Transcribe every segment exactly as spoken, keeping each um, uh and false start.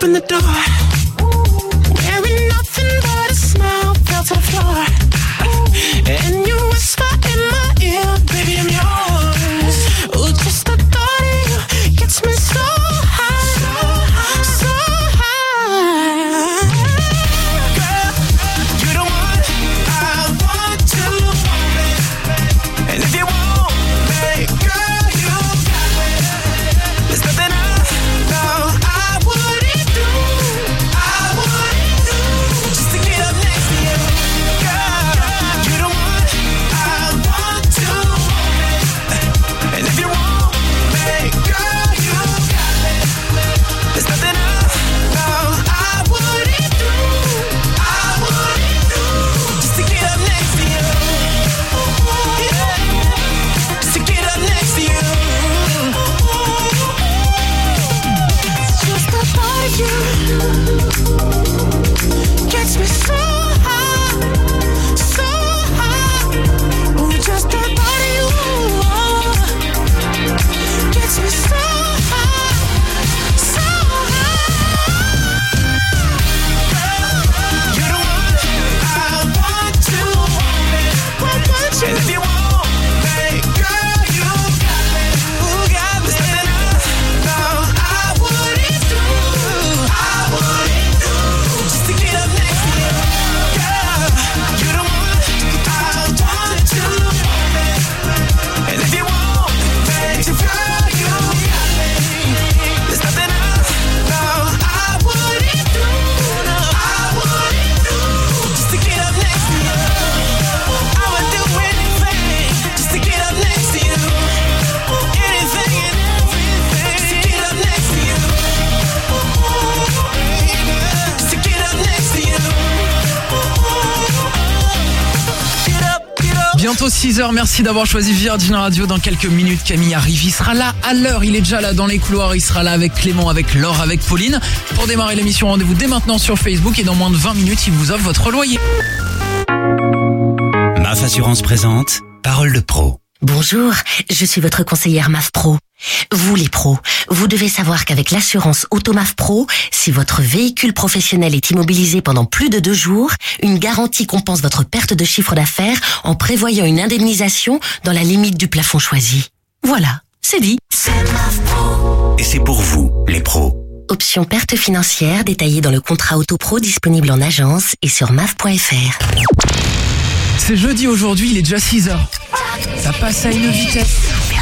in the door. Wearing nothing but a smile, fell to the floor. And you whisper in my ear, baby, I'm yours. Ooh, just the thought of you gets me so high, so high. Girl, you're the one I want to want. And if you want me, girl, you got me. There's nothing I know I wouldn't do, I wouldn't do, just to get up next to you. Girl, you're the one I want to want. And if you want me, girl, you got me. There's nothing I know I wouldn't do, I wouldn't do, just to get up next to you. Yeah, just to get up next to you. Just the thought of you gets me so high, so high. Ooh, just the thought of you gets me so high, so high. You're the one I want to want, want you. And if you want me, girl, you got me, you got me. There's nothing I know I wouldn't do, I wouldn't do, just to get up next to you. Girl, you're the one I want to want. And if you want me, girl, you got me. There's nothing I know I wouldn't do, no, I wouldn't do, just to get up next to you. I would do anything just to get up next to you. Anything and everything just to get up next to you. Just to get up next to you. Get up, get up. Bientôt six heures, merci d'avoir choisi Virgin Radio. Dans quelques minutes, Camille arrive, il sera là à l'heure, il est déjà là dans les couloirs, il sera là avec Clément, avec Laure, avec Pauline. Pour démarrer l'émission, rendez-vous dès maintenant sur Facebook et dans moins de vingt minutes, il vous offre votre loyer. M A F Assurance présente Parole de Pro. Bonjour, je suis votre conseillère M A F Pro. Vous les pros, vous devez savoir qu'avec l'assurance Auto M A F Pro, si votre véhicule professionnel est immobilisé pendant plus de deux jours, une garantie compense votre perte de chiffre d'affaires en prévoyant une indemnisation dans la limite du plafond choisi. Voilà, c'est dit. C'est M A F Pro. Et c'est pour vous, les pros. Option perte financière détaillée dans le contrat Auto Pro disponible en agence et sur maf point f r. C'est jeudi aujourd'hui, il est déjà six heures. Ça passe à une vitesse.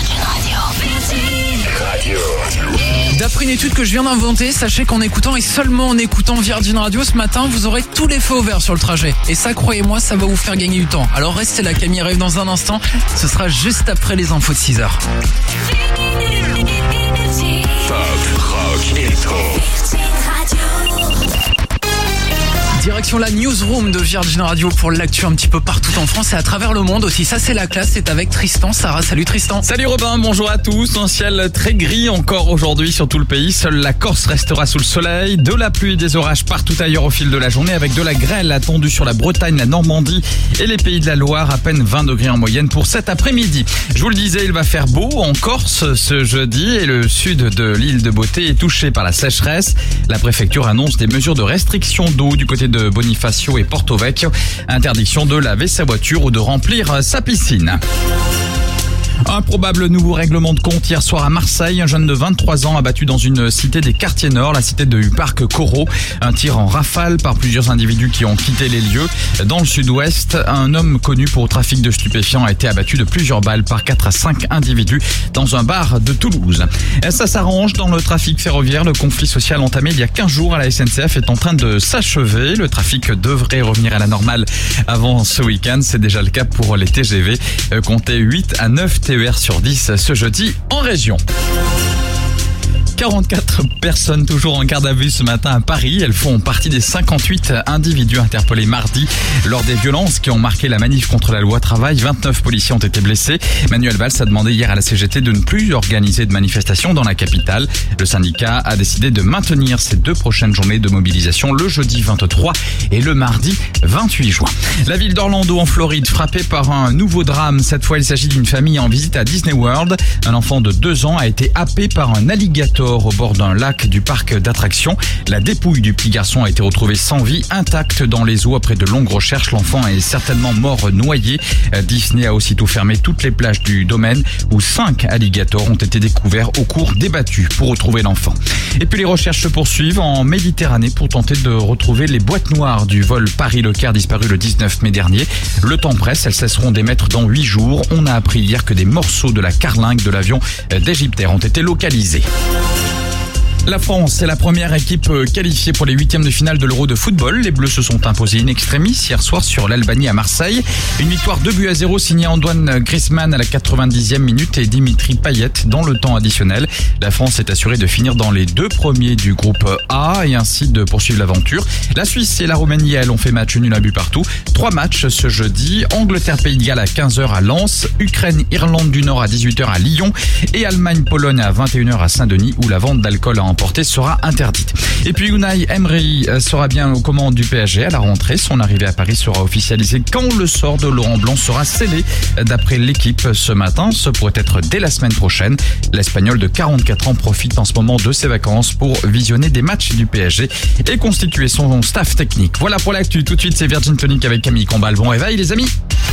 D'après une étude que je viens d'inventer, sachez qu'en écoutant et seulement en écoutant Virgin Radio ce matin, vous aurez tous les feux au vert sur le trajet. Et ça, croyez-moi, ça va vous faire gagner du temps. Alors restez là, Camille arrive dans un instant. Ce sera juste après les infos de six heures. Pop, rock, électro. Direction la newsroom de Virgin Radio pour l'actu un petit peu partout en France et à travers le monde aussi. Ça, c'est la classe, c'est avec Tristan. Sarah, salut Tristan. Salut Robin, bonjour à tous. Un ciel très gris encore aujourd'hui sur tout le pays. Seule la Corse restera sous le soleil. De la pluie et des orages partout ailleurs au fil de la journée avec de la grêle attendue sur la Bretagne, la Normandie et les pays de la Loire. À peine vingt degrés en moyenne pour cet après-midi. Je vous le disais, il va faire beau en Corse ce jeudi et le sud de l'île de Beauté est touché par la sécheresse. La préfecture annonce des mesures de restriction d'eau du côté de Bonifacio et Porto Vecchio. Interdiction de laver sa voiture ou de remplir sa piscine. Un probable nouveau règlement de compte hier soir à Marseille. Un jeune de vingt-trois ans abattu dans une cité des quartiers nord, la cité du parc Corot. Un tir en rafale par plusieurs individus qui ont quitté les lieux. Dans le sud-ouest, un homme connu pour trafic de stupéfiants a été abattu de plusieurs balles par quatre à cinq individus dans un bar de Toulouse. Et ça s'arrange dans le trafic ferroviaire. Le conflit social entamé il y a quinze jours à la S N C F est en train de s'achever. Le trafic devrait revenir à la normale avant ce week-end. C'est déjà le cas pour les T G V. Comptez huit à neuf T E R sur dix ce jeudi en région. quarante-quatre personnes toujours en garde à vue ce matin à Paris. Elles font partie des cinquante-huit individus interpellés mardi lors des violences qui ont marqué la manif contre la loi travail. vingt-neuf policiers ont été blessés. Manuel Valls a demandé hier à la C G T de ne plus organiser de manifestations dans la capitale. Le syndicat a décidé de maintenir ces deux prochaines journées de mobilisation le jeudi vingt-trois et le mardi vingt-huit juin. La ville d'Orlando en Floride frappée par un nouveau drame. Cette fois, il s'agit d'une famille en visite à Disney World. Un enfant de deux ans a été happé par un alligator dehors au bord d'un lac du parc d'attractions. La dépouille du petit garçon a été retrouvée sans vie, intacte dans les eaux après de longues recherches. L'enfant est certainement mort noyé. Disney a aussitôt fermé toutes les plages du domaine où cinq alligators ont été découverts au cours des battues pour retrouver l'enfant. Et puis les recherches se poursuivent en Méditerranée pour tenter de retrouver les boîtes noires du vol Paris-Le Caire disparu le dix-neuf mai dernier. Le temps presse, elles cesseront d'émettre dans huit jours. On a appris hier que des morceaux de la carlingue de l'avion d'Égyptair ont été localisés. La France est la première équipe qualifiée pour les huitièmes de finale de l'Euro de football. Les Bleus se sont imposés in extremis hier soir sur l'Albanie à Marseille. Une victoire deux buts à zéro signée Antoine Griezmann à la quatre-vingt-dixième minute et Dimitri Payet dans le temps additionnel. La France est assurée de finir dans les deux premiers du groupe A et ainsi de poursuivre l'aventure. La Suisse et la Roumanie, elles, ont fait match nul un but partout. Trois matchs ce jeudi. Angleterre-Pays de Galles à quinze heures à Lens. Ukraine-Irlande du Nord à dix-huit heures à Lyon. Et Allemagne-Pologne à vingt et une heures à Saint-Denis où la vente d'alcool à emporter sera interdite. Et puis Unai Emery sera bien aux commandes du P S G à la rentrée. Son arrivée à Paris sera officialisée quand le sort de Laurent Blanc sera scellé. D'après l'équipe ce matin, ce pourrait être dès la semaine prochaine. L'Espagnol de quarante-quatre ans profite en ce moment de ses vacances pour visionner des matchs du P S G et constituer son staff technique. Voilà pour l'actu. Tout de suite, c'est Virgin Tonic avec Camille Combal. Bon réveil les amis.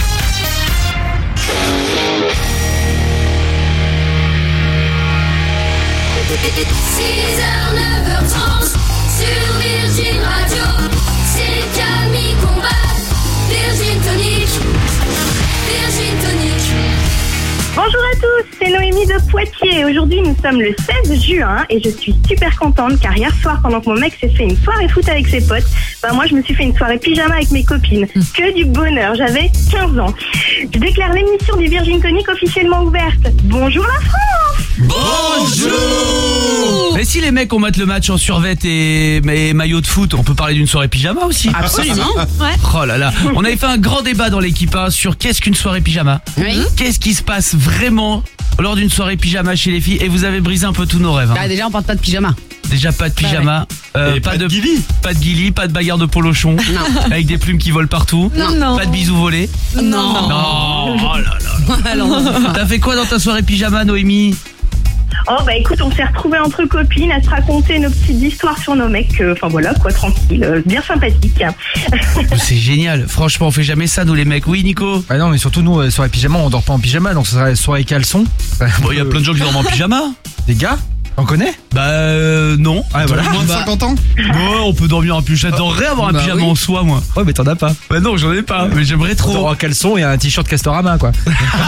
six heures, neuf heures trente sur Virgin Radio, c'est Camille Combal, Virgin Tonic, Virgin Tonic. Bonjour à tous, c'est Noémie de Poitiers. Aujourd'hui, nous sommes le seize juin et je suis super contente car hier soir, pendant que mon mec s'est fait une soirée foot avec ses potes, bah moi je me suis fait une soirée pyjama avec mes copines. Que du bonheur, j'avais quinze ans. Je déclare l'émission du Virgin Tonic officiellement ouverte. Bonjour la France! Bonjour! Mais si les mecs on mate le match en survêt et, et maillot de foot, on peut parler d'une soirée pyjama aussi. Absolument. Ouais. Oh là là, on avait fait un grand débat dans l'équipe hein, sur qu'est-ce qu'une soirée pyjama. Oui. Qu'est-ce qui se passe vraiment lors d'une soirée pyjama chez les filles et vous avez brisé un peu tous nos rêves. Hein. Bah déjà on porte pas de pyjama. Déjà pas de pyjama, bah ouais. euh, pas, pas de guili, pas de guili, pas de bagarre de polochon, avec des plumes qui volent partout, non, non. Pas de bisous volés. Non. Non. non. Oh là là. Alors, t'as fait quoi dans ta soirée pyjama, Noémie? Oh bah écoute, on s'est retrouvés entre copines à se raconter nos petites histoires sur nos mecs. Enfin euh, voilà quoi, tranquille, euh, bien sympathique. C'est génial, franchement on fait jamais ça nous les mecs. Oui Nico? Bah non mais surtout nous euh, soirée pyjama on dort pas en pyjama donc ce serait soirée caleçon. Bon il y a plein de gens qui dorment en pyjama. Des gars? On connaît? Bah euh, non. Ah, voilà. Moins de bah, cinquante ans? Non, on peut dormir en pyjama. J'adorerais avoir un bah, pyjama oui. en soi moi. Ouais mais t'en as pas. Bah non j'en ai pas, mais j'aimerais trop. En caleçon et un t-shirt Castorama quoi.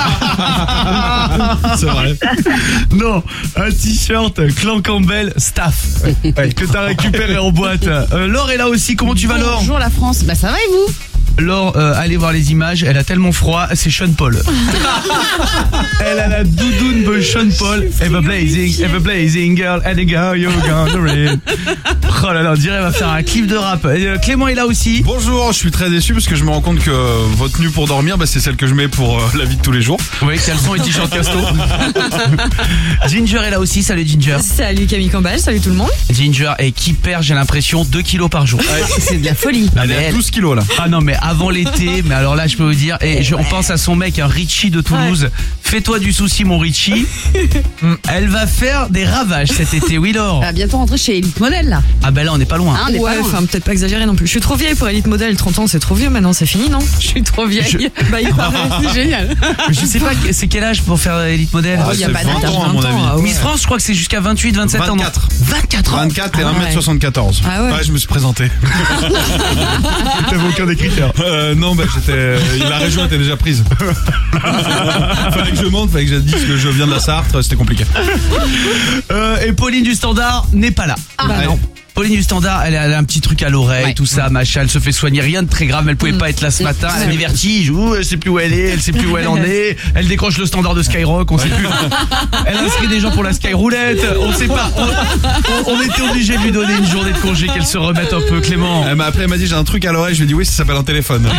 C'est vrai. Non, un t-shirt Clan Campbell Staff ouais. Que t'as récupéré en boîte. euh, Laure est là aussi, comment tu vas Laure? Bonjour la France, bah ça va et vous? Laure, euh, allez voir les images, elle a tellement froid, c'est Sean Paul. Elle a la doudoune de Sean Paul. Ever blazing, ever blazing girl, and a girl you're gonna rain. Oh là là, on dirait elle va faire un clip de rap. euh, Clément est là aussi. Bonjour, je suis très déçu parce que je me rends compte que euh, votre tenue pour dormir, bah, c'est celle que je mets pour euh, la vie de tous les jours. Oui, caleçon et t-shirt Casto. Ginger est là aussi, salut Ginger. Salut Camille Combal, salut tout le monde. Ginger et qui perd, j'ai l'impression, deux kilos par jour. Ouais, c'est de la folie. Elle est à douze kilos là. Ah non mais avant l'été, mais alors là je peux vous dire, et je, on pense à son mec, un Richie de Toulouse. Ouais. Fais-toi du souci mon Richie. Elle va faire des ravages cet été, oui Laure. Elle va bientôt rentrer chez Elite Model là. Ah ben là on n'est pas loin. Ah, on est ouais, pas loin. enfin peut-être pas exagéré non plus. Je suis trop vieille pour Elite Model, trente ans c'est trop vieux maintenant, c'est fini non? Je suis trop vieille. Je... Bah il paraît, c'est génial. Je sais pas, c'est quel âge pour faire Elite Model? Ah, il y a pas vingt ans à mon avis. Ah, ouais. Miss France je crois que c'est jusqu'à vingt-huit, vingt-sept ans. vingt-quatre. vingt-quatre ans. vingt-quatre et ah, un mètre soixante-quatorze. Ah ouais. Ouais, je me suis présenté. T'avais aucun des critères. Euh, non, bah j'étais. La région était déjà prise. Fallait que je monte, fallait que je dise que je viens de la Sarthe, c'était compliqué. Euh, et Pauline du Standard n'est pas là. Ah bah ouais. non. Pauline du Standard, elle a, elle a un petit truc à l'oreille, Ouais. tout ça, machin, elle se fait soigner, rien de très grave, mais elle pouvait pas être là ce matin, elle a des vertiges, ouh, elle sait plus où elle est, elle sait plus où elle en est, elle décroche le standard de Skyrock, on sait plus. Elle inscrit des gens pour la Skyroulette, on sait pas. On, on, on était obligé de lui donner une journée de congé, qu'elle se remette un peu, Clément. Elle m'a appelé, elle m'a dit j'ai un truc à l'oreille, je lui ai dit oui, ça s'appelle un téléphone.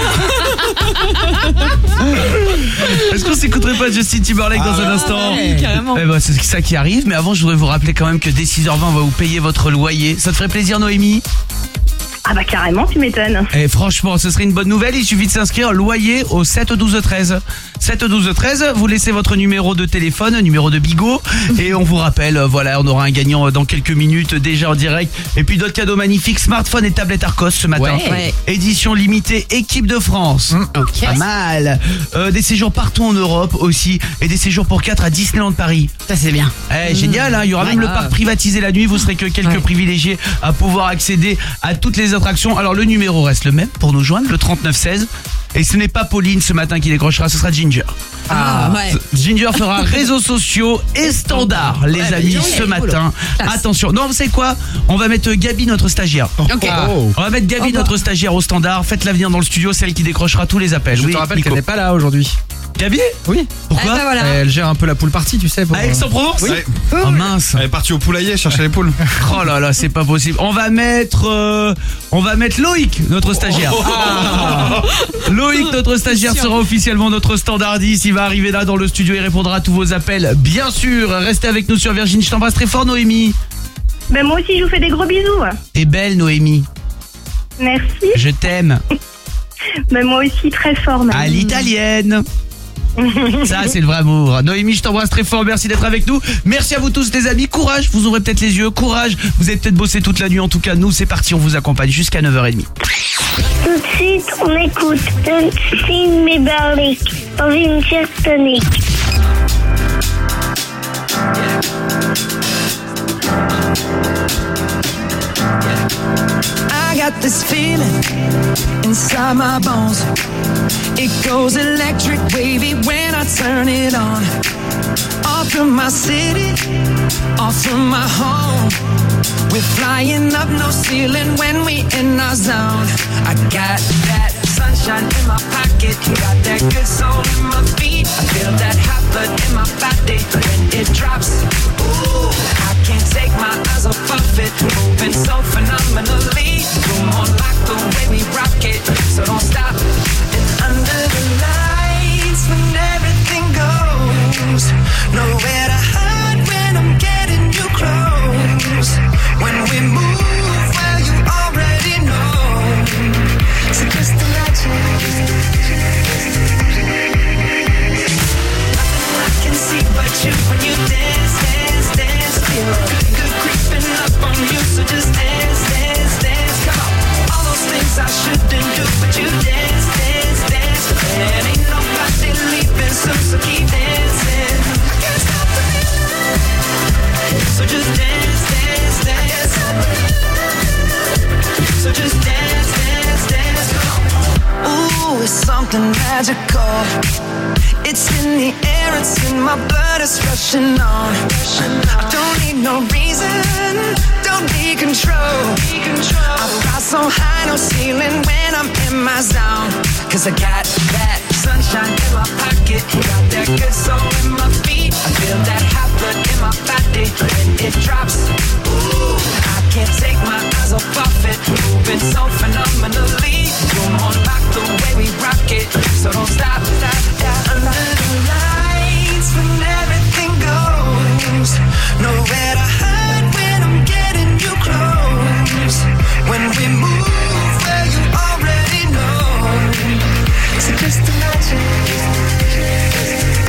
Est-ce qu'on s'écouterait pas Justin Timberlake dans ah un instant? Ouais, carrément. Eh ben, c'est ça qui arrive, mais avant je voudrais vous rappeler quand même que dès six heures vingt on va vous payer votre loyer. Ça te ferait plaisir Noémie? Ah bah carrément, tu m'étonnes. Et franchement, ce serait une bonne nouvelle, il suffit de s'inscrire loyer au sept douze treize. sept douze treize. Vous laissez votre numéro de téléphone, numéro de Bigot, et on vous rappelle, euh, voilà, on aura un gagnant dans quelques minutes déjà en direct. Et puis d'autres cadeaux magnifiques, smartphone et tablette Arcos ce matin. Ouais. Ouais. Édition limitée équipe de France. Mmh, ok. Pas mal. Euh, des séjours partout en Europe aussi, et des séjours pour quatre à Disneyland Paris. Ça c'est bien. Eh, génial, hein. Il y aura Ouais. même le Ah. parc privatisé la nuit. Vous serez que quelques Ouais. privilégiés à pouvoir accéder à toutes les attractions. Alors le numéro reste le même pour nous joindre, le trente-neuf seize. Et ce n'est pas Pauline ce matin qui décrochera, ce sera Ginger. Ah, ouais. Ginger fera réseaux sociaux et standards, les Ouais, amis, bah, ce elle est matin. cool. Attention. Non, vous savez quoi? On va mettre Gabi, notre stagiaire. Ok. Oh. On va mettre Gabi, Oh, bah. notre stagiaire, au standard. Faites-la venir dans le studio, celle qui décrochera tous les appels. Je Oui, te rappelle Nico. qu'elle n'est pas là aujourd'hui. Gabi? Oui. Pourquoi? Ah, bah, voilà. Elle gère un peu la pool party, tu sais. Pour... À Aix-en-Provence? Ouais. Oh mince. Elle est partie au poulailler chercher les poules. Oh là là, c'est pas possible. On va mettre euh, on va mettre Loïc, notre stagiaire. Ah. Loïc, notre stagiaire, sera officiellement notre standardiste. Il va arriver là dans le studio et répondra à tous vos appels. Bien sûr, restez avec nous sur Virgin. Je t'embrasse très fort, Noémie. Ben moi aussi, je vous fais des gros bisous. T'es belle, Noémie. Merci. Je t'aime. Ben moi aussi, très fort. Même. À l'italienne. Ça, c'est le vrai amour. Noémie, je t'embrasse très fort. Merci d'être avec nous. Merci à vous tous, les amis. Courage. Vous ouvrez peut-être les yeux. Courage. Vous avez peut-être bossé toute la nuit. En tout cas, nous, c'est parti. On vous accompagne jusqu'à neuf heures trente. Tout de suite, on écoute Justin Timberlake dans une sieste tonique. I got this feeling inside my bones. It goes electric wavy when I turn it on. Off from my city, off from my home. We're flying up, no ceiling when we in our zone. I got that sunshine in my pocket, got that good soul in my feet. I feel that hot blood in my body when it drops. Ooh, I can't take my eyes off of it, moving so phenomenally. Come on, like the way we rock it, so don't stop. And under the lights, when everything goes, nowhere to hide when I'm getting you close. When we move, well, you already know. So just imagine. Nothing I can see but you when you dance, dance, dance. Feel good creeping up on you, so just dance, dance, dance. Come on, all those things I shouldn't do, but you dance, dance, dance. And ain't nobody leaving soon, so keep dancing. I can't stop the feeling. So just dance, dance, dance. So just dance, dance, dance. Ooh, it's something magical. It's in the air, it's in my blood, it's rushing on. I don't need no reason, don't need control. I fly so high, no ceiling when I'm in my zone. Cause I got that sunshine in my pocket, got that good soul in my feet. I feel that hot blood in my body when it drops. Ooh, I can't take my eyes off of it, moving so phenomenally. You're more like the way we rock it, so don't stop, stop, stop. Under the lights when everything goes, nowhere to hide when I'm getting you close. When we move, well, you already know. So just imagine.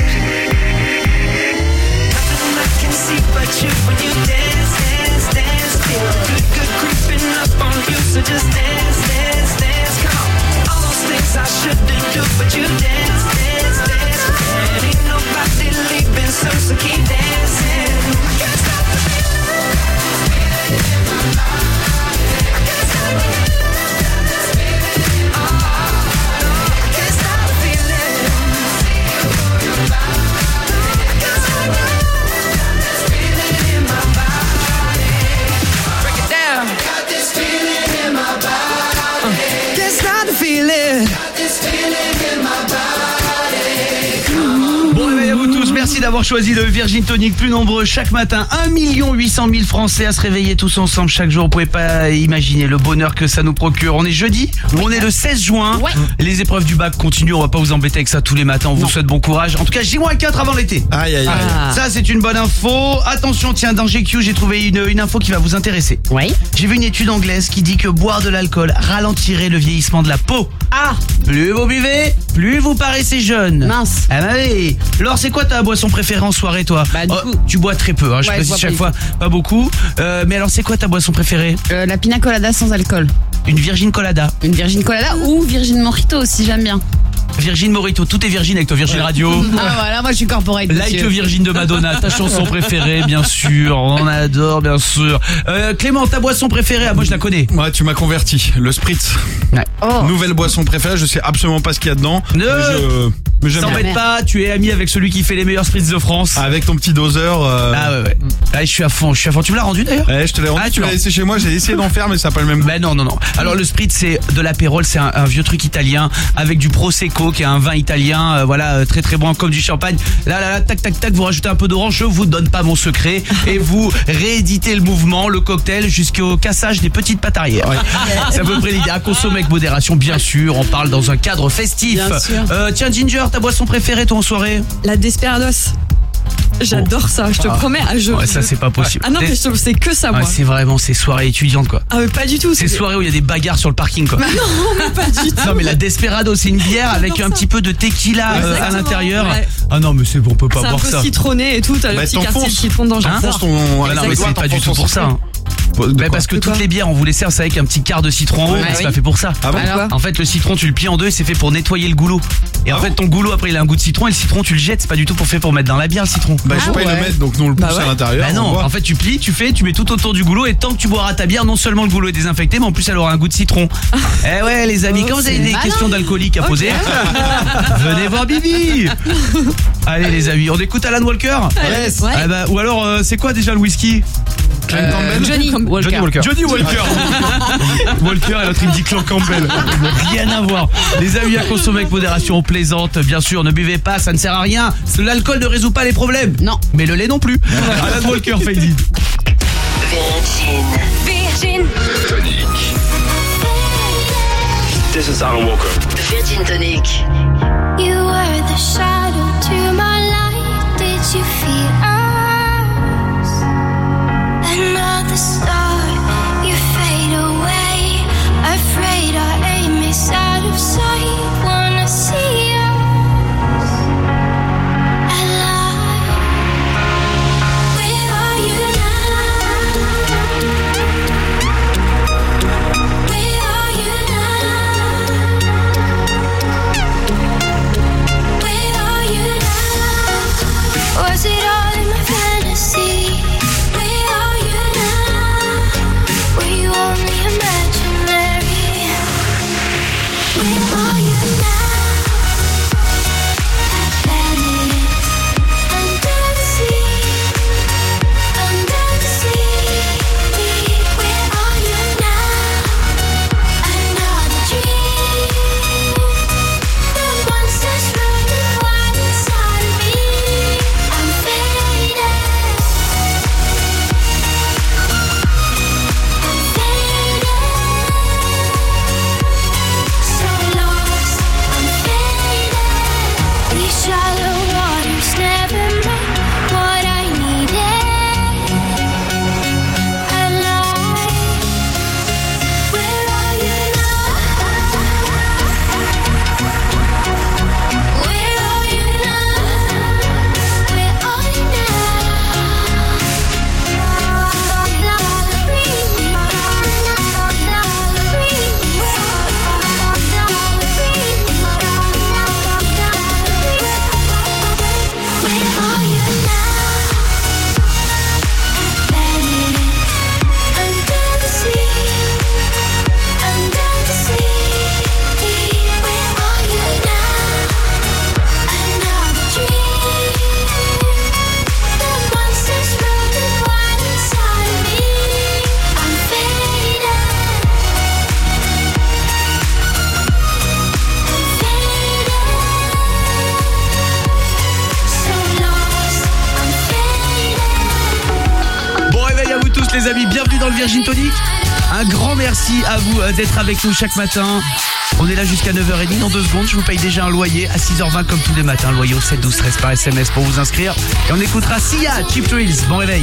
dimanche, merci d'avoir choisi le Virgin Tonic, plus nombreux chaque matin. un million huit cent mille Français à se réveiller tous ensemble chaque jour. Vous pouvez pas imaginer le bonheur que ça nous procure. On est jeudi, on est le seize juin. Ouais. Les épreuves du bac continuent, on va pas vous embêter avec ça tous les matins. On vous souhaite bon courage. En tout cas, J moins quatre avant l'été. Aïe, aïe, aïe. Ah. Ça, c'est une bonne info. Attention, tiens, dans G Q, j'ai trouvé une, une info qui va vous intéresser. Oui. J'ai vu une étude anglaise qui dit que boire de l'alcool ralentirait le vieillissement de la peau. Ah. Plus vous buvez, plus vous paraissez jeune. Mince. Ah bah oui. Alors, c'est quoi ta boisson préférée en soirée, toi? Bah, du coup- Tu bois très peu, hein, je Ouais, je précise bois chaque pas fois, pas beaucoup. Euh, mais alors, c'est quoi ta boisson préférée? Euh, la pina colada sans alcool. Une Virgin Colada. Une Virgin Colada ou Virgin Mojito aussi, j'aime bien. Virgin Morito, tout est Virgin avec toi, Virgin Radio. Ah voilà, moi je suis corporate. Like monsieur. Virgin de Madonna, ta chanson préférée, bien sûr, on adore, bien sûr. Euh, Clément, ta boisson préférée? Ah, moi je la connais. Ouais, tu m'as converti. Le Spritz. Ouais. Oh. Nouvelle boisson préférée, je sais absolument pas ce qu'il y a dedans. Ne- Mais je- mais j'aime bien. T'embête pas, tu es ami avec celui qui fait les meilleurs spritz de France. Avec ton petit doseur. euh, Ah ouais ouais. Ah, je suis à fond, je suis à fond. Tu me l'as rendu d'ailleurs? Ouais, je te l'ai rendu, Ah, tu tu l'as l'as- laissé chez moi, j'ai essayé d'en faire mais ça n'a pas le même goût. Ben non non non. Alors le spritz c'est de l'apérole, c'est un, un vieux truc italien avec du prosecco qui est un vin italien, euh, voilà, euh, très très bon comme du champagne. Là là là, tac tac tac, vous rajoutez un peu d'orange, je vous donne pas mon secret et vous rééditez le mouvement, le cocktail jusqu'au cassage des petites pattes arrière. C'est à peu près l'idée. À consommer avec modération, bien sûr. On parle dans un cadre festif. Bien sûr. Euh, tiens Ginger, ta boisson préférée toi en soirée? La Desperados. J'adore ça, je te Ah. promets. Ah, je, Ouais, ça c'est pas possible. Ah non, mais je- c'est que ça, moi. Ouais, c'est vraiment ces soirées étudiantes quoi. Ah, mais pas du tout. Ces soirées où il y a des bagarres sur le parking quoi. Non, mais pas du tout. Non mais la Desperado c'est une bière avec J'adore un ça. petit peu de tequila euh, à Exactement, l'intérieur. ouais. Ah non mais c'est bon, on peut pas C'est un boire peu ça. citronné et tout, t'as le Bah, petit quartier de t'enfonces. citron dedans, Hein j'adore. ton. Ah non mais avec c'est toi, pas du tout t'enfonces pour ton ça. hein. De Bah, quoi parce que De toutes quoi les bières on vous les sert c'est avec un petit quart de citron en haut, Ouais, c'est oui. pas fait pour ça. Ah bon Alors En fait le citron tu le plies en deux et c'est fait pour nettoyer le goulot. Et en Ah fait bon ton goulot après il a un goût de citron et le citron tu le jettes, c'est pas du tout pour fait pour mettre dans la bière le citron. Bah, je sais Ah pas, ils ouais. le mettent donc nous on le pousse Bah ouais. à l'intérieur. Bah on non, boit. en fait tu plies, tu fais, tu mets tout autour du goulot et tant que tu boiras ta bière, non seulement le goulot est désinfecté mais en plus elle aura un goût de citron. Eh ouais les amis, quand vous avez c'est des malin. questions d'alcoolique à poser, venez voir Bibi. Allez les amis, on écoute Alan Walker. Yes. Ouais. Ah bah, ou alors euh, c'est quoi déjà le whisky? Clan Campbell. Johnny Walker. Johnny Walker. Johnny Walker. Walker et l'autre il me dit Clan Campbell. Rien à voir. Les amis, à consommer avec modération, on plaisante. Bien sûr, ne buvez pas, ça ne sert à rien. L'alcool ne résout pas les problèmes. Non. Mais le lait non plus. Alan Walker, Faizy. Virgin. Tonic. This is Alan Walker. Virgin Tonic. You were the shadow to my light. Did you feel us? Another star, you fade away. Afraid our aim is out of sight. Wanna see us alive. Where are you now? Where are you now? Where are tous les amis, bienvenue dans le Virgin Tonic. Un grand merci à vous d'être avec nous chaque matin. On est là jusqu'à neuf heures trente. Dans deux secondes, je vous paye déjà un loyer à six heures vingt comme tous les matins. Loyer au sept douze treize par S M S pour vous inscrire. Et on écoutera Sia, Cheap Thrills. Bon réveil.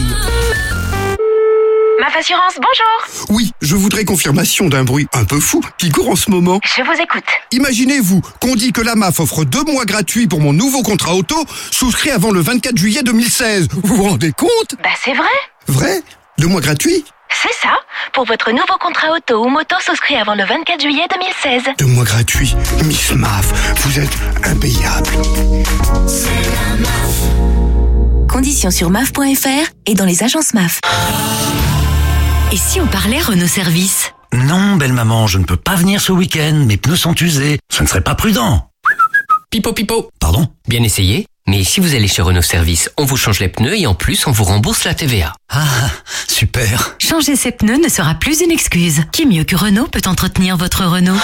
Maf Assurance, bonjour. Oui, je voudrais confirmation d'un bruit un peu fou qui court en ce moment. Je vous écoute. Imaginez-vous qu'on dit que la M A F offre deux mois gratuits pour mon nouveau contrat auto, souscrit avant le vingt-quatre juillet deux mille seize. Vous vous rendez compte? Bah c'est vrai. Vrai? Deux mois gratuits? C'est ça. Pour votre nouveau contrat auto ou moto souscrit avant le vingt-quatre juillet deux mille seize. Deux mois gratuits. Miss M A F, vous êtes impayable. C'est la M A F. Conditions sur M A F point F R et dans les agences M A F. Et si on parlait Renault Service? Non, belle maman, je ne peux pas venir ce week-end. Mes pneus sont usés. Ce ne serait pas prudent. Pipo pipo. Pardon? Bien essayé. Mais si vous allez chez Renault Service, on vous change les pneus et en plus on vous rembourse la T V A. Ah, super. Changer ses pneus ne sera plus une excuse. Qui mieux que Renault peut entretenir votre Renault?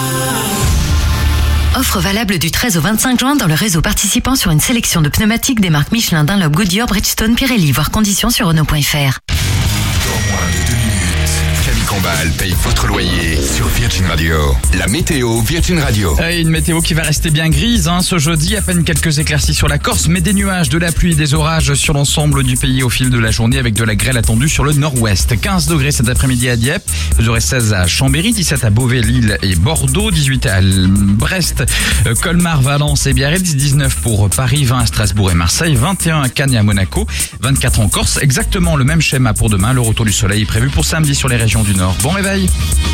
Offre valable du treize au vingt-cinq juin dans le réseau participant sur une sélection de pneumatiques des marques Michelin, Dunlop, Goodyear, Bridgestone, Pirelli. Voir conditions sur Renault point F R. Dans moins de deux minutes, Camille Combal paye votre loyer sur Virgin Radio. La météo Virgin Radio. Et une météo qui va rester bien grise hein, ce jeudi, à peine quelques éclaircies sur la Corse, mais des nuages, de la pluie et des orages sur l'ensemble du pays au fil de la journée avec de la grêle attendue sur le nord-ouest. quinze degrés cet après-midi à Dieppe, vous aurez seize à Chambéry, dix-sept à Beauvais, Lille et Bordeaux, dix-huit à Brest, Colmar, Valence et Biarritz, dix-neuf pour Paris, vingt à Strasbourg et Marseille, vingt et un à Cannes et à Monaco, vingt-quatre en Corse. Exactement le même schéma pour demain, le retour du soleil est prévu pour samedi sur les régions du nord. Bon réveil.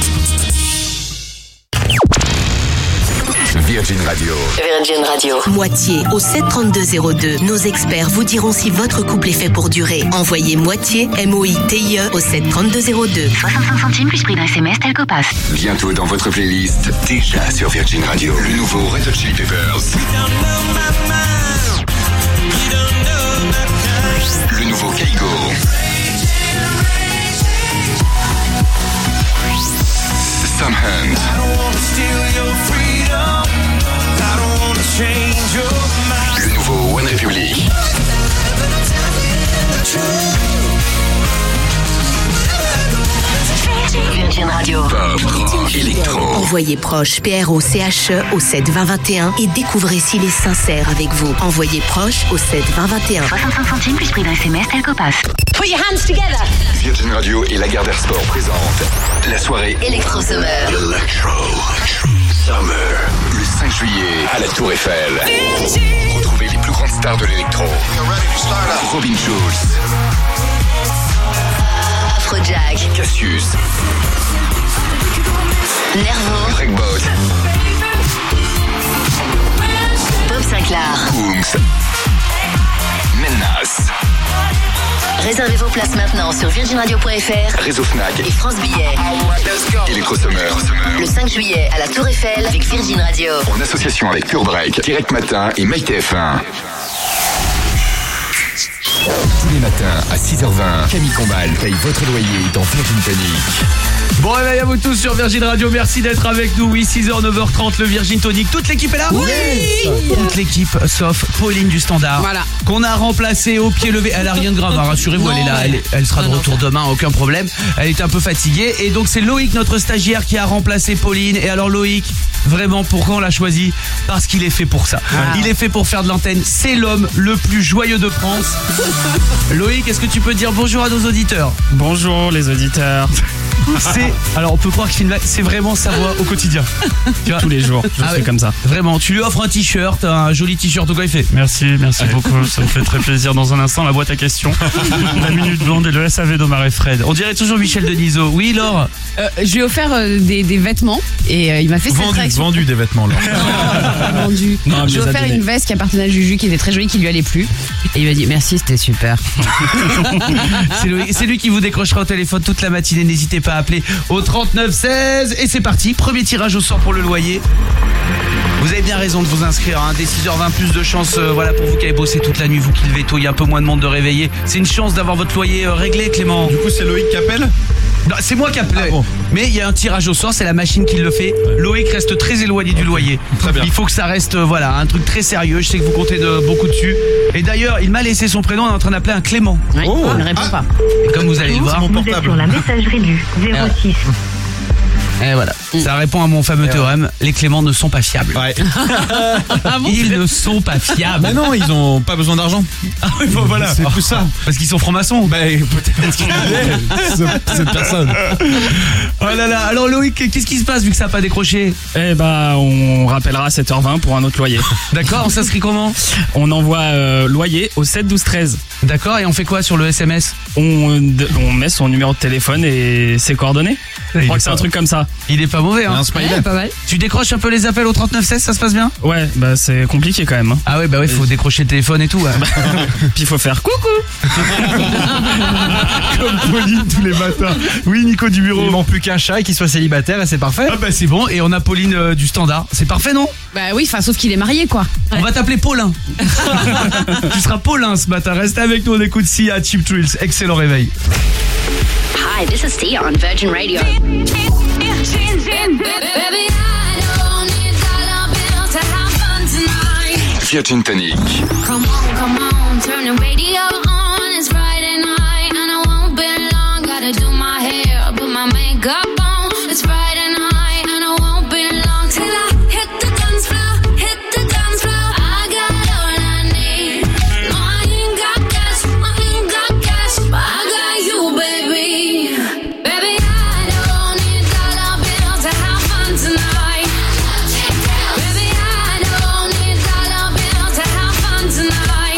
Virgin Radio. Virgin Radio. Moitié au sept trente-deux zéro deux. Nos experts vous diront si votre couple est fait pour durer. Envoyez moitié, M O I T I E au sept trente-deux zéro deux. soixante-cinq centimes plus prix d'un S M S tel Copass. Bientôt dans votre playlist, déjà sur Virgin Radio, le nouveau Red Hot Chili Peppers. Le nouveau Keigo. Sam Hunt. Le nouveau One Republic. Virgin Radio. Pop, rock, électro. Envoyez proche P R O C H E au sept vingt vingt et un et découvrez s'il est sincère avec vous. Envoyez proche au sept vingt vingt et un. soixante-cinq centimes plus prix d'un S M S tel Copass. Put your hands together. Virgin Radio et Lagardère Sport présentent la soirée Electro Summer. Electro Summer. Le cinq juillet à la Tour Eiffel. Retrouvez les plus grandes stars de l'électro. Robin Schulz. Afrojack. Cassius. Nervo. Breakbot. Bob Sinclair. Coombs. Menace. Réservez vos places maintenant sur virgin radio point F R. Réseau Fnac. Et France Billets. Electro Summer. Le cinq juillet à la Tour Eiffel avec Virgin Radio. En association avec Pure Break, Direct Matin et MyTF un. Tous les matins à six heures vingt, Camille Combal paye votre loyer dans Virgin Tonic. Bon réveil à vous tous sur Virgin Radio, merci d'être avec nous. Oui, six heures, neuf heures trente, le Virgin Tonic. Toute l'équipe est là? Oui. Toute l'équipe, sauf Pauline du Standard. Voilà. Qu'on a remplacée au pied levé. Elle a rien de grave, hein, rassurez-vous, elle est là. Elle, elle sera de retour demain, aucun problème. Elle est un peu fatiguée. Et donc c'est Loïc, notre stagiaire, qui a remplacé Pauline. Et alors Loïc, vraiment, pourquoi on l'a choisi? Parce qu'il est fait pour ça. Ah. Il est fait pour faire de l'antenne. C'est l'homme le plus joyeux de France. Loïc, est-ce que tu peux dire bonjour à nos auditeurs? Bonjour les auditeurs. C'est, alors on peut croire que c'est une blague, c'est vraiment sa voix au quotidien. Tu vois, tous les jours, je ah fais ouais. comme ça. Vraiment, tu lui offres un t-shirt, un joli t-shirt, au quoi il fait? Merci, merci beaucoup, ça me fait très plaisir. Dans un instant, la boîte à questions, la Minute Blonde et le S A V d'Omar et Fred. On dirait toujours Michel Denisot. Oui, Laure? euh, Je lui ai offert euh, des, des vêtements et euh, il m'a fait vendu, cette réaction. Vendu des vêtements, Laure. Non, vendu. Non, je lui ai offert une veste qui appartenait à Juju, qui était très jolie, qui lui allait plus. Et il m'a dit merci, c'était super. C'est lui, c'est lui qui vous décrochera au téléphone toute la matinée. N'hésitez pas à appeler au trente-neuf seize. Et c'est parti, premier tirage au sort pour le loyer. Vous avez bien raison de vous inscrire, hein. Dès six heures vingt, plus de chance, euh, voilà, pour vous qui avez bossé toute la nuit, vous qui levez tôt, il y a un peu moins de monde de réveiller. C'est une chance d'avoir votre loyer euh, réglé, Clément. Du coup, c'est Loïc qui appelle? Non, c'est moi qui appelle. Ah bon. Mais il y a un tirage au sort, c'est la machine qui le fait. Ouais. Loïc reste très éloigné du loyer. Très bien. Il faut que ça reste euh, voilà, un truc très sérieux. Je sais que vous comptez de, beaucoup dessus. Et d'ailleurs, il m'a laissé son prénom, on est en train d'appeler un Clément. Oui, Oh. il ne répond pas. Et comme vous allez le voir, mon Vous êtes portable. sur la messagerie du zéro six. et voilà. Ça répond à mon fameux théorème. Les Cléments ne sont pas fiables. Ouais. Ils ne sont pas fiables. Mais non, ils ont pas besoin d'argent. Ah oui, bon, voilà. C'est plus ça. Parce qu'ils sont francs-maçons. Bah, peut-être qu'il est ce- cette personne. Oh là là. Alors Loïc, qu'est-ce qui se passe vu que ça n'a pas décroché? Eh bah, on rappellera à sept heures vingt pour un autre loyer. D'accord, on s'inscrit comment? On envoie euh, loyer au sept douze treize. D'accord, et on fait quoi sur le S M S? On, on met son numéro de téléphone et ses coordonnées. Je Il crois est que c'est pas- un truc comme ça. Il est pas mauvais, hein? Un smiley. Ouais, pas mal. Tu décroches un peu les appels au trente-neuf seize, ça se passe bien? Ouais, bah c'est compliqué quand même. hein. Ah ouais, bah ouais, faut décrocher le téléphone et tout. Ouais. Puis il faut faire coucou. Comme Pauline tous les matins. Oui, Nico du bureau. Il manque plus qu'un chat et qu'il soit célibataire et c'est parfait. Ah bah c'est bon, et on a Pauline euh, du standard. C'est parfait, non? Bah oui, enfin, sauf qu'il est marié, quoi. On va t'appeler Paulin. Tu seras Paulin ce matin. Reste avec nous, on écoute Sia, Cheap Thrills. Excellent réveil. Hi, this is Sia on Virgin Radio. Virgin Tonic. Come on, come on, turn the radio on. It's Friday night and I won't be long. Gotta do my hair, put my makeup on. It's Friday night and I won't be long till I hit the dance floor, hit the dance floor. I got all I need. No, I ain't got cash, I ain't got cash, but I got you, baby. Baby, I don't need dollar bills to have fun tonight. Baby, I don't need dollar bills to have fun tonight.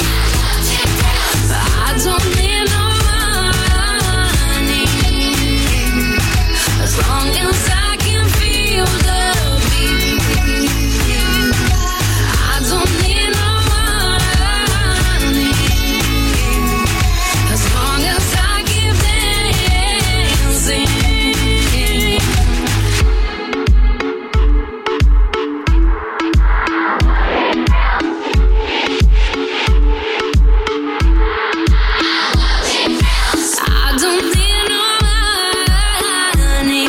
I don't need no money as long as I can feel the beat. I don't need no money as long as I keep dancing. I don't need no money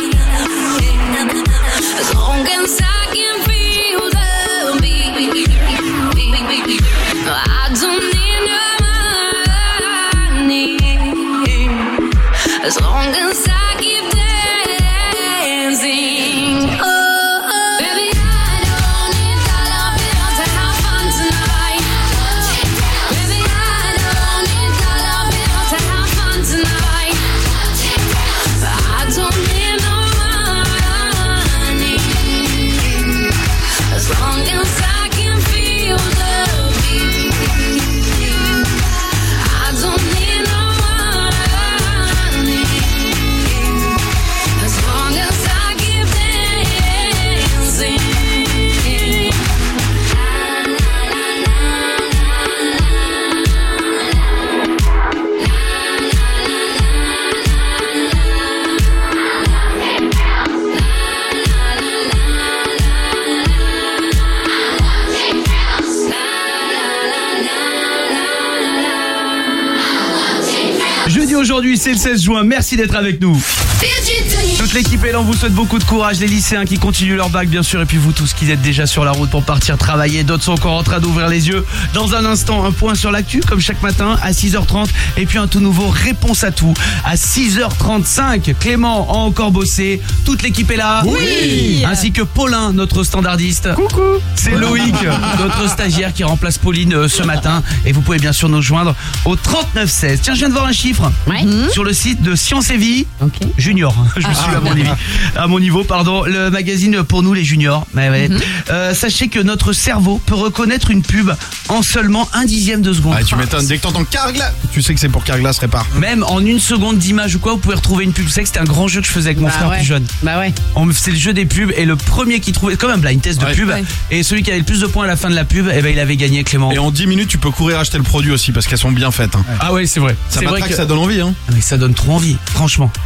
as long as I can feel the beat. I don't need no money as long as I keep dancing. Oh, oh. Baby, I don't need dollar bills to have fun tonight. Baby, I don't need dollar bills to have fun tonight. I don't need no money as long as I can feel the beat. I don't need no money as long as I keep dancing. Jeudi aujourd'hui, c'est le seize juin. Merci d'être avec nous. Toute l'équipe est là, on vous souhaite beaucoup de courage. Les lycéens qui continuent leur bac, bien sûr. Et puis vous tous qui êtes déjà sur la route pour partir travailler. D'autres sont encore en train d'ouvrir les yeux. Dans un instant, un point sur l'actu, comme chaque matin, à six heures trente. Et puis un tout nouveau Réponse à tout, à six heures trente-cinq. Clément a encore bossé. Toute l'équipe est là. Oui. Ainsi que Paulin, notre standardiste. Coucou. C'est Loïc, notre stagiaire qui remplace Pauline euh, ce matin. Et vous pouvez bien sûr nous joindre au trente-neuf seize. Tiens, je viens de voir un chiffre. Ouais. Sur le site de Science et Vie. Ok. Junior. Je me suis à mon niveau, à mon niveau, pardon. Le magazine pour nous les juniors. Ouais, ouais. Mhm. Euh, sachez que notre cerveau peut reconnaître une pub en seulement un dixième de seconde. Ah, tu m'étonnes. Dès que t'entends Carglass, tu sais que c'est pour Carglass répare. Même en une seconde d'image ou quoi, vous pouvez retrouver une pub. Vous savez que c'était un grand jeu que je faisais avec mon Bah frère ouais. plus jeune. Bah ouais. On me faisait le jeu des pubs et le premier qui trouvait, comme un blind test de Ouais. pub, Ouais. et celui qui avait le plus de points à la fin de la pub, eh ben il avait gagné, Clément. Et en dix minutes, tu peux courir acheter le produit aussi parce qu'elles sont bien faites. Hein. Ah ouais, c'est vrai. Ça C'est vrai m'attraque, que ça donne envie. Hein. Ah, mais ça donne trop envie, franchement. Il y a pas des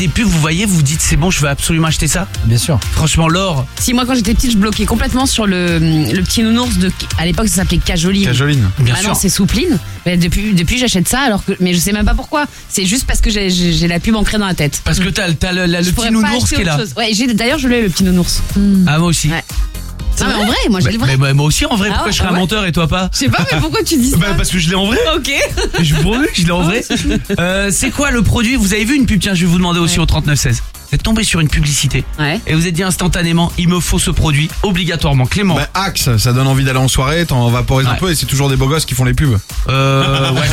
de pub, vous voyez, vous vous dites c'est bon, je veux absolument acheter ça? Bien sûr. Franchement, Laure. Si moi quand j'étais petite, je bloquais complètement sur le, le petit nounours de. À l'époque, ça s'appelait Cajoline. Cajoline. Bien Maintenant, sûr. c'est Soupline. Mais depuis, depuis j'achète ça, alors que. Mais je sais même pas pourquoi. C'est juste parce que j'ai, j'ai, j'ai la pub ancrée dans la tête. Parce que t'as, t'as le, la- le Je petit pourrais pas nounours acheter qui est là. autre chose. Ouais, j'ai, d'ailleurs, je l'ai le petit nounours. Ah, moi aussi. Ouais. Non, mais en vrai, moi j'ai Mais, le vrai. mais moi aussi en vrai, Ah pourquoi ouais, je serais ah un ouais. menteur et toi pas? Je sais pas, mais pourquoi tu dis ça? Bah parce que je l'ai en vrai. Ok. Je vous promets, je l'ai en vrai. Euh, c'est quoi le produit? Vous avez vu une pub? Tiens, je vais vous demander aussi au trente-neuf seize. Vous êtes tombé sur une publicité Ouais. et vous êtes dit instantanément, il me faut ce produit obligatoirement. Clément. Bah, Axe, ça donne envie d'aller en soirée, t'en vaporises un Ouais. peu et c'est toujours des beaux gosses qui font les pubs. Euh, ouais.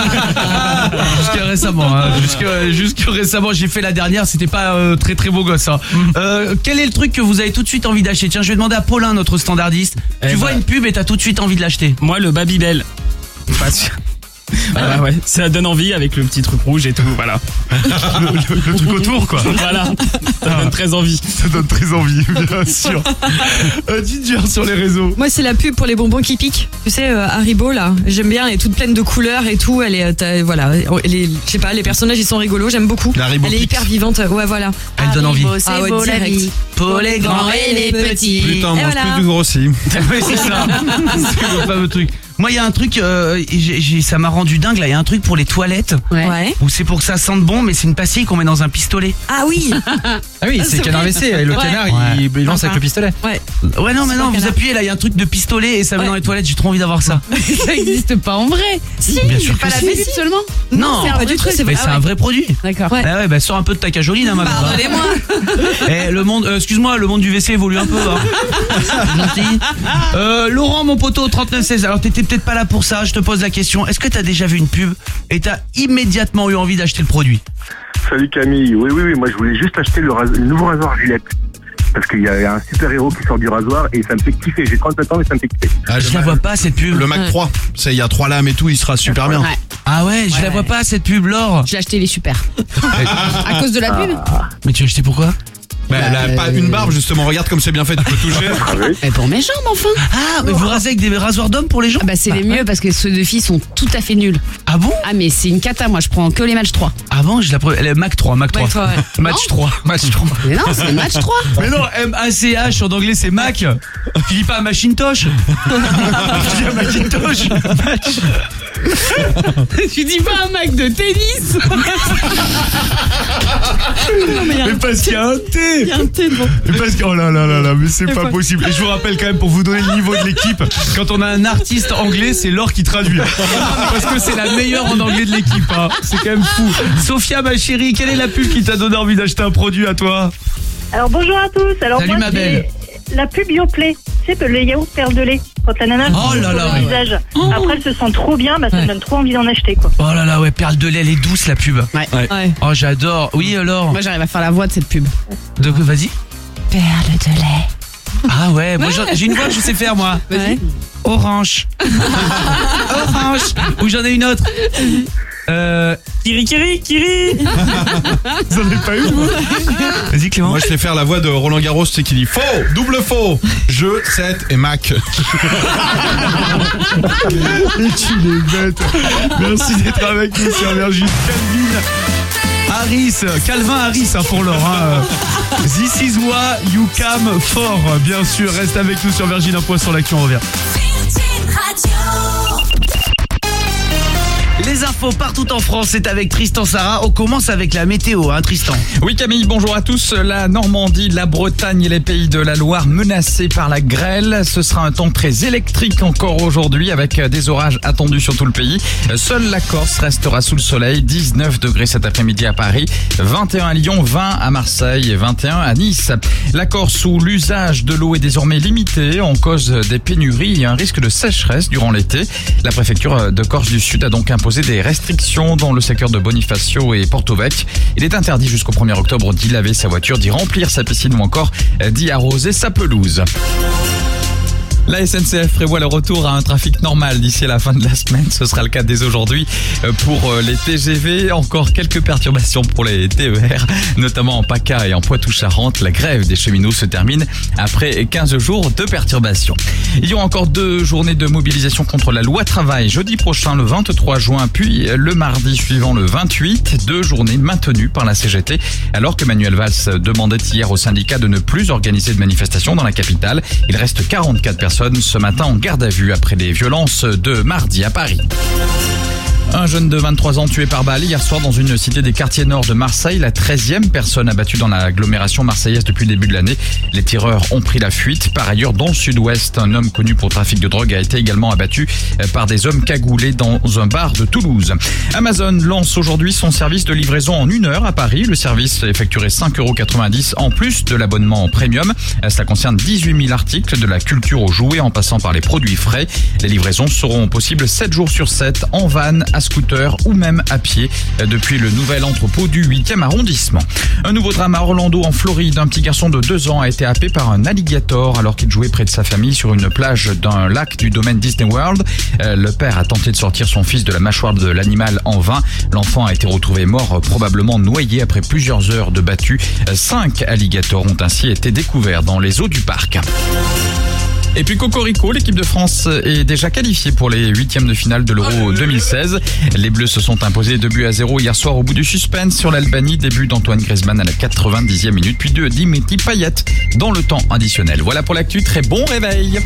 Jusqu'à récemment, hein. Jusque, jusque récemment, j'ai fait la dernière, c'était pas euh, très très beau gosse. Hein. Euh, quel est le truc que vous avez tout de suite envie d'acheter? Tiens, je vais demander à Paulin, notre standardiste. Eh tu vois bah. une pub et t'as tout de suite envie de l'acheter. Moi, le Babybel. Parce... Voilà, ouais, ça donne envie avec le petit truc rouge et tout, voilà. le, le- le truc autour, quoi. Voilà, ça donne très envie. Ça donne très envie, bien sûr. Euh, Ginger sur les réseaux. Moi, c'est la pub pour les bonbons qui piquent. Tu sais, euh, Haribo, là. J'aime bien, elle est toute pleine de couleurs et tout. Elle est, euh, t'as- voilà. Elle est- je sais pas, les personnages, ils sont rigolos, j'aime beaucoup. La Haribo Elle est Pix. hyper vivante. Ouais, voilà. Elle donne envie. C'est Ah ouais, beau la direct. vie. Pour les grands et les petits. Plus t'en Et manges, voilà. plus tu grossis. Oui, c'est ça. C'est le fameux truc. Moi, il y a un truc, euh, j'ai- j'ai- ça m'a rendu dingue. Là, il y a un truc pour les toilettes. Ouais. Ouais. Où c'est pour que ça sente bon, mais c'est une pastille qu'on met dans un pistolet. Ah oui. Ah oui, c'est c'est canard vrai. W C. Et le Ouais. canard, Ouais. il, il lance avec le pistolet. Ouais. Ouais, non, mais C'est non, pas vous canard. appuyez là, il y a un truc de pistolet et ça va Ouais. dans les toilettes. J'ai trop envie d'avoir ça. Ça existe pas en vrai. Si, Bien sûr pas que la si. pub seulement. Non, c'est un pas vrai du tout, truc. c'est Mais vrai. c'est un vrai produit. D'accord. Ouais. Ah ouais, bah sors un peu de ta cajoline, hein, ma grande. Pardonnez-moi. Eh, le monde, euh, excuse-moi, le monde du W C évolue un peu. Hein. Gentil. Euh, Laurent, mon poteau, trente-neuf seize. Alors, t'étais peut-être pas là pour ça. Je te pose la question. Est-ce que t'as déjà vu une pub et t'as immédiatement eu envie d'acheter le produit? Salut Camille, oui oui oui, moi je voulais juste acheter le, ras- le nouveau rasoir Gillette. Parce qu'il y a un super héros qui sort du rasoir et ça me fait kiffer. J'ai trente-sept ans mais ça me fait kiffer. Ah, Je la vois pas cette pub. Le Mac trois, c'est- il y a trois lames et tout, il sera super bien. Ouais. Ah ouais, je la vois pas cette pub, Laure. Je l'ai acheté, il est super. À cause de la pub. Mais tu l'as acheté pourquoi? Bah, elle a pas une barbe justement, regarde comme c'est bien fait, tu peux toucher. Et pour mes jambes, enfin. Ah, mais vous rasez avec des rasoirs d'hommes pour les gens? Ah bah c'est les mieux parce que ceux de filles sont tout à fait nuls. Ah bon? Ah mais c'est une cata, moi je prends que les matchs trois. Ah bon, je la pre- elle est Mac trois, Mac trois. Ouais, toi, ouais. Match Non. trois. Match trois. Mais non, c'est le match trois. Mais non, M A C H en anglais c'est Mac. Tu dis pas Macintosh. Tu dis Macintosh. Match. Tu dis pas un Mac de tennis. Non, mais il y a Mais un- parce qu'il y a un T. il y a un T devant. Mais parce que, oh là là là là, mais c'est Et pas quoi possible. Et je vous rappelle quand même, pour vous donner le niveau de l'équipe, quand on a un artiste anglais, c'est Laure qui traduit. Parce que c'est la meilleure en anglais de l'équipe, hein. C'est quand même fou. Sophia, ma chérie, quelle est la pub qui t'a donné envie d'acheter un produit à toi? Alors bonjour à tous. Alors Salut, moi, ma belle. j'ai la pub Yoplait. Tu sais, le yaourt perle de lait. Quand la nana Oh se là met là, sur ouais. le visage. Après elle se sent trop bien, bah ça me donne trop envie d'en acheter quoi. Oh là là, ouais, perle de lait, elle est douce la pub. Ouais. Ouais. Oh, j'adore. Oui, alors. Moi j'arrive à faire la voix de cette pub. De quoi, vas-y. Perle de lait. Ah ouais, moi j'en- j'ai une voix que je sais faire, moi. Vas-y. Orange. Orange. Ou j'en ai une autre. Euh. Kiri, Kiri, Kiri. Vous en avez pas une, vous? Vas-y, Clément. Moi je sais faire la voix de Roland Garros, c'est qui dit faux, double faux, jeu, sept et Mac. Et tu es bête. Merci d'être avec nous sur Virgin. Calvin Harris, Calvin Harris hein, pour Laure. Hein. This is why you come for. Bien sûr, reste avec nous sur Virgin. Un point sur l'actu, on revient. Les infos partout en France, c'est avec Tristan Sarah. On commence avec la météo, hein, Tristan. Oui Camille, bonjour à tous. La Normandie, la Bretagne et les pays de la Loire menacés par la grêle. Ce sera un temps très électrique encore aujourd'hui avec des orages attendus sur tout le pays. Seule la Corse restera sous le soleil. dix-neuf degrés cet après-midi à Paris, vingt et un à Lyon, vingt à Marseille et vingt et un à Nice. La Corse où l'usage de l'eau est désormais limité en cause des pénuries et un risque de sécheresse durant l'été. La préfecture de Corse du Sud a donc imposé des restrictions dans le secteur de Bonifacio et Porto-Vecchio. Il est interdit jusqu'au premier octobre d'y laver sa voiture, d'y remplir sa piscine ou encore d'y arroser sa pelouse. La S N C F prévoit le retour à un trafic normal d'ici à la fin de la semaine. Ce sera le cas dès aujourd'hui pour les T G V. Encore quelques perturbations pour les T E R, notamment en PACA et en Poitou-Charentes. La grève des cheminots se termine après quinze jours de perturbations. Il y aura encore deux journées de mobilisation contre la loi travail. Jeudi prochain, le vingt-trois juin, puis le mardi suivant, le vingt-huit. Deux journées maintenues par la C G T, alors que Manuel Valls demandait hier au syndicat de ne plus organiser de manifestations dans la capitale. Il reste quarante-quatre personnes ce matin en garde à vue après les violences de mardi à Paris. Un jeune de vingt-trois ans tué par balle hier soir dans une cité des quartiers nord de Marseille. La treizième personne abattue dans l'agglomération marseillaise depuis le début de l'année. Les tireurs ont pris la fuite. Par ailleurs, dans le sud-ouest, un homme connu pour trafic de drogue a été également abattu par des hommes cagoulés dans un bar de Toulouse. Amazon lance aujourd'hui son service de livraison en une heure à Paris. Le service effectuerait cinq euros quatre-vingt-dix en plus de l'abonnement en premium. Cela concerne dix-huit mille articles, de la culture aux jouets en passant par les produits frais. Les livraisons seront possibles sept jours sur sept en van, à scooter ou même à pied depuis le nouvel entrepôt du huitième arrondissement. Un nouveau drame à Orlando en Floride. Un petit garçon de deux ans a été happé par un alligator alors qu'il jouait près de sa famille sur une plage d'un lac du domaine Disney World. Le père a tenté de sortir son fils de la mâchoire de l'animal en vain. L'enfant a été retrouvé mort, probablement noyé après plusieurs heures de battue. Cinq alligators ont ainsi été découverts dans les eaux du parc. Et puis Cocorico, l'équipe de France est déjà qualifiée pour les huitièmes de finale de l'Euro deux mille seize. Les Bleus se sont imposés deux buts à zéro hier soir au bout du suspense sur l'Albanie. Début d'Antoine Griezmann à la quatre-vingt-dixième minute, puis de Dimitri Payet dans le temps additionnel. Voilà pour l'actu, très bon réveil.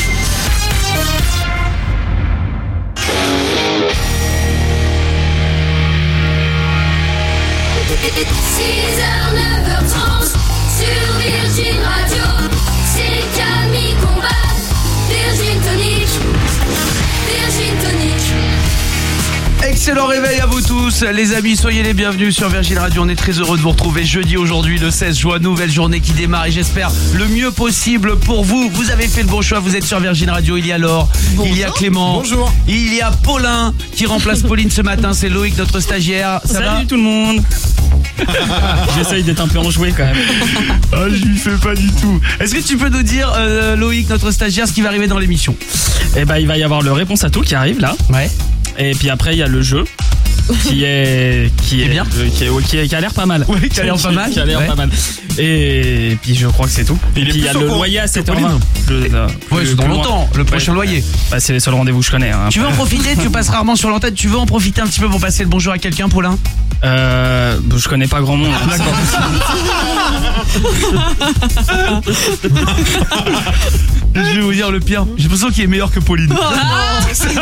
six heures, neuf heures trente sur Virgin Radio, c'est Camille Combat, Virgin Tonic, Virgin Tonic. Excellent réveil à vous tous, les amis, soyez les bienvenus sur Virgin Radio. On est très heureux de vous retrouver jeudi aujourd'hui, le seize juin, nouvelle journée qui démarre et j'espère le mieux possible pour vous. Vous avez fait le bon choix, vous êtes sur Virgin Radio. Il y a Laure, bonjour. Il y a Clément, bonjour. Il y a Paulin qui remplace Pauline ce matin, c'est Loïc notre stagiaire. Ça Salut va tout le monde. J'essaye d'être un peu enjoué quand même. Ah, j'y fais pas du tout. Est-ce que tu peux nous dire, euh, Loïc, notre stagiaire, ce qui va arriver dans l'émission? Eh ben, il va y avoir le réponse à tout qui arrive là. Ouais. Et puis après, il y a le jeu. Qui est qui est, bien euh, qui, est, qui, est, qui a l'air pas mal. Oui, qui a l'air pas mal. Qui a l'air ouais. pas mal. Et puis je crois que c'est tout. Et puis il y a le loyer à sept heures vingt. Ouais, c'est dans longtemps, le prochain ouais. loyer. Bah, c'est les seuls rendez-vous que je connais. Hein, tu veux en profiter? Tu passes rarement sur l'antenne. Tu veux en profiter un petit peu pour passer le bonjour à quelqu'un, Paulin? Euh, je connais pas grand monde. Hein. D'accord. Je vais vous dire le pire. J'ai l'impression qu'il est meilleur que Pauline. Ah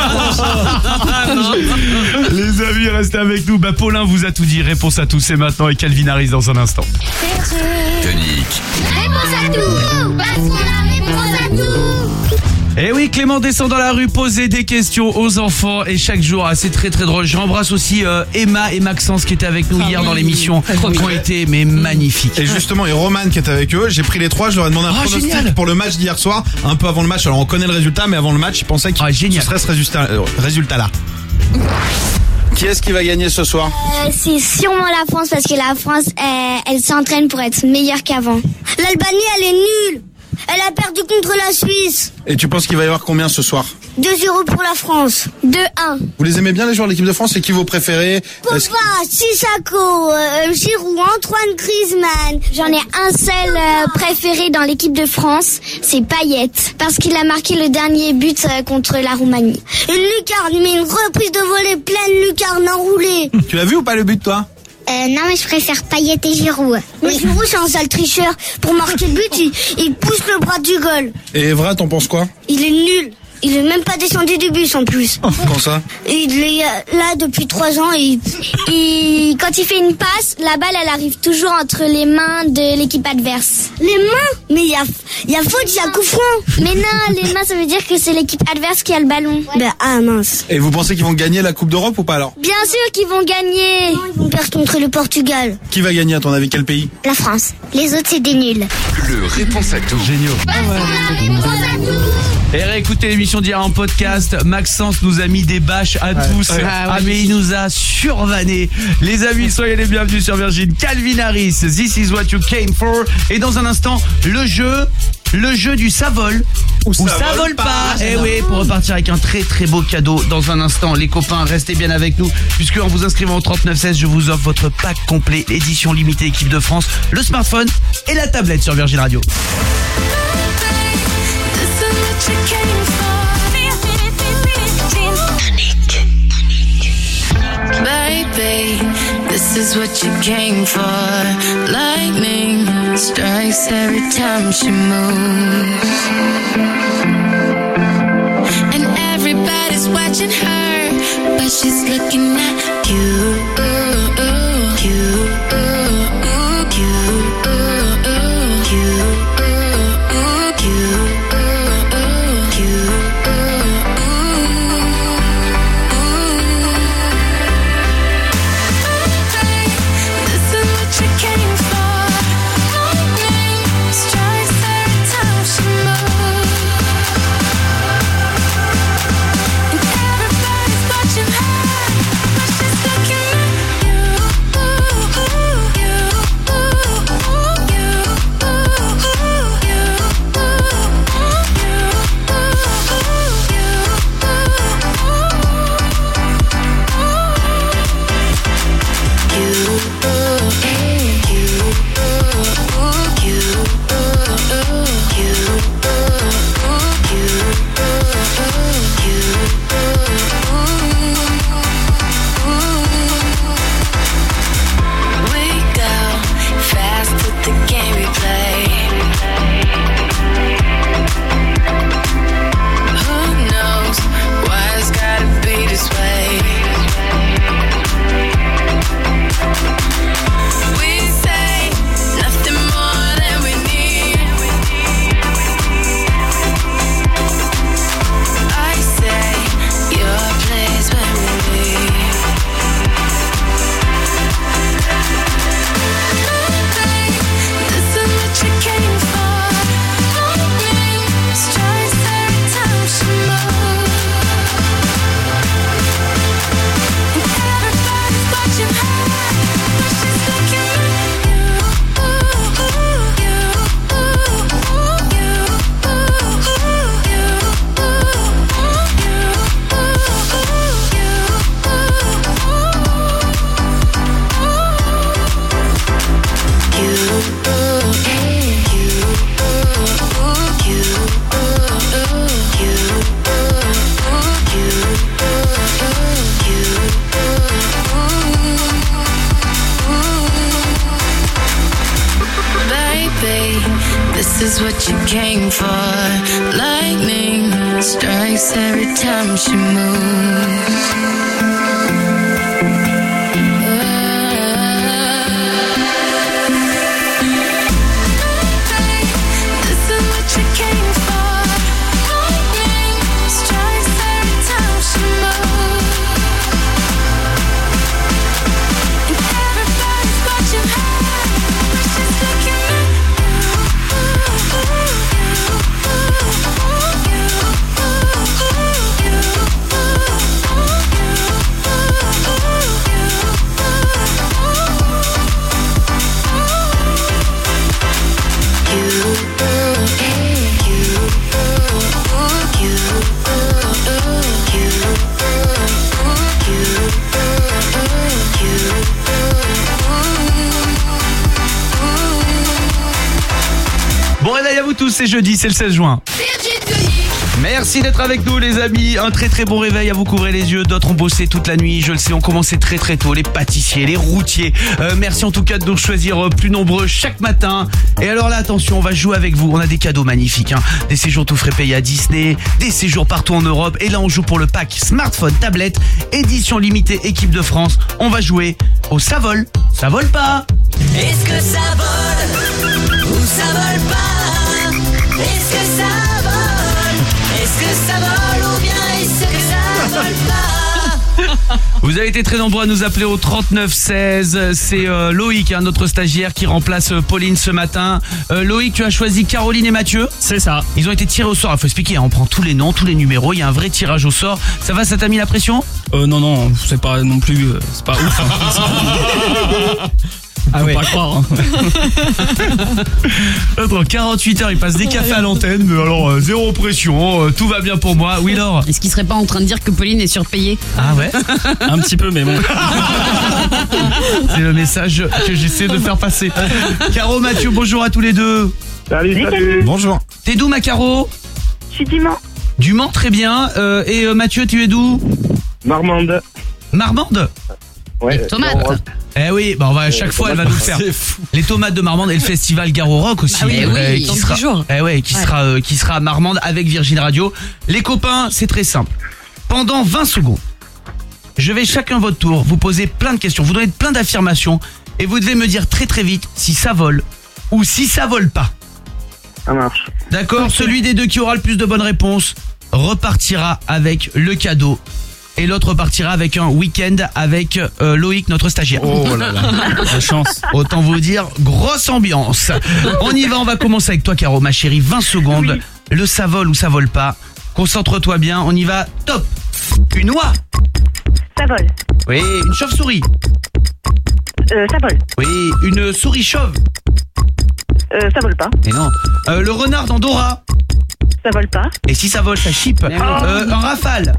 les amis, restez avec nous. Bah, Paulin vous a tout dit. Réponse à tout, c'est maintenant. Et Calvin Harris dans un instant. Tonic. Réponse à tout, parce qu'on a réponse à tout. Eh oui, Clément descend dans la rue poser des questions aux enfants et chaque jour, ah, c'est très très drôle. J'embrasse aussi euh, Emma et Maxence qui étaient avec nous ah hier oui, dans l'émission, qui ont été mais magnifiques. Et justement, et Roman qui était avec eux, j'ai pris les trois, je leur ai demandé un oh, pronostic génial. pour le match d'hier soir, un peu avant le match. Alors on connaît le résultat, mais avant le match, ils pensaient qu'il oh, serait ce résultat, euh, résultat là. Qui est-ce qui va gagner ce soir? euh, C'est sûrement la France parce que la France, elle, elle s'entraîne pour être meilleure qu'avant. L'Albanie, elle est nulle. Elle a perdu contre la Suisse. Et tu penses qu'il va y avoir combien ce soir? deux zéro pour la France. deux un. Vous les aimez bien les joueurs de l'équipe de France? C'est qui vos préférés? Pogba, Sissako, euh, Giroud, Antoine Griezmann. J'en ai un seul euh, préféré dans l'équipe de France, c'est Payet. Parce qu'il a marqué le dernier but euh, contre la Roumanie. Une lucarne, mais une reprise de volée pleine lucarne enroulée. Tu l'as vu ou pas le but toi? Euh, non, mais je préfère Payet et Giroud. Mais Giroud, c'est un sale tricheur. Pour marquer le but, il, il pousse le bras du goal. Et Evra, t'en penses quoi? Il est nul. Il est même pas descendu du bus en plus. Quand ça? Il est là depuis trois ans et il, quand il fait une passe, la balle elle arrive toujours entre les mains de l'équipe adverse. Les mains? Mais il y a, y a faute, il y a coup franc. Mais non, les mains ça veut dire que c'est l'équipe adverse qui a le ballon. Ouais. Ben ah mince. Et vous pensez qu'ils vont gagner la Coupe d'Europe ou pas alors? Bien sûr qu'ils vont gagner. Non, ils vont perdre contre le Portugal. Qui va gagner à ton avis? Quel pays? La France. Les autres c'est des nuls. Le réponse à tout. Génial. Parce qu'on a réponse à tout. Et réécoutez l'émission d'hier en podcast. Maxence nous a mis des bâches à ouais, tous. Ouais, ah, ouais. mais il nous a survanné. Les amis, soyez les bienvenus sur Virgin. Calvin Harris, This is what you came for. Et dans un instant, le jeu le jeu du ça vole ou ça, ça vole pas, pas. Eh oui, pour repartir avec un très très beau cadeau dans un instant. Les copains, restez bien avec nous, puisque en vous inscrivant au trente-neuf seize, je vous offre votre pack complet, édition limitée équipe de France, le smartphone et la tablette sur Virgin Radio. Baby, this is what you came for. Lightning strikes every time she moves, and everybody's watching her, but she's looking at you. This is what you came for. Lightning strikes every time she moves. Bon réveil à vous tous, c'est jeudi, c'est le seize juin. Merci d'être avec nous les amis, un très très bon réveil à vous couvrir les yeux, d'autres ont bossé toute la nuit, je le sais, on commençait très très tôt, les pâtissiers, les routiers, euh, merci en tout cas de nous choisir plus nombreux chaque matin. Et alors là attention, on va jouer avec vous, on a des cadeaux magnifiques, hein. Des séjours tout frais payés à Disney, des séjours partout en Europe, et là on joue pour le pack smartphone, tablette, édition limitée équipe de France, on va jouer au ça vole, ça vole pas. Est-ce que ça vole ou ça vole pas? Est-ce que ça vole? Est-ce que ça vole ou bien est-ce que ça vole pas? Vous avez été très nombreux à nous appeler au trente-neuf seize. C'est euh, Loïc, hein, notre stagiaire, qui remplace euh, Pauline ce matin. Euh, Loïc, tu as choisi Caroline et Mathieu. C'est ça. Ils ont été tirés au sort. Il faut expliquer, hein, on prend tous les noms, tous les numéros. Il y a un vrai tirage au sort. Ça va, ça t'a mis la pression? Euh, non, non, c'est pas non plus... euh, C'est pas ouf. Hein. Ah ouais. Faut pas croire. Hein. Dans quarante-huit heures, il passe des cafés à l'antenne, mais alors euh, zéro pression, euh, tout va bien pour moi. Oui, Laure. Est-ce qu'il serait pas en train de dire que Pauline est surpayée? Ah ouais. Un petit peu, mais bon. C'est le message que j'essaie de faire passer. Caro, Mathieu, bonjour à tous les deux. Salut, salut. Bonjour. T'es d'où, ma Caro? Je suis du Mans. Du Mans, très bien. Euh, et euh, Mathieu, tu es d'où? Marmande. Marmande? Ouais. Tomates. Eh oui, bah on va à chaque fois elle va nous faire les tomates de Marmande et le festival Garo Rock aussi. Ah oui, euh, oui, qui dans sera, dix jours. eh ouais, qui Ouais. sera euh, qui sera à Marmande avec Virgin Radio. Les copains, c'est très simple. Pendant vingt secondes, je vais chacun votre tour vous poser plein de questions, vous donner plein d'affirmations et vous devez me dire très très vite si ça vole ou si ça vole pas. Ça marche. D'accord, celui des deux qui aura le plus de bonnes réponses repartira avec le cadeau. Et l'autre partira avec un week-end avec euh, Loïc, notre stagiaire. Oh là là. La chance. Autant vous dire, grosse ambiance. On y va, on va commencer avec toi, Caro, ma chérie. vingt secondes. Le ça vole ou ça vole pas. Concentre-toi bien, on y va. Top. Une oie. Ça vole. Oui, une chauve-souris. Euh, ça vole. Oui, une souris chauve. Euh, ça vole pas. Et non. Euh, le renard d'Andorra. Ça vole pas. Et si ça vole, ça chipe. Euh, un rafale.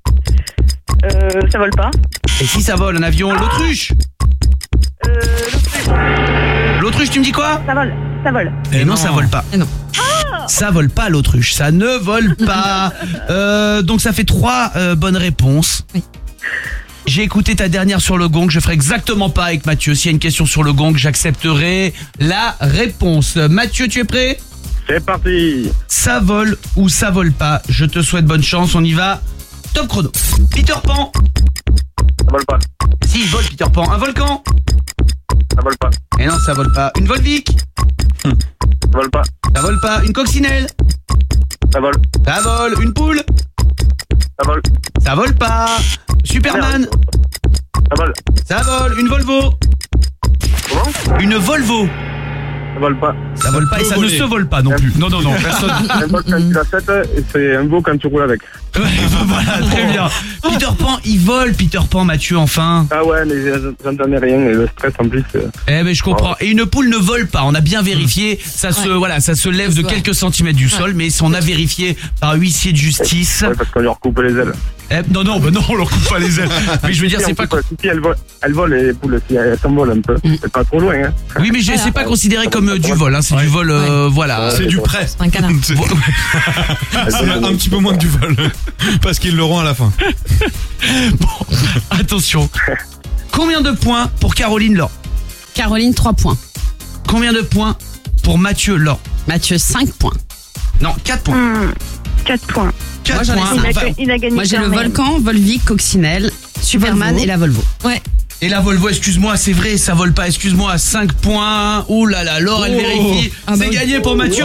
Euh, ça vole pas. Et si ça vole, un avion. L'autruche. Euh, L'autruche, tu me dis quoi? ça vole. Ça vole. Et non, ça vole pas. Et non. Ça vole pas, l'autruche. Ça ne vole pas. Euh, donc ça fait trois euh, bonnes réponses. Oui. J'ai écouté ta dernière sur le gong. Je ferai exactement pas avec Mathieu. S'il y a une question sur le gong, j'accepterai la réponse. Mathieu, tu es prêt? C'est parti. Ça vole ou ça vole pas? Je te souhaite bonne chance. On y va. Top chrono. Peter Pan. Ça vole pas. Si, il vole, Peter Pan. Un volcan. Ça vole pas. Et non, ça vole pas. Une Volvic. Ça vole pas. Ça vole pas. Une coccinelle. Ça vole. Ça vole. Une poule. Ça vole. Ça vole pas. Superman. Ça vole. Ça vole. Une Volvo. Comment? Une Volvo. Ça vole pas. Ça vole pas et ça ne se vole pas non plus. Non, non, non, personne. Un vol quand tu l'achètes et c'est un beau quand tu roules avec. Ouais, voilà, très bien. Peter Pan, il vole, Peter Pan, Mathieu, enfin. Ah ouais, mais j'entendais rien et le stress en plus. euh, Eh ben je comprends. Et une poule ne vole pas. On a bien vérifié. Ça se, Ouais. voilà, ça se lève de Ouais. quelques centimètres du sol, mais on a vérifié par huissier de justice. Ouais, parce qu'on leur coupe les ailes. Eh, non, non, bah non, on leur coupe pas les ailes. Mais je veux dire, Si, c'est on pas. coupe, Si elles volent, elles volent les poules, si elles s'envolent un peu. C'est pas trop loin, hein. Oui, mais je- c'est pas considéré comme euh, du vol. Hein, c'est du vol, euh, voilà. C'est du prêt. C'est un canard. C'est c'est un petit peu moins que du vol. Parce qu'ils l'auront à la fin. Bon, attention. Combien de points pour Caroline Laure? Caroline, trois points. Combien de points pour Mathieu Laure? Mathieu, cinq points. Non, quatre points. Hmm, quatre points. quatre Moi, j'en ai points. Il a, cinq. ga- il a gagné. Moi, j'ai le quand même. Volcan, Volvic, Coccinelle, Superman Volvo. et la Volvo. Ouais. Et la Volvo, excuse-moi, c'est vrai, ça vole pas, excuse-moi, cinq points. Ouh là là, Laure, elle Oh. vérifie. Ah bah C'est oui. gagné pour Mathieu.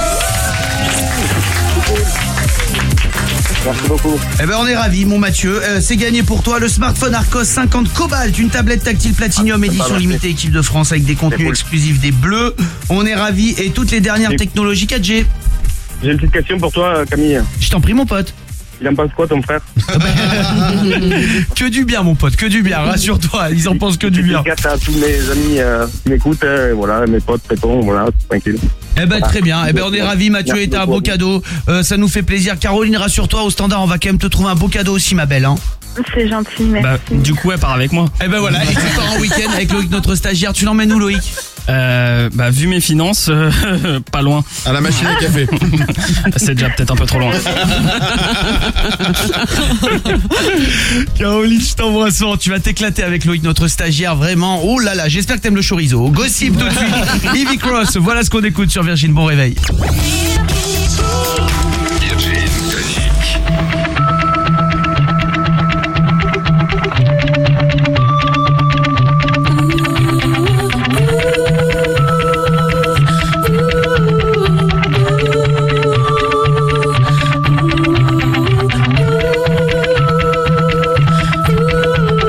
Merci beaucoup. Eh ben on est ravis, mon Mathieu. Euh, c'est gagné pour toi le smartphone Arcos cinquante Cobalt, une tablette tactile Platinum, Ah, édition merci. limitée équipe de France avec des contenus cool. exclusifs des Bleus. On est ravis et toutes les dernières Et- technologies quatre G. J'ai une petite question pour toi, Camille. Je t'en prie, mon pote. Il en pense quoi, ton frère? Que du bien, mon pote, que du bien. Rassure-toi, ils en pensent que du bien. Dédicace à tous mes amis euh, qui m'écoutent, euh, voilà, mes potes, pétons, voilà, tranquille. Eh ben très bien, eh ben on est ravis, Mathieu, Merci et t'as un beaucoup. beau cadeau. Euh, ça nous fait plaisir. Caroline, rassure-toi, au standard, on va quand même te trouver un beau cadeau aussi, ma belle. Hein. C'est gentil, merci. Bah, du coup, elle part avec moi. Eh ben voilà, et tu pars en week-end avec Loïc, notre stagiaire. Tu l'emmènes où, Loïc? Euh, bah, vu mes finances, euh, pas loin. À la machine à café. C'est déjà peut-être un peu trop loin. Caroline, je t'embrasse fort. Tu vas t'éclater avec Loïc, notre stagiaire, vraiment. Oh là là, j'espère que t'aimes le chorizo. Gossip tout de suite. Ivy Cross, voilà ce qu'on écoute sur Virgin. Bon réveil. Ooh.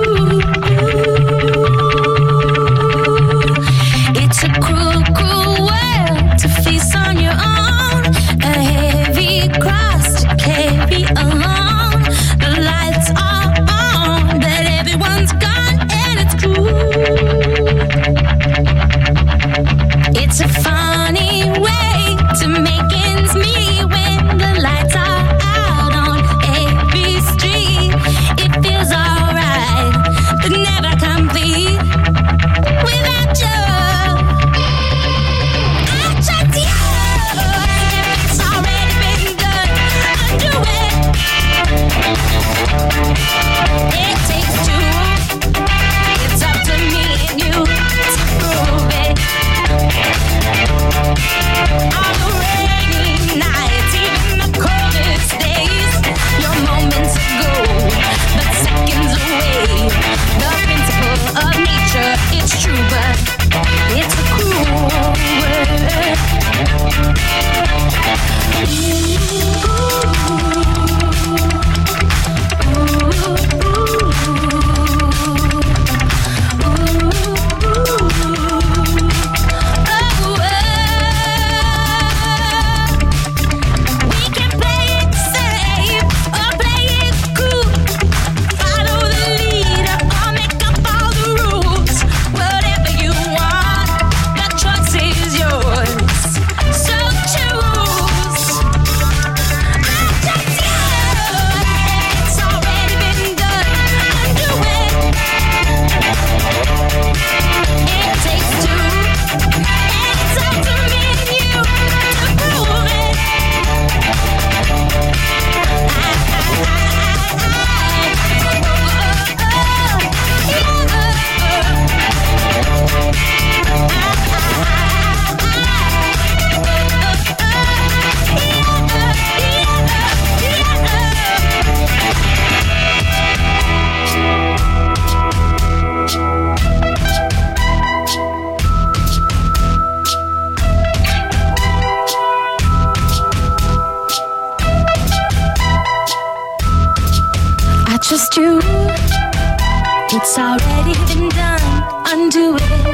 It's already been done, undo it.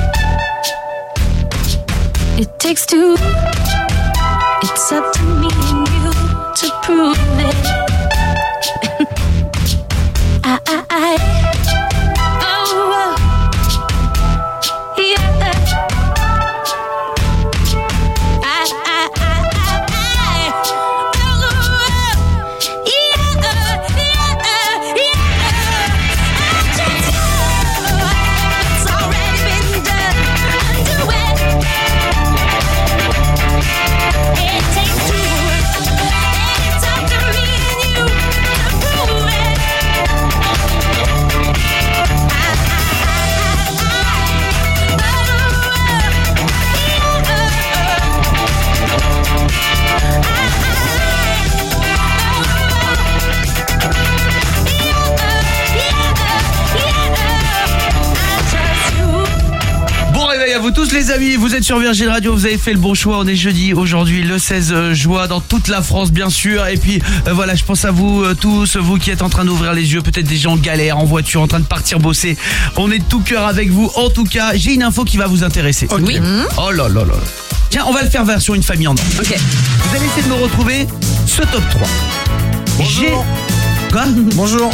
It takes two. It's up to me and you to prove it. I, I, I, oh, oh, yeah. I, I, I, I, oh, oh, yeah, yeah, yeah. I just know it's already been done. Undo it. It takes two. It's up to me and you to prove it. Bon réveil à vous tous les amis, vous êtes sur Virgin Radio, vous avez fait le bon choix, on est jeudi aujourd'hui le seize juin dans toute la France bien sûr. Et puis euh, voilà, je pense à vous euh, tous, vous qui êtes en train d'ouvrir les yeux, peut-être des gens en galère, en voiture, en train de partir bosser. On est de tout cœur avec vous. En tout cas, j'ai une info qui va vous intéresser. Oui. Oh là là là. Tiens, on va le faire version une famille en or. Ok. Vous allez essayer de me retrouver ce top trois. J'ai... Quoi? Bonjour.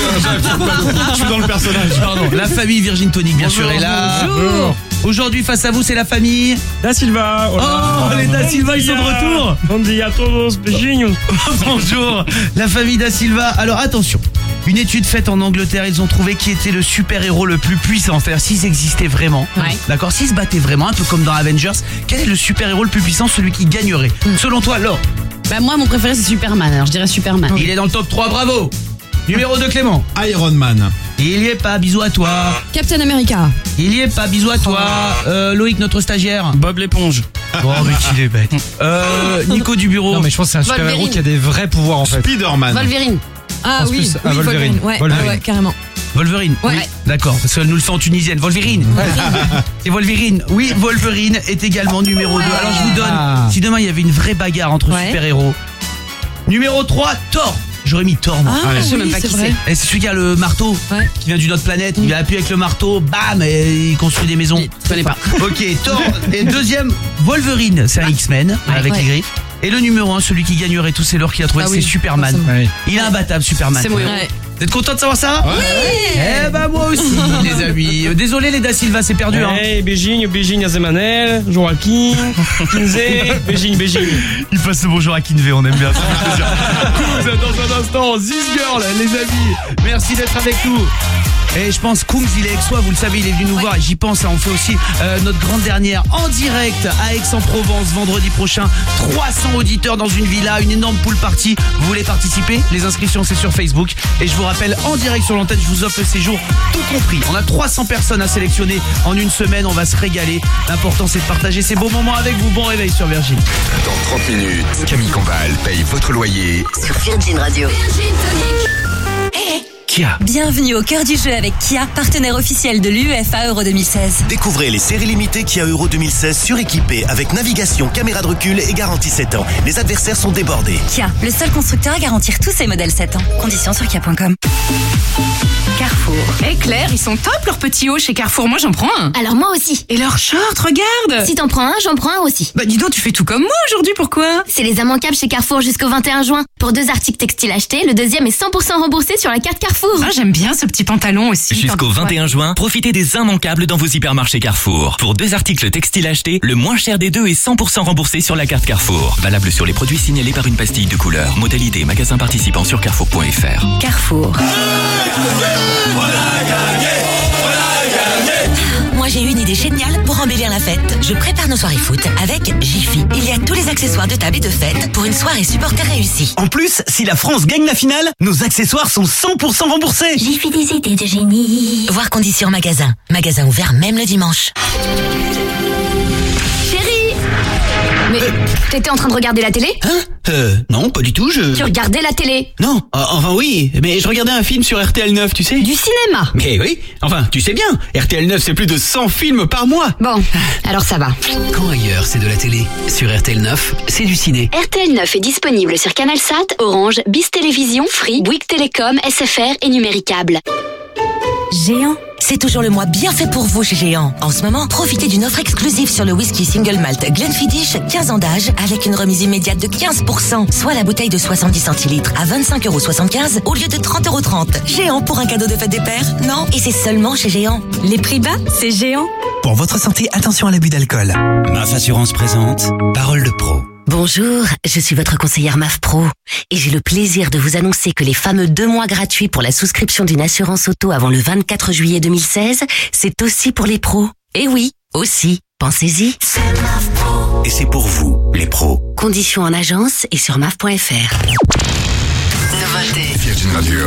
Je suis dans le personnage. Pardon, la famille Virgin Tonic bien sûr est là. Bonjour. Aujourd'hui face à vous c'est la famille Da Silva. Oh, les Da Silva ils sont de retour. Bon dia a todos, beijinhos. Bonjour, la famille Da Silva. Alors attention, une étude faite en Angleterre, ils ont trouvé qui était le super-héros le plus puissant, c'est-à-dire s'ils existaient vraiment. Ouais. D'accord, s'ils se battaient vraiment, un peu comme dans Avengers, quel est le super-héros le plus puissant, celui qui gagnerait? Selon toi, Laure? Bah moi mon préféré c'est Superman, alors je dirais Superman. Il est dans le top trois, bravo. Numéro deux, Clément. Iron Man. Il y est pas, bisous à toi. Captain America. Il y est pas, bisous à toi. euh, Loïc, notre stagiaire. Bob l'éponge. Oh mais qu'il est bête. euh, Nico du bureau. Non mais je pense que c'est un super-héros Wolverine. qui a des vrais pouvoirs en fait. Spider-Man. Wolverine. Ah pense oui, plus à oui, Wolverine. Ouais, Wolverine. ouais, carrément. Wolverine. Ouais. Oui. D'accord, parce qu'elle nous le fait en tunisienne. Wolverine. C'est Wolverine. Oui, Wolverine est également numéro deux. Alors je vous donne, Ah. si demain il y avait une vraie bagarre entre Ouais. super-héros. Numéro trois, Thor. J'aurais mis Thor, moi. Ah, je sais oui, même pas c'est qui vrai. Et c'est celui qui a le marteau, Ouais. qui vient d'une autre planète. Il appuie avec le marteau, bam, et il construit des maisons. Je connais pas. Ok, Thor. Et deuxième, Wolverine, c'est un X-Men avec Ouais. les griffes. Et le numéro un, celui qui gagnerait tous, c'est l'or qui a trouvé, Ah c'est oui, Superman. forcément. Ouais. Il est imbattable, Superman. C'est mon héros. Ouais. Vous êtes content de savoir ça? Eh ben moi aussi, les amis. Euh, Désolé les Da Silva, c'est perdu. Hein. Hey, beijinho, beijinho a Zemanel, Joaquim, Quinze, beijinho, beijinho. Il passe le bonjour à Kinvé, on aime bien ça. Cool, dans un instant, This Girl, les amis. Merci d'être avec nous. Et je pense Kungs, il est avec soi, vous le savez, il est venu nous voir et j'y pense, hein, on fait aussi euh, notre grande dernière en direct à Aix-en-Provence vendredi prochain. trois cents auditeurs dans une villa, une énorme pool party. Vous voulez participer? Les inscriptions c'est sur Facebook. Et je vous rappelle, en direct sur l'antenne, je vous offre le séjour tout compris. On a trois cents personnes à sélectionner en une semaine, on va se régaler. L'important c'est de partager ces beaux moments avec vous. Bon réveil sur Virgin. Dans trente minutes, Camille Combal paye votre loyer. Sur Virgin Radio. Kia. Bienvenue au cœur du jeu avec Kia, partenaire officiel de l'U E F A Euro deux mille seize. Découvrez les séries limitées Kia Euro deux mille seize suréquipées avec navigation, caméra de recul et garantie sept ans. Les adversaires sont débordés. Kia, le seul constructeur à garantir tous ses modèles sept ans. Conditions sur kia point com. Carrefour. Eh Claire, ils sont top leurs petits hauts chez Carrefour, moi j'en prends un. Alors moi aussi. Et leurs shorts, regarde. Si t'en prends un, j'en prends un aussi. Bah dis donc, tu fais tout comme moi aujourd'hui, pourquoi? C'est les immanquables chez Carrefour jusqu'au vingt et un juin. Pour deux articles textiles achetés, le deuxième est cent pour cent remboursé sur la carte Carrefour. Ah, j'aime bien ce petit pantalon aussi. Jusqu'au vingt et un juin, profitez des immanquables dans vos hypermarchés Carrefour. Pour deux articles textiles achetés, le moins cher des deux est cent pour cent remboursé sur la carte Carrefour. Valable sur les produits signalés par une pastille de couleur. Modalité magasin participant sur carrefour point f r. Carrefour. Moi j'ai une idée géniale pour embellir la fête. Je prépare nos soirées foot avec Jiffy. Il y a tous les accessoires de table et de fête pour une soirée supporter réussie. En plus, si la France gagne la finale, nos accessoires sont cent pour cent remboursés. Jiffy, des idées de génie. Voir conditions magasin. Magasin ouvert même le dimanche. Chérie! Mais t'étais en train de regarder la télé? Hein? Euh, non, pas du tout, je... Tu regardais la télé? Non, euh, enfin oui, mais je regardais un film sur R T L neuf, tu sais. Du cinéma? Mais oui, enfin, tu sais bien, R T L neuf c'est plus de cent films par mois. Bon, alors ça va. Quand ailleurs c'est de la télé, sur R T L neuf, c'est du ciné. R T L neuf est disponible sur CanalSat, Orange, Bis Télévision, Free, Bouygues Télécom, S F R et Numéricable. Géant, c'est toujours le mois bien fait pour vous chez Géant. En ce moment, profitez d'une offre exclusive sur le whisky single malt Glenfiddich, quinze ans d'âge, avec une remise immédiate de quinze pour cent, soit la bouteille de soixante-dix centilitres à vingt-cinq euros soixante-quinze au lieu de trente euros trente. Géant pour un cadeau de fête des pères? Non, et c'est seulement chez Géant. Les prix bas, c'est Géant. Pour votre santé, attention à l'abus d'alcool. M A F Assurance présente Parole de Pro. Bonjour, je suis votre conseillère M A F Pro et j'ai le plaisir de vous annoncer que les fameux deux mois gratuits pour la souscription d'une assurance auto avant le vingt-quatre juillet deux mille seize, c'est aussi pour les pros. Et oui, aussi, pensez-y. Et c'est pour vous, les pros. Conditions en agence et sur maf point f r. Virgin Radio.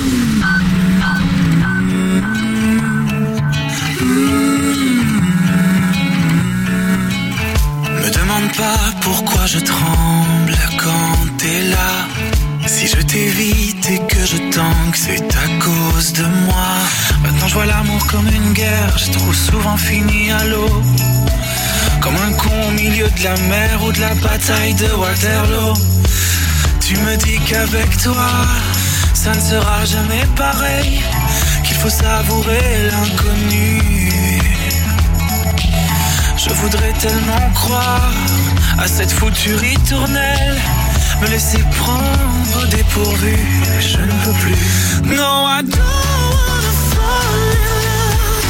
Me demande pas pourquoi je tremble quand t'es là. Si je t'évite et que je tangue, c'est à cause de moi. Maintenant je vois l'amour comme une guerre, j'ai trop souvent fini à l'eau. Comme un con au milieu de la mer ou de la bataille de Waterloo. Tu me dis qu'avec toi, ça ne sera jamais pareil, qu'il faut savourer l'inconnu. Je voudrais tellement croire à cette foutue ritournelle, me laisser prendre au dépourvu, je ne peux plus. No, I don't wanna fall in love.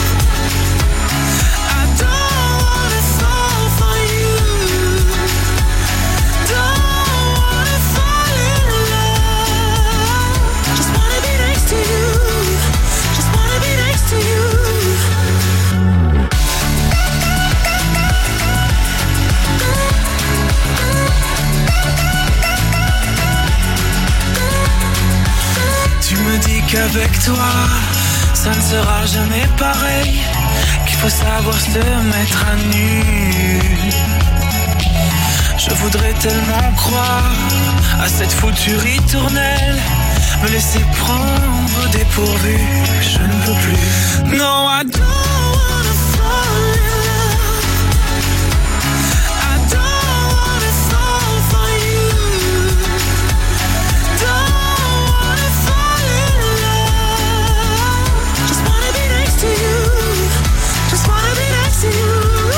I don't wanna fall for you. Don't wanna fall in love. Just wanna be next to you. Just wanna be next to you. Tu me dis qu'avec toi, ça ne sera jamais pareil, qu'il faut savoir se mettre à nu. Je voudrais tellement croire à cette foutue ritournelle, me laisser prendre au dépourvu, je ne peux plus. No, I don't wanna fall in love. I don't wanna fall for you. Don't to you, just wanna be next to you.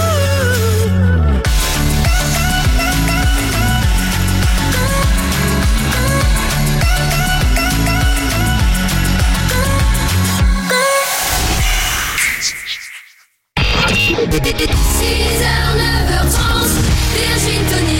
six heures, neuf heures trente, Virgin Tonic.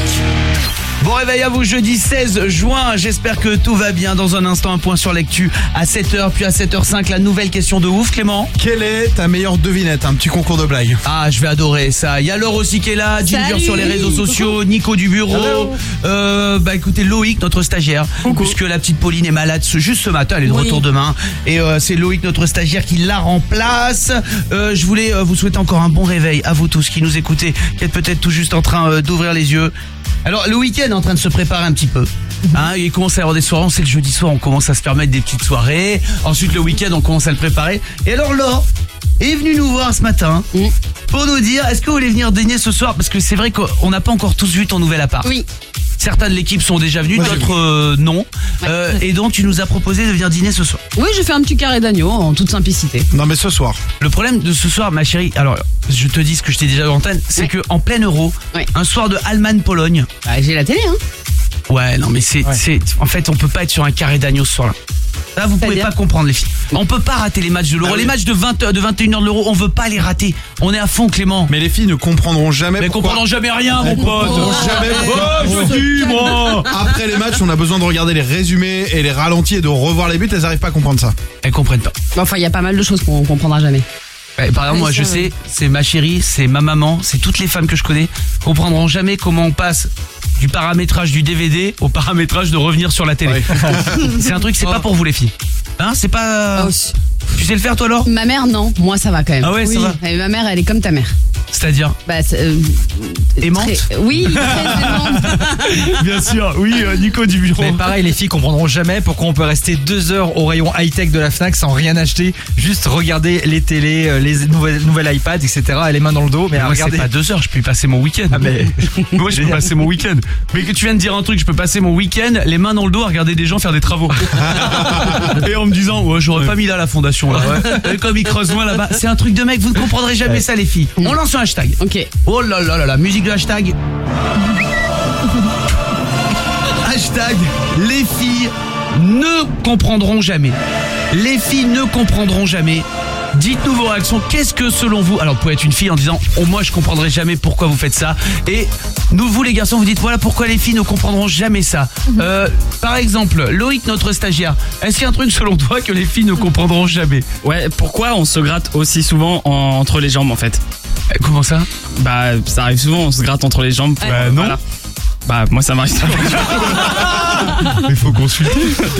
Bon réveil à vous, jeudi seize juin, j'espère que tout va bien. Dans un instant, un point sur l'actu à sept heures, puis à sept heures cinq, la nouvelle question de ouf, Clément. Quelle est ta meilleure devinette? Un petit concours de blagues. Ah, je vais adorer ça. Il y a Laure aussi qui est là, Ginger Salut. sur les réseaux sociaux, Nico du bureau. Euh, bah écoutez, Loïc, notre stagiaire, puisque la petite Pauline est malade ce, juste ce matin, elle est de Oui. retour demain. Et euh, c'est Loïc, notre stagiaire, qui la remplace. Euh, je voulais euh, vous souhaiter encore un bon réveil à vous tous qui nous écoutez, qui êtes peut-être tout juste en train euh, d'ouvrir les yeux. Alors le week-end est en train de se préparer un petit peu. Hein, il commence à y avoir des soirées, on sait que le jeudi soir on commence à se permettre des petites soirées. Ensuite le week-end on commence à le préparer. Et alors Laure est venue nous voir ce matin pour nous dire, est-ce que vous voulez venir dîner ce soir? Parce que c'est vrai qu'on n'a pas encore tous vu ton nouvel appart. Oui. Certains de l'équipe sont déjà venus, Moi, j'ai d'autres euh, non. Euh, et donc tu nous as proposé de venir dîner ce soir. Oui, j'ai fait un petit carré d'agneau en toute simplicité. Non mais ce soir. Le problème de ce soir, ma chérie, alors je te dis ce que je t'ai déjà dans l'antenne, c'est que en plein euro, un soir de Allemagne-Pologne. Bah, j'ai la télé, hein. Ouais, non mais c'est, c'est, en fait, on peut pas être sur un carré d'agneau ce soir-là. Là, vous pouvez pas comprendre les filles. On peut pas rater les matchs de l'Euro. Ah oui. Les matchs de vingt heures, de vingt et une heures de l'Euro, on veut pas les rater. On est à fond, Clément. Mais les filles ne comprendront jamais. Mais pourquoi... comprendront jamais rien, mon Elles pote. comprendront jamais. Oh, je dis, moi. Après les matchs, on a besoin de regarder les résumés et les ralentis et de revoir les buts. Elles arrivent pas à comprendre ça. Elles comprennent pas. Enfin, il y a pas mal de choses qu'on comprendra jamais. Ouais, par exemple, Ouais, moi, ça, je ouais. sais, c'est ma chérie, c'est ma maman, c'est toutes les femmes que je connais, comprendront jamais comment on passe du paramétrage du D V D au paramétrage de revenir sur la télé. C'est un truc, c'est pas pour vous les filles. Hein, c'est pas... Tu sais le faire toi, Laure? Ma mère, non. Moi, ça va quand même. Ah ouais, ça Oui. va. Et ma mère, elle est comme ta mère. C'est-à-dire? Bah, c'est, euh, Aimante. Très- Oui, très aimante. Bien sûr, oui, euh, Nico du bureau. Mais pareil, les filles comprendront jamais pourquoi on peut rester deux heures au rayon high-tech de la Fnac sans rien acheter, juste regarder les télés, euh, les nouvelles, nouvelles iPads, et cetera. Les mains dans le dos, mais Mais à moi, c'est regarder. pas deux heures, je peux y passer mon week-end. Ah, mais- Moi, je peux passer mon week-end. Mais que tu viens de dire un truc, je peux passer mon week-end, les mains dans le dos à regarder des gens faire des travaux. Et en me disant, ouais, j'aurais pas mis là la fondation, là. Ouais. Et comme ils creusent loin là-bas, c'est un truc de mec, vous ne comprendrez jamais ça, les filles. On lance un hashtag. Ok. Oh là là là là, musique de hashtag. Hashtag, les filles ne comprendront jamais. Les filles ne comprendront jamais. Dites-nous vos réactions. Qu'est-ce que selon vous... Alors, vous pouvez être une fille en disant oh, moi, je comprendrai jamais pourquoi vous faites ça. Et nous, vous, les garçons, vous dites voilà pourquoi les filles ne comprendront jamais ça. Euh, par exemple, Loïc, notre stagiaire, est-ce qu'il y a un truc selon toi que les filles ne comprendront jamais? Ouais, pourquoi on se gratte aussi souvent en- entre les jambes en fait? Comment ça? Bah, ça arrive souvent, on se gratte entre les jambes. pour- Bah, non. voilà. Bah, moi, ça m'arrive souvent. Il faut consulter.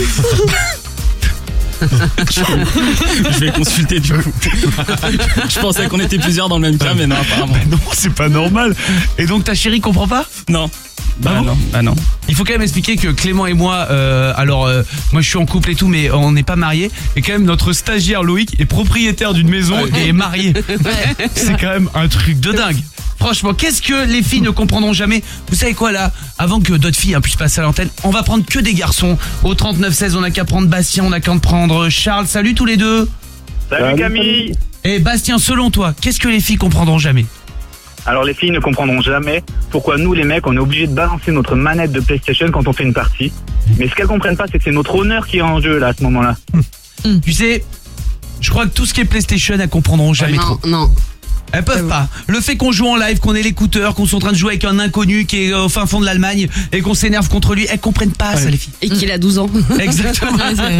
Je vais consulter du coup. Je pensais qu'on était plusieurs dans le même cas, mais non, apparemment. Bah non, c'est pas normal. Et donc, ta chérie comprend pas? Non. Bah, Ah bon non, bah non. Il faut quand même expliquer que Clément et moi, euh, alors euh, moi je suis en couple et tout, mais on n'est pas mariés. Et quand même notre stagiaire Loïc est propriétaire d'une maison et est marié. C'est quand même un truc de dingue. Franchement, qu'est-ce que les filles ne comprendront jamais? Vous savez quoi là? Avant que d'autres filles hein, puissent passer à l'antenne, on va prendre que des garçons. Au trente-neuf seize, on a qu'à prendre Bastien, on a qu'à prendre Charles. Salut tous les deux. Salut Camille. Et Bastien, selon toi, qu'est-ce que les filles comprendront jamais? Alors les filles ne comprendront jamais pourquoi nous les mecs on est obligé de balancer notre manette de PlayStation quand on fait une partie. Mais ce qu'elles comprennent pas c'est que c'est notre honneur qui est en jeu là à ce moment-là. Tu sais, je crois que tout ce qui est PlayStation, elles comprendront jamais trop. Non, non. Elles peuvent pas. Le fait qu'on joue en live, qu'on ait l'écouteur, qu'on soit en train de jouer avec un inconnu qui est au fin fond de l'Allemagne et qu'on s'énerve contre lui, elles comprennent pas ça les filles. Et qu'il a douze ans. Exactement.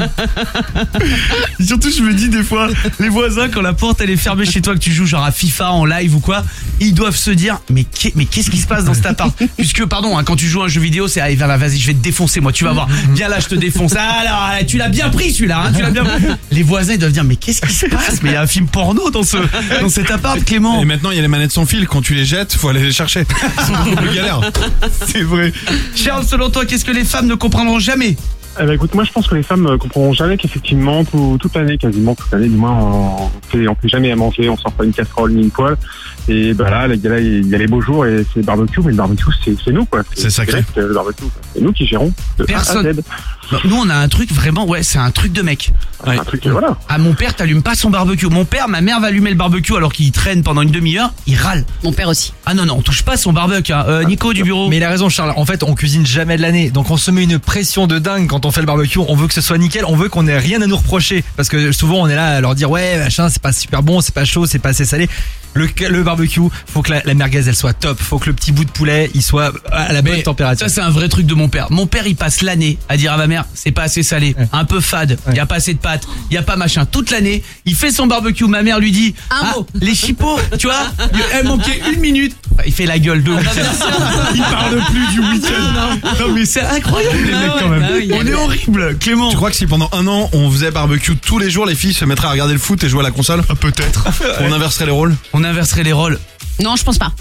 Surtout je me dis des fois, les voisins quand la porte elle est fermée chez toi, que tu joues genre à FIFA en live ou quoi, ils doivent se dire mais qu'est- mais qu'est-ce qui se passe dans cet appart? Puisque pardon, hein, quand tu joues à un jeu vidéo, c'est allez va, vas-y je vais te défoncer moi, tu vas voir. Viens là je te défonce. Alors tu l'as bien pris celui-là, hein, tu l'as bien. Les voisins ils doivent dire mais qu'est-ce qui se passe? Mais il y a un film porno dans ce dans cet appart Clément. Et maintenant il y a les manettes sans fil, quand tu les jettes, faut aller les chercher. C'est beaucoup plus galère. C'est vrai. Charles, selon toi, qu'est-ce que les femmes ne comprendront jamais? Eh ben, écoute, moi je pense que les femmes euh, comprendront jamais qu'effectivement tout, toute l'année, quasiment toute l'année, du moins on fait, on fait jamais à manger, on sort pas une casserole ni une poêle. Et bah là, il y a, là, il y a les beaux jours et c'est le barbecue, mais le barbecue c'est, c'est nous quoi. C'est sacré. C'est le barbecue. C'est nous qui gérons. De Personne. A à Z. Nous on a un truc vraiment, ouais, c'est un truc de mec. Un truc, voilà. Ah mon père t'allume pas son barbecue. Mon père, ma mère va allumer le barbecue alors qu'il traîne pendant une demi-heure, il râle. Mon père aussi. Ah non non, on touche pas son barbecue. Hein. Euh, Nico du bureau. Mais il a raison Charles, en fait on cuisine jamais de l'année, donc on se met une pression de dingue quand on fait le barbecue, on veut que ce soit nickel, on veut qu'on ait rien à nous reprocher, parce que souvent on est là à leur dire ouais machin c'est pas super bon, c'est pas chaud, c'est pas assez salé. Le, le barbecue, faut que la, la merguez elle soit top, faut que le petit bout de poulet il soit à la bonne Mais température. ça c'est un vrai truc de mon père. Mon père il passe l'année à dire à ma mère c'est pas assez salé, Ouais. un peu fade, il y a pas assez de pâtes, il y a pas machin. Toute l'année, il fait son barbecue, ma mère lui dit Un ah, mot. les chipots, tu vois, elle manquait une minute. Il fait la gueule de ouf. Il parle plus du week-end. Non mais c'est incroyable les mecs quand même. Bah oui, On est horrible, Clément. Tu crois que si pendant un an on faisait barbecue tous les jours, les filles se mettraient à regarder le foot et jouer à la console? Peut-être. On inverserait les rôles? On inverserait les rôles. Non, je pense pas.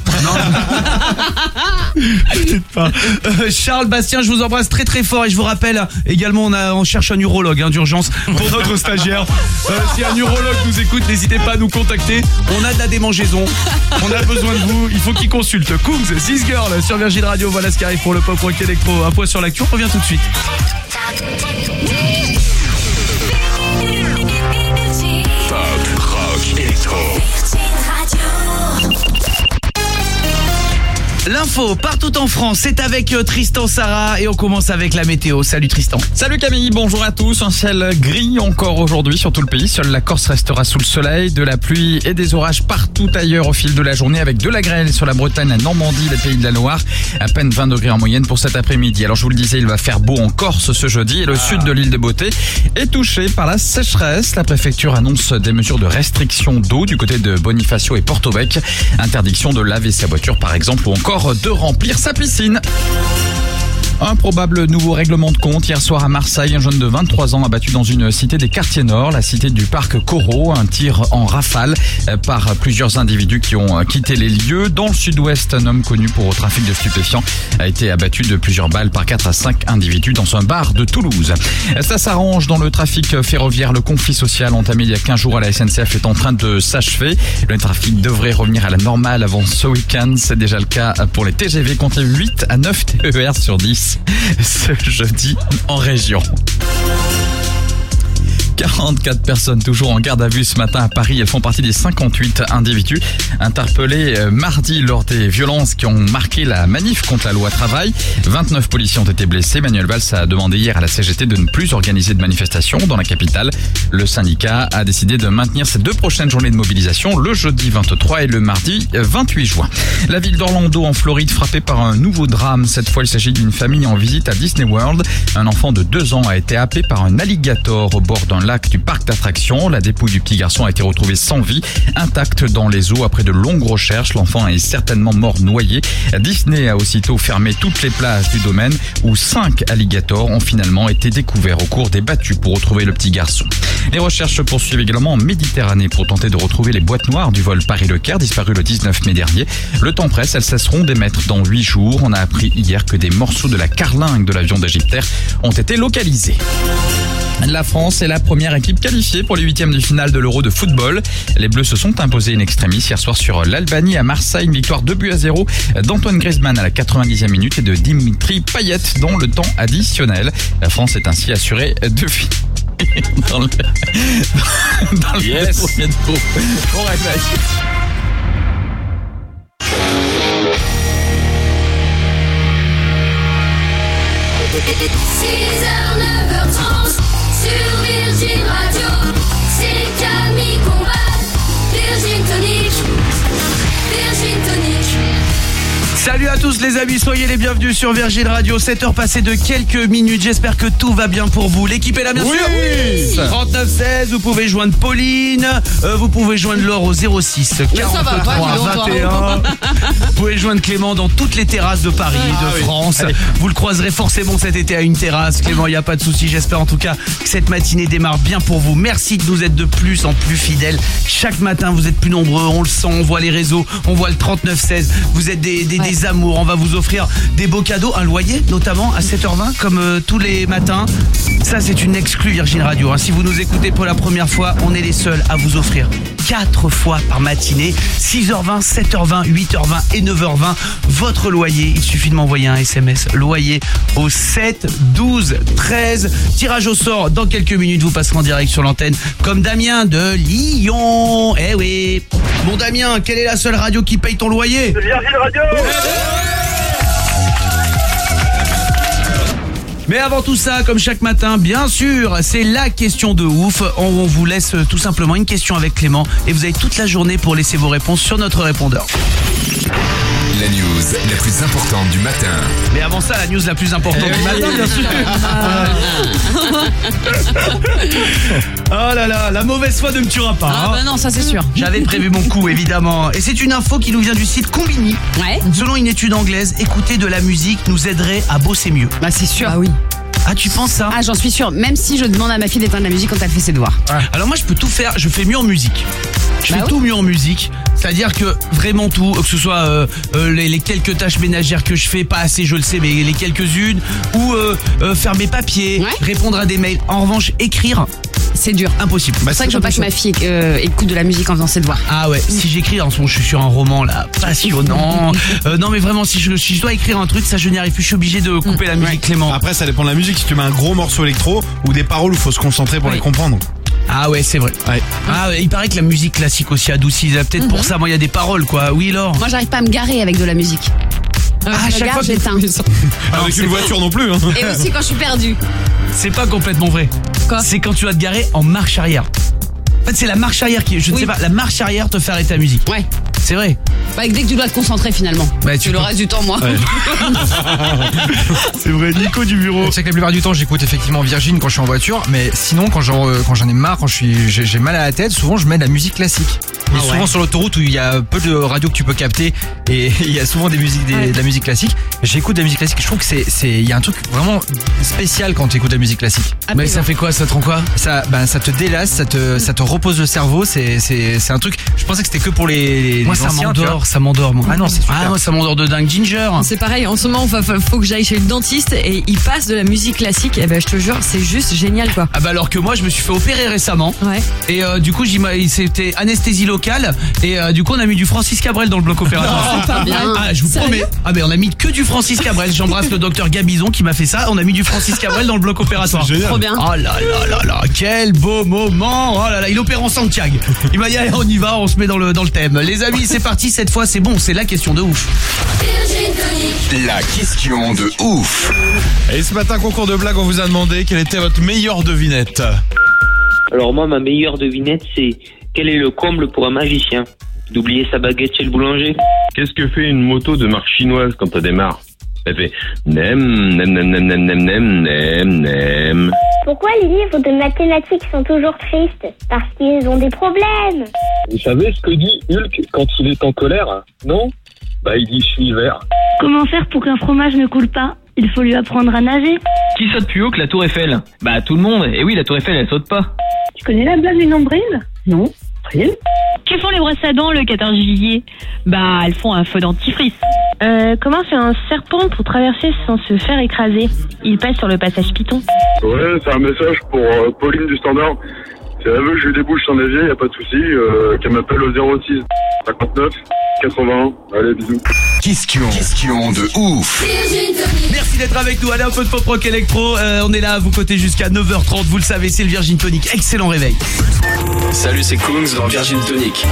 Peut-être pas. Euh, Charles, Bastien, je vous embrasse très très fort et je vous rappelle également on, a, on cherche un urologue hein, d'urgence pour notre stagiaire. Euh, si un urologue nous écoute, n'hésitez pas à nous contacter. On a de la démangeaison, on a besoin de vous. Il faut qu'il consulte. Coombs, This Girl sur Virgin Radio. Voilà ce qui arrive pour le pop rock électro. Un point sur l'actu, on revient tout de suite. Pop, rock, électro. L'info partout en France, c'est avec euh, Tristan Sarah et on commence avec la météo. Salut Tristan. Salut Camille, bonjour à tous. Un ciel gris encore aujourd'hui sur tout le pays. Seule la Corse restera sous le soleil. De la pluie et des orages partout ailleurs au fil de la journée avec de la grêle sur la Bretagne, la Normandie, les Pays de la Loire. À peine vingt degrés en moyenne pour cet après-midi. Alors je vous le disais, il va faire beau en Corse ce jeudi et le sud de l'île de Beauté est touché par la sécheresse. La préfecture annonce des mesures de restriction d'eau du côté de Bonifacio et Porto-Bec. Interdiction de laver sa voiture par exemple ou encore de remplir sa piscine. Un probable nouveau règlement de compte. Hier soir à Marseille, un jeune de vingt-trois ans abattu dans une cité des quartiers nord, la cité du parc Corot. Un tir en rafale par plusieurs individus qui ont quitté les lieux. Dans le sud-ouest, un homme connu pour le trafic de stupéfiants a été abattu de plusieurs balles par quatre à cinq individus dans un bar de Toulouse. Ça s'arrange dans le trafic ferroviaire. Le conflit social entamé il y a quinze jours à la S N C F est en train de s'achever. Le trafic devrait revenir à la normale avant ce week-end. C'est déjà le cas pour les T G V, comptez huit à neuf T E R sur dix ce jeudi en région. quarante-quatre personnes toujours en garde à vue ce matin à Paris. Elles font partie des cinquante-huit individus interpellés mardi lors des violences qui ont marqué la manif contre la loi travail. vingt-neuf policiers ont été blessés. Manuel Valls a demandé hier à la C G T de ne plus organiser de manifestations dans la capitale. Le syndicat a décidé de maintenir ces deux prochaines journées de mobilisation, le jeudi vingt-trois et le mardi vingt-huit juin. La ville d'Orlando en Floride frappée par un nouveau drame. Cette fois, il s'agit d'une famille en visite à Disney World. Un enfant de deux ans a été happé par un alligator au bord d'un lac du parc d'attractions. La dépouille du petit garçon a été retrouvée sans vie, intacte dans les eaux après de longues recherches. L'enfant est certainement mort noyé. Disney a aussitôt fermé toutes les plages du domaine où cinq alligators ont finalement été découverts au cours des battues pour retrouver le petit garçon. Les recherches se poursuivent également en Méditerranée pour tenter de retrouver les boîtes noires du vol Paris-Le Caire disparu le dix-neuf mai dernier. Le temps presse, elles cesseront d'émettre dans huit jours. On a appris hier que des morceaux de la carlingue de l'avion d'Égyptaire ont été localisés. La France est la première équipe qualifiée pour les huitièmes de finale de l'Euro de football. Les Bleus se sont imposés in extremis hier soir sur l'Albanie à Marseille. Une victoire deux buts à zéro d'Antoine Griezmann à la quatre-vingt-dixième minute et de Dimitri Payet dans le temps additionnel. La France est ainsi assurée de finir dans le, dans le yes. premier tour. Bon réveil. six heures, neuf heures trente sur Virgin Radio, c'est Camille Combal, Virgin Tonic, Virgin Tonic. Salut à tous les amis, soyez les bienvenus sur Virgin Radio. sept heures passées de quelques minutes, j'espère que tout va bien pour vous. L'équipe est là bien oui sûr oui. trente-neuf seize, vous pouvez joindre Pauline, euh, vous pouvez joindre Laure au zéro six quarante-trois vingt et un. Vous pouvez joindre Clément dans toutes les terrasses de Paris, ah, de oui. France. Allez. Vous le croiserez forcément cet été à une terrasse. Clément, il n'y a pas de souci. J'espère en tout cas que cette matinée démarre bien pour vous. Merci de nous être de plus en plus fidèles. Chaque matin, vous êtes plus nombreux. On le sent, on voit les réseaux, on voit le trente-neuf seize. Vous êtes des, des, ouais. des amours. On va vous offrir des beaux cadeaux, un loyer notamment à sept heures vingt comme euh, tous les matins. Ça, c'est une exclue Virgin Radio. Hein. Si vous nous écoutez pour la première fois, on est les seuls à vous offrir quatre fois par matinée, six heures vingt, sept heures vingt, huit heures vingt et neuf heures vingt, votre loyer. Il suffit de m'envoyer un S M S loyer au sept douze treize. Tirage au sort dans quelques minutes, vous passerez en direct sur l'antenne comme Damien de Lyon. Eh oui. Bon Damien, quelle est la seule radio qui paye ton loyer? Virgin Radio. Mais avant tout ça, comme chaque matin, bien sûr, c'est la question de ouf. On vous laisse tout simplement une question avec Clément et vous avez toute la journée pour laisser vos réponses sur notre répondeur. La news la plus importante du matin. Mais avant ça, la news la plus importante du matin, bien sûr. Oh là là, la mauvaise foi ne me tuera pas. Ah hein. bah non, ça c'est sûr. J'avais prévu mon coup, évidemment. Et c'est une info qui nous vient du site Combini. Ouais. Selon une étude anglaise, écouter de la musique nous aiderait à bosser mieux. Bah c'est sûr. Ah oui. Ah, tu penses ça? Ah, j'en suis sûre. Même si je demande à ma fille d'éteindre la musique quand elle fait ses devoirs. Ah. Alors moi, je peux tout faire. Je fais mieux en musique. Je bah fais oui. tout mieux en musique. C'est-à-dire que vraiment tout, que ce soit euh, euh, les, les quelques tâches ménagères que je fais, pas assez, je le sais, mais les quelques-unes, ou euh, euh, faire mes papiers, ouais. répondre à des mails. En revanche, écrire, c'est dur. Impossible. C'est pour ça que je veux pas que ma fille euh, écoute de la musique en faisant ses devoirs. Ah ouais, si j'écris, en ce moment je suis sur un roman là, passionnant. euh, non mais vraiment, si je, si je dois écrire un truc, ça je n'y arrive plus, je suis obligé de couper mmh. la musique, ouais. Clément. Après ça dépend de la musique, si tu mets un gros morceau électro ou des paroles où il faut se concentrer pour oui. les comprendre. Ah ouais, c'est vrai. Ouais. Ah, il paraît que la musique classique aussi adoucit, peut-être mmh. pour ça, moi il y a des paroles quoi. Oui Laure. Moi j'arrive pas à me garer avec de la musique. Ah, à chaque fois j'éteins. Avec une voiture non plus. Hein. Et aussi quand je suis perdue. C'est pas complètement vrai. Quoi? C'est quand tu vas te garer en marche arrière. En fait, c'est la marche arrière qui, je ne oui. sais pas, la marche arrière te fait arrêter la musique. Ouais. C'est vrai. Bah, dès que tu dois te concentrer finalement. Bah, tu le reste du temps, moi. Ouais. C'est vrai, Nico du bureau. C'est que la plupart du temps, j'écoute effectivement Virgin quand je suis en voiture, mais sinon, quand j'en, quand j'en ai marre, quand je suis, j'ai, j'ai mal à la tête, souvent je mets de la musique classique. Et Ah souvent ouais. sur l'autoroute où il y a peu de radios que tu peux capter et il y a souvent des musiques, des, Ouais. de la musique classique. J'écoute de la musique classique. Je trouve que c'est, c'est, il y a un truc vraiment spécial quand tu écoutes de la musique classique. Mais ça fait quoi? Ça te rend quoi? Ça, ben, ça te délasse, ça te, ça te repose le cerveau. C'est, c'est, c'est un truc. Je pensais que c'était que pour les, les Moi, ça anciens, tu m'endort, vois. ça m'endort, moi. Ah non, c'est super. Ah, moi, ça m'endort de dingue. Ginger. C'est pareil, en ce moment, il faut, faut que j'aille chez le dentiste et il passe de la musique classique. Et ben, je te jure, c'est juste génial, quoi. Ah bah alors que moi je me suis fait opérer récemment. Ouais. Et euh, du coup j'y m'a- c'était anesthésie locale et euh, du coup on a mis du Francis Cabrel dans le bloc opératoire. C'est pas bien. Ah je vous Sérieux promets. Ah mais on a mis que du Francis Cabrel. J'embrasse le docteur Gabizon qui m'a fait ça. On a mis du Francis Cabrel dans le bloc opératoire. C'est génial. Trop bien. Oh là là là là, quel beau moment. Oh là là, il opère en Santiago. Il m'a dit allez on y va, on se met dans le dans le thème. Les amis, c'est parti cette fois, c'est bon, c'est la question de ouf. La question de ouf. Et ce matin, concours de blagues, on vous a demandé quelle était votre meilleure devinette. Alors moi, ma meilleure devinette, c'est quel est le comble pour un magicien? D'oublier sa baguette chez le boulanger? Qu'est-ce que fait une moto de marque chinoise quand elle démarre? Elle fait nem, nem, nem, nem, nem, nem, nem, nem, nem. Pourquoi les livres de mathématiques sont toujours tristes? Parce qu'ils ont des problèmes. Vous savez ce que dit Hulk quand il est en colère? Non? Bah il dit je suis vert. Comment faire pour qu'un fromage ne coule pas? Il faut lui apprendre à nager. Qui saute plus haut que la tour Eiffel? Bah tout le monde. Et oui, la tour Eiffel, elle saute pas. Tu connais la blague du nombril? Non. Rien. Que font les brosses à dents le quatorze juillet? Bah, elles font un feu dentifrice. Euh, comment fait un serpent pour traverser sans se faire écraser? Il passe sur le passage Python. Ouais, c'est un message pour euh, Pauline du Standard. Si elle veut que je lui débouche son évier, y a pas de souci, euh, qu'elle m'appelle au zéro six cinquante-neuf quatre-vingt-un. Allez, bisous. Question. Question de ouf. Merci d'être avec nous. Allez, un peu de pop rock électro. Euh, on est là à vos côtés jusqu'à neuf heures trente. Vous le savez, c'est le Virgin Tonic. Excellent réveil. Salut, c'est Kungs dans Virgin Tonic.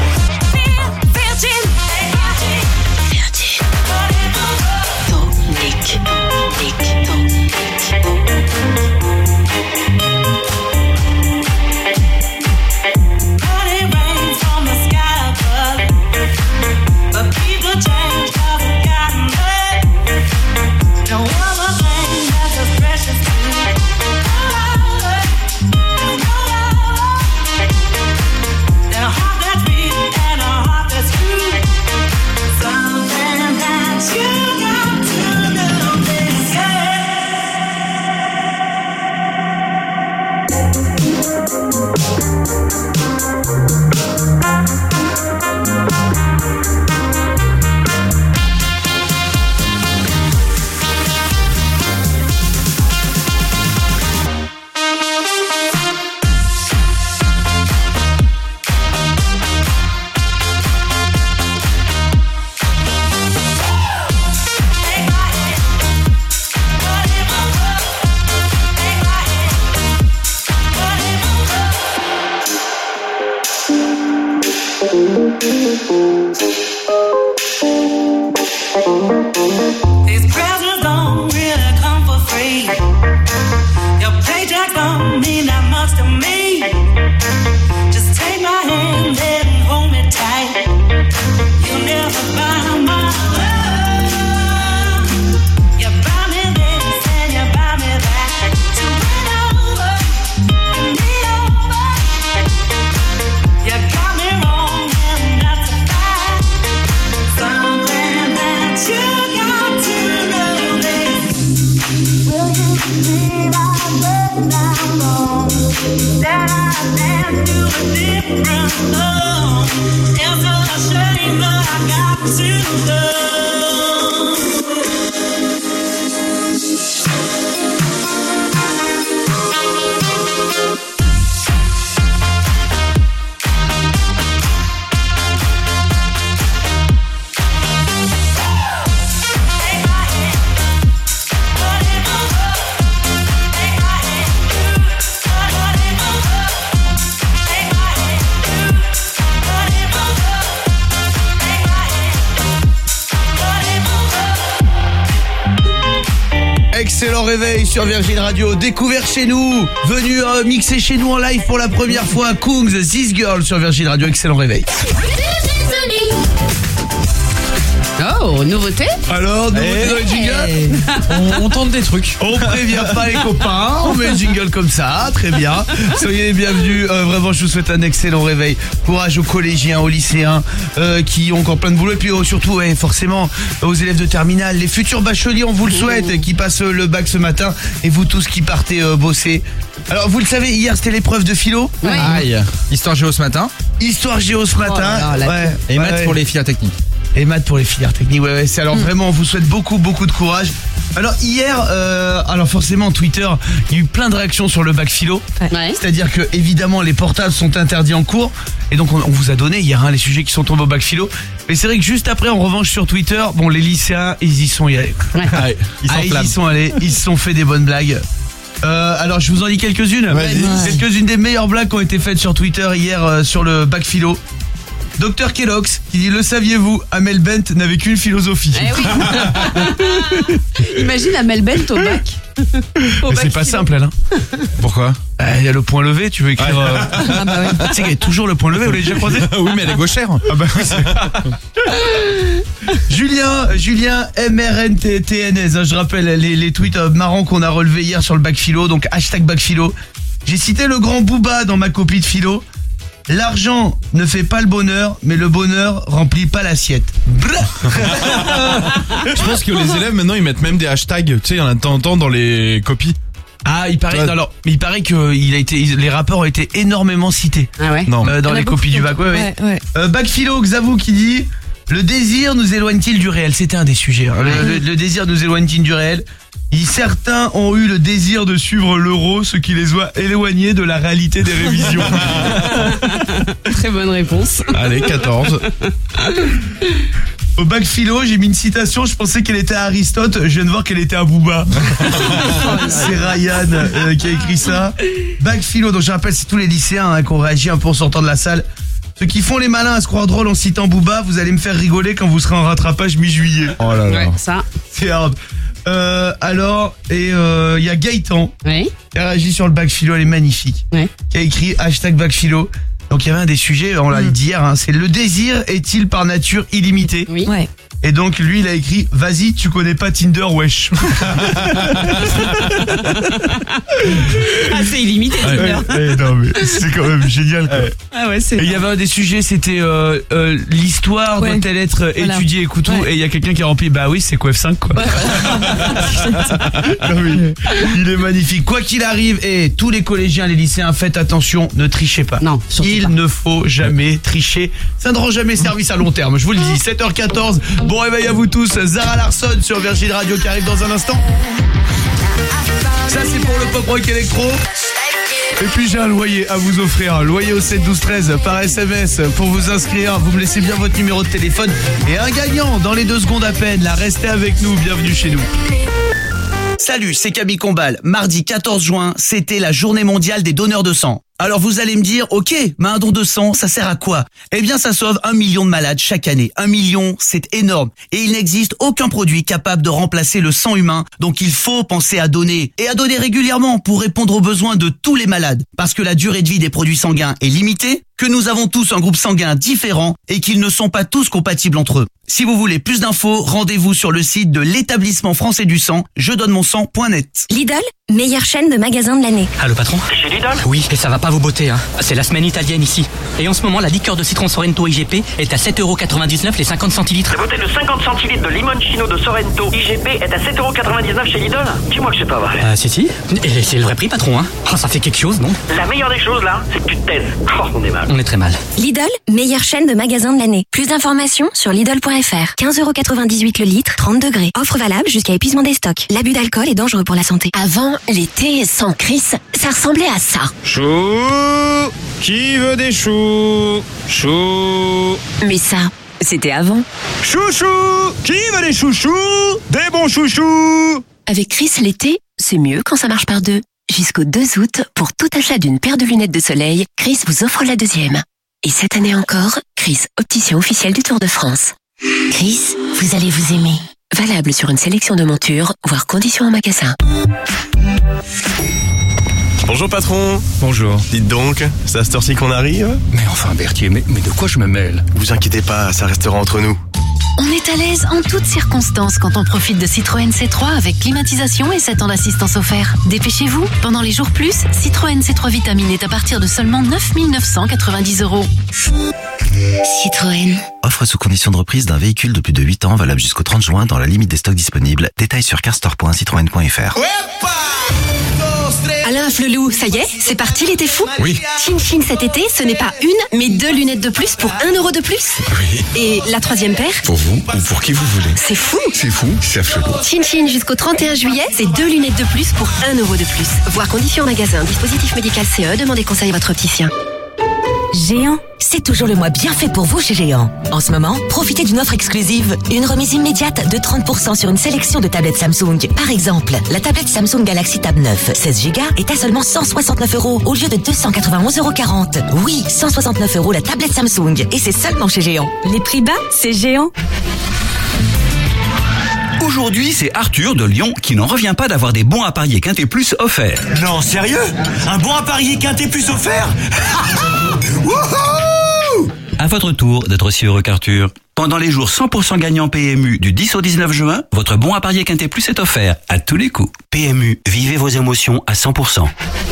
These presents don't really come for free. Your paycheck don't mean that much to me. Just take my hand and hold me tight. You'll never buy my love. You buy me this and you buy me that. To win over, win me over. You got me wrong and that's a fact. Something that you got to know this. Will you believe I will not know that I dance to a different love? It's a shame, but I got to know. Excellent réveil sur Virgin Radio. Découvert chez nous. Venu euh, mixer chez nous en live pour la première fois. Kungs, This Girl sur Virgin Radio. Excellent réveil. Oh Oh, nouveauté. Alors, nouveauté dans les jingles. On, on tente des trucs. On prévient pas les copains, on met le jingle comme ça, très bien. Soyez les bienvenus, euh, vraiment je vous souhaite un excellent réveil. Courage aux collégiens, aux lycéens euh, qui ont encore plein de boulot. Et puis oh, surtout, ouais, forcément, aux élèves de terminale, les futurs bacheliers, on vous le souhaite, qui passent le bac ce matin. Et vous tous qui partez euh, bosser. Alors vous le savez, hier c'était l'épreuve de philo. Ouais. Aïe. Histoire géo ce matin. Histoire géo ce matin. Oh là là, ouais. Et maths ouais. pour les filières techniques. Et maths pour les filières techniques, ouais, ouais. C'est alors mmh. vraiment, on vous souhaite beaucoup, beaucoup de courage. Alors hier, euh, alors forcément Twitter, il y a eu plein de réactions sur le bac philo. Ouais. C'est-à-dire que évidemment les portables sont interdits en cours. Et donc on, on vous a donné hier hein, les sujets qui sont tombés au bac philo. Mais c'est vrai que juste après, en revanche sur Twitter, bon les lycéens, ils y sont allés. Ouais. Ah, ils, ah, ils y sont allés, ils se sont fait des bonnes blagues. Euh, alors je vous en dis quelques-unes. Vas-y. Quelques-unes des meilleures blagues qui ont été faites sur Twitter hier euh, sur le bac philo. Docteur Kellogg's qui dit: le saviez-vous, Amel Bent n'avait qu'une philosophie. Eh oui. Imagine Amel Bent au bac. Au Mais bac c'est pas philo. simple elle hein. Pourquoi? Il euh, y a le point levé, tu veux écrire euh... Ah bah ouais. Tu sais qu'il y a toujours le point levé, vous l'avez déjà croisé? Oui mais elle est gauchère. Ah bah oui, c'est... Julien, Julien M R N T N S, hein, je rappelle les, les tweets euh, marrants qu'on a relevés hier sur le bac philo, donc hashtag bac philo. J'ai cité le grand Booba dans ma copie de philo. L'argent ne fait pas le bonheur, mais le bonheur remplit pas l'assiette. Je pense que les élèves maintenant ils mettent même des hashtags, tu sais, il y en a de temps en temps dans les copies. Ah, il paraît, Ouais. non, alors, mais il paraît que il a été, les rappeurs ont été énormément cités. Ah ouais. Non. Euh, dans Il y en a les beaucoup. copies du bac. Ouais, ouais. Ouais, ouais. Euh, bac philo, Xavou qui dit: le désir nous éloigne-t-il du réel? C'était un des sujets. Hein. Le, le- le désir nous éloigne-t-il du réel? Il dit: certains ont eu le désir de suivre l'euro, ce qui les a éloignés de la réalité des révisions. Très bonne réponse. Allez, quatorze. Au bac philo, j'ai mis une citation, je pensais qu'elle était à Aristote, je viens de voir qu'elle était à Booba. C'est Ryan euh, qui a écrit ça. Bac philo, donc je rappelle, c'est tous les lycéens hein, qui ont réagi un peu en sortant de la salle. Ceux qui font les malins à se croire drôles en citant Booba, vous allez me faire rigoler quand vous serez en rattrapage mi-juillet. Oh là là. Ouais, ça. C'est hard. Euh, alors, et il euh, y a Gaëtan Oui. qui a réagi sur le bac philo, elle est magnifique. Ouais. Qui a écrit hashtag bac philo. Donc il y avait un des sujets, on l'a dit hier, hein, c'est: le désir est-il par nature illimité? Oui. Ouais. Et donc lui il a écrit: vas-y, tu connais pas Tinder, wesh. Ah, c'est illimité. Ouais, Tinder. ouais, non mais c'est quand même génial quoi. Ah ouais, c'est. Et il y avait un des sujets, c'était euh, euh, l'histoire Ouais. doit-elle être Voilà. étudiée et couteau. Ouais. Et il y a quelqu'un qui a rempli: bah oui, c'est quoi F cinq quoi. Non, mais il est magnifique. Quoi qu'il arrive, et tous les collégiens, les lycéens, faites attention, ne trichez pas. Non, surtout il pas. ne faut jamais tricher. Ça ne rend jamais service à long terme. Je vous le dis. sept heures quatorze. Bon réveil à vous tous. Zara Larsson sur Virgin Radio qui arrive dans un instant. Ça c'est pour le pop rock électro. Et puis j'ai un loyer à vous offrir, un loyer au sept douze treize par S M S. Pour vous inscrire, vous me laissez bien votre numéro de téléphone. Et un gagnant dans les deux secondes à peine. Là, restez avec nous, bienvenue chez nous. Salut, c'est Camille Combal. Mardi quatorze juin, c'était la journée mondiale des donneurs de sang. Alors vous allez me dire, ok, mais un don de sang, ça sert à quoi? Eh bien, ça sauve un million de malades chaque année. Un million, c'est énorme. Et il n'existe aucun produit capable de remplacer le sang humain. Donc il faut penser à donner. Et à donner régulièrement pour répondre aux besoins de tous les malades. Parce que la durée de vie des produits sanguins est limitée, que nous avons tous un groupe sanguin différent et qu'ils ne sont pas tous compatibles entre eux. Si vous voulez plus d'infos, rendez-vous sur le site de l'établissement français du sang, je donne mon sang point net. Lidl, meilleure chaîne de magasins de l'année. Ah, le patron? Chez Lidl? Oui, et ça va pas vous botter, hein. C'est la semaine italienne ici. Et en ce moment, la liqueur de citron Sorrento I G P est à sept euros quatre-vingt-dix-neuf les cinquante centilitres. La bouteille de cinquante centilitres de limoncino de Sorrento I G P est à sept euros quatre-vingt-dix-neuf chez Lidl? Dis-moi que c'est pas vrai. Ah, si, si. Et c'est le vrai prix, patron, hein. Oh, ça fait quelque chose, non? La meilleure des choses là, c'est que tu te taises. Oh, on est mal. On est très mal. Lidl, meilleure chaîne de magasins de l'année. Plus d'informations sur Lidl point F R. quinze euros quatre-vingt-dix-huit le litre, trente degrés. Offre valable jusqu'à épuisement des stocks. L'abus d'alcool est dangereux pour la santé. Avant, l'été sans Chris, ça ressemblait à ça. Chou, qui veut des choux? Chou. Mais ça, c'était avant. Chouchou, qui veut des chouchous? Des bons chouchous. Avec Chris, l'été, c'est mieux quand ça marche par deux. Jusqu'au deux août, pour tout achat d'une paire de lunettes de soleil, Chris vous offre la deuxième. Et cette année encore, Chris, opticien officiel du Tour de France. Chris, vous allez vous aimer. Valable sur une sélection de montures, voire conditions en magasin. Bonjour patron. Bonjour. Dites donc, c'est à cette heure-ci qu'on arrive? Mais enfin, Berthier, mais, mais de quoi je me mêle? Vous inquiétez pas, ça restera entre nous. On est à l'aise en toutes circonstances quand on profite de Citroën C trois avec climatisation et sept ans d'assistance offert. Dépêchez-vous, pendant les jours plus, Citroën C trois Vitamine est à partir de seulement neuf mille neuf cent quatre-vingt-dix euros. Citroën. Offre sous condition de reprise d'un véhicule de plus de huit ans valable jusqu'au trente juin dans la limite des stocks disponibles. Détails sur carstore point citroën point f r. Alain Flelou, ça y est, c'est parti l'été fou. Oui. Chin Chin cet été, ce n'est pas une, mais deux lunettes de plus pour un euro de plus. Oui. Et la troisième paire? Pour vous ou pour qui vous voulez. C'est fou. C'est fou, c'est absolument. Chin Chin jusqu'au trente et un juillet, c'est deux lunettes de plus pour un euro de plus. Voir conditions en magasin, dispositif médical C E, demandez conseil à votre opticien. Géant, c'est toujours le mois bien fait pour vous chez Géant. En ce moment, profitez d'une offre exclusive. Une remise immédiate de trente pour cent sur une sélection de tablettes Samsung. Par exemple, la tablette Samsung Galaxy Tab neuf, seize giga, est à seulement cent soixante-neuf euros au lieu de deux cent quatre-vingt-onze euros quarante. Oui, cent soixante-neuf euros la tablette Samsung. Et c'est seulement chez Géant. Les prix bas, c'est Géant. Aujourd'hui, c'est Arthur de Lyon qui n'en revient pas d'avoir des bons à parier Quintet Plus offerts. Non, sérieux? Un bon à parier Quintet Plus offert? Wouhou! À votre tour d'être aussi heureux qu'Arthur. Pendant les jours cent pour cent gagnants P M U du dix au dix-neuf juin, votre bon à parier Quintet Plus est offert à tous les coups. P M U, vivez vos émotions à cent pour cent.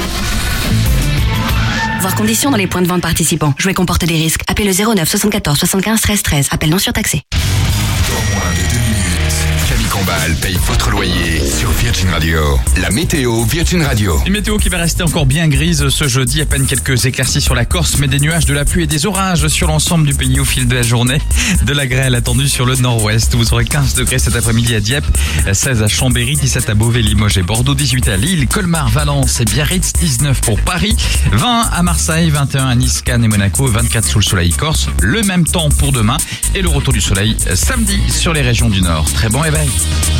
Voir conditions dans les points de vente participants. Jouer comporte des risques. Appelez le zéro neuf soixante-quatorze soixante-quinze treize treize. Appel non surtaxé. Dans moins de deux minutes, Camille Combal paye votre loyer sur Virgin Radio. La météo Virgin Radio. Une météo qui va rester encore bien grise ce jeudi. À peine quelques éclaircies sur la Corse, mais des nuages, de la pluie et des orages sur l'ensemble du pays au fil de la journée. De la grêle attendue sur le nord-ouest. Vous aurez quinze degrés cet après-midi à Dieppe, seize à Chambéry, dix-sept à Beauvais, Limoges et Bordeaux, dix-huit à Lille, Colmar, Valence et Biarritz, dix-neuf pour Paris, vingt à Marseille, vingt et un à Nice, Cannes et Monaco, vingt-quatre sous le soleil corse. Le même temps pour demain et le retour du soleil samedi sur les régions du nord. Très bon éveil.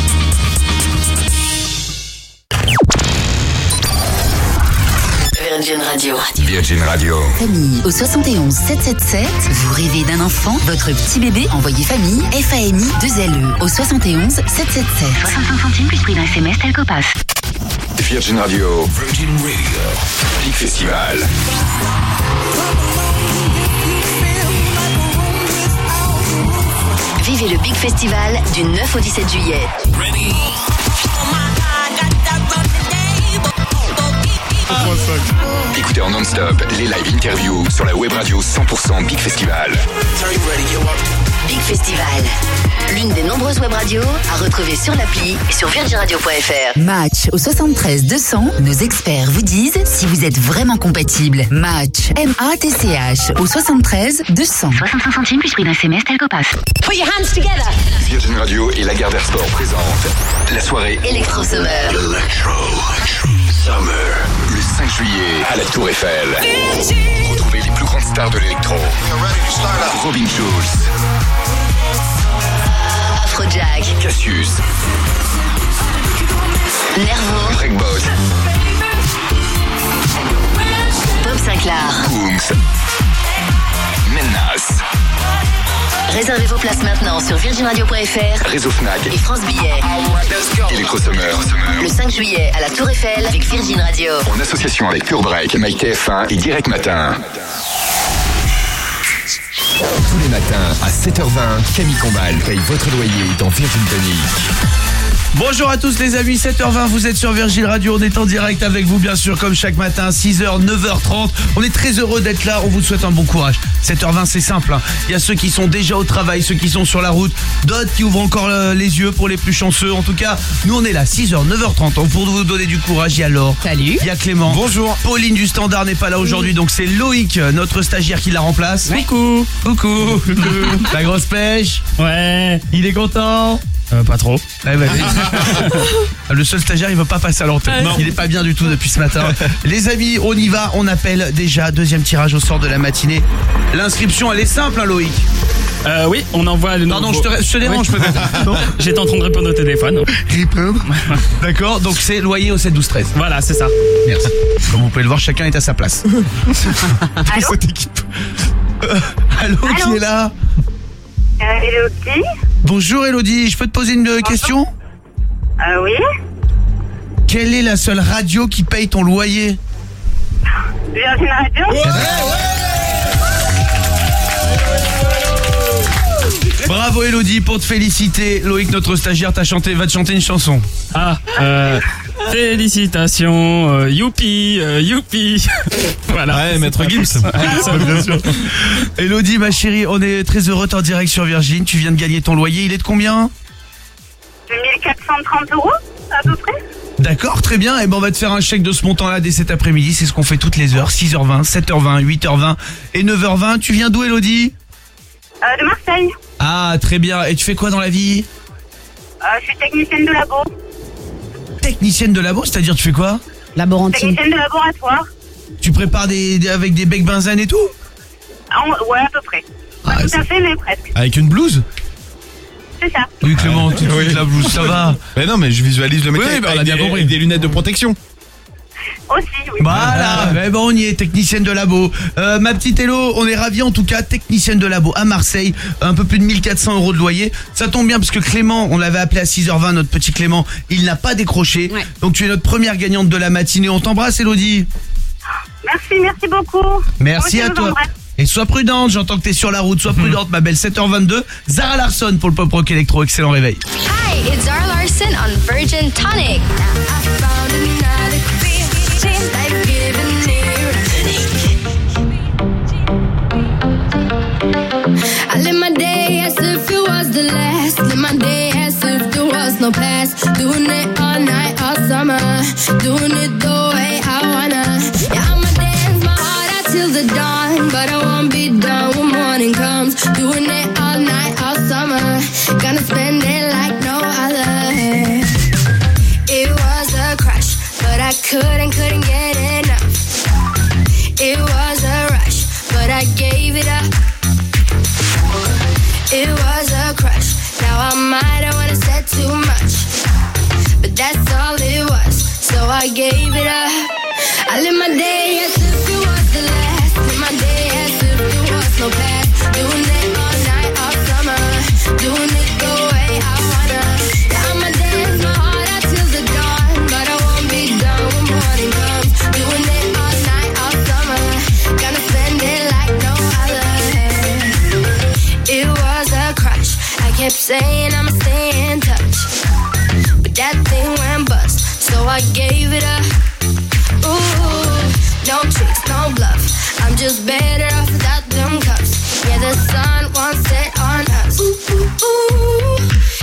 Virgin Radio. Virgin Radio. Famille au soixante et onze sept cent soixante-dix-sept. Vous rêvez d'un enfant? Votre petit bébé? Envoyez famille F A M I deux L E au soixante et onze sept cent soixante-dix-sept. soixante-cinq centimes plus prix d'un S M S tel Copass. Virgin Radio. Virgin Radio. Big Festival. Vivez le Big Festival du neuf au dix-sept juillet. Écoutez en non-stop les live interviews sur la web radio cent pour cent Big Festival. Big Festival, l'une des nombreuses web radios à retrouver sur l'appli et sur virgin radio point f r. Match au soixante-treize deux cents, nos experts vous disent si vous êtes vraiment compatible. Match, M A T C H au soixante-treize deux cents. soixante-cinq centimes plus prix d'un S M S tel Copass. Put your hands together. Virgin Radio et Lagardère Sport présentent la soirée Electro Summer. Electro Summer. Le cinq juillet à la Tour Eiffel. Retrouvez les plus grandes stars de l'électro. Robin Schulz, Afrojack, Cassius, Nervo, Breakboss, Bob Sinclair, Kungs, Menace, Réservez vos places maintenant sur virgin radio point f r, Réseau Fnac et France Billets. Electro Summer. Le cinq juillet à la Tour Eiffel avec Virgin Radio. En association avec Pure Break, MyT F un et Direct Matin. Tous les matins à sept heures vingt, Camille Combal paye votre loyer dans Virgin Tonic. Bonjour à tous les amis, sept heures vingt, vous êtes sur Virgin Radio, on est en direct avec vous bien sûr comme chaque matin, six heures, neuf heures trente. On est très heureux d'être là, on vous souhaite un bon courage. sept heures vingt c'est simple, hein. Il y a ceux qui sont déjà au travail, ceux qui sont sur la route, d'autres qui ouvrent encore euh, les yeux pour les plus chanceux. En tout cas, nous on est là, six heures, neuf heures trente pour vous donner du courage. Il y a Laure, salut. Il y a Clément, bonjour. Pauline du Standard n'est pas là aujourd'hui, donc c'est Loïc, notre stagiaire qui la remplace. Ouais. Coucou. Coucou. Coucou. La grosse pêche. Ouais. Il est content. Euh, pas trop. Eh ben, le seul stagiaire, il veut pas passer à l'antenne. Il est pas bien du tout depuis ce matin. Les amis, on y va. On appelle déjà deuxième tirage au sort de la matinée. L'inscription, elle est simple, hein, Loïc. Euh, oui, on envoie le Pardon, nouveau... je te, je te dérange oui. peut-être. J'étais en train de répondre au téléphone. Répondre. D'accord, donc c'est loyer au sept douze treize. Voilà, c'est ça. Merci. Comme vous pouvez le voir, chacun est à sa place. Allô, cette équipe. Euh, allô, allô, qui est là? euh, Elodie. Bonjour Elodie, je peux te poser une Bonjour. question? Euh, oui. Quelle est la seule radio qui paye ton loyer? Virgin Radio. Ouais, ouais. Bravo Elodie, pour te féliciter. Loïc, notre stagiaire, t'a chanté, va te chanter une chanson. Ah, euh, félicitations, euh, youpi, euh, youpi. Voilà. Ouais, Maître Gims. Ouais, bien sûr. Elodie, ma chérie, on est très heureux, t'es en direct sur Virgin. Tu viens de gagner ton loyer, il est de combien? De mille quatre cent trente euros, à peu près. D'accord, très bien. Et ben on va te faire un chèque de ce montant-là dès cet après-midi. C'est ce qu'on fait toutes les heures. six heures vingt, sept heures vingt, huit heures vingt et neuf heures vingt. Tu viens d'où, Elodie? Euh, de Marseille. Ah, très bien. Et tu fais quoi dans la vie? Euh, je suis technicienne de labo. Technicienne de labo, c'est-à-dire tu fais quoi? Laborantine. Technicienne de laboratoire. Tu prépares des, des- avec des becs benzène et tout? Ah, on- ouais, à peu près. Pas Ah, tout c'est- à fait, mais presque. Avec une blouse? C'est ça. Oui, Clément, tout de suite, la blouse, ça va. Mais non, mais je visualise le mec Oui, avec, bah, on a avec bien des, compris. avec des lunettes de protection. Aussi, oui. Voilà, mais bon, on y est, technicienne de labo. Euh, ma petite Hello, on est ravis en tout cas, technicienne de labo à Marseille, un peu plus de mille quatre cents euros de loyer. Ça tombe bien parce que Clément, on l'avait appelé à six heures vingt, notre petit Clément, il n'a pas décroché. Ouais. Donc tu es notre première gagnante de la matinée. On t'embrasse, Elodie. Merci, merci beaucoup. Merci Moi aussi, à je vous toi. embrasse. Et sois prudente, j'entends que t'es sur la route, sois prudente, ma belle. Sept heures vingt-deux, Zara Larsson pour le Pop Rock Electro, excellent réveil. Hi, it's Zara Larson on Virgin Tonic. I live my day as if it was the last. Live my day as if there was no past. Doing it all night, all summer. Doing it the way I wanna. Yeah, I'ma dance my heart out till the dawn. But I won't be done when morning comes. Doing it all night, all summer. Gonna spend it like no other. It was a crush, but I couldn't, couldn't get enough. It was a rush, but I gave it up. It was a crush. Now I might have wanna said too much, but that's all it was. So I gave it up. I live my day as if it was the last. Live my day as if there was no past. Doing it all night, all summer. Doing it the way I wanna. Yeah, I'ma dance my heart out till the dawn, but I won't be done when morning comes. Doing it all night, all summer. Gonna spend it like no other. It was a crush. I kept saying I'ma stay in touch, but that thing went bust, so I gave it up. Ooh, no tricks, no bluff. I'm just better off without them cuffs. Yeah, the sun won't set on us. Ooh, ooh, ooh,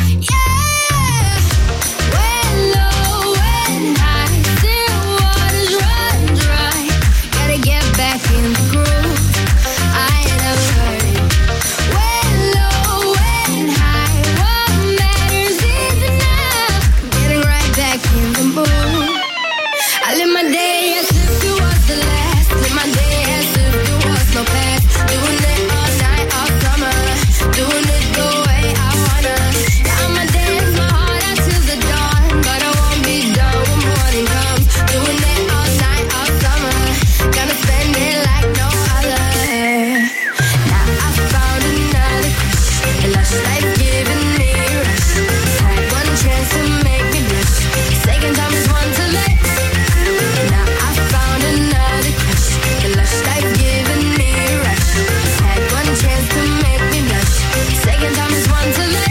yeah. When low, when high, still waters run dry. Gotta get back in the groove. I ain't never heard it. When low, when high, what matters is enough. Getting right back in the mood. I live my day as if it was the last. Live my day as if there was no past. Doing it all night, all summer. Doing it the way I wanna. Yeah, I'ma dance my heart out till the dawn, but I won't be done when morning comes. Doing it all night, all summer. Gonna spend it like no other. Now I found another crush. A lush life giving me a rush. Had one chance to make me blush. Second time is one to let. Now I found another crush. The lush life giving me a rush. Had one chance to make me blush. Second time is one to let.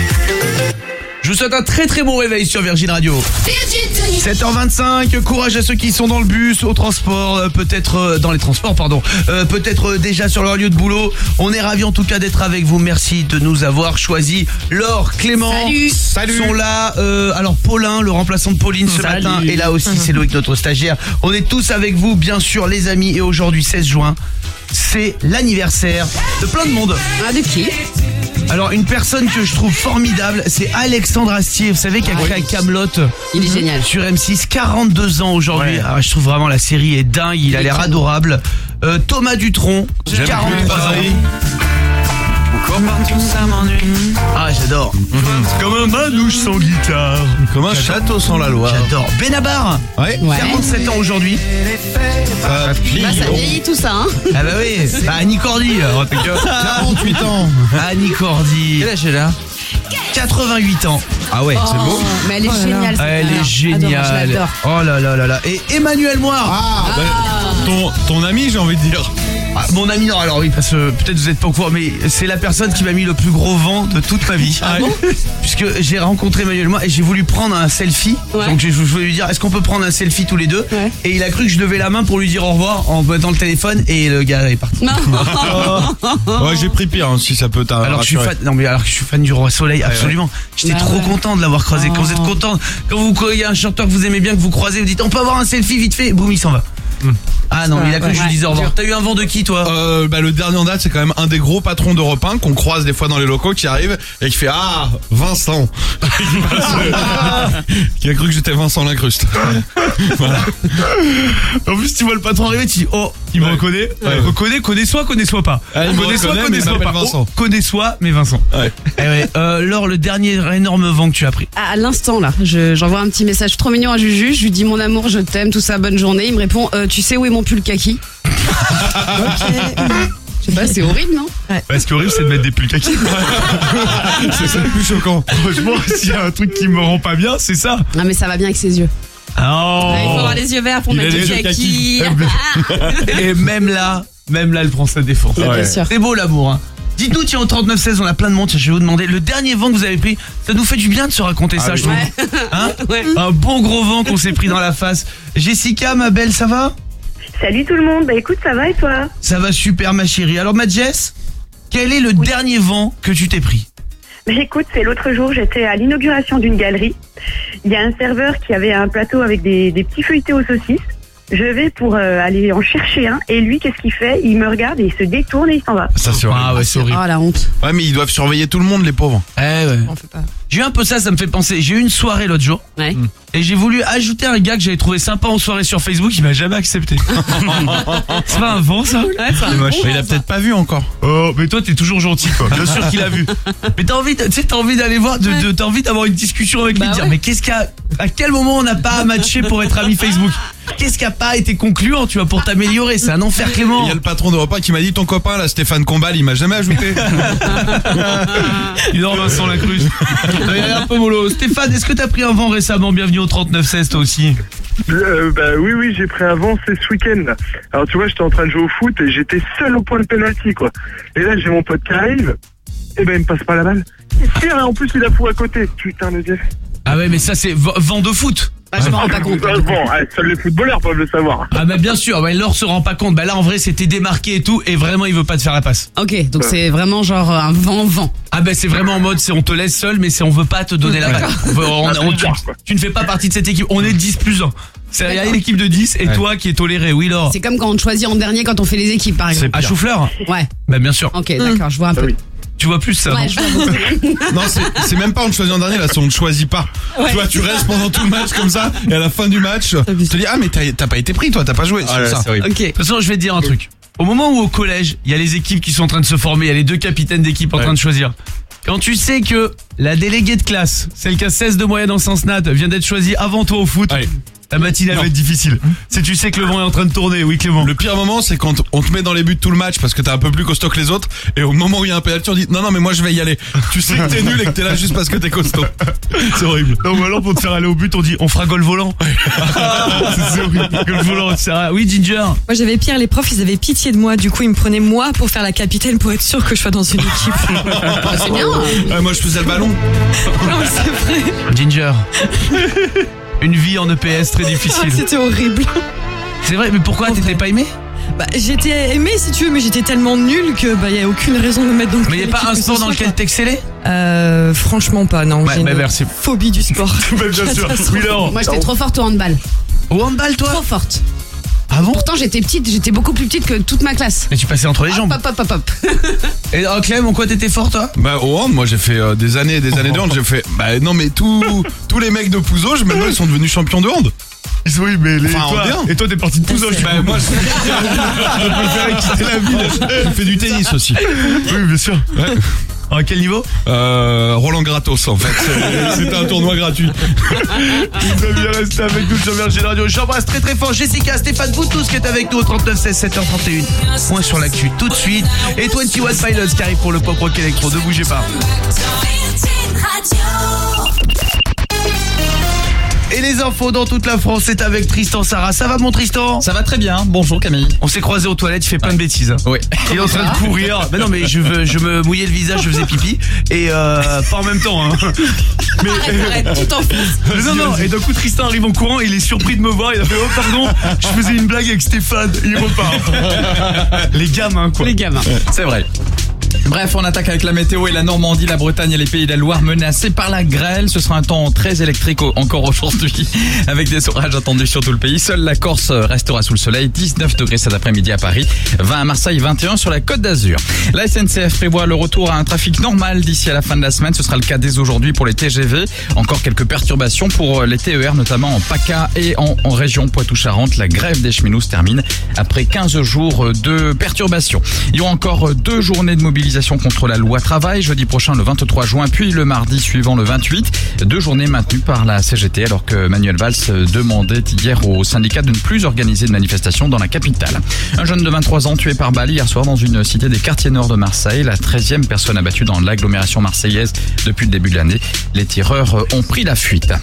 Je vous souhaite un très très bon réveil sur Virgin Radio. sept heures vingt-cinq, courage à ceux qui sont dans le bus, au transport, euh, peut-être euh, dans les transports, pardon, euh, peut-être euh, déjà sur leur lieu de boulot. On est ravis en tout cas d'être avec vous. Merci de nous avoir choisi. Laure, Clément, Salut. Salut. sont là. Euh, alors Paulin, le remplaçant de Pauline ce Salut. matin, et là aussi c'est Loïc, notre stagiaire. On est tous avec vous, bien sûr, les amis. Et aujourd'hui, seize juin, c'est l'anniversaire de plein de monde. Ah, de qui? Alors une personne que je trouve formidable, c'est Alexandre Astier, vous savez, qui a créé Kaamelott. Il est génial. Sur M six, quarante-deux ans aujourd'hui. Ouais. Ah, je trouve vraiment la série est dingue, il a l'air adorable. Euh, Thomas Dutronc, J'aime quarante-trois plus ans. Paris. Encore partout, ça m'ennuie. Ah, j'adore. Comme un manouche sans guitare. Comme un château sans la loi. J'adore. Benabar, Ouais. Ouais. quarante-sept ans aujourd'hui. Euh, Bah, ça vieillit tout ça, hein. Ah bah oui, bah Annie Cordy. en tout cas. quarante-huit ans. Annie Cordy. Quel âge elle a? quatre-vingt-huit ans. Ah ouais, c'est beau. Mais elle est géniale. cette Elle nana. est géniale. Adorable, je l'adore. Oh là là là là. Et Emmanuel Moir. Ah, bah, ton, ton ami, j'ai envie de dire. Ah, mon ami, non, alors oui, parce que peut-être vous êtes pas au courant, mais c'est la personne qui m'a mis le plus gros vent de toute ma vie. Ah bon? Puisque j'ai rencontré Emmanuel moi et j'ai voulu prendre un selfie. Ouais. Donc je voulais lui dire, est-ce qu'on peut prendre un selfie tous les deux? Ouais. Et il a cru que je levais la main pour lui dire au revoir en mettant le téléphone et le gars est parti. Non. Ouais, j'ai pris pire, hein, si ça peut t'arranger. Alors que je suis fan, non mais alors que je suis fan du Roi Soleil, absolument. J'étais Bah trop ouais. content de l'avoir croisé. Quand vous êtes Oh. content, quand vous il y a un chanteur que vous aimez bien, que vous croisez, vous dites on peut avoir un selfie vite fait, et boum il s'en va. Mm. Ah non, il a cru que je lui disais au revoir. T'as eu un vent de qui toi? Euh, bah, le dernier en date, c'est quand même un des gros patrons d'Europe un qu'on croise des fois dans les locaux qui arrive et qui fait ah Vincent qui a cru que j'étais Vincent Lincruste. Voilà. En plus tu vois le patron arriver, tu dis oh il me Ouais. reconnaît, Ouais. reconnaît, connais-soi, connais-soi pas. Ah, il me Connais-soi, reconnaît, mais il connais-soi m'appelle pas. Vincent. Oh, connais-soi mais Vincent. Ouais. Eh ouais, euh, Laure, le dernier énorme vent que tu as pris. À l'instant là, je- j'envoie un petit message trop mignon à Juju, je lui dis mon amour, je t'aime, tout ça, bonne journée. Il me répond, euh, tu sais où est mon pull kaki? Je sais pas, c'est horrible, non? Ouais, ce qui est horrible, c'est de mettre des pulls kaki. C'est ça le plus choquant. Franchement, s'il y a un truc qui me rend pas bien, c'est ça. Non mais ça va bien avec ses yeux. Oh. Ouais, il faut avoir les yeux verts pour Il mettre a du les yeux kaki. Et même là, même là, elle prend sa défense. Ouais, bien sûr. C'est beau l'amour. Hein. Dites-nous, tiens, au trente-neuf seize, on a plein de monde. Tiens, je vais vous demander, le dernier vent que vous avez pris, ça nous fait du bien de se raconter Ah ça, oui. je trouve. Ouais. Hein Ouais. Un bon gros vent qu'on s'est pris dans la face. Jessica, ma belle, ça va? Salut tout le monde, bah écoute, ça va et toi? Ça va super, ma chérie. Alors, ma Jess, quel est le dernier vent que tu t'es pris? Bah écoute, c'est l'autre jour, j'étais à l'inauguration d'une galerie. Il y a un serveur qui avait un plateau avec des, des petits feuilletés aux saucisses. Je vais pour euh, aller en chercher un et lui, qu'est-ce qu'il fait? Il me regarde et il se détourne et il s'en va. Ça c'est horrible. Ah ouais, c'est horrible. Oh la honte. Ouais, mais ils doivent surveiller tout le monde, les pauvres. Eh ouais. On fait pas. J'ai eu un peu ça, ça me fait penser. J'ai eu une soirée l'autre jour. Ouais. Et j'ai voulu ajouter un gars que j'avais trouvé sympa en soirée sur Facebook, il m'a jamais accepté. C'est pas un vent ça? Ouais, c'est un moche. bon Mais il a vent, peut-être pas vu encore. Oh, mais toi t'es toujours gentil quoi. Bien sûr qu'il a vu. Mais t'as envie, de- tu sais, t'as envie d'aller voir, de, de- t'as envie d'avoir une discussion avec lui, Bah de dire ouais. mais qu'est-ce qu'il y a, à quel moment on n'a pas matché pour être amis Facebook? Qu'est-ce qui a pas été concluant, tu vois, pour t'améliorer? C'est un enfer Clément. Il y a le patron d'Europe un qui m'a dit ton copain là, Stéphane Combal, il m'a jamais ajouté. Il dort Vincent Lacruche. Il est un peu mollo. Stéphane, est-ce que t'as pris un vent récemment? Bienvenue au trente-neuf seize toi aussi. Euh, bah oui oui j'ai pris un vent c'est ce week-end là. Alors tu vois j'étais en train de jouer au foot et j'étais seul au point de pénalty quoi. Et là j'ai mon pote qui arrive, et ben il me passe pas la balle. Il tire et en plus il a fou à côté. Putain le dieu. Ah ouais mais ça c'est v- vent de foot. Bah, je me rends pas compte. Ah, bon, ouais, seuls les footballeurs peuvent le savoir. Ah bah bien sûr, ouais, Laure se rend pas compte. Bah là en vrai c'était démarqué et tout et vraiment il veut pas te faire la passe. Ok, donc c'est vraiment genre un vent-vent. Ah bah c'est vraiment en mode c'est on te laisse seul mais c'est on veut pas te donner la balle. On veut- on- on- tu, tu ne fais pas partie de cette équipe. On est dix plus un. C'est il y a une équipe de dix et Ouais. toi qui est toléré. Oui Laure. C'est comme quand on te choisit en dernier quand on fait les équipes, par exemple. À Choufleur. Ouais. Bah bien sûr. Ok, d'accord, je vois un peu. Tu vois plus ça. Ouais, non je vois beaucoup. Non, c'est c'est même pas on te choisit en dernier, là, c'est on te choisit pas. Ouais. Tu vois, tu restes pendant tout le match comme ça, et à la fin du match, tu te dis, ah, mais t'as t'as pas été pris, toi, t'as pas joué. Ah c'est là, ça. c'est horrible. Ok. De toute façon, je vais te dire un truc. Au moment où au collège, il y a les équipes qui sont en train de se former, il y a les deux capitaines d'équipe en Ouais. train de choisir. Quand tu sais que la déléguée de classe, celle qui a seize de moyenne en sens nat, vient d'être choisie avant toi au foot, Ouais. ta matinée elle va être difficile. Si tu sais que le vent est en train de tourner, oui Clément. Le pire moment, c'est quand on te met dans les buts tout le match parce que t'es un peu plus costaud que les autres, et au moment où il y a un pénalty, on dit, non, non, mais moi je vais y aller. Tu sais que t'es nul et que t'es là juste parce que t'es costaud. C'est horrible. Non, mais alors pour te faire aller au but, on dit on fera goal volant. C'est horrible. Goal volant, c'est vrai. Oui, Ginger. Moi j'avais pire, les profs ils avaient pitié de moi, du coup ils me prenaient moi pour faire la capitaine pour être sûr que je sois dans une équipe. C'est bien. Ouais, moi je faisais le ballon. Non, c'est vrai. Ginger. Une vie en E P S très difficile. C'était horrible. C'est vrai, mais pourquoi t'étais pas aimé? Bah, j'étais aimée si tu veux, mais j'étais tellement nulle que bah y a aucune raison de me mettre dans. Mais y a pas un sport dans lequel t'excellais? Euh, franchement pas, non. Ouais, J'ai bah, une merci. phobie du sport. Bah, bien sûr. Oui, Laure. Moi, j'étais trop forte au handball. Au handball, toi? Trop forte. Ah bon? Pourtant, j'étais petite, j'étais beaucoup plus petite que toute ma classe. Mais tu passais entre les jambes. Hop, hop, hop, hop. Et oh, Clem, en quoi t'étais fort, toi? Bah, au hand, moi j'ai fait euh, des années et des années de hand. J'ai fait, bah non, mais tous tous les mecs de Pouzauges, maintenant ils sont devenus champions de hand. Oui, mais les, Enfin, en toi, D un. et toi t'es parti de Pouzauges. Bah, moi je préférais quitter la ville. J'ai fait du tennis aussi. Oui, bien sûr. Ouais. À quel niveau? Euh, Roland Gratos en fait. C'était un tournoi gratuit. Vous avez bien resté avec nous sur Virgin Radio. J'embrasse très très fort Jessica, Stéphane, vous tous qui êtes avec nous au trente-neuf seize, sept heures trente et une. Point sur l'actu tout de suite. Et vingt et un Pilots qui arrive pour le pop rock électro. Ne bougez pas. Et Et les infos dans toute la France, c'est avec Tristan Sarah. Ça va mon Tristan? Ça va très bien. Bonjour Camille. On s'est croisés aux toilettes, il fait plein de bêtises. Oui. Il est en train de courir. Mais non, mais je, veux, je me mouillais le visage, je faisais pipi. Et euh, pas en même temps. Hein. Mais, arrête, arrête, tout en mais non, non. Et d'un coup, Tristan arrive en courant, il est surpris de me voir. Il a fait oh pardon, je faisais une blague avec Stéphane. Il repart. Les gamins quoi. Les gamins. C'est vrai. Bref, on attaque avec la météo et la Normandie, la Bretagne et les Pays de la Loire menacés par la grêle. Ce sera un temps très électrique encore aujourd'hui avec des orages attendus sur tout le pays. Seule la Corse restera sous le soleil. dix-neuf degrés cet après-midi à Paris, vingt à Marseille, vingt et un sur la Côte d'Azur. La S N C F prévoit le retour à un trafic normal d'ici à la fin de la semaine. Ce sera le cas dès aujourd'hui pour les T G V. Encore quelques perturbations pour les T E R, notamment en PACA et en, en région Poitou-Charentes. La grève des cheminots se termine après quinze jours de perturbations. Il y aura encore deux journées de mobilisation contre la loi travail, jeudi prochain le vingt-trois juin, puis le mardi suivant le vingt-huit. Deux journées maintenues par la C G T alors que Manuel Valls demandait hier aux syndicats de ne plus organiser de manifestations dans la capitale. Un jeune de vingt-trois ans tué par balle hier soir dans une cité des quartiers nord de Marseille. La treizième personne abattue dans l'agglomération marseillaise depuis le début de l'année. Les tireurs ont pris la fuite.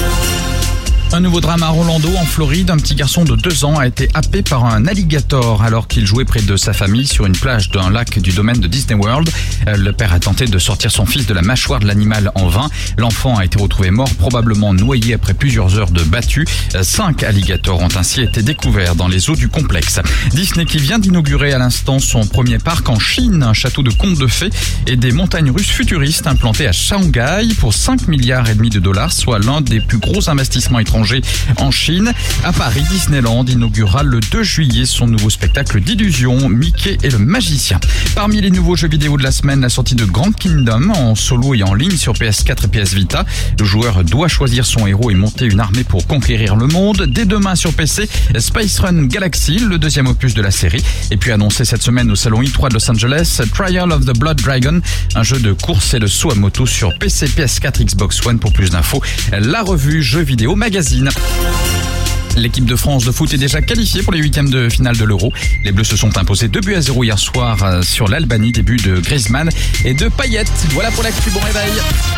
Un nouveau drame à Orlando, en Floride. Un petit garçon de deux ans a été happé par un alligator alors qu'il jouait près de sa famille sur une plage d'un lac du domaine de Disney World. Le père a tenté de sortir son fils de la mâchoire de l'animal en vain. L'enfant a été retrouvé mort, probablement noyé après plusieurs heures de battue. Cinq alligators ont ainsi été découverts dans les eaux du complexe. Disney qui vient d'inaugurer à l'instant son premier parc en Chine, un château de contes de fées et des montagnes russes futuristes implantés à Shanghai pour cinq milliards et demi de dollars, soit l'un des plus gros investissements étrangers en Chine. À Paris, Disneyland inaugurera le deux juillet son nouveau spectacle d'illusion, Mickey et le magicien. Parmi les nouveaux jeux vidéo de la semaine, la sortie de Grand Kingdom en solo et en ligne sur P S quatre et P S Vita. Le joueur doit choisir son héros et monter une armée pour conquérir le monde. Dès demain sur P C, Space Run Galaxy, le deuxième opus de la série. Et puis annoncé cette semaine au salon I trois de Los Angeles, Trial of the Blood Dragon, un jeu de course et de saut à moto sur P C, P S quatre, Xbox One. Pour plus d'infos, la revue Jeux Vidéo Magazine. L'équipe de France de foot est déjà qualifiée pour les huitièmes de finale de l'Euro. Les Bleus se sont imposés deux buts à zéro hier soir sur l'Albanie, début de Griezmann et de Payet. Voilà pour l'actu, bon réveil.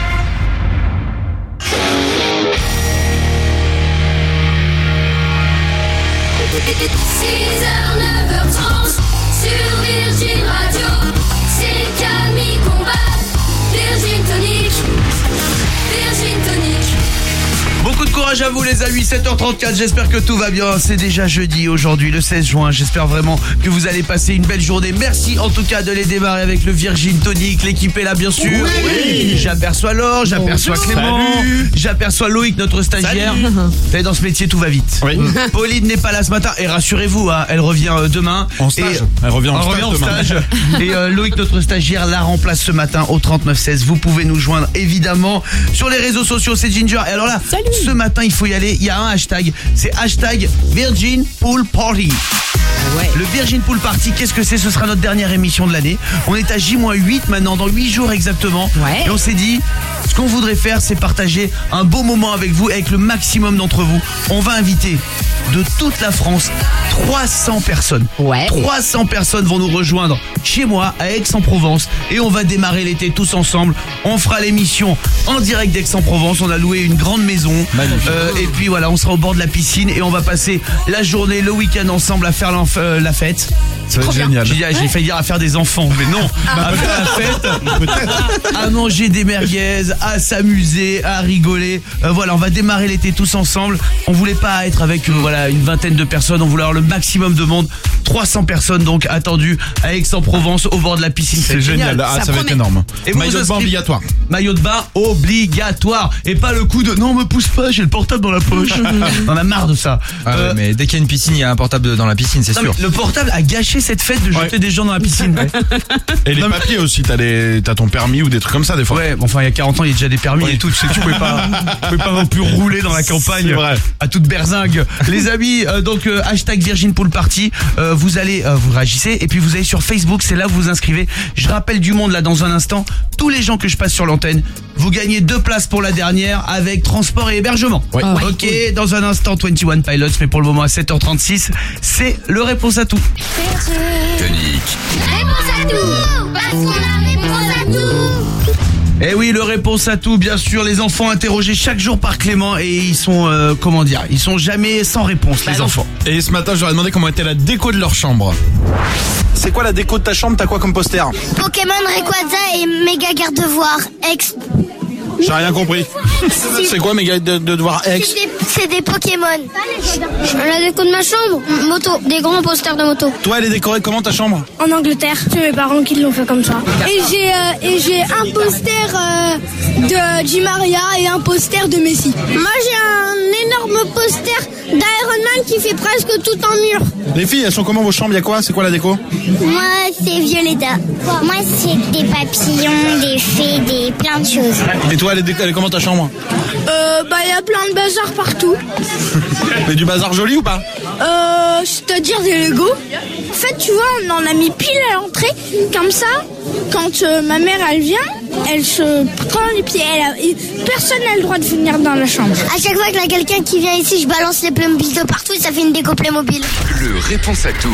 six heures, neuf heures trente sur Virgin Radio, c'est Camille Combal, Virgin Tonic, Virgin Tonic. Beaucoup de courage à vous les amis, sept heures trente-quatre, j'espère que tout va bien. C'est déjà jeudi aujourd'hui, le seize juin. J'espère vraiment que vous allez passer une belle journée. Merci en tout cas de les démarrer avec le Virgin Tonic. L'équipe est là bien sûr. Oui. J'aperçois Laure, j'aperçois Bonjour. Clément, Salut. j'aperçois Loïc, notre stagiaire. Vous savez, dans ce métier tout va vite. Oui. Pauline n'est pas là ce matin et rassurez-vous, hein, elle revient euh, demain. En stage. Et, elle revient en elle stage. revient en demain. stage. Et euh, Loïc, notre stagiaire, la remplace ce matin au trente-neuf seize. Vous pouvez nous joindre évidemment sur les réseaux sociaux, c'est Ginger. Et alors là, Salut. Ce matin il faut y aller, il y a un hashtag, c'est hashtag Virgin Pool Party. Ouais. Le Virgin Pool Party, qu'est-ce que c'est? Ce sera notre dernière émission de l'année. On est à J huit maintenant, dans huit jours exactement. Ouais. Et on s'est dit, ce qu'on voudrait faire, c'est partager un beau moment avec vous, avec le maximum d'entre vous. On va inviter de toute la France trois cents personnes. Ouais. trois cents personnes vont nous rejoindre chez moi, à Aix-en-Provence. Et on va démarrer l'été tous ensemble. On fera l'émission en direct d'Aix-en-Provence. On a loué une grande maison. Euh, et puis voilà, on sera au bord de la piscine et on va passer la journée, le week-end ensemble à faire euh, la fête. Ça va être génial. J'ai, j'ai failli dire à faire des enfants, mais non. À faire la fête, peut-être. À manger des merguez, à s'amuser, à rigoler. Euh, voilà, on va démarrer l'été tous ensemble. On voulait pas être avec euh, voilà une vingtaine de personnes. On voulait avoir le maximum de monde. trois cents personnes donc attendues à Aix-en-Provence au bord de la piscine. C'est, c'est génial. génial. Ah, ça, ça va être énorme. Et maillot de bain obligatoire. Maillot de bain obligatoire. Et pas le coup de non, me pousse pas, j'ai le portable dans la poche. On a marre de ça. Ah euh, ouais, mais dès qu'il y a une piscine, il y a un portable dans la piscine, c'est non, sûr. Le portable a gâché cette fête de jeter ouais. des gens dans la piscine. Ouais. Et les non, papiers aussi, t'as, les, t'as ton permis ou des trucs comme ça des fois. Ouais, bon, enfin il y a quarante ans, il y a déjà des permis ouais. et tout. Tu sais que tu pouvais pas, tu pouvais pas non plus rouler dans la campagne à toute berzingue. Les amis, euh, donc euh, hashtag Virgin Pool Party, euh, vous allez, euh, vous réagissez et puis vous allez sur Facebook, c'est là où vous vous inscrivez. Je rappelle du monde là dans un instant, tous les gens que je passe sur l'antenne, vous gagnez deux places pour la dernière avec transport et hébergement. Ouais. Oh, ok, ouais. Dans un instant vingt et un Pilots, mais pour le moment à sept heures trente-six, c'est le réponse à tout. Tonic. Réponse à tout, parce qu'on a réponse à tout. Eh oui, le réponse à tout, bien sûr. Les enfants interrogés chaque jour par Clément et ils sont, euh, comment dire, ils sont jamais sans réponse, les enfants. Et ce matin, je leur ai demandé comment était la déco de leur chambre. C'est quoi la déco de ta chambre? T'as quoi comme poster? Pokémon, Rayquaza et Méga Gardevoir X. J'ai rien compris. C'est quoi mes gars de, de devoir ex? C'est des, c'est des Pokémon. La déco de ma chambre, moto, des grands posters de moto. Toi, elle est décorée comment ta chambre? En Angleterre, c'est mes parents qui l'ont fait comme ça. Et j'ai euh, et j'ai un poster euh, de Di Maria et un poster de Messi. Moi, j'ai un énorme poster d'Iron Man qui fait presque tout en mur. Les filles, elles sont comment vos chambres? Y'a quoi? C'est quoi la déco? Moi, c'est Violetta. Moi, c'est des papillons, des fées, des plein de choses. Et toi, elle est, elle est comment ta chambre? Euh, bah, il y a plein de bazar partout. Mais du bazar joli ou pas? Euh, c'est-à-dire des Lego. En fait, tu vois, on en a mis pile à l'entrée. Comme ça, quand euh, ma mère, elle vient, elle se prend les pieds. Elle a, et personne n'a le droit de venir dans la chambre. À chaque fois qu'il y a quelqu'un qui vient ici, je balance les Playmobil de partout et ça fait une déco Playmobil. Le réponse à tout.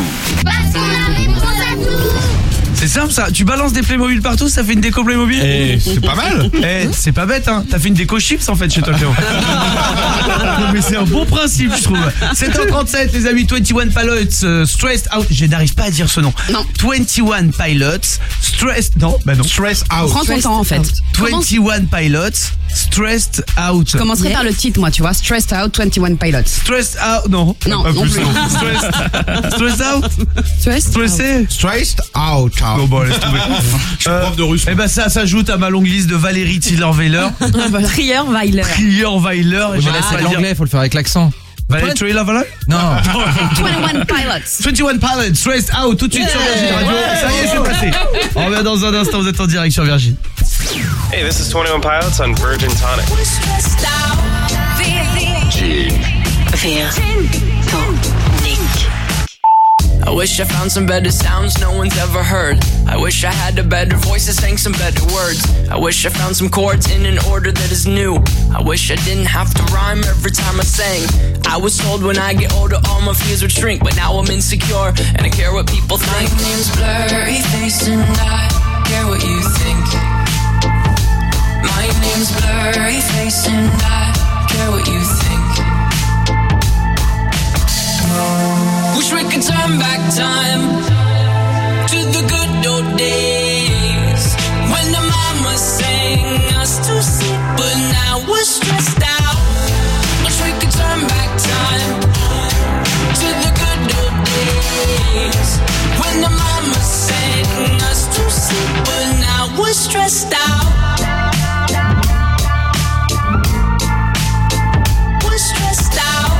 C'est simple ça, tu balances des Playmobil partout, ça fait une déco Playmobil. Eh, c'est pas mal. Eh, c'est pas bête hein, t'as fait une déco chips en fait chez toi Clément. Mais c'est un bon principe je trouve. sept heures trente-sept les amis, vingt et un Pilots, euh, Stressed Out, je n'arrive pas à dire ce nom. Non. vingt et un Pilots, Stressed, non, bah non. Stress Out. Prends ton temps en fait. vingt et un Pilots, Stressed Out. Je commencerai par le titre moi, tu vois, Stressed Out, vingt et un Pilots. Stressed Out, non. Non, pas non plus. Stressed, Stressed Out. Stressed Stressé. Stressed Out. Bon, bon, laisse tomber. Je suis prof de russe. Et bah ça s'ajoute à ma longue liste de Valérie Tiller-Weiler. Trier-Weiler. Trier-Weiler. Ouais, mais là, c'est l'anglais, faut le faire avec l'accent. Valérie Tiller-Weiler? Non. vingt et un Pilots. vingt et un Pilots, Stressed Out, tout de suite sur Virgin Radio. Ça y est, c'est passé. On revient dans un instant, vous êtes en direct sur Virgin. Hey, this is twenty-one Pilots on Virgin Tonic. Virgin Tonic. I wish I found some better sounds no one's ever heard. I wish I had a better voice that sang some better words. I wish I found some chords in an order that is new. I wish I didn't have to rhyme every time I sang. I was told when I get older all my fears would shrink, but now I'm insecure and I care what people think. My name's Blurry Face and I care what you think. My name's Blurry Face and I care what you think. Wish we could turn back time to the good old days when the mama sang us to sleep, but now we're stressed out. Wish we could turn back time to the good old days when the mama sang us to sleep, but now we're stressed out. We're stressed out.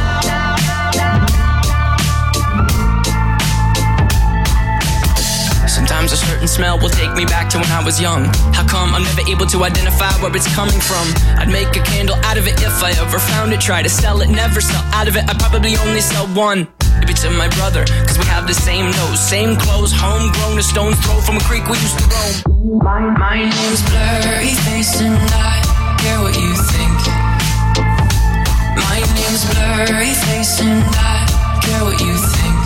Sometimes a certain smell will take me back to when I was young. How come I'm never able to identify where it's coming from? I'd make a candle out of it if I ever found it. Try to sell it, never sell out of it. I'd probably only sell one. Maybe to my brother, cause we have the same nose, same clothes, homegrown, a stone's throw from a creek we used to roam. My, my name's Blurry Face and I care what you think. My name's Blurry Face and I care what you think.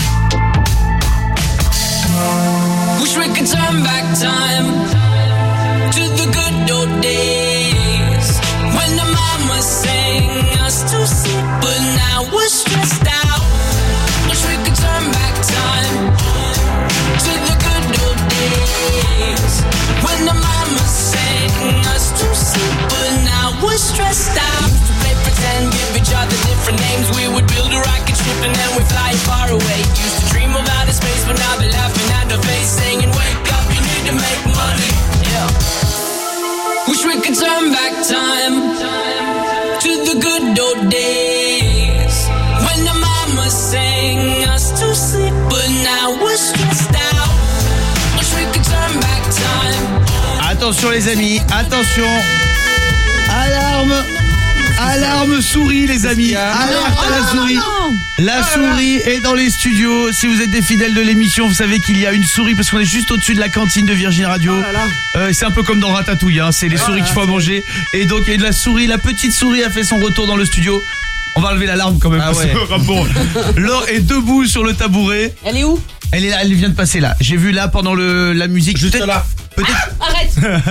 Wish we could turn back time to the good old days when the mama sang us to sleep, but now we're stressed out. Wish we could turn back time to the good old days when the mama sang us to sleep, but now we're stressed out. Used to play pretend, give each other different names. We would build a rocket ship and then we fly far away. Used to dream of outer space, but now they're laughing at our face, saying, wake up, you need to make money. Yeah. Wish we could turn back time to the good old days when the mama sang us to sleep, but now we're stressed out. Wish we could turn back time. Attention les amis, attention. Alarme. Alarme souris les amis. Alerte à la souris. La souris est dans les studios. Si vous êtes des fidèles de l'émission, vous savez qu'il y a une souris parce qu'on est juste au-dessus de la cantine de Virgin Radio. Euh, c'est un peu comme dans Ratatouille, hein. C'est les souris qu'il faut à manger. Et donc il y a de la souris, la petite souris a fait son retour dans le studio. On va enlever l'alarme quand même. Ah ouais. Bon. Laure est debout sur le tabouret. Elle est où? Elle est là, elle vient de passer là. J'ai vu là pendant le, la musique. Juste là. Arrête.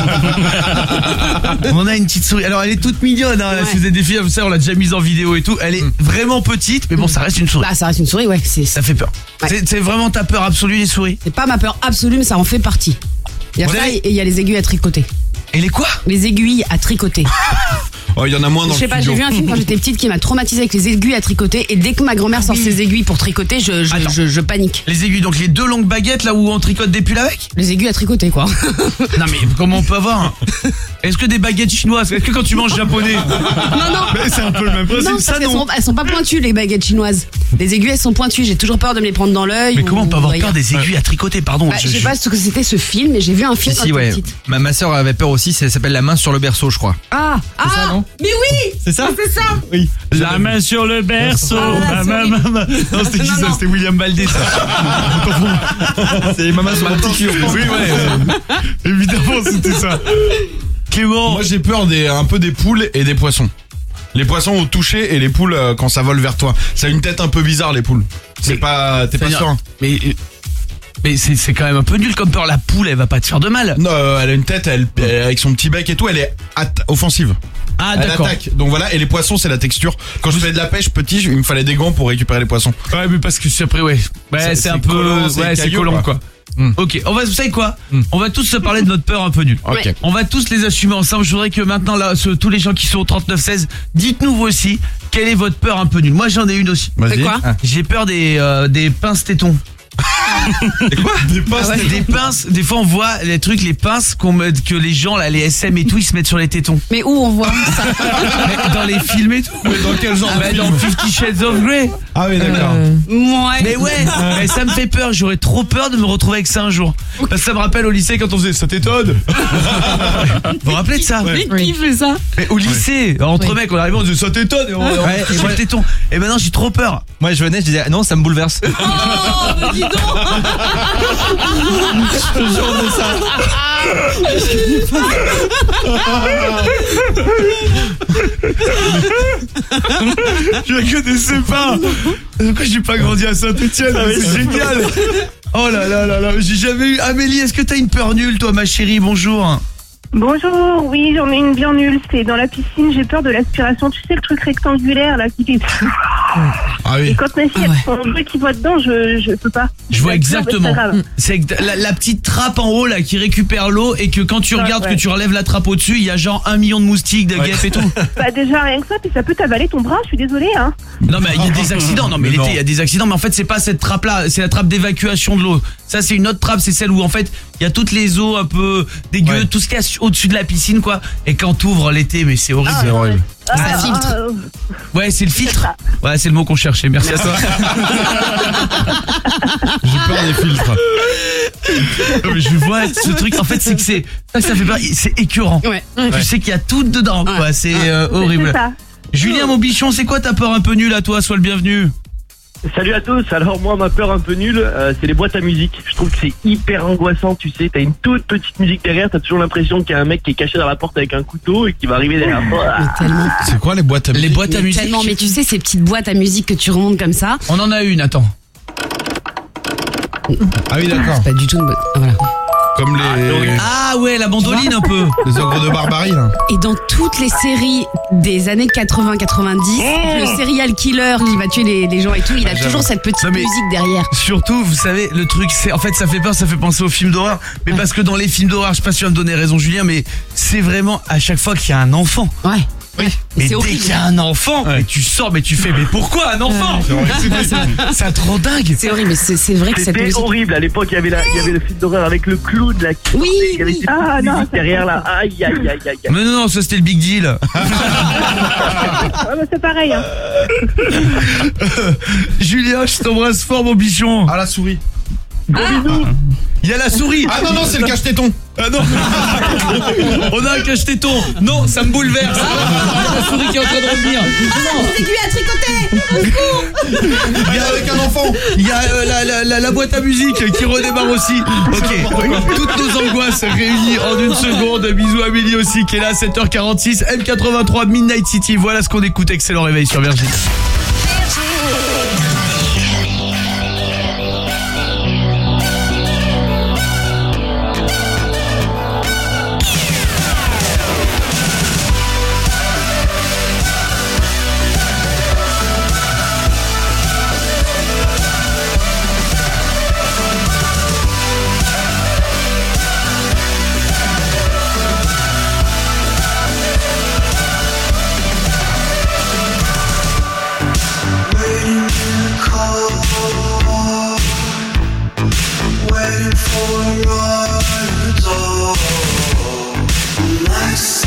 On a une petite souris. Alors elle est toute mignonne, hein. Ouais. Si vous êtes des filles, vous savez, on l'a déjà mise en vidéo et tout. Elle est vraiment petite, mais bon, ça reste une souris. Bah, ça reste une souris, ouais. C'est, Ça fait peur. Ouais. C'est, c'est vraiment ta peur absolue, les souris. c'est pas ma peur absolue, mais ça en fait partie. Il y a Vous ça avez- et il y a les aiguilles à tricoter. Et les quoi? Les aiguilles à tricoter. Oh, il y en a moins dans Je sais le pas, studio. j'ai vu un film quand j'étais petite qui m'a traumatisé avec les aiguilles à tricoter et dès que ma grand-mère sort ses aiguilles pour tricoter, je, je, je, je panique. Les aiguilles, donc les deux longues baguettes là où on tricote des pulls avec? Les aiguilles à tricoter, quoi. Non mais comment on peut avoir hein Est-ce que des baguettes chinoises? Est-ce que quand tu manges japonais? Non, non. Mais c'est un peu le même principe, Non, ça parce qu'elles non. sont, elles sont pas pointues, les baguettes chinoises. Les aiguilles, elles sont pointues. J'ai toujours peur de me les prendre dans l'œil. Mais ou- comment on peut avoir ou peur ailleurs. des aiguilles à tricoter, pardon? Bah, je sais pas ce que c'était ce film, mais j'ai vu un film Si, quand si, j'étais ouais. petite. Ma, ma soeur avait peur aussi, ça s'appelle La main sur le berceau, je crois. Ah, ah, ça, non mais oui, C'est ça c'est ça. Oui. La main sur le berceau. Ah, ma main, ma main. Non, c'était qui Non, ça? non. C'était William Baldé, ça. C'est ma main sur mon petit cul. Oui, ouais. Évidemment, c'était ça. Clément. Moi j'ai peur des, un peu des poules et des poissons. Les poissons au toucher et les poules euh, quand ça vole vers toi. Ça a une tête un peu bizarre les poules. C'est Mais- pas, t'es pas C'est-à-dire- sûr. Hein. Mais, mais c'est, c'est quand même un peu nul comme peur. La poule, elle va pas te faire de mal. Non, euh, elle a une tête, elle, elle- avec son petit bec et tout, elle est at- offensive. Ah, Elle d'accord. attaque. Donc voilà, et les poissons c'est la texture. Quand je fais de la pêche petit, il me fallait des gants pour récupérer les poissons. Ouais, mais parce que c'est après, ouais. Ouais, C'est- c'est, c'est un peu. collant, c'est ouais, c'est caillou, collant, quoi. quoi. Mm. Ok, on va, vous savez quoi? Mm. On va tous se parler de notre peur un peu nulle. Ok. Ouais. On va tous les assumer ensemble. Je voudrais que maintenant, là, ce- tous les gens qui sont au trente-neuf seize, dites-nous vous aussi, quelle est votre peur un peu nulle? Moi, j'en ai une aussi. Vas-y. C'est quoi? Ah. J'ai peur des, euh, des pinces tétons. Des quoi? Des pinces. Ah ouais, des pinces, des fois on voit les trucs, les pinces qu'on met, que les gens, là, les S M et tout, ils se mettent sur les tétons. Mais où on voit ça? Mais dans les films et tout. Mais dans quel genre de Bah, film dans Fifty Shades of Grey. Ah oui, d'accord. Euh, Ouais. Mais ouais, mais ça me fait peur, j'aurais trop peur de me retrouver avec ça un jour. Parce que ça me rappelle au lycée quand on faisait ça t'étonne. Vous vous rappelez de ça? Mais qui fait ça? Mais au lycée, entre Oui. mecs, on arrivait, on disait ça t'étonne et on, on Ouais, touchait et moi- le téton. Et maintenant j'ai trop peur. Moi, je venais, je disais, non, ça me bouleverse. Oh, mais dis donc. Je te jure de ça. Je la connaissais pas. Pourquoi j'ai pas grandi à Saint-Etienne? C'est génial. Oh là là là là, j'ai jamais eu. Amélie, est-ce que t'as une peur nulle, toi, ma chérie? Bonjour. Bonjour, oui, j'en ai une bien nulle. C'est dans la piscine, j'ai peur de l'aspiration. Tu sais, le truc rectangulaire, là, qui fait... Ah oui. Et quand ma fille, Ah elle ouais. prend un truc qui voit dedans, je, je peux pas. Je vois J'ai peur, mais c'est exactement. pas grave. C'est que la, la petite trappe en haut là qui récupère l'eau et que quand tu Ouais, regardes ouais. que tu relèves la trappe au-dessus, il y a genre un million de moustiques, de guêpes et tout. Bah déjà, rien que ça, puis ça peut t'avaler ton bras, je suis désolée, hein. Non mais il y a des accidents, non mais Mais l'été non. il y a des accidents, mais en fait c'est pas cette trappe là, c'est la trappe d'évacuation de l'eau. Ça c'est une autre trappe, c'est celle où en fait il y a toutes les eaux un peu dégueu, Ouais. tout ce qu'il y a au-dessus de la piscine quoi. Et quand t'ouvres l'été, mais c'est horrible. Ah, c'est non, horrible. Ah, Ça ah, filtre. euh, Ouais, c'est le filtre. Ouais, c'est le mot qu'on cherchait. Merci à toi. J'ai peur des filtres. Non, mais je vois ce truc. En fait, c'est que c'est ça, ça fait peur. C'est écœurant. Ouais. Tu sais qu'il y a tout dedans. Quoi. Ouais. C'est euh, horrible. c'est ça. Julien, mon bichon, c'est quoi ta peur un peu nulle à toi? Sois le bienvenu. Salut à tous, alors moi ma peur un peu nulle, euh, c'est les boîtes à musique. Je trouve que c'est hyper angoissant, tu sais, t'as une toute petite musique derrière, t'as toujours l'impression qu'il y a un mec qui est caché dans la porte avec un couteau et qui va arriver derrière toi. Mais tellement. C'est quoi les boîtes à musique? Les boîtes à Mais musique. tellement, mais tu sais, ces petites boîtes à musique que tu remontes comme ça. On en a une, attends. Ah oui, d'accord. C'est pas du tout une boîte. Ah, voilà. Comme les, Ah ouais, la bandoline un peu. les ogres de Barbarie, là. Et dans toutes les séries des années quatre-vingts quatre-vingt-dix, le serial killer qui va tuer les, les gens et tout, il a j'avoue. toujours cette petite Non, mais- musique derrière. Surtout, vous savez, le truc, c'est en fait, ça fait peur, ça fait penser aux films d'horreur. Mais parce que dans les films d'horreur, je sais pas si tu vas me donner raison, Julien, mais c'est vraiment à chaque fois qu'il y a un enfant. Ouais. Oui. Mais Mais c'est dès horrible. qu'il y a un enfant, mais tu sors, mais tu fais, mais pourquoi un enfant? C'est un trop dingue. C'est horrible, mais c'est c'est vrai que cette C'était musique. horrible, à l'époque il y avait la, il y avait le film d'horreur avec le clown là qui Oui, il y avait oui. cette Ah, petite non, musique ça derrière fait là, aïe aïe aïe aïe aïe. Mais non, non, ça c'était le big deal. Ah, bah, c'est pareil, hein. Julien, je t'embrasse fort, mon bichon. Ah, la souris. Gros bisous. Il y a la souris. Ah non, non, c'est le cache-téton. Ah non. On a un cache-téton. Non, ça me bouleverse. La souris qui est en train de revenir. Non. Les aiguilles à tricoter. Au secours. Il y a avec un enfant. Il y a euh, la, la, la, la boîte à musique qui redémarre aussi. Ok. Toutes nos angoisses réunies en une seconde. Bisous à Amélie aussi qui est là à sept heures quarante-six. M quatre-vingt-trois Midnight City. Voilà ce qu'on écoute. Excellent réveil sur Virgin.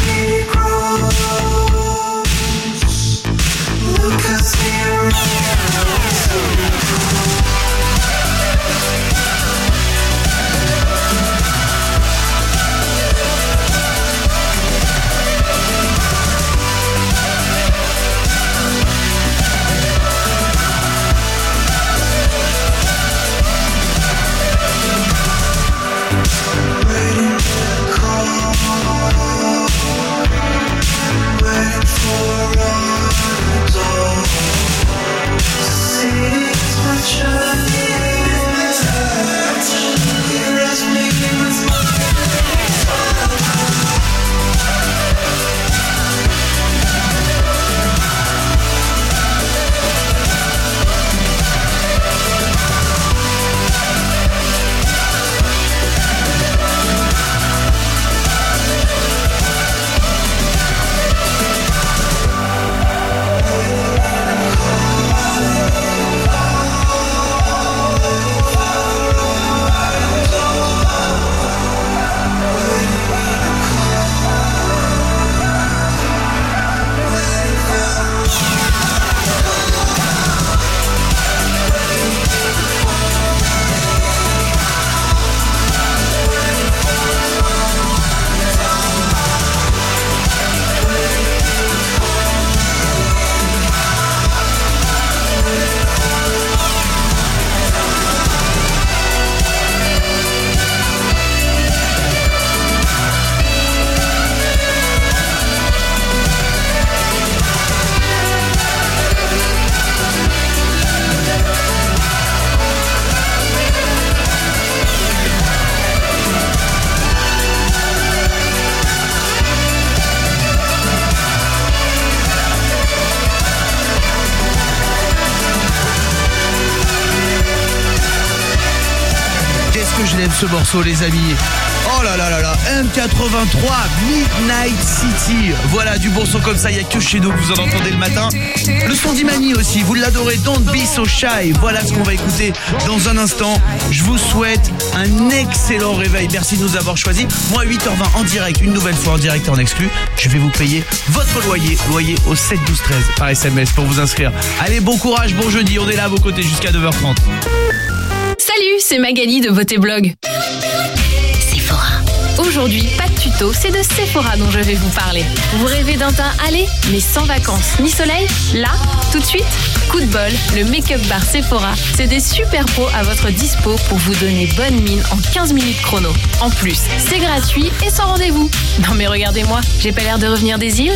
Je l'aime ce morceau les amis. Oh là là là là, M quatre-vingt-trois, Midnight City. Voilà du bon son comme ça, il n'y a que chez nous que vous en entendez le matin. Le son d'Imani aussi, vous l'adorez, Don't Be So Shy. Voilà ce qu'on va écouter dans un instant. Je vous souhaite un excellent réveil. Merci de nous avoir choisis. Moi à huit heures vingt en direct, une nouvelle fois en direct et en exclu, je vais vous payer votre loyer. Loyer au sept douze treize par S M S pour vous inscrire. Allez, bon courage, bon jeudi, on est là à vos côtés jusqu'à neuf heures trente. Salut, c'est Magali de Beauté Blog. Sephora. Aujourd'hui, pas de tuto, c'est de Sephora dont je vais vous parler. Vous rêvez d'un teint allé, mais sans vacances ni soleil? Là, tout de suite, coup de bol, le make-up bar Sephora. C'est des super pros à votre dispo pour vous donner bonne mine en quinze minutes chrono. En plus, c'est gratuit et sans rendez-vous. Non mais regardez-moi, j'ai pas l'air de revenir des îles?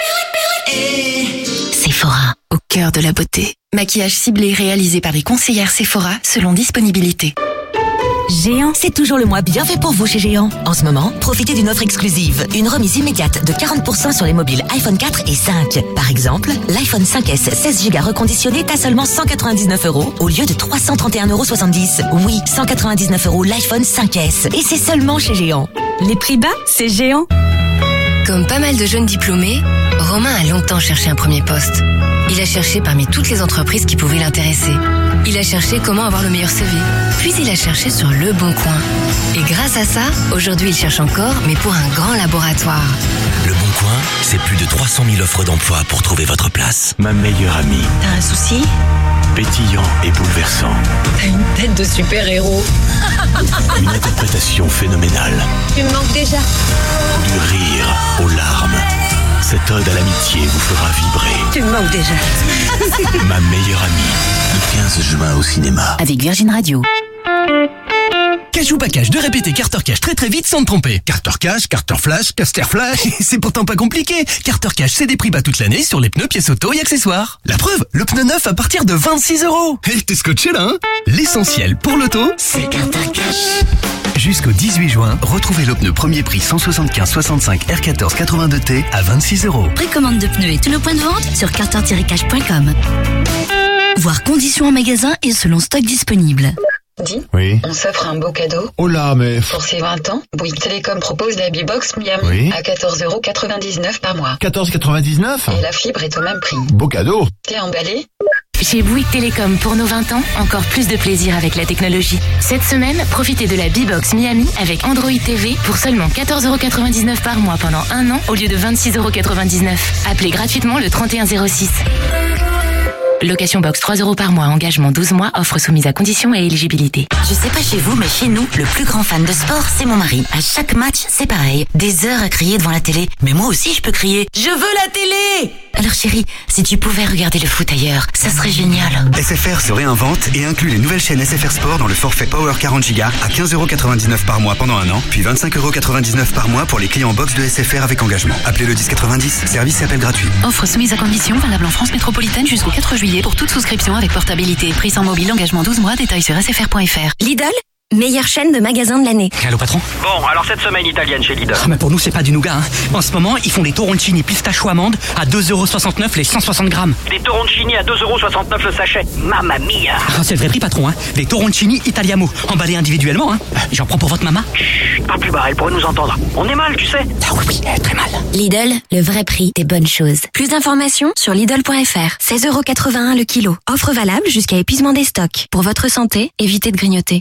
Sephora, au cœur de la beauté. Maquillage ciblé réalisé par les conseillères Sephora selon disponibilité. Géant, c'est toujours le mois bien fait pour vous chez Géant. En ce moment, profitez d'une offre exclusive. Une remise immédiate de quarante pour cent sur les mobiles iPhone quatre et cinq. Par exemple, l'iPhone cinq S seize giga reconditionné est à seulement cent quatre-vingt-dix-neuf euros au lieu de trois cent trente et un euros soixante-dix. Oui, cent quatre-vingt-dix-neuf euros l'iPhone cinq S. Et c'est seulement chez Géant. Les prix bas, c'est Géant. Comme pas mal de jeunes diplômés, Romain a longtemps cherché un premier poste. Il a cherché parmi toutes les entreprises qui pouvaient l'intéresser. Il a cherché comment avoir le meilleur C V. Puis il a cherché sur Le Bon Coin. Et grâce à ça, aujourd'hui il cherche encore, mais pour un grand laboratoire. Le Bon Coin, c'est plus de trois cent mille offres d'emploi pour trouver votre place. Ma meilleure amie. T'as un souci? Pétillant et bouleversant. T'as une tête de super-héros. Une interprétation phénoménale. Tu me manques déjà. Du rire aux larmes. Cette ode à l'amitié vous fera vibrer. Tu me manques déjà. Ma meilleure amie. Le quinze juin au cinéma. Avec Virgin Radio. Cash ou pas cash, de répéter Carter Cash très très vite sans te tromper. Carter Cash, Carter Flash, Caster Flash, c'est pourtant pas compliqué. Carter Cash, c'est des prix bas toute l'année sur les pneus, pièces auto et accessoires. La preuve, le pneu neuf à partir de vingt-six euros. Hé, t'es scotché là, hein? L'essentiel pour l'auto, c'est Carter Cash. Jusqu'au dix-huit juin, retrouvez le pneu premier prix cent soixante-quinze soixante-cinq R quatorze quatre-vingt-deux T à vingt-six euros. Précommande de pneus et tous nos points de vente sur carter tiret cash point com. Voir conditions en magasin et selon stock disponible. Dis, oui. On s'offre un beau cadeau. Oh là, mais... Pour ses vingt ans, Bouygues Télécom propose la B-Box Miam oui. à quatorze euros quatre-vingt-dix-neuf par mois. quatorze quatre-vingt-dix-neuf Et la fibre est au même prix. Beau cadeau. T'es emballé? Chez Bouygues Télécom, pour nos vingt ans, encore plus de plaisir avec la technologie. Cette semaine, profitez de la B-Box Miami avec Android T V pour seulement quatorze euros quatre-vingt-dix-neuf par mois pendant un an au lieu de vingt-six euros quatre-vingt-dix-neuf. Appelez gratuitement le trente et un zéro six. Location box trois euros par mois, engagement douze mois, offre soumise à conditions et éligibilité. Je sais pas chez vous, mais chez nous, le plus grand fan de sport, c'est mon mari. À chaque match, c'est pareil. Des heures à crier devant la télé. Mais moi aussi, je peux crier « Je veux la télé !» Alors chérie, si tu pouvais regarder le foot ailleurs, ça serait génial. S F R se réinvente et inclut les nouvelles chaînes S F R Sport dans le forfait Power quarante gigas à quinze euros quatre-vingt-dix-neuf par mois pendant un an, puis vingt-cinq euros quatre-vingt-dix-neuf par mois pour les clients box de S F R avec engagement. Appelez le dix quatre-vingt-dix, service et appel gratuit. Offre soumise à conditions, valable en France métropolitaine jusqu'au quatre juillet pour toute souscription avec portabilité. Prix sans mobile, engagement douze mois, détails sur s f r point f r. Lidl, meilleure chaîne de magasins de l'année. Allô patron? Bon, alors cette semaine italienne chez Lidl. Ah, mais pour nous c'est pas du nougat hein. En ce moment ils font des toroncini pistachio amande à deux euros soixante-neuf les cent soixante grammes. Des toroncini à deux euros soixante-neuf le sachet. Mamma mia. Ah, c'est le vrai prix patron hein. Des toroncini Italiamo, emballés individuellement hein. J'en prends pour votre maman. Chut, pas plus bas, elle pourrait nous entendre. On est mal, tu sais. Ah oui, oui, très mal. Lidl, le vrai prix des bonnes choses. Plus d'informations sur Lidl point f r. seize euros quatre-vingt-un le kilo. Offre valable jusqu'à épuisement des stocks. Pour votre santé, évitez de grignoter.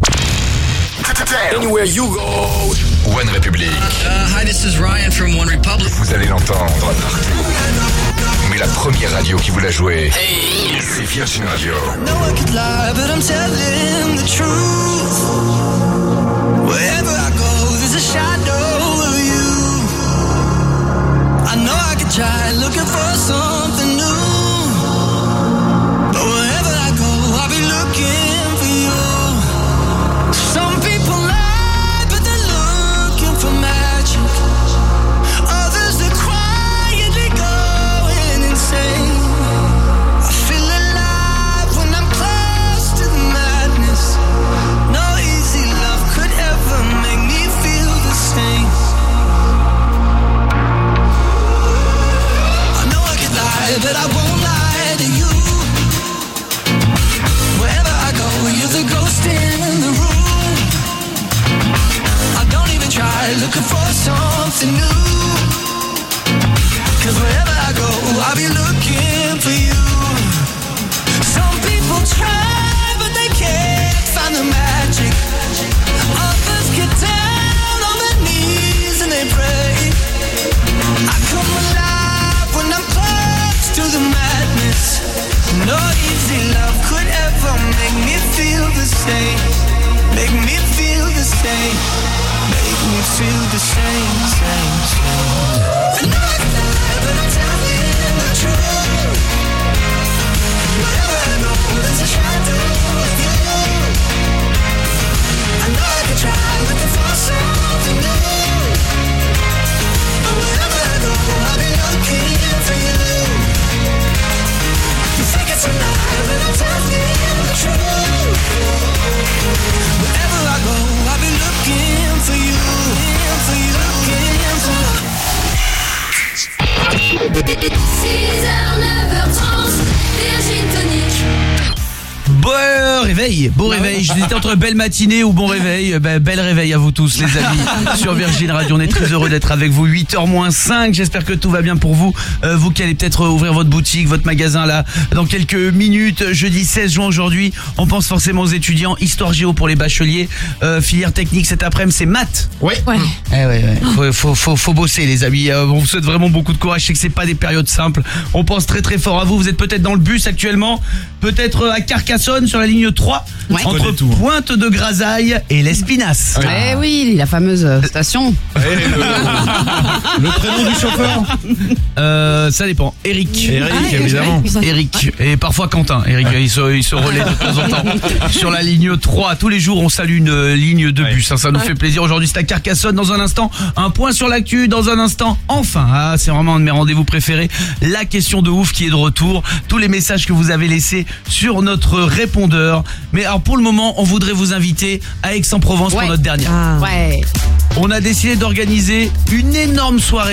Anywhere you go. One Republic. Uh, hi, this is Ryan from One Republic. Vous allez l'entendre partout. Mais la première radio qui vous l'a joué, hey, c'est Virgin Radio. No one could lie, but I'm telling the truth. Wherever I go, there's a shadow of you. I know I could try looking for something new, but wherever I go, I'll be looking for you. Some people lie, but they're looking for magic. Others are quietly going insane. I feel alive when I'm close to the madness. No easy love could ever make me feel the same. I know I could lie, but I won't lie to you. Wherever I go, you're the ghost in the room. Try looking for something new, 'cause wherever I go, I'll be looking for you. Some people try, but they can't find the magic. Others get down on their knees and they pray. I come alive when I'm close to the madness. No easy love could ever make me feel the same. Make me feel the same. Make me feel the same, same, same. I know I can lie, but I'm telling the truth. Wherever I go, there's a shadow of you. I know I can try looking for something new, but wherever I go, I'll be looking for you. You think it's a lie, but I'm telling the truth. Wherever I go, I'll be looking for you, for you, looking for you. six heures, neuf heures trente, Virgin Tonic. Beau réveil, beau réveil. J'hésitais entre belle matinée ou bon réveil. Ben, bel réveil à vous tous les amis sur Virgin Radio. On est très heureux d'être avec vous. huit heures moins cinq. J'espère que tout va bien pour vous. Euh, vous qui allez peut-être ouvrir votre boutique, votre magasin là dans quelques minutes. Jeudi seize juin aujourd'hui. On pense forcément aux étudiants. Histoire géo pour les bacheliers. Euh, filière technique cet après-midi c'est maths. Ouais. Ouais. Eh ouais, ouais. Faut, faut, faut, faut bosser les amis. Euh, on vous souhaite vraiment beaucoup de courage. Je sais que c'est pas des périodes simples. On pense très très fort à vous. Vous êtes peut-être dans le bus actuellement. Peut-être à Carcassonne sur la ligne trois, ouais. Entre tout. Pointe de Grasailles et l'Espinasse. Ouais. Eh oui, la fameuse station. Eh, le... le prénom du chauffeur euh, Ça dépend. Eric. Eric, ah, évidemment. Eric. Et parfois Quentin. Eric, il se, il se relaie de temps en temps. Sur la ligne trois, tous les jours, on salue une ligne de bus. Ouais. Ça nous fait plaisir. Aujourd'hui, c'est à Carcassonne. Dans un instant, un point sur l'actu. Dans un instant, enfin, ah, c'est vraiment un de mes rendez-vous préférés. La question de ouf qui est de retour. Tous les messages que vous avez laissés sur notre répondeur. Mais alors pour le moment, on voudrait vous inviter à Aix-en-Provence ouais. pour notre dernière. Ah. Ouais. On a décidé d'organiser une énorme soirée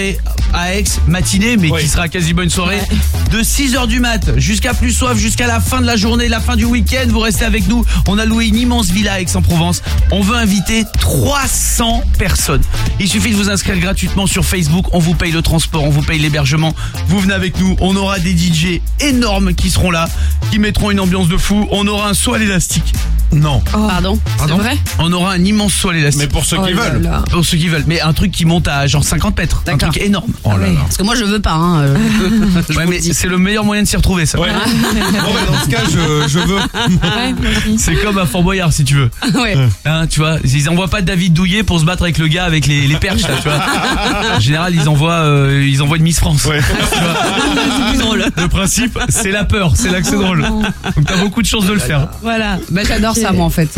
à Aix, matinée, mais qui sera quasiment une soirée de six heures du mat jusqu'à plus soif, jusqu'à la fin de la journée, la fin du week-end. Vous restez avec nous. On a loué une immense villa à Aix-en-Provence. On veut inviter trois cents personnes. Il suffit de vous inscrire gratuitement sur Facebook. On vous paye le transport, on vous paye l'hébergement. Vous venez avec nous. On aura des D J énormes qui seront là, qui mettront une ambiance de fou. On aura un saut à l'élastique. Non. Oh. Pardon, Pardon c'est vrai? On aura un immense saut à l'élastique. Mais pour ceux Oh qui là veulent. là. Pour ceux qui veulent. Mais un truc qui monte à genre cinquante mètres. Un truc énorme. Oh là là. Parce que moi je veux pas. Hein. euh. Ouais, mais c'est le meilleur moyen de s'y retrouver, ça. Ouais. Bon, bah, dans ce cas, je, je veux. C'est comme à Fort Boyard, si tu veux. Ouais. Hein, tu vois, ils envoient pas David Douillet pour se battre avec le gars avec les, les perches, là, tu vois. En général, ils envoient, euh, ils envoient une Miss France. Ouais. Tu vois. C'est plus drôle. Le principe, c'est la peur, c'est là que c'est drôle. Donc t'as beaucoup de chances de le faire. Voilà. Bah j'adore ça moi en fait.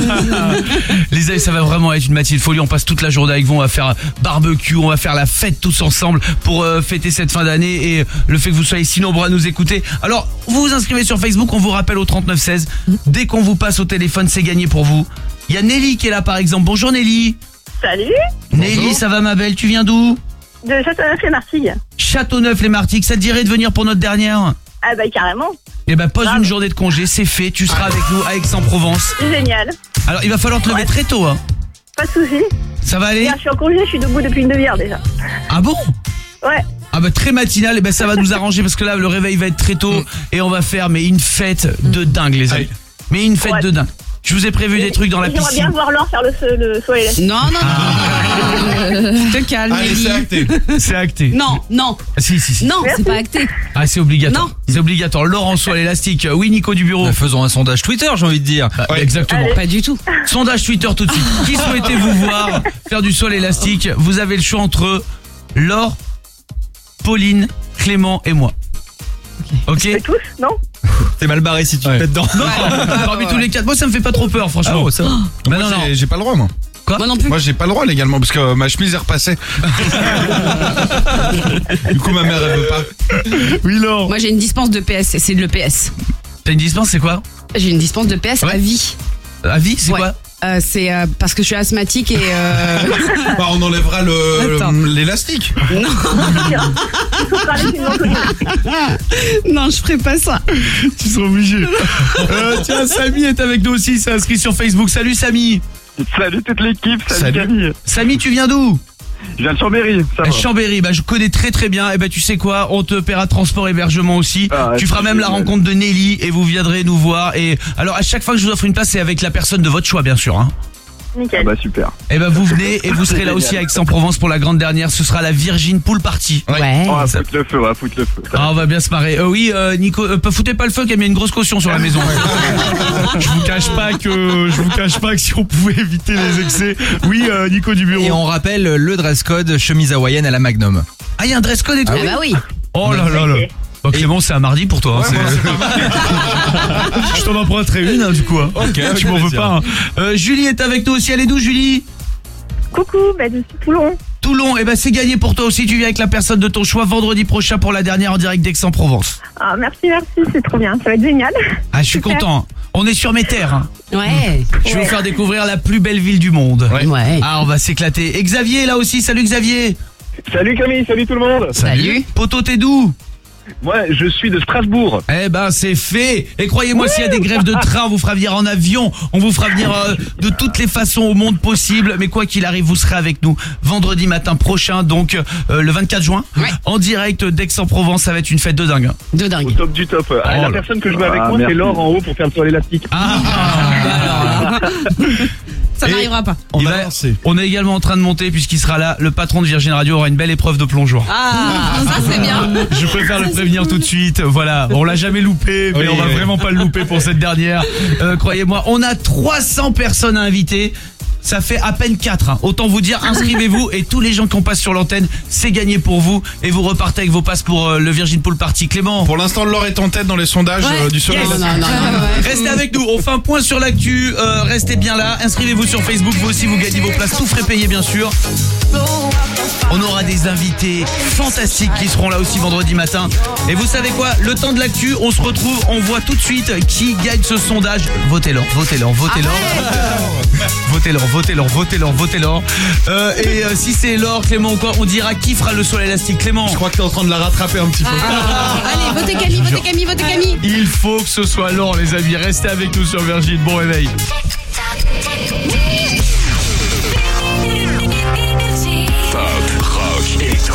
Les amis, ça va vraiment être une matinée de folie. On passe toute la journée avec vous. On va faire barbecue, on va faire la fête tous ensemble pour euh, fêter cette fin d'année et le fait que vous soyez si nombreux à nous écouter. Alors, vous vous inscrivez sur Facebook, on vous rappelle au trente-neuf seize. Dès qu'on vous passe au téléphone, c'est gagné pour vous. Il y a Nelly qui est là par exemple. Bonjour Nelly. Salut. Nelly, Bonjour. ça va ma belle? Tu viens d'où? De Châteauneuf-les-Martigues. Châteauneuf-les-Martigues. Ça te dirait de venir pour notre dernière? Ah bah carrément. Eh ben, pose une journée de congé, c'est fait. Tu seras avec nous à Aix-en-Provence. Génial. Alors, il va falloir te lever très tôt, hein. Pas de soucis. Ça va aller? Hier, je suis en congé, je suis debout depuis une demi-heure déjà. Ah bon? Ouais. Ah bah très matinal, et ben ça va nous arranger parce que là le réveil va être très tôt et on va faire mais une fête de dingue les amis. Mais une fête Ouais. de dingue. Je vous ai prévu des trucs dans la J'aimerais piscine. bien voir Laure faire le, le soleil. Non, non, non. Te calme. Allez, Nelly. c'est acté. C'est acté. Non, non. Ah, si si si. Non, c'est pas acté. Ah c'est obligatoire. Non. C'est obligatoire. Laurent soit l'élastique. Oui Nico du bureau. Bah, faisons un sondage Twitter, j'ai envie de dire. Bah, exactement. Pas du tout. Sondage Twitter tout de suite. Qui souhaitez-vous voir faire du sol élastique? Vous avez le choix entre Laure, Pauline, Clément et moi. Ok. Et tous, non? T'es mal barré si tu te mets dedans. Non, parmi tous les quatre, moi ça me fait pas trop peur franchement. Ah, oh, ça va. Bah Moi, non, non. j'ai- J'ai pas le droit, moi. Quoi? Moi non plus. Moi, j'ai pas le droit légalement parce que ma chemise est repassée. Du coup, ma mère, elle veut pas. Oui Laure. Moi j'ai une dispense de P S, c'est de l'E P S. T'as une dispense, c'est quoi? J'ai une dispense de P S Ouais. à vie. À vie, c'est Ouais. quoi? Euh, c'est euh, parce que je suis asthmatique et euh... Bah, on enlèvera le- Attends. le- l'élastique. Il faut parler d'une mentoline. non, je ferai pas ça. Tu seras obligé. Euh, tiens, Samy est avec nous aussi, il s'est inscrit sur Facebook. Salut Samy. Salut toute l'équipe, salut, Salut. Camille. Samy, tu viens d'où? Je viens de Chambéry, ça va. Chambéry, bah je connais très très bien. Et bah tu sais quoi, on te paiera transport hébergement aussi. Ah, tu feras c'est même la génial. rencontre de Nelly et vous viendrez nous voir. Et alors à chaque fois que je vous offre une place, c'est avec la personne de votre choix bien sûr. Hein. Nickel. Ah bah super. Et bah vous venez et vous serez là aussi à Aix-en-Provence pour la grande dernière. Ce sera la Virgin Pool Party. Ouais. On va foutre le feu, on va foutre le feu. Ah, on va bien se marrer. Euh, oui, euh, Nico, euh, foutez pas le feu, qu'il y a mis une grosse caution sur la maison. Je vous cache pas que, je vous cache pas que si on pouvait éviter les excès. Oui, euh, Nico du bureau. Et on rappelle le dress code chemise hawaïenne à la Magnum. Ah, il y a un dress code et tout. Ah bah oui. Oh là là là. Bah, Clément, c'est un mardi pour toi. hein, c'est- Je t'en emprunterai une, hein, du coup. hein. Ok, tu ok, m'en veux plaisir. pas. hein. Euh, Julie est avec nous aussi. Elle est d'où, Julie? Coucou, bah, je suis Toulon. Toulon. Et ben, c'est gagné pour toi aussi. Tu viens avec la personne de ton choix vendredi prochain pour la dernière en direct d'Aix-en-Provence. Ah, merci, merci, c'est trop bien. Ça va être génial. Ah, je suis Super. content. On est sur mes terres. hein. Ouais. Je vais Ouais. vous faire découvrir la plus belle ville du monde. Ouais. Ah, on va s'éclater. Et Xavier est là aussi. Salut Xavier. Salut Camille, salut tout le monde. Salut. Poto, t'es d'où? Moi, je suis de Strasbourg. Eh ben c'est fait. Et croyez-moi, s'il y a des grèves de train, on vous fera venir en avion, on vous fera venir euh, de toutes les façons au monde possible. Mais quoi qu'il arrive, vous serez avec nous vendredi matin prochain, donc euh, le vingt-quatre juin, Ouais. en direct d'Aix-en-Provence. Ça va être une fête de dingue. hein. De Au dingue. top du top. Ah, Oh la là. personne que je veux avec Ah, moi, merci. c'est Laure en haut pour faire le sol élastique. Ah, bah alors là. Ça Et n'arrivera pas. On, va- on est également en train de monter puisqu'il sera là. Le patron de Virgin Radio aura une belle épreuve de plongeoir. Ah, ça c'est bien. Je préfère le prévenir tout de suite. Voilà, on l'a jamais loupé, mais Oui, on va oui. vraiment pas le louper pour cette dernière. Euh, croyez-moi, on a trois cents personnes à inviter. Ça fait à peine quatre. Hein. Autant vous dire, inscrivez-vous et tous les gens qui ont passé sur l'antenne, c'est gagné pour vous. Et vous repartez avec vos passes pour euh, le Virgin Pool Party. Clément. Pour l'instant, Laure est en tête dans les sondages Ouais. euh, du soleil. Yes. Non, non, non, non. Restez avec nous, on fait un point sur l'actu. Euh, restez bien là, inscrivez-vous sur Facebook. Vous aussi, vous gagnez vos places, tout frais payé bien sûr. Blow up the fire. On aura des invités fantastiques qui seront là aussi vendredi matin. Et vous savez quoi? Le temps de l'actu, on se retrouve, on voit tout de suite qui gagne ce sondage. Votez-leur, votez-leur, votez-leur. Votez-leur, votez-leur, votez-leur, votez-leur. Euh, et euh, si c'est Laure, Clément ou quoi, on dira qui fera le saut à l'élastique. Clément, je crois que t'es en train de la rattraper un petit peu. Ah, allez, votez Camille, votez Camille, votez Camille. Il faut que ce soit Laure, les amis. Restez avec nous sur Virgin. Bon réveil. Pop, rock, électro.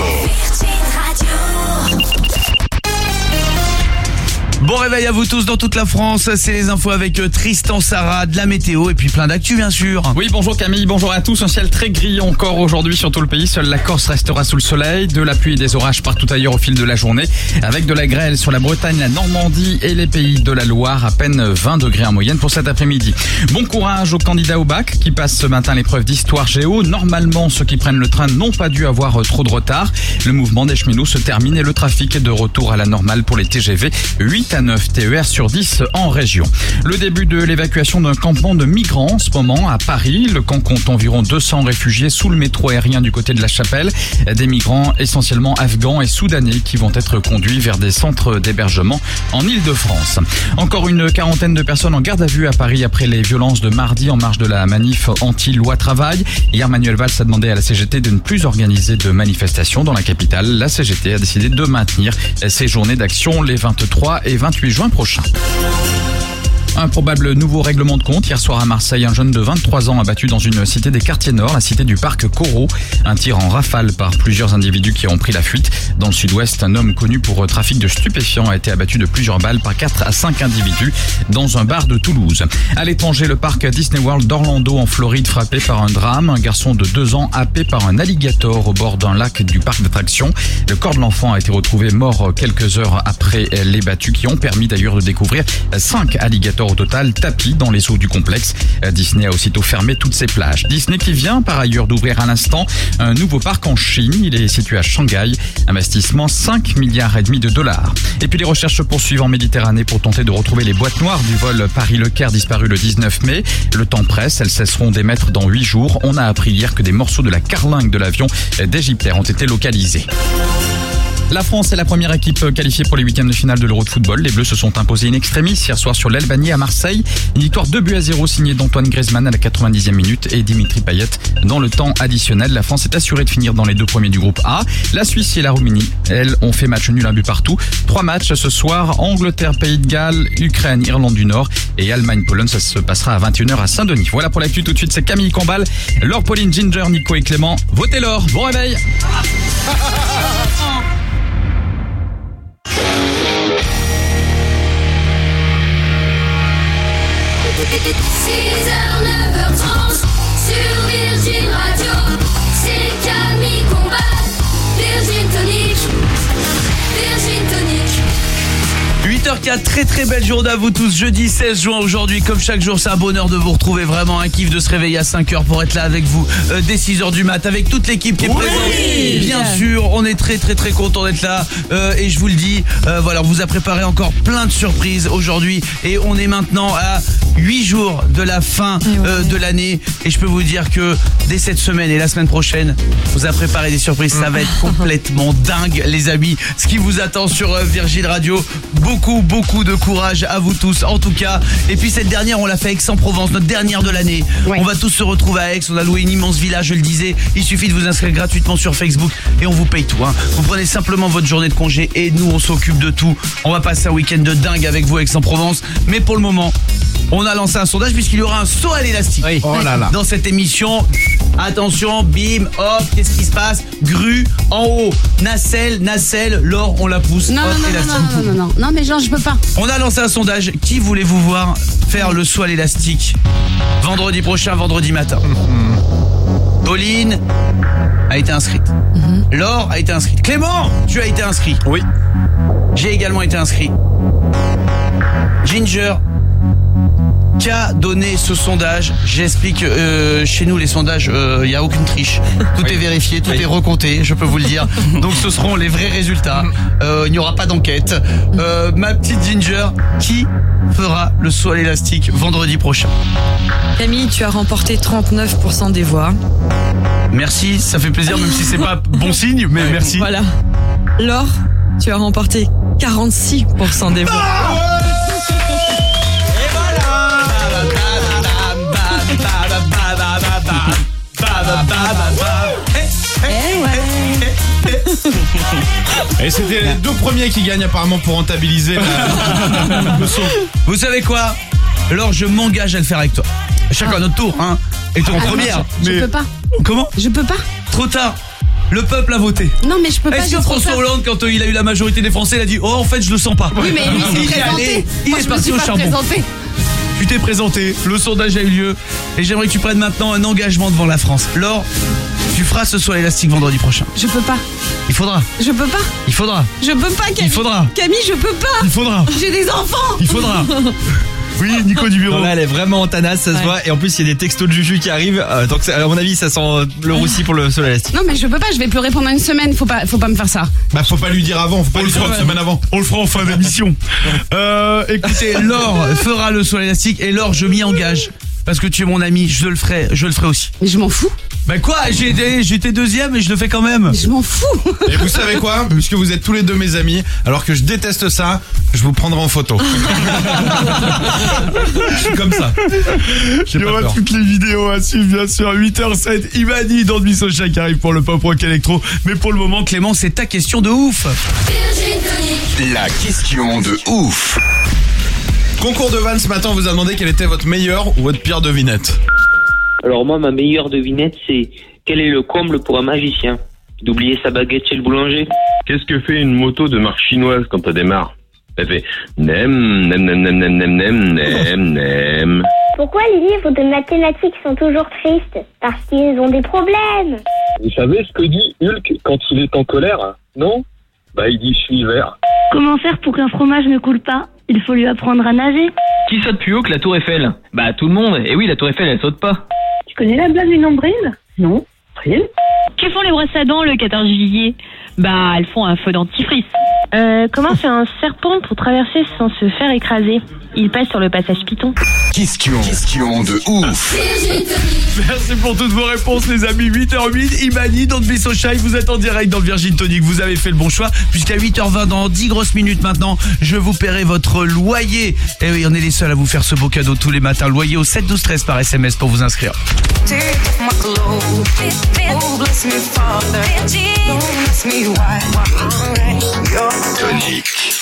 Bon réveil à vous tous dans toute la France, c'est les infos avec Tristan, Sarah, de la météo et puis plein d'actu bien sûr. Oui, bonjour Camille, bonjour à tous. Un ciel très gris encore aujourd'hui sur tout le pays. Seule la Corse restera sous le soleil. De la pluie et des orages partout ailleurs au fil de la journée. Avec de la grêle sur la Bretagne, la Normandie et les pays de la Loire. À peine vingt degrés en moyenne pour cet après-midi. Bon courage aux candidats au bac qui passent ce matin l'épreuve d'histoire géo. Normalement, ceux qui prennent le train n'ont pas dû avoir trop de retard. Le mouvement des cheminots se termine et le trafic est de retour à la normale pour les T G V. huit à neuf T E R sur dix en région. Le début de l'évacuation d'un campement de migrants en ce moment à Paris. Le camp compte environ deux cents réfugiés sous le métro aérien du côté de la Chapelle. Des migrants essentiellement afghans et soudanais qui vont être conduits vers des centres d'hébergement en Ile-de-France. Encore une quarantaine de personnes en garde à vue à Paris après les violences de mardi en marge de la manif anti-loi travail. Hier, Manuel Valls a demandé à la C G T de ne plus organiser de manifestations dans la capitale. La C G T a décidé de maintenir ces journées d'action les vingt-trois et vingt-huit juin prochain. Un probable nouveau règlement de compte. Hier soir à Marseille, un jeune de vingt-trois ans abattu dans une cité des quartiers nord, la cité du parc Corot. Un tir en rafale par plusieurs individus qui ont pris la fuite. Dans le sud-ouest, un homme connu pour trafic de stupéfiants a été abattu de plusieurs balles par quatre à cinq individus dans un bar de Toulouse. À l'étranger, le parc Disney World d'Orlando en Floride frappé par un drame. Un garçon de deux ans happé par un alligator au bord d'un lac du parc d'attractions. Le corps de l'enfant a été retrouvé mort quelques heures après les battues qui ont permis d'ailleurs de découvrir cinq alligators au total tapis dans les eaux du complexe. Disney a aussitôt fermé toutes ses plages. Disney qui vient par ailleurs d'ouvrir à l'instant un nouveau parc en Chine. Il est situé à Shanghai. Investissement cinq milliards et demi de dollars. Et puis les recherches se poursuivent en Méditerranée pour tenter de retrouver les boîtes noires du vol Paris-Le Caire disparu le dix-neuf mai. Le temps presse, elles cesseront d'émettre dans huit jours. On a appris hier que des morceaux de la carlingue de l'avion d'Égyptair ont été localisés. La France est la première équipe qualifiée pour les huitièmes de finale de l'Euro de football. Les Bleus se sont imposés in extremis hier soir sur l'Albanie à Marseille. Une victoire deux buts à zéro signée d'Antoine Griezmann à la quatre-vingt-dixième minute et Dimitri Payet dans le temps additionnel. La France est assurée de finir dans les deux premiers du groupe A. La Suisse et la Roumanie, elles, ont fait match nul un but partout. Trois matchs ce soir. Angleterre, Pays de Galles, Ukraine, Irlande du Nord et Allemagne-Pologne. Ça se passera à vingt et une heures à Saint-Denis. Voilà pour l'actu. Tout de suite, c'est Camille Combal, Laure, Pauline, Ginger, Nico et Clément. Votez Laure. Bon réveil. six heures, neuf heures trente sur Virgin Radio, c'est Camille Combal, Virgin Tonic, Virgin Tonic. huit heures quatre, très très belle journée à vous tous. Jeudi seize juin aujourd'hui, comme chaque jour, c'est un bonheur de vous retrouver. Vraiment un kiff de se réveiller à cinq heures pour être là avec vous euh, dès six heures du mat, avec toute l'équipe qui est oui présente. Bien sûr, on est très très très content d'être là euh, et je vous le dis, euh, voilà, on vous a préparé encore plein de surprises aujourd'hui et on est maintenant à huit jours de la fin euh, de l'année et je peux vous dire que dès cette semaine et la semaine prochaine, on vous a préparé des surprises. Ça va être complètement dingue, les amis. Ce qui vous attend sur euh, Virgin Radio. Beaucoup, beaucoup de courage à vous tous, en tout cas. Et puis cette dernière, on l'a fait à Aix-en-Provence, notre dernière de l'année. Ouais. On va tous se retrouver à Aix. On a loué une immense villa, je le disais. Il suffit de vous inscrire gratuitement sur Facebook et on vous paye tout. Hein. Vous prenez simplement votre journée de congé et nous, on s'occupe de tout. On va passer un week-end de dingue avec vous à Aix-en-Provence. Mais pour le moment, on a lancé un sondage puisqu'il y aura un saut à l'élastique. Oui. Oh là là. Dans cette émission, attention, bim, hop, qu'est-ce qui se passe? Grue, en haut, nacelle, nacelle, Laure, on la pousse. Non, hop, non, non, non, non, non, non, non, mais genre, je peux pas. On a lancé un sondage. Qui voulez-vous voir faire le saut à l'élastique vendredi prochain, vendredi matin? Pauline a été inscrite. Mm-hmm. Laure a été inscrite. Clément, tu as été inscrit. Oui. J'ai également été inscrit. Ginger, Qu'a donné ce sondage? J'explique, euh, chez nous les sondages, il euh, n'y a aucune triche. Tout oui. est vérifié, tout oui. est recompté, je peux vous le dire. Donc ce seront les vrais résultats. Il euh, n'y aura pas d'enquête. Euh, ma petite Ginger, qui fera le saut à l'élastique vendredi prochain? Camille, tu as remporté trente-neuf pour cent des voix. Merci, ça fait plaisir, même si c'est pas bon signe, mais merci. Voilà. Laure, tu as remporté quarante-six pour cent des voix. Ah Et c'était les deux premiers qui gagnent apparemment pour rentabiliser la... le saut. Vous savez quoi? Alors je m'engage à le faire avec toi. Chacun notre tour, hein. Et toi en ah, première. Non, je, je mais... peux pas. Comment? Je peux pas. Trop tard. Le peuple a voté. Non mais je peux pas. Est-ce que François Hollande, quand il a eu la majorité des Français, il a dit oh en fait je le sens pas. Oui mais lui il s'est présenté. Il Moi, est je parti me suis au pas charbon. Présenté. Tu t'es présenté, le sondage a eu lieu et j'aimerais que tu prennes maintenant un engagement devant la France. Laure, tu feras ce soir l'élastique vendredi prochain. Je peux pas. Il faudra. Je peux pas. Il faudra. Je peux pas Camille. Il faudra. Camille, je peux pas. Il faudra. J'ai des enfants. Il faudra. Oui, Nico du bureau. Non, là, elle est vraiment en tanasse, ça ouais. se voit. Et en plus, il y a des textos de Juju qui arrivent. Euh, donc, à mon avis, ça sent le roussi pour le saut à l'élastique. Non, mais je peux pas, je vais pleurer pendant une semaine. Faut pas, faut pas me faire ça. Bah, faut pas lui dire avant, faut pas lui dire une semaine avant. On le fera en fin d'émission. euh, écoutez, Laure fera le saut à l'élastique et Laure, je m'y engage. Parce que tu es mon ami, je le ferai, je le ferai aussi. Mais je m'en fous. Bah quoi, j'ai j'étais deuxième et je le fais quand même. Je m'en fous. Et vous savez quoi? Puisque vous êtes tous les deux mes amis, alors que je déteste ça, je vous prendrai en photo. Je suis comme ça. Il y aura toutes les vidéos à suivre bien sûr. huit heures sept, Imani dans le Bissocha qui arrive pour le pop rock électro. Mais pour le moment, Clément, c'est ta question de ouf. La question de ouf. Concours de vannes ce matin, on vous a demandé quelle était votre meilleure ou votre pire devinette. Alors moi, ma meilleure devinette, c'est quel est le comble pour un magicien? D'oublier sa baguette chez le boulanger? Qu'est-ce que fait une moto de marque chinoise quand elle démarre? Elle fait nem, nem, nem, nem, nem, nem, nem, nem, nem. Pourquoi les livres de mathématiques sont toujours tristes? Parce qu'ils ont des problèmes. Vous savez ce que dit Hulk quand il est en colère? Non? Bah il dit je suis vert. Comment faire pour qu'un fromage ne coule pas? Il faut lui apprendre à nager. Qui saute plus haut que la tour Eiffel? Bah tout le monde. Et oui, la tour Eiffel, elle saute pas. Tu connais la blague du nombril? Non. Rien. Que font les brosses à dents le quatorze juillet? Bah elles font un feu dentifrice. Euh, comment fait un serpent pour traverser sans se faire écraser? Il passe sur le passage Python. Question, question de ouf. Merci pour toutes vos réponses les amis. huit heures huit, Imani dans le Bissocha, vous êtes en direct dans le Virgin Tonic. Vous avez fait le bon choix puisqu'à huit heures vingt, dans dix grosses minutes maintenant, je vous paierai votre loyer. Et oui, on est les seuls à vous faire ce beau cadeau tous les matins. Loyer au sept douze treize par S M S pour vous inscrire. Tonic.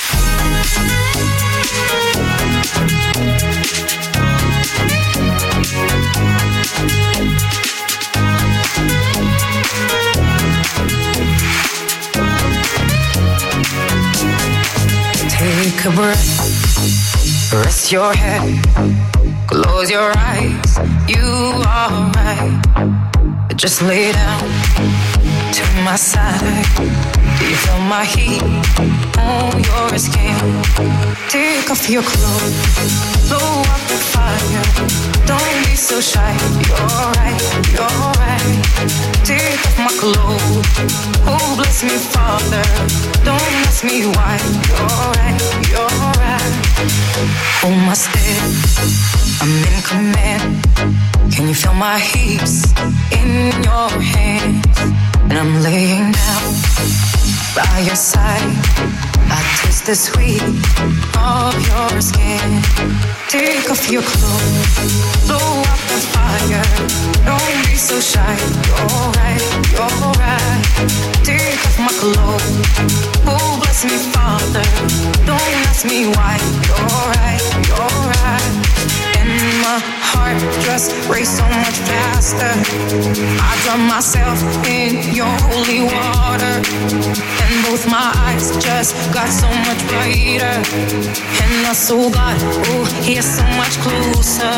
Take a breath, rest your head, close your eyes, you are right. Just lay down to my side. Do you feel my heat on your skin? Take off your clothes, blow up the fire. Don't be so shy, you're right, you're right. Take off my clothes, oh bless me Father. Don't ask me why, you're right, you're right. Hold my step, I'm in command. Can you feel my hips in your hands? And I'm laying down by your side. I taste the sweet of your skin. Take off your clothes, blow up the fire. Don't be so shy, you're right, you're right. Take off my clothes, oh bless me Father. Don't ask me why, you're right, you're right. And my heart just race so much faster. I drown myself in your holy water. And both my eyes just got so much brighter. And I saw God, oh, he's so much closer.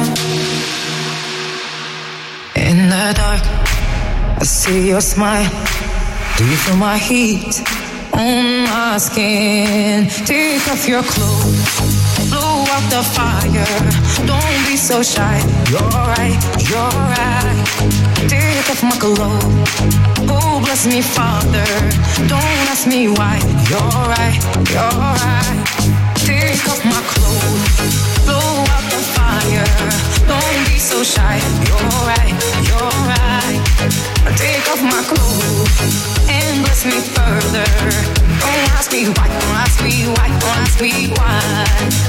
In the dark, I see your smile. Do you feel my heat on my skin? Take off your clothes, blow out the fire. Don't be so shy. You're right, you're right. Take off my clothes. Oh, bless me, Father. Don't ask me why. You're right, you're right. Take off my clothes. Blow out the fire. Don't be so shy. You're right, you're right. Take off my clothes and bless me further. Don't ask me why, don't ask me why, don't ask me why.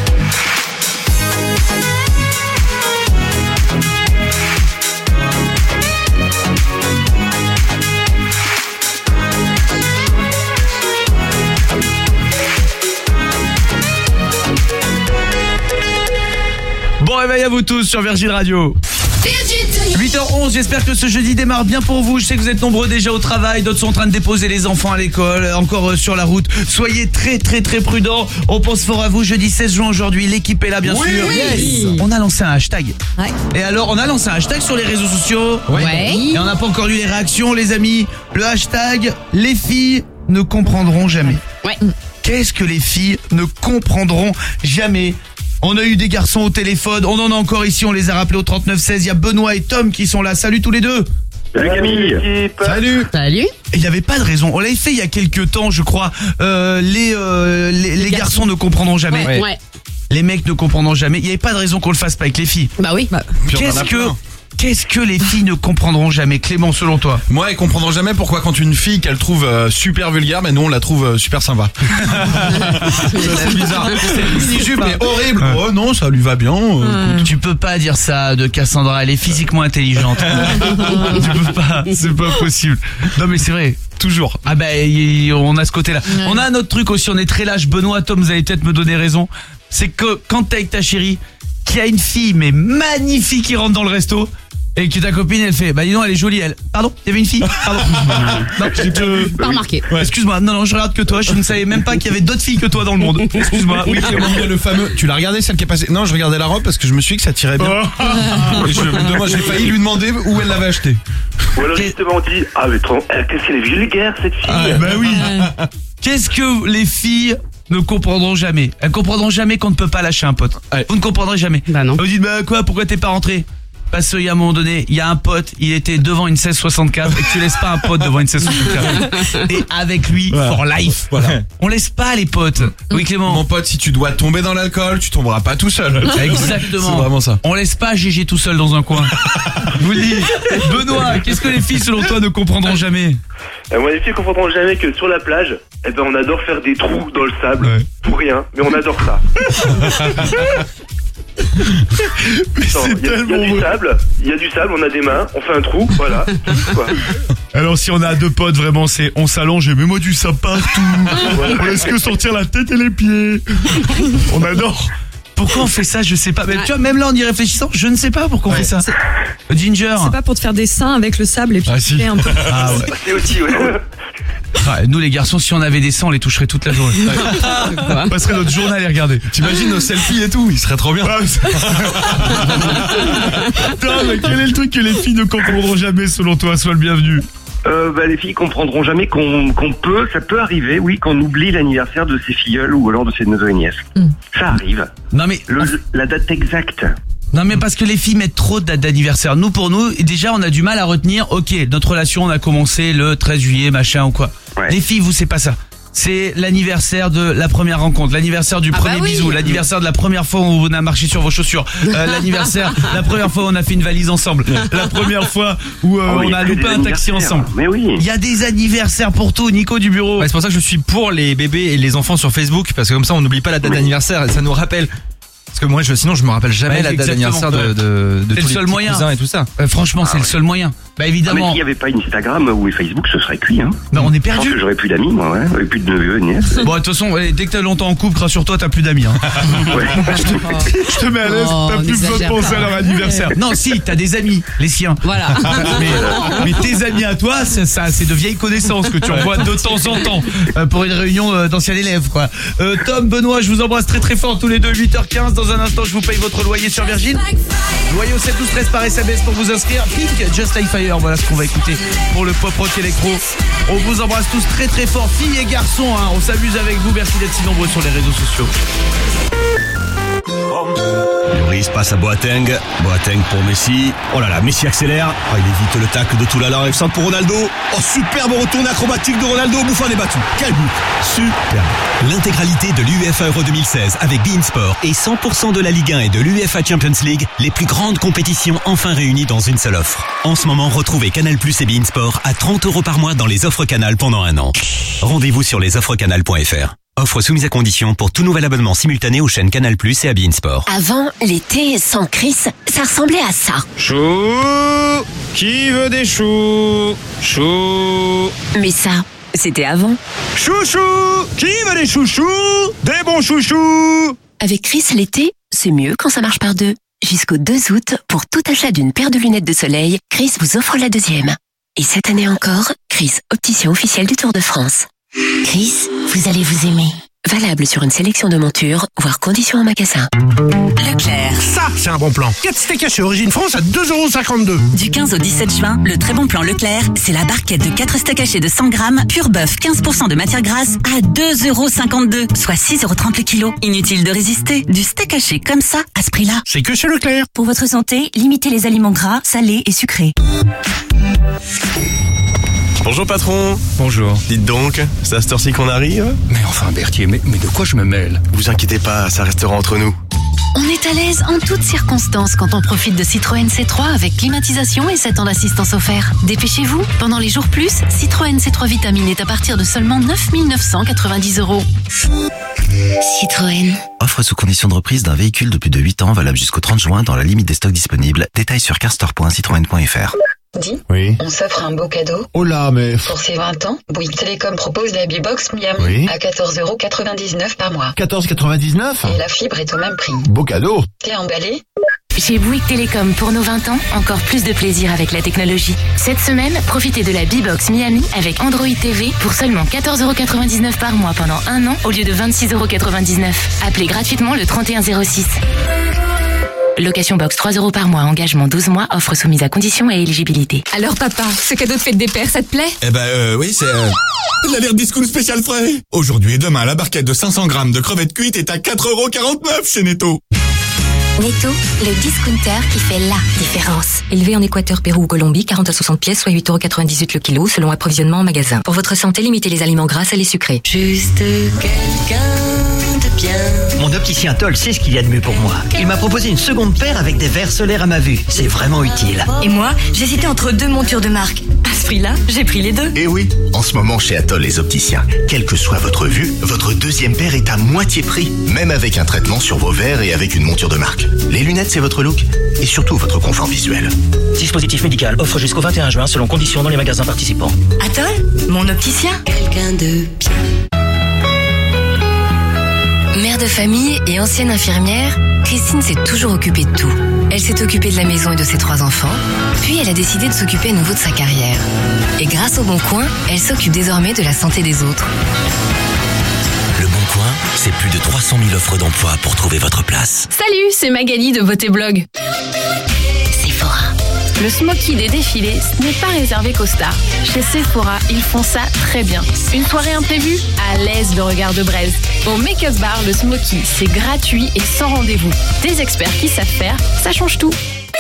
Bon réveil à vous tous sur Virgin Radio. huit heures onze, j'espère que ce jeudi démarre bien pour vous. Je sais que vous êtes nombreux déjà au travail, d'autres sont en train de déposer les enfants à l'école, encore euh, sur la route. Soyez très très très prudents. On pense fort à vous. Jeudi seize juin aujourd'hui, l'équipe est là bien Oui, sûr. oui. Yes. On a lancé un hashtag. Ouais. Et alors, on a lancé un hashtag sur les réseaux sociaux. Ouais. Et on n'a pas encore eu les réactions, les amis. Le hashtag les filles ne comprendront jamais. Ouais. Qu'est-ce que les filles ne comprendront jamais? On a eu des garçons au téléphone, on en a encore ici, on les a rappelés au trente-neuf seize. Il y a Benoît et Tom qui sont là. Salut tous les deux. Salut Camille. Salut. Salut. Et il n'y avait pas de raison. On l'avait fait il y a quelques temps, je crois. Euh, les, euh, les, les, les garçons. garçons ne comprendront jamais. Ouais. ouais. Les mecs ne comprendront jamais. Il n'y avait pas de raison qu'on le fasse pas avec les filles. Bah oui. Bah. Qu'est-ce que... Qu'est-ce que les filles ne comprendront jamais, Clément, selon toi? Moi, elles comprendront jamais pourquoi quand une fille qu'elle trouve euh, super vulgaire, mais nous on la trouve euh, super sympa. C'est bizarre. C'est une mini-jupe mais horrible. Ouais. Oh non, ça lui va bien. Euh, ouais. Tu peux pas dire ça de Cassandra, elle est physiquement intelligente. Tu peux pas, c'est pas possible. Non mais c'est vrai. Toujours. Ah bah y, on a ce côté-là. Ouais. On a un autre truc aussi, on est très lâche. Benoît, Tom, vous allez peut-être me donner raison. C'est que quand t'es avec ta chérie, qu'il y a une fille mais magnifique qui rentre dans le resto et que ta copine elle fait bah dis donc elle est jolie elle. Pardon, il y avait une fille. Pardon. Non, j'ai euh, pas remarqué. Ouais. Excuse-moi. Non non, je regarde que toi, je ne savais même pas qu'il y avait d'autres filles que toi dans le monde. Excuse-moi. Oui, c'est le fameux. Tu l'as regardé celle qui est passée? Non, je regardais la robe parce que je me suis dit que ça tirait bien. Et je, demain, j'ai failli lui demander où elle l'avait acheté. Ou alors justement on dit ah mais trop, qu'est-ce qu'elle est vulgaire cette fille. Ah, bah oui. Qu'est-ce que les filles ne comprendront jamais? Elles comprendront jamais qu'on ne peut pas lâcher un pote. Ouais. Vous ne comprendrez jamais. Bah non. Vous dites bah quoi, pourquoi t'es pas rentré? Parce qu'il y a un moment donné, il y a un pote, il était devant une seize soixante-quatre et que tu laisses pas un pote devant une seize soixante-quatre. Et avec lui, voilà. For life. Voilà. On laisse pas les potes. Oui Clément. Mon pote, si tu dois tomber dans l'alcool, tu tomberas pas tout seul. Exactement. C'est vraiment ça. On laisse pas Gégé tout seul dans un coin. Je vous le dis. Benoît, qu'est-ce que les filles selon toi ne comprendront jamais? euh, Moi les filles comprendront jamais que sur la plage, eh ben on adore faire des trous dans le sable. Ouais. Pour rien, mais on adore ça. Mais c'est il y, y a du sable, il y a du sable, on a des mains, on fait un trou, voilà. Quoi. Alors si on a deux potes, vraiment c'est on s'allonge et mets-moi du sable partout. On laisse que sortir la tête et les pieds. On adore. Pourquoi on fait ça? Je sais pas. Mais tu vois, même là en y réfléchissant, je ne sais pas pourquoi on ouais. fait ça. Ginger. C'est pas pour te faire des seins avec le sable et puis ah, si. un peu. Ah ouais. C'est aussi ouais. Ah, nous les garçons, si on avait des seins, on les toucherait toute la journée. On passerait notre journée à les regarder. T'imagines nos selfies et tout, il serait trop bien. Ah, Attends, mais quel est le truc que les filles ne comprendront jamais selon toi? Sois le bienvenu. Euh, bah, les filles comprendront jamais qu'on qu'on peut, ça peut arriver, oui, qu'on oublie l'anniversaire de ses filleuls ou alors de ses neveux et nièces. Mm. Ça arrive. Non mais le, la date exacte. Non mais parce que les filles mettent trop de dates d'anniversaire. Nous pour nous, déjà on a du mal à retenir. Ok, notre relation on a commencé le treize juillet, machin ou quoi. Ouais. Les filles, vous c'est pas ça. C'est l'anniversaire de la première rencontre, l'anniversaire du ah premier bah oui. bisou, l'anniversaire de la première fois où on a marché sur vos chaussures, euh, l'anniversaire, la première fois où on a fait une valise ensemble, la première fois où euh, oh, on a loupé un taxi ensemble. Mais oui. Il y a des anniversaires pour tout, Nico du bureau. Ouais, c'est pour ça que je suis pour les bébés et les enfants sur Facebook parce que comme ça on n'oublie pas la date oui. d'anniversaire et ça nous rappelle. Parce que moi, je, sinon, je me rappelle jamais ouais, la date d'anniversaire de, de, de tous les petits cousins et tout ça. Euh, franchement, ah, c'est ouais. le seul moyen. Bah évidemment. Ah, mais s'il n'y avait pas Instagram ou Facebook, ce serait cuit. Hein. Bah on est perdu. Je pense que j'aurais plus d'amis, moi, ouais. J'aurais plus de neveux, nièces. Bon, de toute façon, dès que t'as longtemps en couple, rassure-toi, t'as plus d'amis. Hein. Ouais. je, te, je te mets à l'aise, oh, t'as plus besoin de penser pas. à leur anniversaire. Non, si, t'as des amis, les siens. Voilà. mais, mais tes amis à toi, c'est, ça, c'est de vieilles connaissances que tu envoies de temps en temps euh, pour une réunion euh, d'anciens élèves, quoi. Euh, Tom, Benoît, je vous embrasse très très fort tous les deux. huit heures quinze. Dans un instant, je vous paye votre loyer sur Virgin. Loyer au sept douze treize par S M S pour vous inscrire. Pink, Just Like Fire, voilà ce qu'on va écouter pour le pop rock électro. On vous embrasse tous très très fort, filles et garçons, hein. On s'amuse avec vous, merci d'être si nombreux sur les réseaux sociaux. Lloris passe à Boateng. Boateng pour Messi. Oh là là, Messi accélère. Oh, il évite le tacle de Toulala. Centre pour Ronaldo. Oh, superbe retourné acrobatique de Ronaldo. Buffon est battu. Quel but. Superbe. L'intégralité de l'UEFA Euro deux mille seize avec beIN Sport et cent pour cent de la Ligue un et de l'UEFA Champions League, les plus grandes compétitions enfin réunies dans une seule offre. En ce moment, retrouvez Canal Plus et beIN Sport à trente euros par mois dans les offres Canal pendant un an. Rendez-vous sur les offres canal point f r. Offre soumise à condition pour tout nouvel abonnement simultané aux chaînes Canal Plus et à beIN Sport. Avant, l'été sans Chris, ça ressemblait à ça. Chou, qui veut des choux? Chou. Mais ça, c'était avant. Chouchou, qui veut des chouchous? Des bons chouchous. Avec Chris, l'été, c'est mieux quand ça marche par deux. Jusqu'au deux août, pour tout achat d'une paire de lunettes de soleil, Chris vous offre la deuxième. Et cette année encore, Chris, opticien officiel du Tour de France. Chris, vous allez vous aimer. Valable sur une sélection de montures, voire conditions en magasin. Leclerc. Ça, c'est un bon plan. quatre steaks hachés Origine France à deux euros cinquante-deux. Du quinze au dix-sept juin, le très bon plan Leclerc, c'est la barquette de quatre steaks hachés de cent grammes, pur bœuf, quinze pour cent de matière grasse à deux euros cinquante-deux, soit six euros trente le kilo. Inutile de résister. Du steak haché comme ça, à ce prix-là. C'est que chez Leclerc. Pour votre santé, limitez les aliments gras, salés et sucrés. Bonjour patron. Bonjour. Dites donc, c'est à cette heure-ci qu'on arrive? Mais enfin Berthier, mais, mais de quoi je me mêle? Vous inquiétez pas, ça restera entre nous. On est à l'aise en toutes circonstances quand on profite de Citroën C trois avec climatisation et sept ans d'assistance offert. Dépêchez-vous, pendant les jours plus, Citroën C trois Vitamine est à partir de seulement neuf mille neuf cent quatre-vingt-dix euros. Citroën. Offre sous condition de reprise d'un véhicule de plus de huit ans valable jusqu'au trente juin dans la limite des stocks disponibles. Détails sur carstore point citroën point f r. Dis, oui. On s'offre un beau cadeau. Oh là, mais... Pour ses vingt ans, Bouygues Télécom propose la B-Box Miami oui. à quatorze euros quatre-vingt-dix-neuf par mois. quatorze quatre-vingt-dix-neuf? Et la fibre est au même prix. Beau cadeau. T'es emballé? Chez Bouygues Télécom, pour nos vingt ans, encore plus de plaisir avec la technologie. Cette semaine, profitez de la B-Box Miami avec Android T V pour seulement quatorze euros quatre-vingt-dix-neuf par mois pendant un an au lieu de vingt-six euros quatre-vingt-dix-neuf. Appelez gratuitement le trente et un zéro six. Location box trois euros par mois, engagement douze mois, offre soumise à conditions et éligibilité. Alors papa, ce cadeau de fête des pères, ça te plaît? Eh ben euh, oui, c'est... Euh... La Vert Discount spécial frais. Aujourd'hui et demain, la barquette de cinq cents grammes de crevettes cuites est à quatre euros quarante-neuf chez Netto. Netto, le discounter qui fait la différence. Élevé en Équateur, Pérou ou Colombie, quarante à soixante pièces, soit huit euros quatre-vingt-dix-huit le kilo, selon approvisionnement en magasin. Pour votre santé, limitez les aliments gras et les sucrés. Juste quelqu'un de bien. Mon opticien Toll sait ce qu'il y a de mieux pour moi. Il m'a proposé une seconde paire avec des verres solaires à ma vue. C'est vraiment utile. Et moi, j'hésitais entre deux montures de marque. À ce prix-là, j'ai pris les deux. Et oui, en ce moment chez Atoll les opticiens, quelle que soit votre vue, votre deuxième paire est à moitié prix, même avec un traitement sur vos verres et avec une monture de marque. Les lunettes, c'est votre look et surtout votre confort visuel. Dispositif médical, offre jusqu'au vingt et un juin selon conditions dans les magasins participants. Atoll, mon opticien. Quelqu'un de bien. Mère de famille et ancienne infirmière, Christine s'est toujours occupée de tout. Elle s'est occupée de la maison et de ses trois enfants, puis elle a décidé de s'occuper à nouveau de sa carrière. Et grâce au Bon Coin, elle s'occupe désormais de la santé des autres. Le Bon Coin, c'est plus de trois cent mille offres d'emploi pour trouver votre place. Salut, c'est Magali de Beauté Blog. Sephora. Le smoky des défilés, ce n'est pas réservé qu'aux stars. Chez Sephora, ils font ça très bien. Une soirée imprévue? À l'aise le regard de braise. Au Make-up Bar, le smoky, c'est gratuit et sans rendez-vous. Des experts qui savent faire, ça change tout.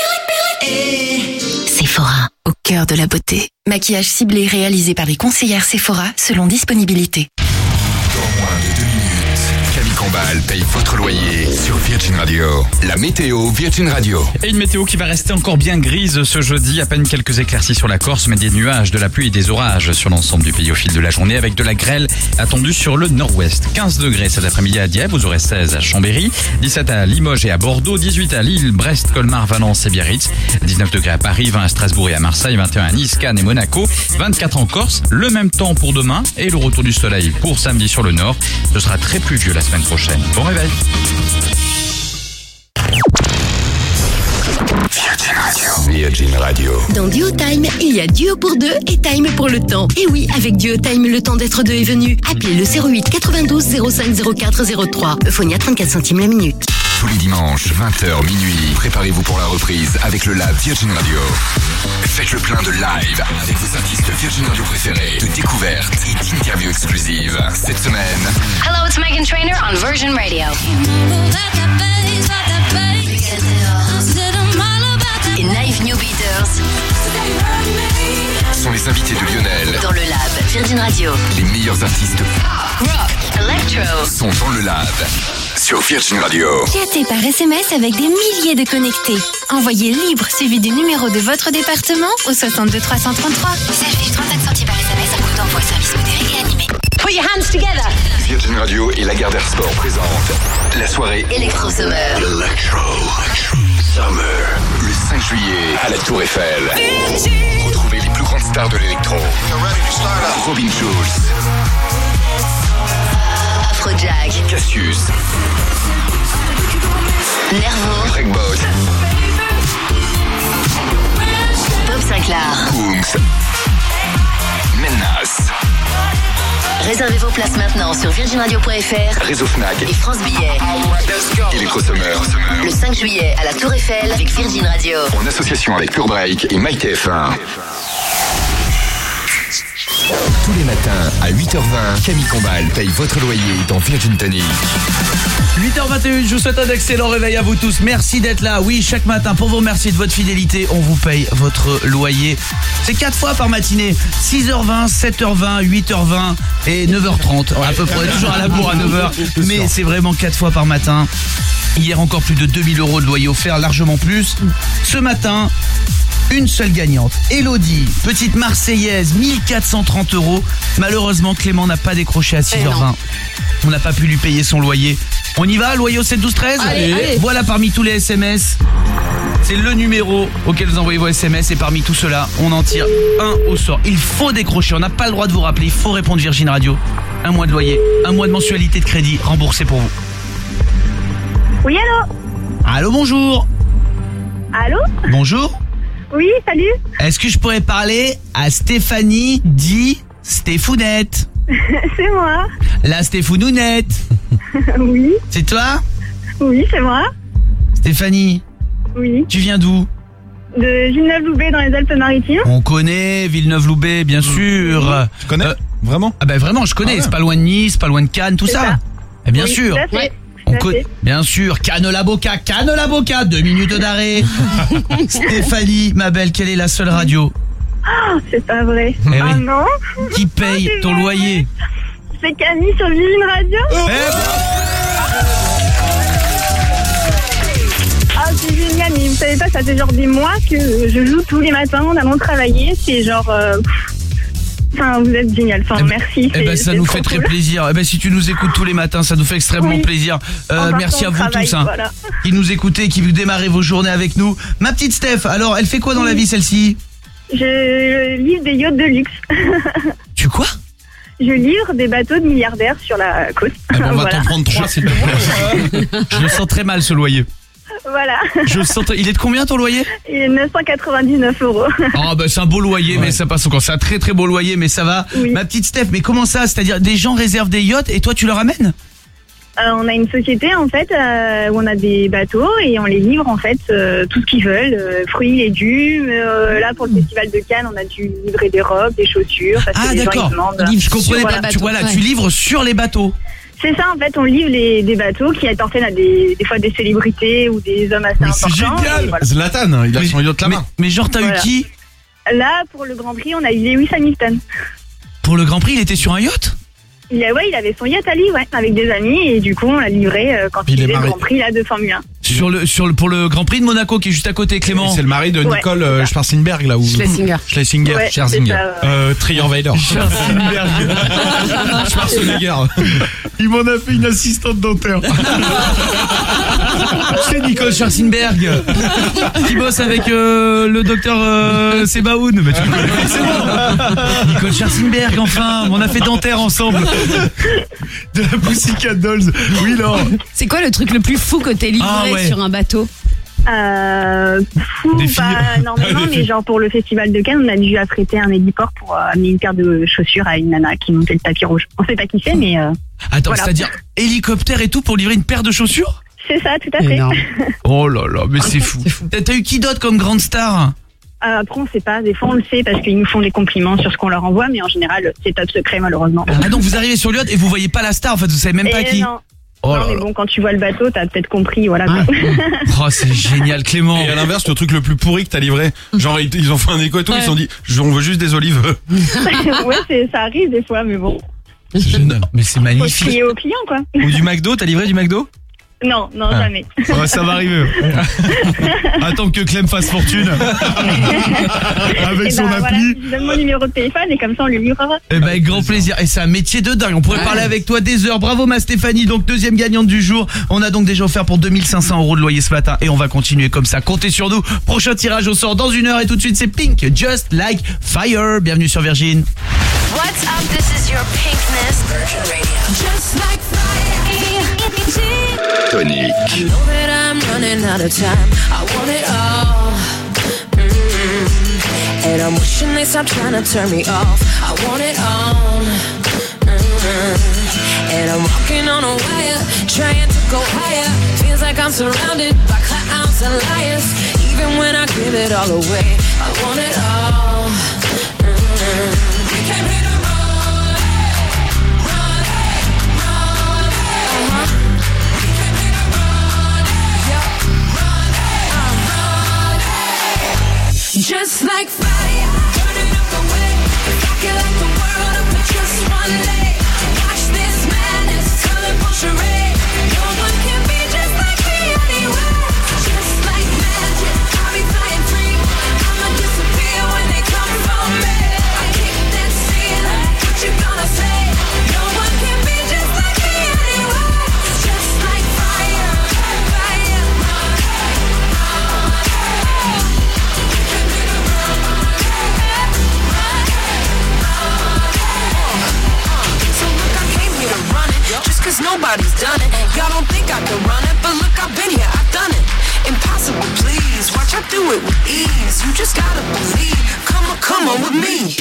Sephora, au cœur de la beauté. Maquillage ciblé réalisé par les conseillères Sephora selon disponibilité. Dans moins de deux minutes, Camille Combal paye votre loyer sur Virgin Radio. La météo Virgin Radio. Et une météo qui va rester encore bien grise ce jeudi. À peine quelques éclaircies sur la Corse, mais des nuages, de la pluie et des orages sur l'ensemble du pays au fil de la journée, avec de la grêle attendue sur le nord-ouest. quinze degrés cet après-midi à Dieppe, vous aurez seize à Chambéry, dix-sept à Limoges et à Bordeaux, dix-huit à Lille, Brest, Colmar, Valence et Biarritz, dix-neuf degrés à Paris, vingt à Strasbourg et à Marseille, vingt et un à Nice, Cannes et Monaco, vingt-quatre en Corse. Le même temps pour demain et le retour du soleil pour samedi sur le nord. Ce sera très pluvieux la semaine prochaine. Bon réveil. Virgin Radio. Dans Duo Time, il y a Duo pour deux et Time pour le temps. Et oui, avec Duo Time, le temps d'être deux est venu. Appelez le zéro huit quatre-vingt-douze zéro cinq zéro quatre zéro trois. Euphonie à trente-quatre centimes la minute. Tous les dimanches, vingt heures minuit, préparez-vous pour la reprise avec le Lab Virgin Radio. Faites le plein de live avec vos artistes Virgin Radio préférés, de découvertes et d'interviews exclusive. Cette semaine, Hello, it's Meghan Trainor on Virgin Radio. Et Naive New Beaters sont les invités de Lionel. dans le Lab Virgin Radio. Les meilleurs artistes Rock, Electro. sont dans le Lab sur Virgin Radio. Chattez par S M S avec des milliers de connectés. Envoyez libre suivi du numéro de votre département au soixante-deux trois cent trente-trois. S'affiche trente-cinq centimes par S M S à coût d'envoi, service modéré et animé. Put your hands together. Virgin Radio et Lagardère Sport présentent la soirée Electro Summer. Electro Summer. Le cinq juillet à la Tour Eiffel. Retrouvez les plus grandes stars de l'électro. Robin Schulz, Afrojack. Cassius, Nervo. Breakbot, Bob Sinclair. Kungs, Menace, Réservez vos places maintenant sur virgin radio point f r Réseau Fnac et France Billets. Electro Summer. Le cinq juillet à la Tour Eiffel avec Virgin Radio. En association avec Pure Break et MyTF un. Tous les matins à huit heures vingt, Camille Combal paye votre loyer dans Virgin Tonic. huit heures vingt et une, je vous souhaite un excellent réveil à vous tous. Merci d'être là. Oui, chaque matin, pour vous remercier de votre fidélité, on vous paye votre loyer. C'est quatre fois par matinée. six heures vingt, sept heures vingt, huit heures vingt et neuf heures trente. À peu près, toujours à la bourre à neuf heures. Mais c'est vraiment quatre fois par matin. Hier, encore plus de deux mille euros de loyer offert, largement plus. Ce matin, une seule gagnante. Elodie, petite Marseillaise, mille quatre cent trente euros. Malheureusement, Clément n'a pas décroché à six heures vingt. On n'a pas pu lui payer son loyer. On y va, loyer au sept douze treize. Allez, allez. Voilà parmi tous les S M S. C'est le numéro auquel vous envoyez vos S M S et parmi tout cela, on en tire un au sort. Il faut décrocher, on n'a pas le droit de vous rappeler, il faut répondre Virgin Radio. Un mois de loyer, un mois de mensualité de crédit remboursé pour vous. Oui, allô? Allô, bonjour. Allô? Bonjour. Oui, salut. Est-ce que je pourrais parler à Stéphanie dit Stéphounette? C'est moi. La Stéphounette. Oui. C'est toi? Oui, c'est moi. Stéphanie, Oui. tu viens d'où? De Villeneuve-Loubet dans les Alpes-Maritimes. On connaît Villeneuve-Loubet, bien sûr. Tu connais? Vraiment? Ah ben vraiment, je connais. Ah ouais. C'est pas loin de Nice, pas loin de Cannes, tout C'est ça. ça. Eh bien Oui, sûr. tout à fait. Ouais. Tout On à co- fait. Bien sûr, Cannes la Boca, Cannes la Boca, deux minutes d'arrêt. Stéphanie, ma belle, quelle est la seule radio Oh, c'est pas vrai. Eh Ah oui. non. qui paye c'est ton vrai. loyer? C'est Camille sur Virgin Radio. Ah, c'est génial, mais vous savez pas, ça fait genre des mois que je joue tous les matins en allant travailler. C'est genre... euh, Enfin, vous êtes génial. Enfin, merci. Eh ben, c'est- ça c'est nous trop fait très cool. plaisir. Eh ben, si tu nous écoutes tous les matins, ça nous fait extrêmement Oui. plaisir. Euh, En partant merci à au vous travail, tous, hein, voilà. qui nous écoutez, et qui vous démarrez vos journées avec nous. Ma petite Steph, alors, elle fait quoi dans la vie, celle-ci? Je livre des yachts de luxe. Tu quoi? Je livre des bateaux de milliardaires sur la côte. Eh ben, on va Voilà. t'en prendre trois, s'il te plaît. Je le sens très mal, ce loyer. Voilà. Je le sens très- Il est de combien, ton loyer? Il est neuf cent quatre-vingt-dix-neuf euros. Ah bah c'est un beau loyer, mais ça passe encore. C'est un très très beau loyer, mais ça va. Oui. Ma petite Steph, mais comment ça? C'est-à-dire des gens réservent des yachts et toi tu leur amènes? Euh, on a une société en fait euh, où on a des bateaux et on les livre en fait euh, tout ce qu'ils veulent, euh, fruits, légumes. Euh, là pour le festival de Cannes, on a dû livrer des robes, des chaussures. Parce que Ah les gens, d'accord. ils demandent. Je comprenais Voilà. pas. Tu, voilà, tu livres sur les bateaux. C'est ça en fait, on livre les, des bateaux qui appartiennent à des, des fois des célébrités ou des hommes assez importants. et voilà. Zlatan, il a son yacht là-bas. Mais, mais genre t'as Voilà. eu qui? Là pour le Grand Prix, on a eu Lewis Hamilton. Pour le Grand Prix, il était sur un yacht? Il, a, ouais, il avait son yacht à lui, ouais, avec des amis et du coup on l'a livré euh, quand Il il, est faisait le marié. Grand Prix là de Formule un. Sur le, sur le, pour le Grand Prix de Monaco qui est juste à côté, Clément. C'est le mari de Ouais, Nicole c'est euh, ça. Schwarzenberg là où. Schlesinger. Schlesinger. Ouais, Scherzinger. c'est ça, ouais. Euh, Trierweiler. Schwarzenegger. Il m'en a fait une assistante dentaire. C'est Nicole Scherzinger qui bosse avec euh, le docteur euh, Sebaoun. Mais tu le connais forcément. Nicole Scherzinger, enfin, on a fait dentaire ensemble. De la Pussycat Dolls. Oui, non. C'est quoi le truc le plus fou que t'es livré Ah ouais. sur un bateau? Euh, fou, Des filles. pas énormément, Des mais filles. genre pour le festival de Cannes, on a dû affréter un héliport pour euh, amener une paire de chaussures à une nana qui montait le tapis rouge. On sait pas qui c'est, mais euh, Attends, voilà. c'est-à-dire hélicoptère et tout pour livrer une paire de chaussures? C'est ça, tout à fait. Oh là là, mais c'est fou. T'as t'as eu qui d'autre comme grande star? euh, après on sait pas, des fois on le sait parce qu'ils nous font des compliments sur ce qu'on leur envoie, mais en général c'est top secret malheureusement. Ah donc vous arrivez sur le yacht et vous voyez pas la star, en fait vous savez même pas Et qui. non. Oh non là mais là. bon, quand tu vois le bateau, t'as peut-être compris, voilà. Ah. quoi. Oh c'est génial Clément. Et à l'inverse, le truc le plus pourri que t'as livré, genre ils, ils ont fait un écho et tout, Ouais. ils se sont dit, je- on veut juste des olives. ouais, c'est, ça arrive des fois, mais bon. C'est génial. Mais c'est Faut se magnifique. crier aux clients, quoi. Ou du McDo, t'as livré du McDo? Non, non, Ah. jamais. Ouais, ça va arriver. Attends que Clem fasse fortune. Avec Et son bah, appli. Voilà, je donne mon numéro de téléphone et comme ça on lui livrera. Eh ben, avec grand plaisir. Et c'est un métier de dingue. On pourrait Ouais. parler avec toi des heures. Bravo, ma Stéphanie. Donc, deuxième gagnante du jour. On a donc déjà offert pour deux mille cinq cents euros de loyer ce matin. Et on va continuer comme ça. Comptez sur nous. Prochain tirage au sort dans une heure. Et tout de suite, c'est Pink. Just Like Fire. Bienvenue sur Virgin. What's up? This is your Pinkness. Virgin Radio. Just like fire. Tonic. I know that I'm running out of time. I want it all. Mm-hmm. And I'm wishing they stop trying to turn me off. I want it all. Mm-hmm. And I'm walking on a wire, trying to go higher. Feels like I'm surrounded by clowns and liars. Even when I give it all away, I want it all. Mm-hmm. We came here to run it, run it, run it. Uh-huh. We came here to run it, yeah, run it, uh, run it. Just like fire, burning up the way. If I could light the world up for just one day, watch this madness, colorful charade. No one can be just like me anyway. Just like magic, I'll be flying free. I'ma disappear when they come for me. I kick that ceiling, what you gonna say? No one can be just like me anyway. Just like fire, fire, run it, run it. You can be the run it, run it, run it. So look, I came here to run it, just cause nobody's done it. Y'all don't think I can run it, but look, I've been here, I've done it. Impossible, please, watch I do it with ease. You just gotta believe, come on, come on with me.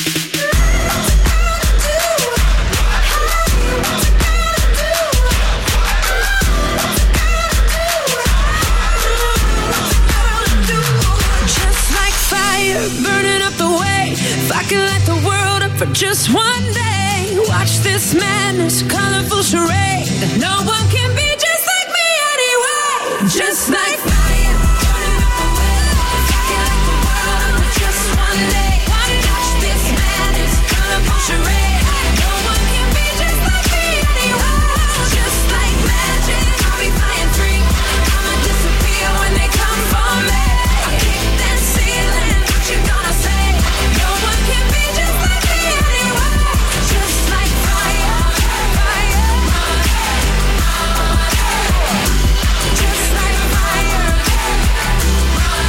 Just like fire, burning up the way. If I could light the world up for just one day, watch this madness, colorful charade. No one can be just like me anyway. Just like fire, burning up the way. If I could light the world up for just one day, watch this madness, colorful charade. No one can be just like me anyway. Just like magic, I'll be flying free. I'ma disappear when they come for me. I kick that ceiling, what you gonna say? No one can be just like me anyway. Just like fire, fire, run it, run it. Just like fire, run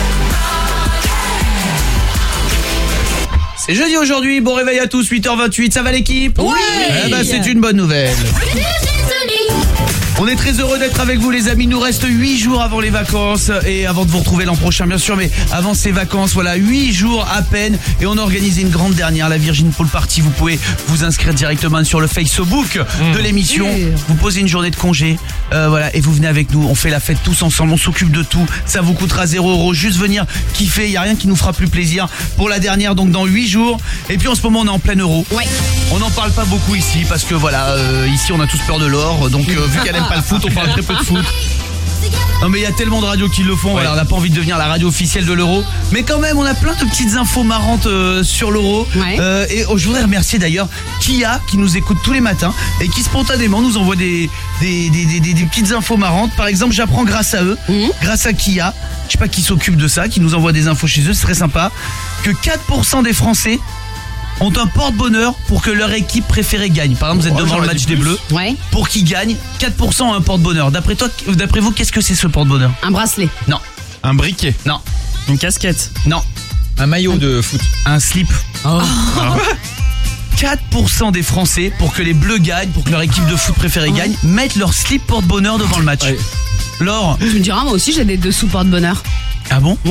it, run it. C'est jeudi aujourd'hui. Bon réveil à tous. huit heures vingt-huit. Ça va l'équipe? Oui. Eh ben, c'est une bonne nouvelle. On est très heureux d'être avec vous les amis, il nous reste huit jours avant les vacances et avant de vous retrouver l'an prochain bien sûr, mais avant ces vacances, voilà, huit jours à peine et on a organisé une grande dernière, la Virgin Pool Party. Vous pouvez vous inscrire directement sur le Facebook de l'émission, vous posez une journée de congé, euh, voilà, et vous venez avec nous, on fait la fête tous ensemble, on s'occupe de tout, ça vous coûtera zéro euro, juste venir kiffer, il n'y a rien qui nous fera plus plaisir pour la dernière, donc dans huit jours, et puis en ce moment on est en plein euro. Ouais. On n'en parle pas beaucoup ici parce que voilà, euh, ici on a tous peur de l'or, donc euh, vu qu'elle aime pas le foot, on parle très peu de foot. Non mais il y a tellement de radios qui le font, voilà, on n'a pas envie de devenir la radio officielle de l'euro, mais quand même on a plein de petites infos marrantes euh, sur l'euro. Euh, et oh, je voudrais remercier d'ailleurs Kia qui nous écoute tous les matins et qui spontanément nous envoie des, des, des, des, des, des petites infos marrantes. Par exemple, j'apprends grâce à eux, grâce à Kia, je sais pas qui s'occupe de ça, qui nous envoie des infos chez eux, c'est très sympa, que quatre pour cent des Français ont un porte-bonheur pour que leur équipe préférée gagne. Par exemple, vous êtes Oh, devant le j'aurais match dit des plus. Bleus. Ouais. Pour qu'ils gagnent, quatre pour cent ont un porte-bonheur. D'après toi, d'après vous, qu'est-ce que c'est ce porte-bonheur? Un bracelet. Non. Un briquet. Non. Une casquette. Non. Un maillot de foot. Un slip. Oh. quatre pour cent des Français, pour que les Bleus gagnent, pour que leur équipe de foot préférée gagne, mettent leur slip porte-bonheur devant le match. Laure. Tu me diras, moi aussi j'ai des dessous porte-bonheur. Ah bon? Ouais.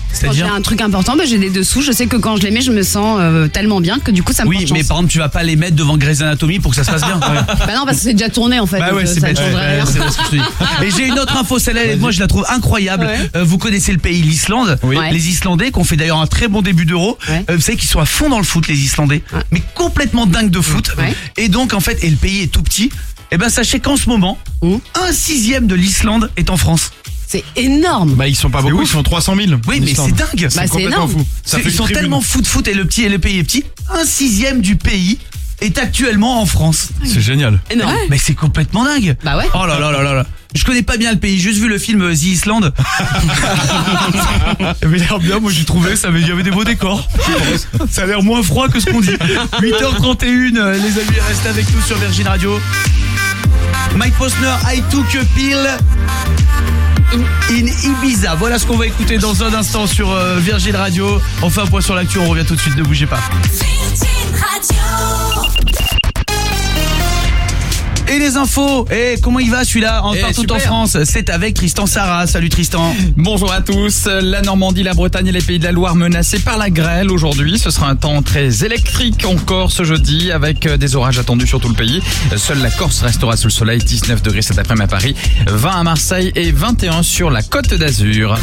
Quand j'ai un truc important, bah, j'ai des dessous. Je sais que quand je les mets, je me sens euh, tellement bien que du coup ça me Oui, porte mais chance. par exemple, tu vas pas les mettre devant Grey's Anatomy pour que ça se passe bien. Ouais. Bah non, parce que c'est déjà tourné en fait. Bah donc, ouais, euh, c'est ça ne bête. changerait Ouais, rien. c'est vrai ce que je te dis. Et j'ai une autre info, celle-là, moi je la trouve incroyable. Ouais. Euh, vous connaissez le pays, l'Islande. Oui. Les Islandais qui ont fait d'ailleurs un très bon début d'Euro. Ouais. Euh, vous savez qu'ils sont à fond dans le foot, les Islandais. Ouais. Mais complètement dingues de foot. Ouais. Et donc en fait, et le pays est tout petit. Et ben sachez qu'en ce moment, Mmh. un sixième de l'Islande est en France. C'est énorme. Bah, ils sont pas beaucoup, ils sont trois cent mille. Oui, mais c'est dingue. Bah, c'est complètement énorme. fou. Ça C'est- fait ils une sont tribune. tellement fou de foot et le petit et le pays est petit. Un sixième du pays est actuellement en France. C'est génial. Énorme. Ouais. Mais c'est complètement dingue. Bah ouais. Oh là là là là là. Je connais pas bien le pays, j'ai juste vu le film euh, The Island. Ça avait l'air bien, moi j'ai trouvé, ça avait, il y avait des beaux décors. Ça a l'air moins froid que ce qu'on dit. huit heures trente et une, euh, les amis, restez avec nous sur Virgin Radio. Mike Posner, I Took a Pill in Ibiza. Voilà ce qu'on va écouter dans un instant sur euh, Virgin Radio. On fait un point sur l'actu, on revient tout de suite, ne bougez pas. Et les infos, et comment il va celui-là en Eh, partout super. en France? C'est avec Tristan Sarah. Salut Tristan. Bonjour à tous. La Normandie, la Bretagne et les Pays de la Loire menacés par la grêle aujourd'hui. Ce sera un temps très électrique encore ce jeudi avec des orages attendus sur tout le pays. Seule la Corse restera sous le soleil. dix-neuf degrés cet après-midi à Paris, vingt à Marseille et vingt et un sur la Côte d'Azur.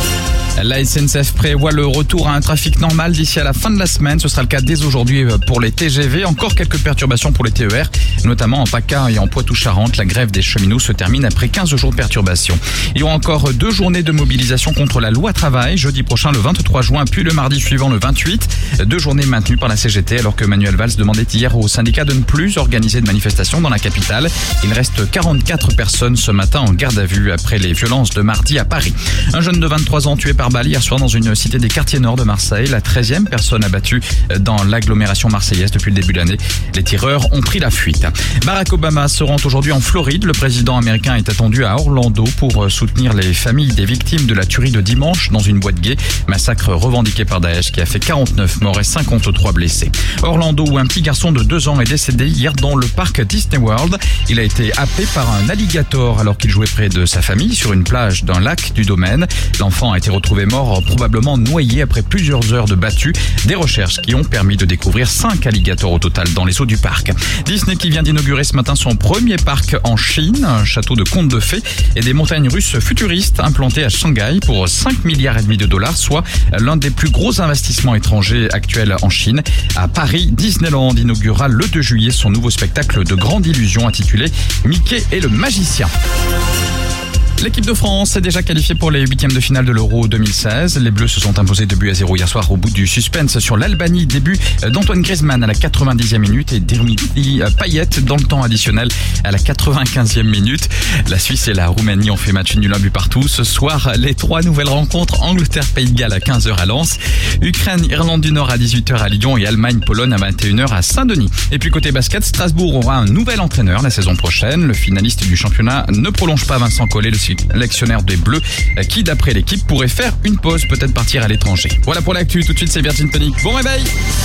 La S N C F prévoit le retour à un trafic normal d'ici à la fin de la semaine. Ce sera le cas dès aujourd'hui pour les T G V. Encore quelques perturbations pour les T E R, notamment en PACA et en Poitou-Charentes. La grève des cheminots se termine après quinze jours de perturbations. Il y aura encore deux journées de mobilisation contre la loi travail. Jeudi prochain, le vingt-trois juin, puis le mardi suivant, le vingt-huit. Deux journées maintenues par la C G T, alors que Manuel Valls demandait hier aux syndicats de ne plus organiser de manifestations dans la capitale. Il reste quarante-quatre personnes ce matin en garde à vue après les violences de mardi à Paris. Un jeune de vingt-trois ans tué par balle hier soir dans une cité des quartiers nord de Marseille. La treizième personne abattue dans l'agglomération marseillaise depuis le début de l'année. Les tireurs ont pris la fuite. Barack Obama se rend aujourd'hui en Floride. Le président américain est attendu à Orlando pour soutenir les familles des victimes de la tuerie de dimanche dans une boîte gay. Massacre revendiqué par Daesh qui a fait quarante-neuf morts et cinquante-trois blessés. Orlando, où un petit garçon de deux ans est décédé hier dans le parc Disney World. Il a été happé par un alligator alors qu'il jouait près de sa famille sur une plage d'un lac du domaine. L'enfant a été retrouvé mort, probablement noyé après plusieurs heures de battue. Des recherches qui ont permis de découvrir cinq alligators au total dans les eaux du parc. Disney qui vient d'inaugurer ce matin son premier parc en Chine, un château de contes de fées et des montagnes russes futuristes implantées à Shanghai pour cinq milliards et demi de dollars, soit l'un des plus gros investissements étrangers actuels en Chine. À Paris, Disneyland inaugurera le deux juillet son nouveau spectacle de grande illusion intitulé Mickey et le magicien. L'équipe de France est déjà qualifiée pour les huitièmes de finale de l'Euro deux mille seize. Les Bleus se sont imposés deux buts à zéro hier soir au bout du suspense sur l'Albanie. Début d'Antoine Griezmann à la quatre-vingt-dixième minute et Dimitri Payet dans le temps additionnel à la quatre-vingt-quinzième minute. La Suisse et la Roumanie ont fait match nul un but partout. Ce soir, les trois nouvelles rencontres Angleterre-Pays de Galles à quinze heures à Lens, Ukraine-Irlande du Nord à dixhuit heures à Lyon et Allemagne-Pologne à vingt et une heures à Saint-Denis. Et puis côté basket, Strasbourg aura un nouvel entraîneur la saison prochaine. Le finaliste du championnat ne prolonge pas Vincent Collet, le sélectionneur des Bleus, qui d'après l'équipe pourrait faire une pause, peut-être partir à l'étranger. Voilà pour l'actu, tout de suite c'est Virgin Tonic. Bon réveil.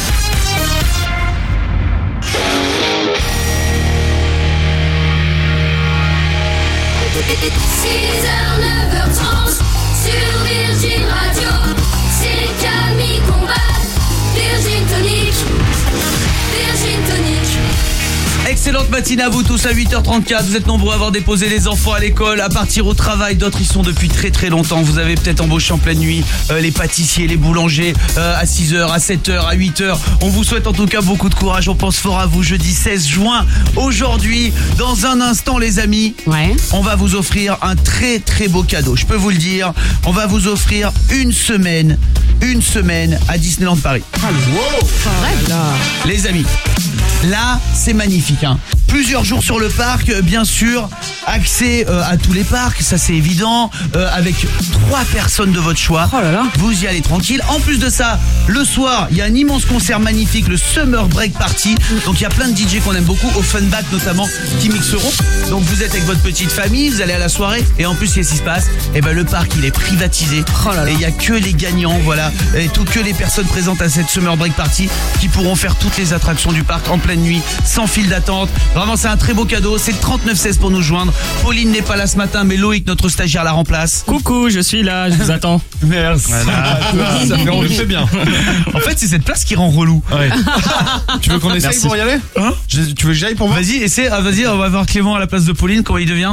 six heures, neuf heures trente sur Virgin Radio, c'est Camille Combat, Virgin Tonic, Virgin Tonic. Excellente matinée à vous tous à huit heures trente-quatre. Vous êtes nombreux à avoir déposé les enfants à l'école, à partir au travail. D'autres y sont depuis très très longtemps. Vous avez peut-être embauché en pleine nuit euh, les pâtissiers, les boulangers euh, à six heures, à sept heures, à huit heures. On vous souhaite en tout cas beaucoup de courage. On pense fort à vous. Jeudi seize juin. Aujourd'hui, dans un instant les amis, ouais. on va vous offrir un très très beau cadeau. Je peux vous le dire. On va vous offrir une semaine, une semaine à Disneyland Paris. Wow. Les amis, là c'est magnifique hein. Plusieurs jours sur le parc, bien sûr, accès euh, à tous les parcs, ça c'est évident, euh, avec trois personnes de votre choix. Oh là là. Vous y allez tranquille. En plus de ça, le soir, il y a un immense concert magnifique, le Summer Break Party. Donc il y a plein de D J qu'on aime beaucoup, Offenbach notamment, qui mixeront. Donc vous êtes avec votre petite famille, vous allez à la soirée, et en plus qu'est-ce qui se passe? Et ben le parc il est privatisé. Oh là là. Et il y a que les gagnants, voilà, et tout que les personnes présentes à cette Summer Break Party qui pourront faire toutes les attractions du parc en pleine nuit, sans file d'attente. Vraiment c'est un très beau cadeau. C'est le trente-neuf seize pour nous joindre. Pauline n'est pas là ce matin, mais Loïc, notre stagiaire, la remplace. Coucou, je suis là, je vous attends. Merci. Voilà, ça fait envie, c'est bien. En fait, c'est cette place qui rend relou. Ouais. Tu veux qu'on essaye Merci. pour y aller Hein Je- Tu veux que j'aille pour voir? Vas-y, essaie. Ah, vas-y, on va voir Clément à la place de Pauline, comment il devient.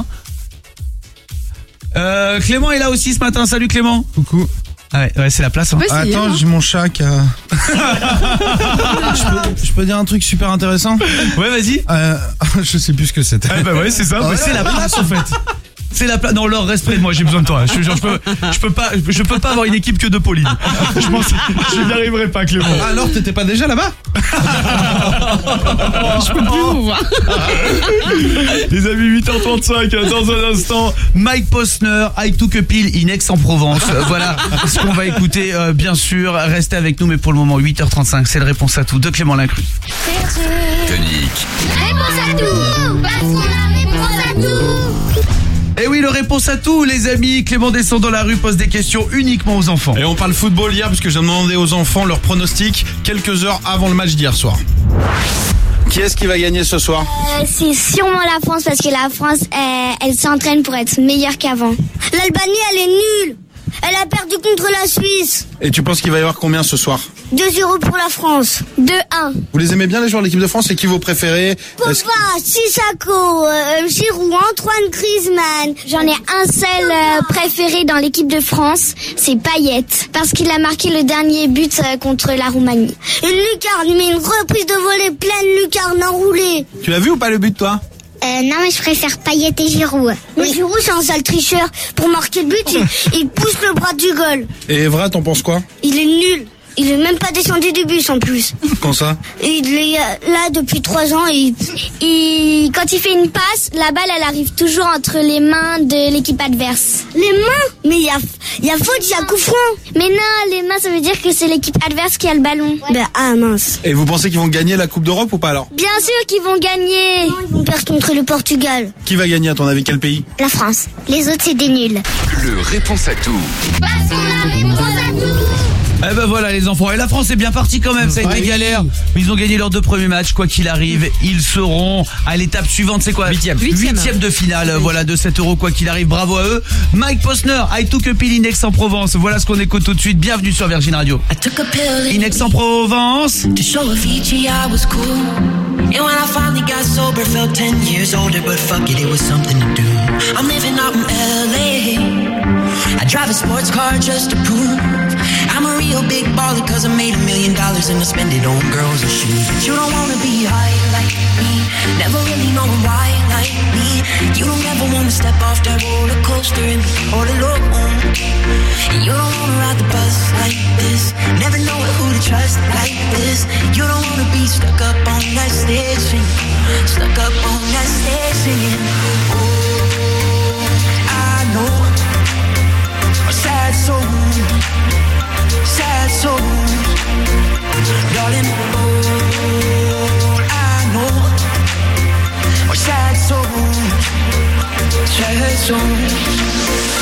Euh, Clément est là aussi ce matin. Salut Clément. Coucou. Ah ouais, ouais, c'est la place. Hein. Ah, attends, j'ai mon chat qui a... je, peux, je peux dire un truc super intéressant? Ouais, vas-y. Euh, je sais plus ce que c'était. Ah bah ouais, c'est ça. Ah Mais ouais. c'est la place en fait. C'est la place. Non, Laure, reste près de moi. J'ai besoin de toi. Je, genre, je peux, je peux pas, je peux pas avoir une équipe que de Pauline. Je pense, je n'y arriverai pas, Clément. Ah, alors t'étais pas déjà là-bas? Je peux plus vous voir. Les amis, huit heures trente-cinq, dans un instant, Mike Posner, I Took a Pill in Aix-en-Provence. Voilà ce qu'on va écouter, euh, bien sûr. Restez avec nous, mais pour le moment, huit heures trente-cinq, c'est le réponse à tout de Clément Lincrus. Tonique. Réponse à tout. Parce qu'on a réponse à tout. Et oui, le réponse à tout, les amis. Clément descend dans la rue, pose des questions uniquement aux enfants. Et on parle football hier parce que j'ai demandé aux enfants leur pronostic quelques heures avant le match d'hier soir. Qui est-ce qui va gagner ce soir? Euh, c'est sûrement la France parce que la France, euh, elle s'entraîne pour être meilleure qu'avant. L'Albanie, elle est nulle. Elle a perdu contre la Suisse. Et tu penses qu'il va y avoir combien ce soir? deux zéro pour la France. deux un. Vous les aimez bien les joueurs de l'équipe de France? C'est qui vos préférés? Est-ce que- Pogba, Sissako, euh, Giroud, Antoine Griezmann. J'en ai un seul euh, préféré dans l'équipe de France, c'est Payet. Parce qu'il a marqué le dernier but euh, contre la Roumanie. Une lucarne, mais une reprise de volée pleine lucarne enroulée. Tu l'as vu ou pas le but toi? Euh, non, mais je préfère Payet et Giroud. Mais Giroud, c'est un sale tricheur. Pour marquer le but, il, il pousse le bras du goal. Et Evra, t'en penses quoi? Il est nul. Il est même pas descendu du bus en plus. Quand ça? Il est euh, là depuis trois ans et il, quand il fait une passe, la balle elle arrive toujours entre les mains de l'équipe adverse. Les mains? Mais il y a, y a faute, il y a coup franc. Mais non, les mains ça veut dire que c'est l'équipe adverse qui a le ballon. Ben ah mince. Et vous pensez qu'ils vont gagner la Coupe d'Europe ou pas alors? Bien sûr qu'ils vont gagner. Ils vont perdre contre le Portugal. Qui va gagner à ton avis? Quel pays? La France. Les autres c'est des nuls. Le réponse à tout. Parce qu'on a réponse à tout. Eh ben voilà les enfants, et la France est bien partie quand même, ça a été Ouais. galère. Mais ils ont gagné leurs deux premiers matchs, quoi qu'il arrive, ils seront à l'étape suivante, c'est quoi? Huitième. Huitième de finale, voilà, de sept euros, quoi qu'il arrive, bravo à eux. Mike Posner, I Took a Pill in Aix-en-Provence, voilà ce qu'on écoute tout de suite, bienvenue sur Virgin Radio. I took a pill In Aix-en-Provence. to show Avicii I was cool. And when I finally got sober, felt ten years older, but fuck it, it was something to do. I'm living out in L A. I drive a sports car just to prove I'm a real big baller, cause I made a million dollars and I spend it on girls and shoes. But you don't wanna be high like me, never really knowing why like me. You don't ever wanna step off that roller coaster and be all alone. And you don't wanna ride the bus like this, never know who to trust like this. You don't wanna be stuck up on that stage singing, stuck up on that stage singing. Oh, I know a sad soul, sad soul, darling. Oh, I know a sad soul, sad soul.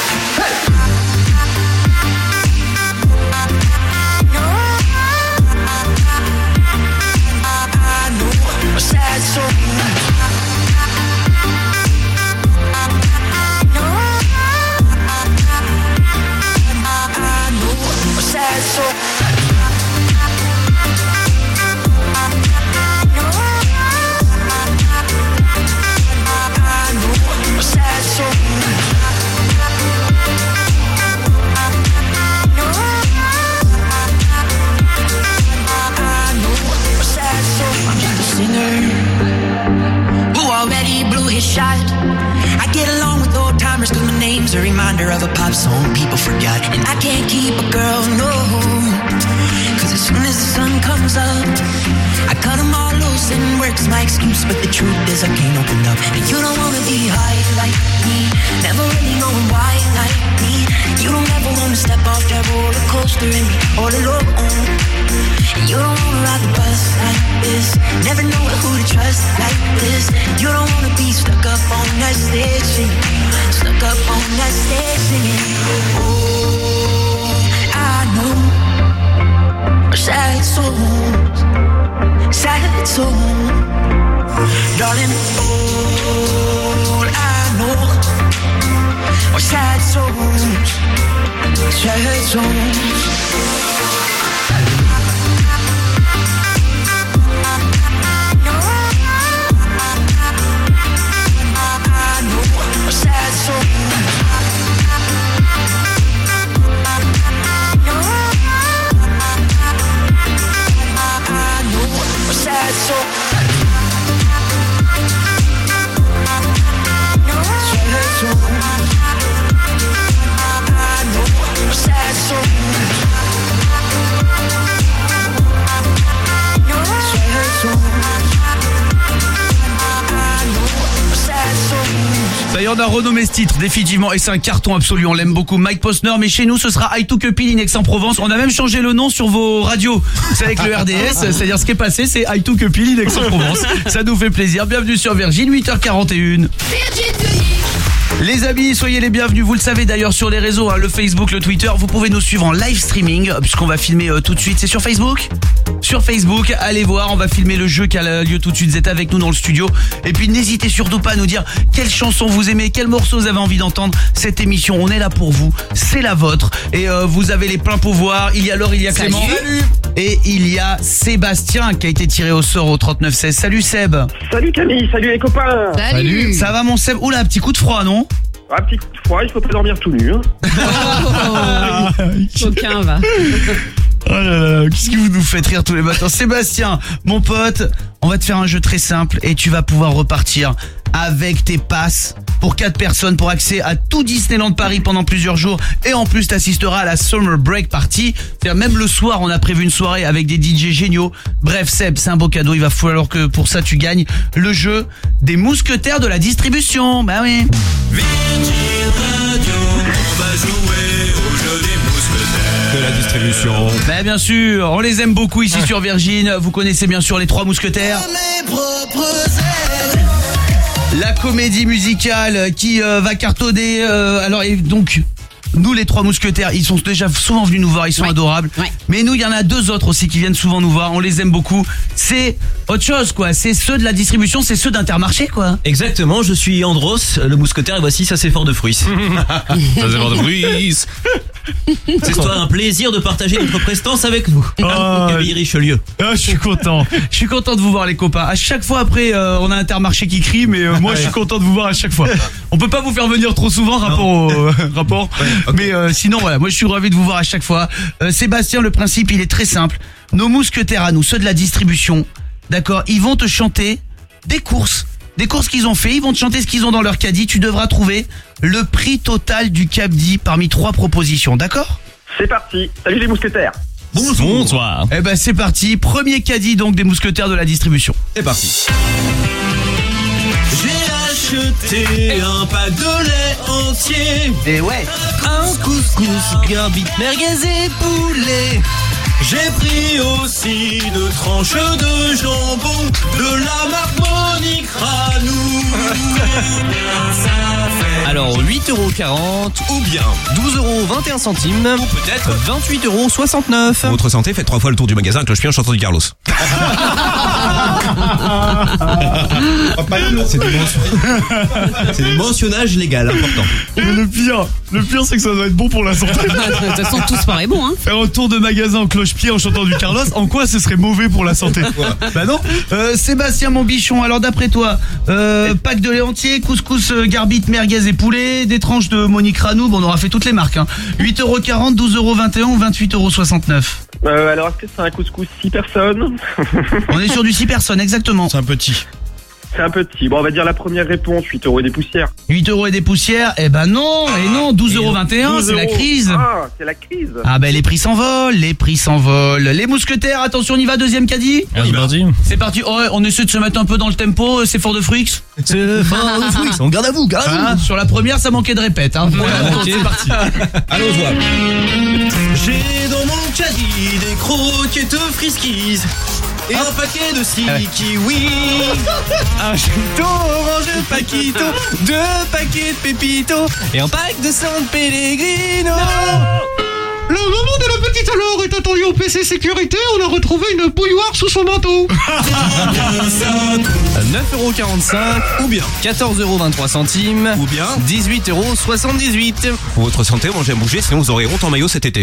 Sad soul. I know a sad soul. I know a sad soul. I know a sad soul. I'm just a singer who already blew his shot. I get along with old timers cause my name's a reminder of a pop song people forgot. And I can't keep a girl, no, cause as soon as the sun comes up I cut them all loose and work's my excuse. But the truth is I can't open up. And you don't wanna be high like me, never really knowing why like me. You don't ever wanna step off that roller coaster and be all alone. And you don't wanna ride the bus like this, never know who to trust like this. You don't wanna be stuck up on that stage singing, stuck up on that stage singing. Oh, I know sad souls, sad souls, darling. All I songs, sad songs. Sad songs. I know a sad song. Sad song. I know a sad song. Sad song. Ça y est, on a renommé ce titre définitivement et c'est un carton absolu, on l'aime beaucoup. Mike Posner, mais chez nous ce sera I Took a Pill in Aix-en-Provence. On a même changé le nom sur vos radios. C'est avec le R D S, c'est-à-dire ce qui est passé, c'est I Took a Pill in Aix-en-Provence. Ça nous fait plaisir. Bienvenue sur Virgin, huit heures quarante et une. Les amis, soyez les bienvenus. Vous le savez d'ailleurs sur les réseaux, hein, le Facebook, le Twitter. Vous pouvez nous suivre en live streaming puisqu'on va filmer euh, tout de suite. C'est sur Facebook ? Sur Facebook, allez voir, on va filmer le jeu qui a lieu tout de suite. Vous êtes avec nous dans le studio. Et puis n'hésitez surtout pas à nous dire quelle chanson vous aimez, quel morceau vous avez envie d'entendre. Cette émission, on est là pour vous, c'est la vôtre. Et euh, vous avez les pleins pouvoirs. Il y a Laure, il y a Salut. Clément. Salut. Et il y a Sébastien qui a été tiré au sort au trente-neuf seize. Salut Seb. Salut Camille, salut les copains. Salut. Ça va mon Seb? Oula, un petit coup de froid, non? Un petit coup de froid, il faut pas dormir tout nu. Hein. Aucun va. Oh là là, qu'est-ce que vous nous faites rire tous les matins. Sébastien, mon pote, on va te faire un jeu très simple et tu vas pouvoir repartir avec tes passes pour quatre personnes pour accès à tout Disneyland Paris pendant plusieurs jours. Et en plus, t'assisteras à la Summer Break Party. C'est-à-dire même le soir, on a prévu une soirée avec des D J géniaux. Bref, Seb, c'est un beau cadeau. Il va falloir que pour ça, tu gagnes le jeu des mousquetaires de la distribution. Bah oui. Virgin Radio, on va jouer au jeu des mousquetaires De la distribution. Bah bien sûr, on les aime beaucoup ici sur Virgin. Vous connaissez bien sûr les trois mousquetaires. La comédie musicale qui euh, va cartonner. Euh, alors et donc, nous les trois mousquetaires, ils sont déjà souvent venus nous voir, ils sont ouais. adorables. Ouais. Mais nous, il y en a deux autres aussi qui viennent souvent nous voir. On les aime beaucoup. C'est autre chose, quoi. C'est ceux de la distribution, c'est ceux d'Intermarché, quoi. Exactement. Je suis Andros, le mousquetaire, et voici ça c'est fort de fruits. Ça c'est fort de fruits. C'est toi un plaisir de partager notre prestance avec nous. Oh, Camille Richelieu. Oh, je suis content. Je suis content de vous voir les copains. À chaque fois après, euh, on a Intermarché qui crie, mais euh, moi je suis content de vous voir à chaque fois. On peut pas vous faire venir trop souvent, rapport au euh, rapport. Ouais, okay. Mais euh, sinon voilà, moi je suis ravi de vous voir à chaque fois. Euh, Sébastien, le principe il est très simple. Nos mousquetaires à nous, ceux de la distribution, d'accord, ils vont te chanter des courses. Des courses qu'ils ont fait, ils vont te chanter ce qu'ils ont dans leur caddie. Tu devras trouver le prix total du caddie parmi trois propositions, d'accord? C'est parti, salut les mousquetaires. Bonjour. Bonsoir. Eh ben c'est parti, premier caddie donc des mousquetaires de la distribution. C'est parti. J'ai acheté un pack de lait entier. Et ouais. Un couscous, garbit, merguez et poulet. J'ai pris aussi deux tranches de jambon de la marque Monique Ranou. Alors huit euros quarante ou bien douze euros vingt et un centimes ou peut-être vingt-huit euros soixante-neuf. Pour votre santé, faites trois fois le tour du magasin, cloche-pied en chantant du Carlos. C'est du, mention... du mentionnage légal important. Mais le pire, le pire c'est que ça doit être bon pour la santé. De toute façon, tout se paraît bon, hein. Faire un tour de magasin en cloche-pied en chantant du Carlos, en quoi ce serait mauvais pour la santé? Bah non. Euh, Sébastien mon bichon, alors d'après toi, euh, pack de lait entier, couscous, euh, garbit, merguez et poulet, des tranches de Monique Ranou, bon on aura fait toutes les marques, hein. huit euros quarante, douze euros vingt et un ou vingt-huit euros soixante-neuf. Euh, alors est-ce que c'est un couscous six personnes? On est sur du six personnes, exactement. C'est un petit. C'est un petit. Bon, on va dire la première réponse, huit euros et des poussières. huit euros et des poussières? Eh ben non, et non, douze euros vingt et un, c'est la crise. Ah, c'est la crise. Ah ben les prix s'envolent, les prix s'envolent. Les mousquetaires, attention, on y va, deuxième caddie. C'est parti. C'est parti. Oh, ouais, on essaie de se mettre un peu dans le tempo, c'est fort de fruits. C'est fort de fruits. On garde à vous, garde à vous. Hein, sur la première, ça manquait de répète. Hein. Voilà, okay. C'est parti. Allons voir. J'ai dans mon caddie des croquettes friskies et un paquet de six kiwis. Un chito orange paquito, deux paquets de pépito et un pack de San Pellegrino. Le moment de la petite alors est attendu au P C sécurité. On a retrouvé une bouilloire sous son manteau. neuf euros quarante-cinq ou bien quatorze euros vingt-trois centimes Ou bien dix-huit euros soixante-dix-huit. Pour votre santé, mangez à bouger, sinon vous aurez honte en maillot cet été.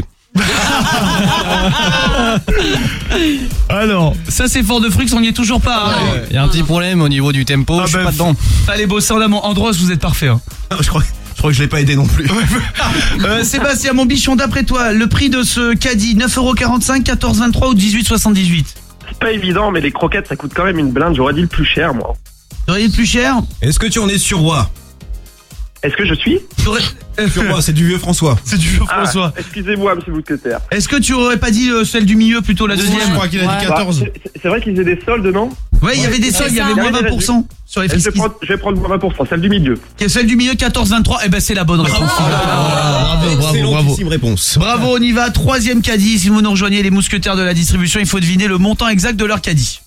Alors, ça c'est fort de fruits, on n'y est toujours pas. Hein. Il y a un petit problème au niveau du tempo, Ah je suis bah, pas dedans. Allez bosser en amont. Andros, vous êtes parfait. Hein. Je crois, je crois que je l'ai pas aidé non plus. Euh, Sébastien, mon bichon, d'après toi, le prix de ce caddie, neuf euros quarante-cinq, quatorze vingt-trois ou dix-huit soixante-dix-huit? C'est pas évident, mais les croquettes, ça coûte quand même une blinde. J'aurais dit le plus cher, moi. T'aurais dit le plus cher? Est-ce que tu en es sur roi? Est-ce que je suis Sur roi, c'est du vieux François. C'est du vieux Ah, François. excusez-moi, monsieur Mousquetaire. Est-ce que tu aurais pas dit euh, celle du milieu, plutôt la deuxième? Je crois qu'il a dit Bah, quatorze. c'est- c'est vrai qu'ils faisaient des soldes, non? Ouais, il y avait des soldes, il y avait moins vingt pour cent sur les je vais, friskies. prendre, je vais prendre moins vingt pour cent, celle du milieu. Celle du milieu, quatorze vingt-trois, eh ben c'est la bonne réponse. Oh là là, bravo, bravo, bravo. réponse. Bravo, on y va. Troisième caddie. Si vous nous rejoignez, les mousquetaires de la distribution, il faut deviner le montant exact de leur caddie.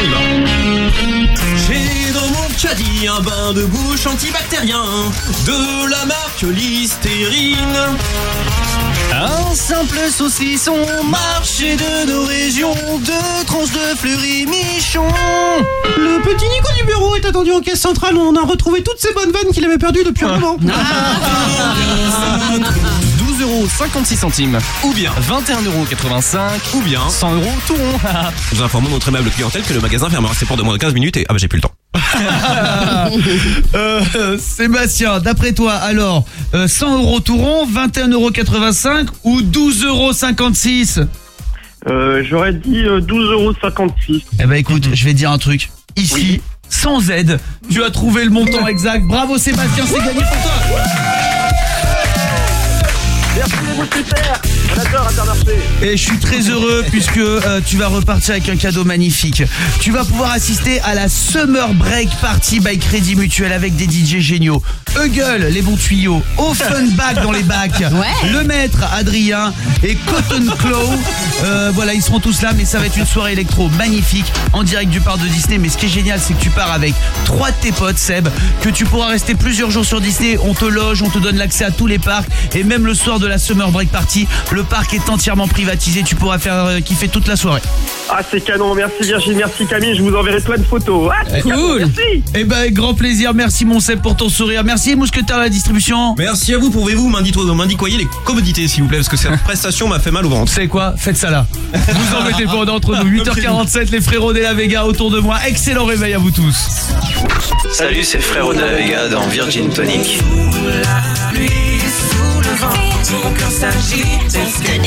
J'ai dans mon caddie un bain de bouche antibactérien de la marque Listerine. Un simple saucisson, marché de nos régions, deux tranches de fleuris michon. Le petit Nico du bureau est attendu en caisse centrale. On a retrouvé toutes ces bonnes vannes qu'il avait perdues depuis un moment. douze euros cinquante-six centimes ou bien vingt et un euros quatre-vingt-cinq ou bien cent euros tout rond. Nous informons notre aimable clientèle que le magasin fermera ses portes de moins de quinze minutes et... Ah bah j'ai plus le temps. euh, Sébastien, d'après toi, alors, euh, cent euros tout rond, vingt et un euros quatre-vingt-cinq ou douze euros cinquante-six? Euh, j'aurais dit euh, douze euros cinquante-six. Eh ben écoute, je vais te dire un truc. Ici, oui. Sans aide, tu as trouvé le montant exact. Bravo Sébastien, c'est gagné pour toi. Merci les mousquetaires. On adore Intermarché. Et je suis très heureux puisque euh, tu vas repartir avec un cadeau magnifique. Tu vas pouvoir assister à la Summer Break Party by Crédit Mutuel avec des D J géniaux. Huggle, les bons tuyaux. Offenbach dans les bacs. Ouais. Le maître, Adrien. Et Cotton Claw. Euh, voilà, ils seront tous là, mais ça va être une soirée électro magnifique en direct du parc de Disney. Mais ce qui est génial, c'est que tu pars avec trois de tes potes, Seb, que tu pourras rester plusieurs jours sur Disney. On te loge, on te donne l'accès à tous les parcs. Et même le soir de la Summer Break Party, le parc est entièrement privatisé. Tu pourras faire euh, kiffer toute la soirée. Ah, c'est canon. Merci Virginie, merci Camille. Je vous enverrai plein de photos. Ah, c'est canon, merci. Eh ben, grand plaisir. Merci mon Seb pour ton sourire. Merci Mousquetaire à la distribution. Merci à vous. Pouvez-vous m'indiquer les commodités s'il vous plaît, parce que cette prestation m'a fait mal au ventre. C'est quoi? Faites ça là. Vous en mettez pas d'entre nous. huit heures quarante-sept, les frérots de la Vega autour de moi. Excellent réveil à vous tous. Salut, c'est Frérot de la Vega dans Virgin Tonic. Mon cœur s'agite, est-ce que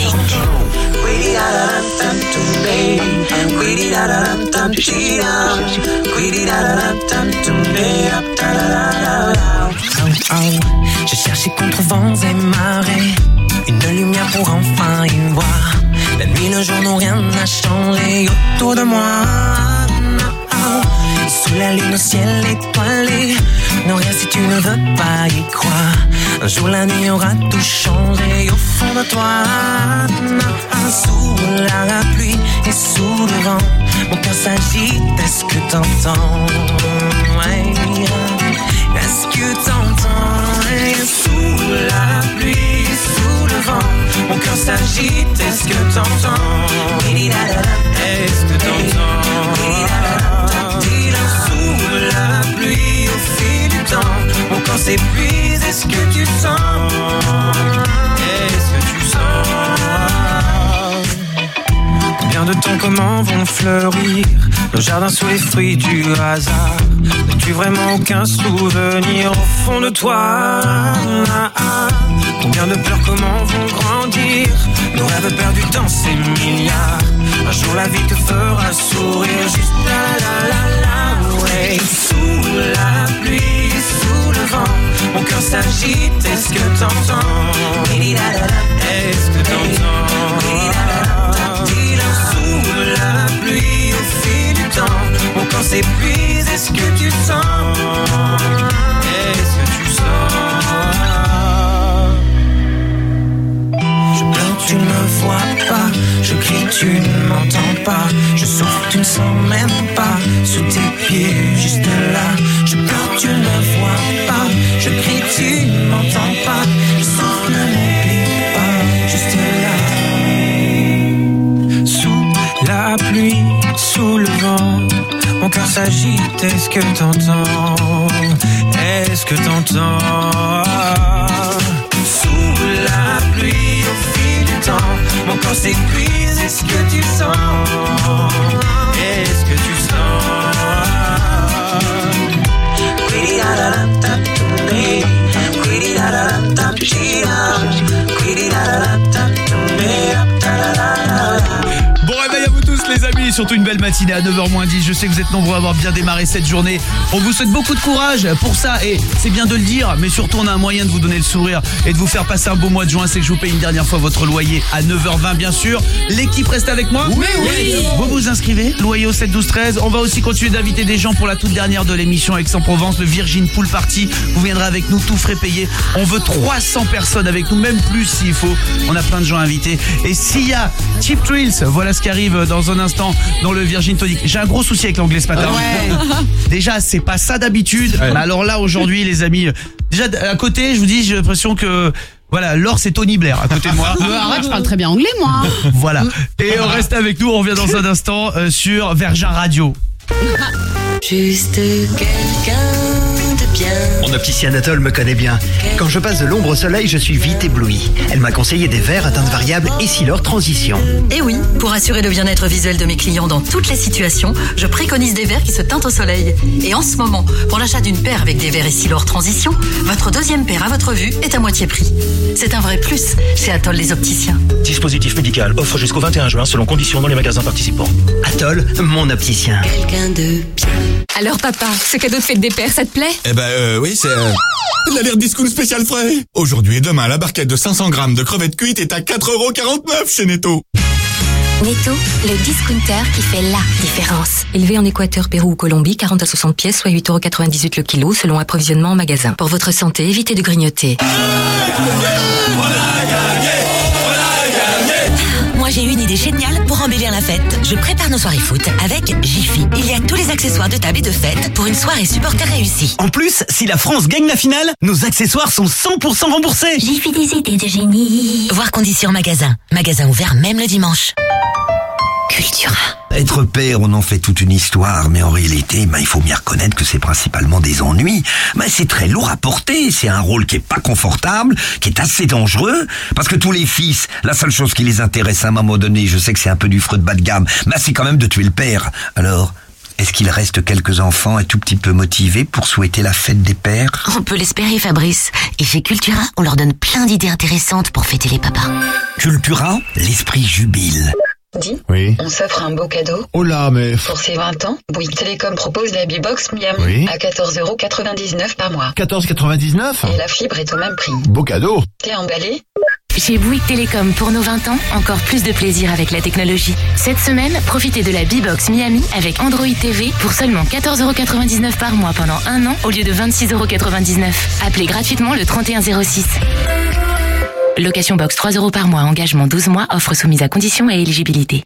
j'ai cherché contre vents et marées une lumière pour enfin y voir. La nuit, le jour n'ont rien à changer autour de moi. Sous la lune, au ciel étoilé, non rien si tu ne veux pas y croire. Un jour la nuit aura tout changé au fond de toi. Sous la pluie et sous le vent, mon cœur s'agite, est-ce que t'entends? Ouais. Est-ce que t'entends? Sous la pluie, sous le vent, mon cœur s'agite, est-ce que t'entends? Est-ce que t'entends? Sous la pluie, au fil du temps, mon corps s'épuise, est-ce que tu sens? Est-ce que tu sens? Combien de temps, comment vont fleurir nos jardins sous les fruits du hasard? N'as-tu vraiment aucun souvenir au fond de toi? Combien de pleurs, comment vont grandir nos rêves perdus dans ces milliards? Un jour la vie te fera sourire, juste la la la la. Ouais. Sous la pluie, sous le vent, mon cœur s'agite, est-ce que t'entends? Est-ce que t'entends? Sous la pluie, au fil du temps, mon corps s'épuise, est-ce que tu sens? Est-ce que tu sens? Je pleure, tu ne me vois pas. Je crie, tu ne m'entends pas. Je souffle, tu ne sens même pas. Sous tes pieds, juste là. Je pleure, tu ne me vois pas. Je crie, tu ne m'entends pas. Je souffle, ne m'oublie pas. Juste là. s'agite, est-ce que t'entends? Est-ce que t'entends? Sous la pluie au fil du temps, mon corps s'épuise, est-ce que tu sens? Est-ce que tu Bon réveil à vous tous les amis, surtout une belle matinée à neuf heures moins dix. Je sais que vous êtes nombreux à avoir bien démarré cette journée. On vous souhaite beaucoup de courage pour ça et c'est bien de le dire, mais surtout on a un moyen de vous donner le sourire et de vous faire passer un beau mois de juin, c'est que je vous paye une dernière fois votre loyer à neuf heures vingt bien sûr. L'équipe reste avec moi? Oui, oui. Vous vous inscrivez, loyer au sept douze treize. On va aussi continuer d'inviter des gens pour la toute dernière de l'émission Aix-en-Provence, le Virgin Pool Party. Vous viendrez avec nous, tout frais payé. On veut trois cents personnes avec nous, même plus s'il faut. On a plein de gens invités. Et s'il y a Cheap Thrills, voilà ce qui arrive dans un instant dans le Virgin Tonic. J'ai un gros souci avec l'anglais ce matin. Ouais. Déjà, c'est pas ça d'habitude. Ouais. Mais alors là, aujourd'hui, les amis, déjà à côté, je vous dis, j'ai l'impression que voilà, Laure c'est Tony Blair à côté de moi. Euh, arrête, je parle très bien anglais, moi. Voilà. Et on reste avec nous, on revient dans un instant euh, sur Virgin Radio. Juste quelqu'un de bien. Mon opticien Anatole me connaît bien. Quand je passe de l'ombre au soleil, je suis vite ébloui. Elle m'a conseillé des verres à teinte variable Essilor Transition. Et oui, pour assurer le bien-être visuel de mes clients dans toutes les situations, je préconise des verres qui se teintent au soleil. Et en ce moment, pour l'achat d'une paire avec des verres Essilor Transition, votre deuxième paire à votre vue est à moitié prix. C'est un vrai plus chez Atoll les opticiens. Dispositif médical, offre jusqu'au vingt et un juin selon conditions dans les magasins participants. Atoll, mon opticien. Quelqu'un de bien. Alors papa, ce cadeau de fête des pères, ça te plaît? Eh ben euh, oui, c'est euh, l'alerte discount spécial frais. Aujourd'hui et demain, la barquette de cinq cents grammes de crevettes cuites est à quatre euros quarante-neuf chez Netto. Netto, le discounter qui fait la différence. Élevé en Équateur, Pérou ou Colombie, quarante à soixante pièces, soit huit euros quatre-vingt-dix-huit le kilo, selon approvisionnement en magasin. Pour votre santé, évitez de grignoter. Moi j'ai une idée géniale pour embellir la fête. Je prépare nos soirées foot avec Jiffy. Il y a tous les accessoires de table et de fête pour une soirée supporter réussie. En plus, si la France gagne la finale, nos accessoires sont cent pour cent remboursés. Jiffy, des idées de génie. Voir conditions magasin. Magasin ouvert même le dimanche. Cultura. Être père, on en fait toute une histoire, mais en réalité, ben, il faut bien reconnaître que c'est principalement des ennuis. Ben, c'est très lourd à porter, c'est un rôle qui est pas confortable, qui est assez dangereux, parce que tous les fils, la seule chose qui les intéresse à un moment donné, je sais que c'est un peu du freud bas de gamme, ben, c'est quand même de tuer le père. Alors, est-ce qu'il reste quelques enfants un tout petit peu motivés pour souhaiter la fête des pères? On peut l'espérer, Fabrice. Et chez Cultura, on leur donne plein d'idées intéressantes pour fêter les papas. Cultura, l'esprit jubile. Dis, Oui. on s'offre un beau cadeau. Oh là, mais... Pour ses vingt ans, Bouygues Télécom propose la B-Box Miami Oui. à quatorze euros quatre-vingt-dix-neuf par mois. quatorze quatre-vingt-dix-neuf? Et la fibre est au même prix. Beau cadeau. T'es emballé? Chez Bouygues Télécom, pour nos vingt ans, encore plus de plaisir avec la technologie. Cette semaine, profitez de la B-Box Miami avec Android T V pour seulement quatorze euros quatre-vingt-dix-neuf par mois pendant un an au lieu de vingt-six euros quatre-vingt-dix-neuf. Appelez gratuitement le trente et un zéro six. Location box trois euros par mois, engagement douze mois, offre soumise à conditions et éligibilité.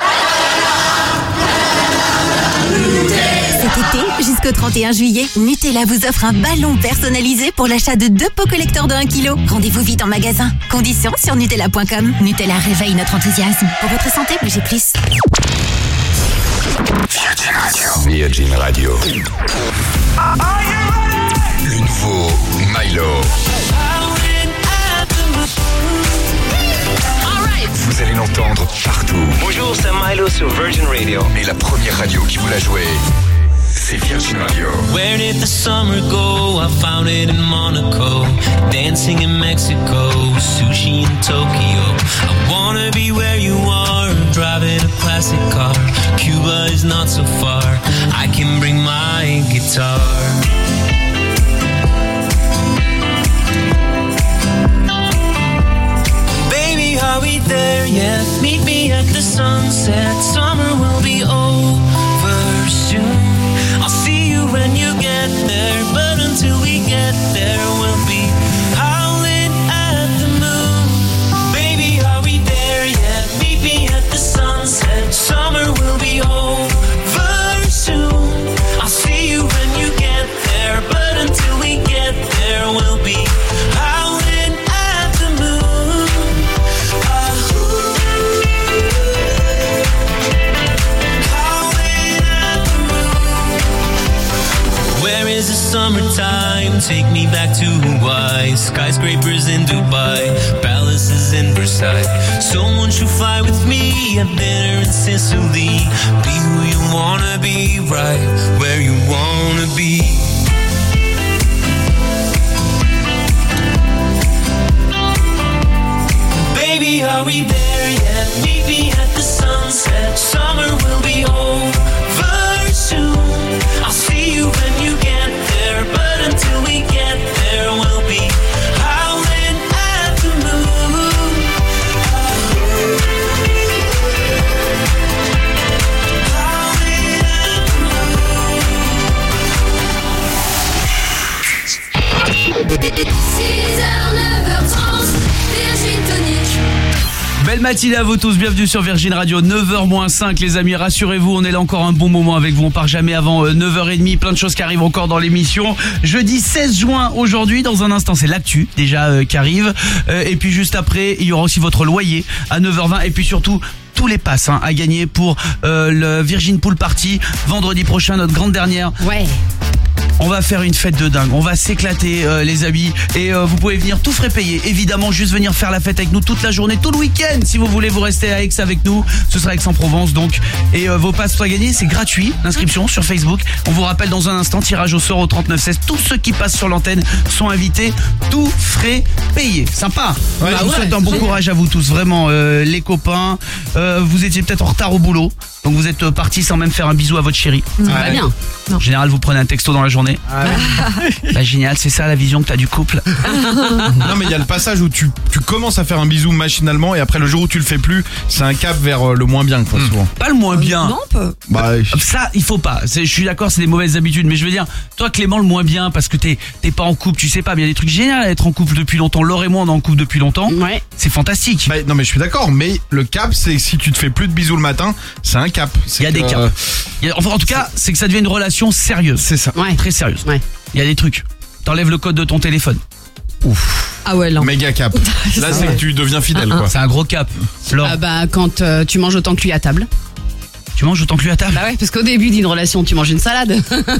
Cet été, jusqu'au trente et un juillet, Nutella vous offre un ballon personnalisé pour l'achat de deux pots collecteurs de un kilo. Rendez-vous vite en magasin. Conditions sur Nutella point com. Nutella réveille notre enthousiasme. Pour votre santé, bougez plus. Virgin Radio. Virgin Radio. Le nouveau Milo. Vous allez l'entendre partout. Bonjour, c'est Milo sur Virgin Radio. Et la première radio qui vous l'a joué, c'est Virgin Radio. Where did the summer go? I found it in Monaco. Dancing in Mexico. Sushi in Tokyo. I wanna be where you are. Driving a classic car. Cuba is not so far. I can bring my guitar. Are we there yet? Meet me at the sunset. Summer will be over soon. I'll see you when you get there. But until we get there, we'll be howling at the moon. Baby, are we there yet? Meet me at the sunset. Summer will be over soon. I'll see you when you get there. skies of summertime take me back to Hawaii. Skyscrapers in Dubai, palaces in Versailles. Someone should fly with me, a dinner in Sicily. Be who you wanna be, right where you wanna be. Baby, are we there yet? Meet me at the sunset. Summer will be over soon. I'll see you when you get there, but until we get there, we'll be howling at the moon. Howling at the moon. six heures, neuf heures trente, Virgin Tonic. Belle matinée à vous tous, bienvenue sur Virgin Radio, neuf heures moins cinq les amis, rassurez-vous, on est là encore un bon moment avec vous, on part jamais avant neuf heures trente, plein de choses qui arrivent encore dans l'émission. Jeudi seize juin aujourd'hui, dans un instant c'est l'actu déjà euh, qui arrive, euh, et puis juste après il y aura aussi votre loyer à neuf heures vingt, et puis surtout tous les passes hein, à gagner pour euh, le Virgin Pool Party, vendredi prochain, notre grande dernière. Ouais. On va faire une fête de dingue, on va s'éclater euh, les amis, et euh, vous pouvez venir tout frais payé, évidemment juste venir faire la fête avec nous toute la journée, tout le week-end si vous voulez vous rester à Aix avec nous, ce sera Aix-en-Provence donc, et euh, vos passes à gagner, c'est gratuit, l'inscription sur Facebook, on vous rappelle dans un instant, tirage au sort au trente-neuf seize, tous ceux qui passent sur l'antenne sont invités, tout frais payé, sympa. Ouais, bah je vous ouais, souhaite un bon courage à vous tous, vraiment euh, les copains, euh, vous étiez peut-être en retard au boulot, donc vous êtes partis sans même faire un bisou à votre chérie. Ça va bien. En général, vous prenez un texto dans la journée. Ah ouais. Bah, génial, c'est ça la vision que t'as du couple. Non mais il y a le passage où tu, tu commences à faire un bisou machinalement et après le jour où tu le fais plus, c'est un cap vers le moins bien quoi, mmh. souvent. Pas le moins bien. Non, peu. Bah, ça, il faut pas. Je suis d'accord, c'est des mauvaises habitudes, mais je veux dire, toi Clément, le moins bien parce que t'es t'es pas en couple, tu sais pas, mais il y a des trucs géniaux à être en couple depuis longtemps. Laure et moi, on est en couple depuis longtemps. Ouais. C'est fantastique. Bah, non mais je suis d'accord, mais le cap, c'est si tu te fais plus de bisous le matin, c'est un cap. Il y a que, des caps. Euh... Il y a, enfin, en tout cas, c'est que ça devient une relation sérieuse. C'est ça. Ouais. Très sérieuse. Ouais. Il y a des trucs. T'enlèves le code de ton téléphone. Ouf. Ah ouais, non. Méga cap. Là, c'est que tu deviens fidèle, quoi. C'est un gros cap. Laure. Ah bah, quand euh, tu manges autant que lui à table. Tu manges autant que lui à table? Bah ouais, parce qu'au début d'une relation, tu manges une salade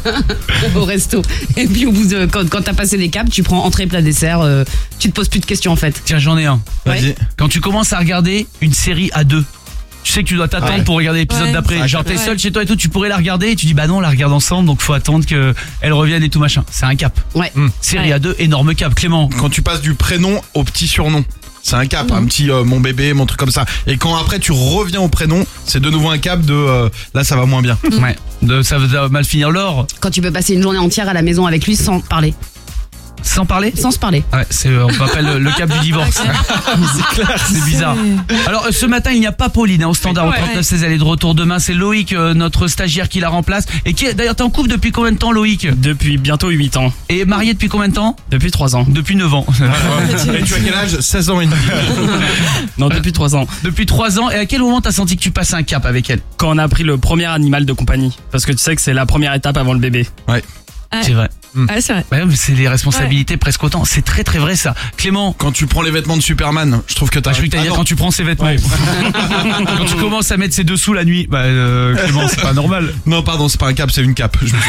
au resto. Et puis au bout de quand, quand t'as passé des caps, tu prends entrée, plat, dessert. Euh, tu te poses plus de questions en fait. Tiens, j'en ai un. Vas-y. Ouais. Quand tu commences à regarder une série à deux, tu sais que tu dois t'attendre ouais. pour regarder l'épisode ouais. d'après. Genre t'es ouais. seul chez toi et tout, tu pourrais la regarder et tu dis bah non, on la regarde ensemble, donc faut attendre qu'elle revienne et tout machin. C'est un cap. Ouais. Mmh. Série ouais. à deux, énorme cap. Clément. Quand tu passes du prénom au petit surnom. C'est un cap, mmh. un petit euh, mon bébé, mon truc comme ça. Et quand après tu reviens au prénom, c'est de nouveau un cap de euh, là ça va moins bien. Mmh. Ouais. De, ça va mal finir. Laure. Quand tu peux passer une journée entière à la maison avec lui sans parler. Sans parler? Sans se parler. Ouais, c'est, on appelle le, le cap du divorce. C'est clair, c'est bizarre. Alors, ce matin, il n'y a pas Pauline, hein, au standard ouais, au trente-neuf seize, elle est de retour demain. C'est Loïc, euh, notre stagiaire qui la remplace. Et qui est, d'ailleurs, t'es en couple depuis combien de temps, Loïc? Depuis bientôt huit ans. Et marié depuis combien de temps? Depuis trois ans. Depuis neuf ans. Et tu as quel âge? seize ans et demi. Non, depuis trois ans. Depuis trois ans. Et à quel moment t'as senti que tu passais un cap avec elle? Quand on a pris le premier animal de compagnie. Parce que tu sais que c'est la première étape avant le bébé. Ouais. Ouais. C'est vrai. Mmh. Ah, c'est vrai. Bah, c'est les responsabilités ouais. presque autant. C'est très très vrai ça. Clément, quand tu prends les vêtements de Superman, je trouve que t'as. Ah, je crois que t'as ah, dire quand tu prends ses vêtements. Ouais. Quand tu commences à mettre ses dessous la nuit, bah euh, Clément, c'est pas normal. Non, pardon, c'est pas un cap, c'est une cape. Je me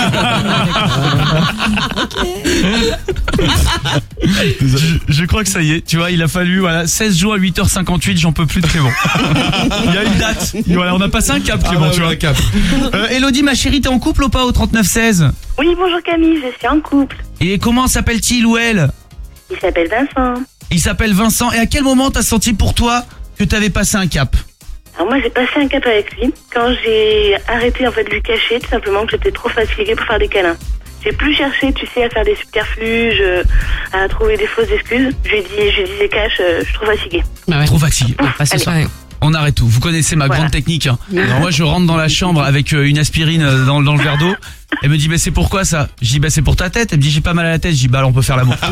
suis je, je crois que ça y est. Tu vois, il a fallu voilà seize jours à huit heures cinquante-huit. J'en peux plus de Clément. Il y a une date. Voilà, on a passé un cap, Clément. Ah, tu vois un cap. Euh, Elodie, ma chérie, t'es en couple ou pas au trente-neuf seize? Oui, bonjour Camille, je suis en couple. Et comment s'appelle-t-il ou elle? Il s'appelle Vincent. Il s'appelle Vincent. Et à quel moment t'as senti pour toi que t'avais passé un cap? Alors moi j'ai passé un cap avec lui quand j'ai arrêté en fait de lui cacher tout simplement que j'étais trop fatiguée pour faire des câlins. J'ai plus cherché, tu sais, à faire des subterfuges, à trouver des fausses excuses. Je lui ai dit, je lui disais cash, je suis trop fatiguée. Bah ouais. Trop fatiguée. Ouf, pas ce soir. On arrête tout. Vous connaissez ma voilà. grande technique. Hein. Alors moi, je rentre dans la chambre avec une aspirine dans, dans le verre d'eau. Elle me dit, bah, c'est pourquoi ça? Je dis, bah, c'est pour ta tête. Elle me dit, j'ai pas mal à la tête. Je dis, bah, alors on peut faire l'amour.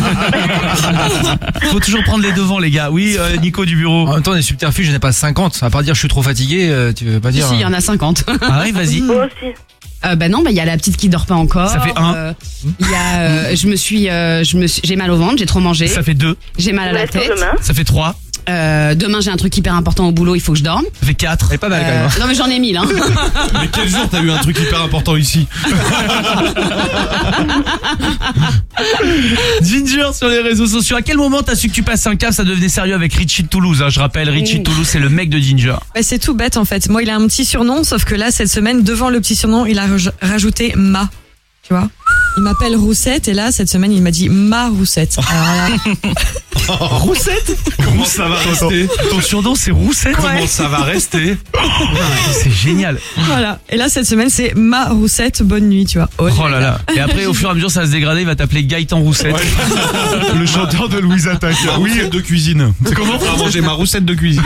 Faut toujours prendre les devants, les gars. Oui, euh, Nico du bureau. En même temps, les subterfuges, je n'ai pas cinquante. Ça va pas dire, je suis trop fatigué. Euh, tu veux pas dire. Si, il y en a cinquante. Ah oui, vas-y. Moi aussi. Euh, bah non, bah il y a la petite qui dort pas encore. Ça fait un. Euh, Il y a, euh, je me suis, euh, je me suis, j'ai mal au ventre, j'ai trop mangé. Ça fait deux. J'ai mal à la tête. Ça fait trois. Euh, demain, j'ai un truc hyper important au boulot, il faut que je dorme. Ça fait quatre. C'est pas mal Euh, quand même. non, mais j'en ai mille, hein. Mais quel jour t'as eu un truc hyper important ici? Ginger sur les réseaux sociaux. À quel moment t'as su que tu passes un cap? Ça devenait sérieux avec Richie de Toulouse. Hein, je rappelle, Richie de Toulouse, c'est le mec de Ginger. Bah, c'est tout bête en fait. Moi, il a un petit surnom, sauf que là, cette semaine, devant le petit surnom, il a raj- rajouté Ma. Tu vois? Il m'appelle Roussette et là, cette semaine, il m'a dit Ma Roussette. Alors là... Roussette? Comment ça va rester? Ton surnom, c'est Roussette? Comment Ouais. ça va rester? C'est génial. Voilà. Et là, cette semaine, c'est Ma Roussette, bonne nuit, tu vois. Oh là là. Et après, au fur et à mesure, ça va se dégrader. Il va t'appeler Gaëtan Roussette. Le chanteur de Louise Attaque. Ma roussette de cuisine. Comment faire manger ma roussette de cuisine?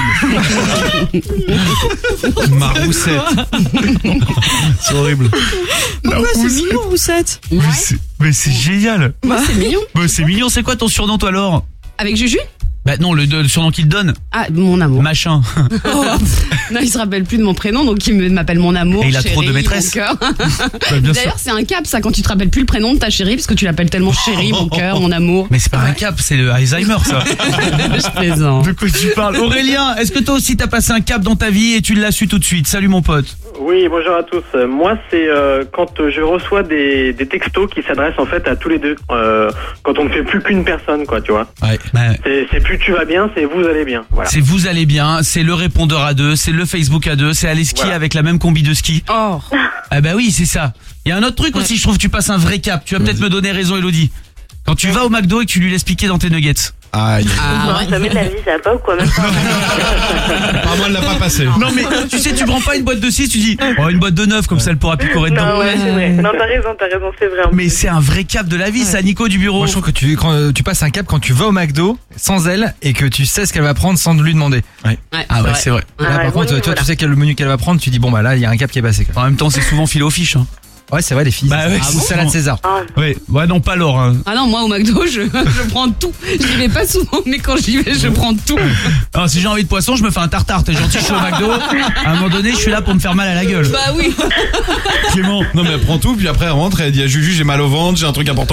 Ma roussette. C'est horrible. Pourquoi c'est mignon, Roussette? Mais c'est- Mais c'est génial. Bah, c'est mignon. Bah, c'est mignon. C'est quoi ton surnom, toi, alors? Avec Juju? Bah non, le, le surnom qu'il te donne. Ah, mon amour. Machin. Oh, non, il se rappelle plus de mon prénom, donc il me- m'appelle mon amour. Et il a chérie, trop de maîtresses. mon cœur. Bah, bien sûr. D'ailleurs, c'est un cap, ça, quand tu te rappelles plus le prénom de ta chérie, parce que tu l'appelles tellement chérie, mon cœur, mon amour. Mais c'est pas un cap, c'est le Alzheimer, ça. Je plaisante. De quoi tu parles? Aurélien, est-ce que toi aussi t'as passé un cap dans ta vie et tu l'as su tout de suite? Salut mon pote. Oui, bonjour à tous. Euh, Moi, c'est euh, quand je reçois des, des textos qui s'adressent en fait à tous les deux. Euh, quand on ne fait plus qu'une personne, quoi, tu vois. Ouais. Bah, C'est c'est plus tu vas bien, c'est vous allez bien. Voilà. c'est vous allez bien, c'est le répondeur à deux, c'est le Facebook à deux, c'est aller skier Voilà. avec la même combi de ski. Oh. Ah bah oui, c'est ça. Il y a un autre truc aussi, je trouve que tu passes un vrai cap. Tu vas peut-être me donner raison, Elodie. Quand tu vas au McDo et que tu lui laisses piquer dans tes nuggets. Aïe. Ah, Non, ouais. jamais de la vie, ça va pas ou quoi? Même pas. Pas moi, elle l'a pas passé. Non mais tu sais, tu prends pas une boîte de six, tu dis oh une boîte de neuf, comme ça elle pourra picorer dedans. Non, ouais, c'est vrai. Non, t'as raison, t'as raison, c'est vrai. Mais c'est un vrai cap de la vie, ça, Nico du bureau. Moi, je trouve que tu, quand euh, tu passes un cap quand tu vas au McDo sans elle et que tu sais ce qu'elle va prendre sans lui demander. Ouais. Ouais, Ah ouais, vrai. c'est vrai. Là, Ah, par ouais, contre, bon, toi, voilà. tu sais quel le menu qu'elle va prendre, tu dis bon bah là, il y a un cap qui est passé. Quoi. En même temps, c'est souvent fil aux fiches. Hein. Ouais, c'est vrai, les filles. Bah ouais, ah, c'est bon, ça. salade César. Ah, Ouais, ouais, non, pas Laure. Hein. Ah non, moi au McDo, je, je prends tout. J'y vais pas souvent, mais quand j'y vais, je prends tout. Alors, si j'ai envie de poisson, je me fais un tartare. T'es gentil, je suis au McDo. À un moment donné, je suis là pour me faire mal à la gueule. Bah oui. Clément. Non, mais elle prend tout, puis après elle rentre et elle dit à Juju, j'ai mal au ventre, j'ai un truc important.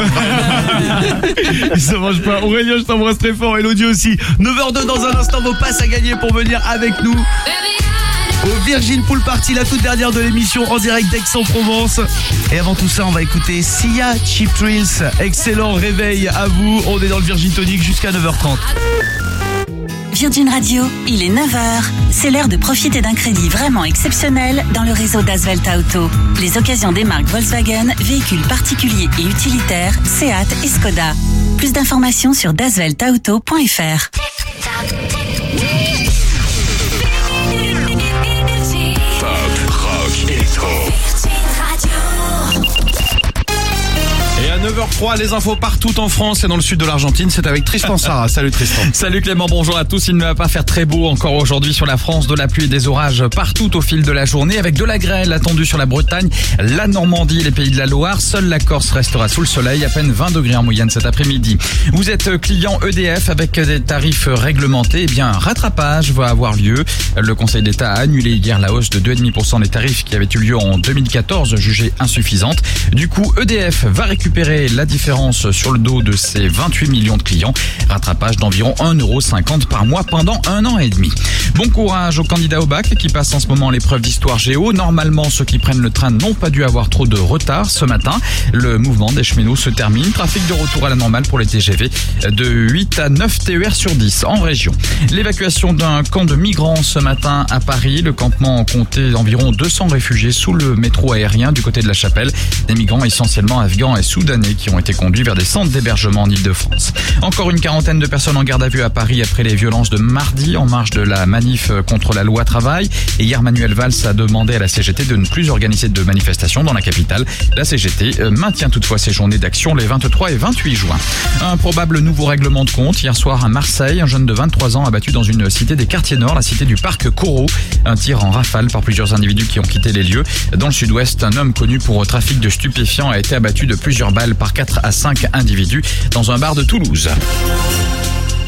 Ça mange pas. Aurélien, je t'embrasse très fort. Elodie aussi. neuf heures deux dans un instant, vos passes à gagner pour venir avec nous au Virgin Pool Party, la toute dernière de l'émission en direct d'Aix-en-Provence. Et avant tout ça, on va écouter Sia, Cheap Thrills. Excellent réveil à vous. On est dans le Virgin Tonic jusqu'à neuf heures trente. Virgin Radio, il est neuf heures. C'est l'heure de profiter d'un crédit vraiment exceptionnel dans le réseau d'Asvelt Auto. Les occasions des marques Volkswagen, véhicules particuliers et utilitaires, Seat et Skoda. Plus d'informations sur dasvelt auto point f r. Pop, rock, électro. Et à neuf heures trois, les infos partout en France et dans le sud de l'Argentine, c'est avec Tristan Sarah. Salut Tristan. Salut Clément, bonjour à tous. Il ne va pas faire très beau encore aujourd'hui sur la France, de la pluie et des orages partout au fil de la journée avec de la grêle attendue sur la Bretagne, la Normandie, les pays de la Loire. Seule la Corse restera sous le soleil, à peine vingt degrés en moyenne cet après-midi. Vous êtes client E D F avec des tarifs réglementés, eh bien un rattrapage va avoir lieu. Le Conseil d'État a annulé hier la hausse de deux virgule cinq pour cent des tarifs qui avaient eu lieu en deux mille quatorze, jugée insuffisante. Du coup, E D F va récupérer la différence sur le dos de ses vingt-huit millions de clients. Rattrapage d'environ un euro cinquante par mois pendant un an et demi. Bon courage aux candidats au bac qui passent en ce moment l'épreuve d'histoire géo. Normalement, ceux qui prennent le train n'ont pas dû avoir trop de retard ce matin. Le mouvement des cheminots se termine. Trafic de retour à la normale pour les T G V de huit à neuf T E R sur dix en région. L'évacuation d'un camp de migrants ce matin à Paris. Le campement comptait environ deux cents réfugiés sous le métro aérien du côté de la Chapelle. Des migrants essentiellement afghans et soudanais qui ont été conduits vers des centres d'hébergement en Ile-de-France. Encore une quarantaine de personnes en garde à vue à Paris après les violences de mardi en marge de la manif contre la loi travail. Et hier, Manuel Valls a demandé à la C G T de ne plus organiser de manifestations dans la capitale. La C G T maintient toutefois ses journées d'action les vingt-trois et vingt-huit juin. Un probable nouveau règlement de compte. Hier soir à Marseille, un jeune de vingt-trois ans abattu dans une cité des quartiers nord, la cité du parc Corot. Un tir en rafale par plusieurs individus qui ont quitté les lieux. Dans le sud-ouest, un homme connu pour trafic de stupéfiants a été abattu de plusieurs balles par quatre à cinq individus dans un bar de Toulouse.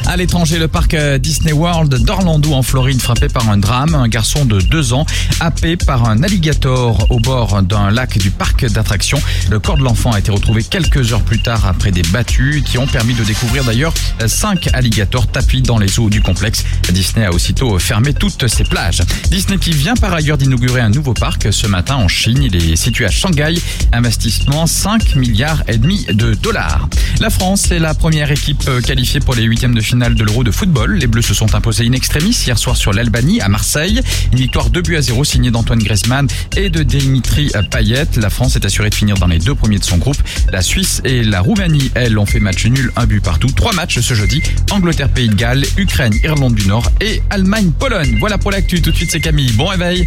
À l'étranger, le parc Disney World d'Orlando en Floride frappé par un drame. Un garçon de deux ans happé par un alligator au bord d'un lac du parc d'attractions. Le corps de l'enfant a été retrouvé quelques heures plus tard après des battues qui ont permis de découvrir d'ailleurs cinq alligators tapis dans les eaux du complexe. Disney a aussitôt fermé toutes ses plages. Disney qui vient par ailleurs d'inaugurer un nouveau parc ce matin en Chine. Il est situé à Shanghai. Investissement cinq milliards et demi de dollars. La France est la première équipe qualifiée pour les huitièmes de finale de l'Euro de football. Les Bleus se sont imposés in extremis hier soir sur l'Albanie à Marseille. Une victoire deux buts à zéro signée d'Antoine Griezmann et de Dimitri Payet. La France est assurée de finir dans les deux premiers de son groupe. La Suisse et la Roumanie, elles, ont fait match nul, un but partout. Trois matchs ce jeudi. Angleterre, Pays de Galles, Ukraine, Irlande du Nord et Allemagne, Pologne. Voilà pour l'actu. Tout de suite, c'est Camille. Bon réveil.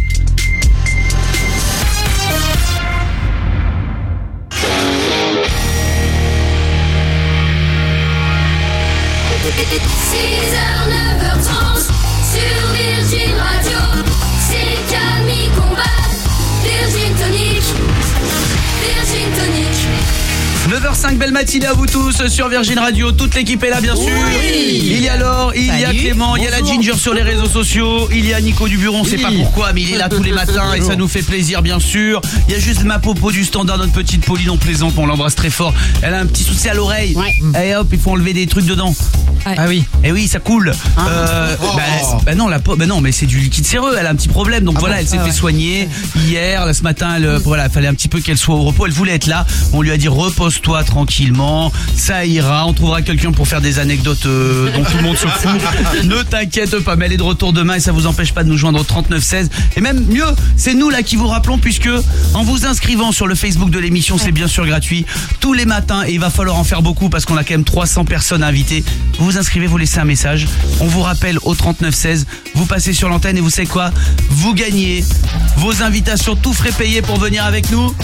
six heures, neuf heures trente sur Virgin Radio. C'est Camille Combat, Virgin Tonic, Virgin Tonic. neuf heures cinq, belle matinée à vous tous sur Virgin Radio. Toute l'équipe est là, bien sûr. Oui. Il y a Laure, il Salut. y a Clément, Bonjour. il y a la Ginger sur les réseaux sociaux, il y a Nico Duburon, on oui. sait pas pourquoi, mais il est là tous les matins et ça nous fait plaisir, bien sûr. Il y a juste ma popo du standard, notre petite Pauline, on plaisante, on l'embrasse très fort. Elle a un petit souci à l'oreille. Ouais. Et hop, il faut enlever des trucs dedans. Ouais. Ah oui. Et oui, ça coule. Ah. Euh, oh. bah, bah non, la bah non, mais c'est du liquide séreux. Elle a un petit problème, donc ah voilà, bon elle s'est ah fait ouais. soigner hier. Là, ce matin, elle, voilà, fallait un petit peu qu'elle soit au repos. Elle voulait être là. On lui a dit repose-toi tranquillement, ça ira. On trouvera quelqu'un pour faire des anecdotes euh, dont tout le monde se fout. Ne t'inquiète pas, mais elle est de retour demain et ça vous empêche pas de nous joindre au trente-neuf seize. Et même mieux, c'est nous là qui vous rappelons puisque en vous inscrivant sur le Facebook de l'émission, c'est bien sûr gratuit tous les matins et il va falloir en faire beaucoup parce qu'on a quand même trois cents personnes à inviter. Vous vous inscrivez, vous laissez un message. On vous rappelle au trente-neuf seize. Vous passez sur l'antenne et vous savez quoi ? Vous gagnez vos invitations tout frais payés pour venir avec nous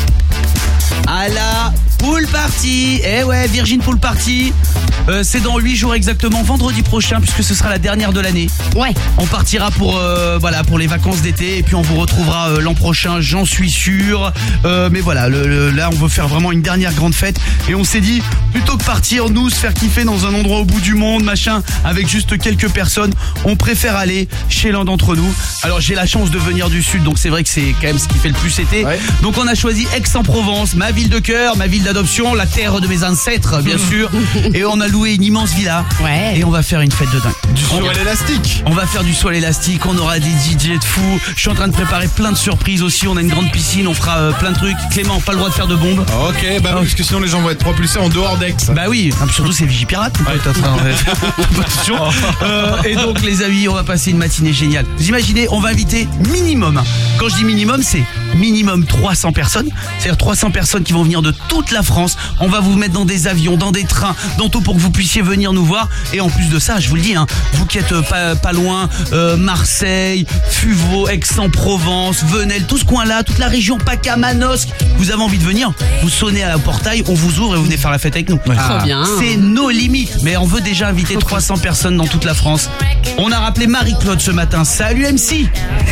à la pool party. Eh ouais, Virgin Pool Party. Euh, c'est dans huit jours exactement, vendredi prochain, puisque ce sera la dernière de l'année. Ouais. On partira pour euh, voilà pour les vacances d'été et puis on vous retrouvera euh, l'an prochain, j'en suis sûr. Euh, mais voilà, le, le, là on veut faire vraiment une dernière grande fête et on s'est dit plutôt que partir nous se faire kiffer dans un endroit au bout du monde, machin, avec juste quelques personnes, on préfère aller chez l'un d'entre nous. Alors j'ai la chance de venir du sud, donc c'est vrai que c'est quand même ce qui fait le plus été. Ouais. Donc on a choisi Aix-en-Provence, ma ville de cœur, ma ville d'adoption, la terre de mes ancêtres, bien sûr. Et on a loué une immense villa. Ouais. Et on va faire une fête de dingue. Du sol élastique. On va faire du sol élastique. On aura des D J de fous. Je suis en train de préparer plein de surprises aussi. On a une grande piscine. On fera euh, plein de trucs. Clément, pas le droit de faire de bombes. Ah, ok, bah oh. parce que sinon les gens vont être propulsés en dehors d'Aix. Bah oui. Ah, surtout c'est Vigipirate. Ouais, attention. euh, et donc les amis, on va passer une matinée géniale. Vous imaginez, on va inviter minimum. Quand je dis minimum, c'est minimum trois cents personnes. C'est-à-dire trois cents personnes qui vont venir de toute la France. On va vous mettre dans des avions, dans des trains, dans tout pour que vous puissiez venir nous voir. Et en plus de ça, je vous le dis, hein, vous qui êtes pas, pas loin, euh, Marseille, Fuveau, Aix-en-Provence, Venelle, tout ce coin-là, toute la région PACA, Manosque, vous avez envie de venir, vous sonnez à la portail, on vous ouvre et vous venez faire la fête avec nous. Ah, bien. C'est nos limites. Mais on veut déjà inviter trois cents personnes dans toute la France. On a rappelé Marie-Claude ce matin. Salut M C.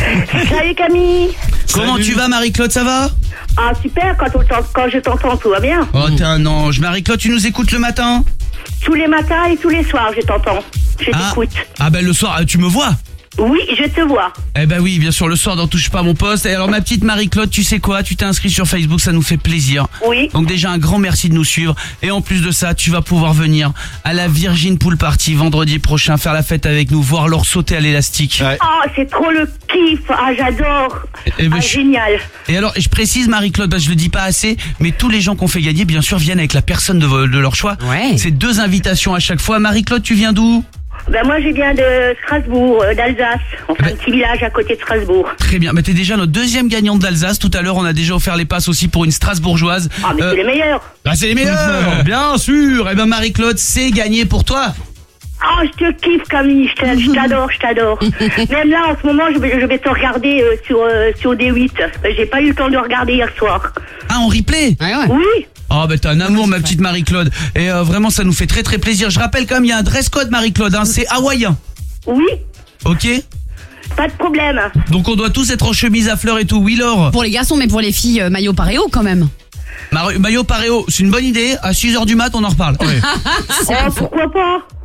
Salut Camille. Comment Salut. tu vas Marie-Claude, ça va? Ah super, quand, on quand je t'entends, tout va bien. Oh t'es un ange. Marie-Claude, tu nous écoutes le matin? Tous les matins et tous les soirs, je t'entends. Je ah. t'écoute. Ah ben le soir, tu me vois? Oui, je te vois. Eh ben oui, bien sûr, le soir dans Touche pas à mon poste. Et alors ma petite Marie-Claude, tu sais quoi? Tu t'es inscrit sur Facebook, ça nous fait plaisir. Oui. Donc déjà un grand merci de nous suivre. Et en plus de ça, tu vas pouvoir venir à la Virgin Pool Party vendredi prochain, faire la fête avec nous, voir Laure sauter à l'élastique. Ouais. Oh, c'est trop le kiff. Ah, j'adore. Et ben, ah, je... génial. Et alors, je précise Marie-Claude, parce que je le dis pas assez, mais tous les gens qu'on fait gagner, bien sûr, viennent avec la personne de, de leur choix. Ouais. C'est deux invitations à chaque fois. Marie-Claude, tu viens d'où? Ben moi je viens de Strasbourg, euh, d'Alsace, enfin ben, un petit village à côté de Strasbourg. Très bien, mais t'es déjà notre deuxième gagnante d'Alsace. Tout à l'heure on a déjà offert les passes aussi pour une Strasbourgeoise. Ah mais euh, c'est les meilleurs. Ah c'est les meilleurs, bien sûr. Et ben Marie-Claude, c'est gagné pour toi. Oh, je te kiffe Camille, je t'adore, je t'adore. Même là en ce moment je vais, je vais te regarder euh, sur, euh, sur D huit. J'ai pas eu le temps de regarder hier soir. Ah en replay? Ah ouais. Oui. Oh bah t'es un amour ma petite Marie-Claude. Et euh, vraiment ça nous fait très très plaisir. Je rappelle quand même il y a un dress code Marie-Claude, hein, c'est hawaïen. Oui. Ok. Pas de problème. Donc on doit tous être en chemise à fleurs et tout, oui Laure? Pour les garçons mais pour les filles, euh, maillot paréo quand même. Mar- maillot paréo, c'est une bonne idée. À six heures du mat on en reparle. Ouais. Oh pourquoi pas?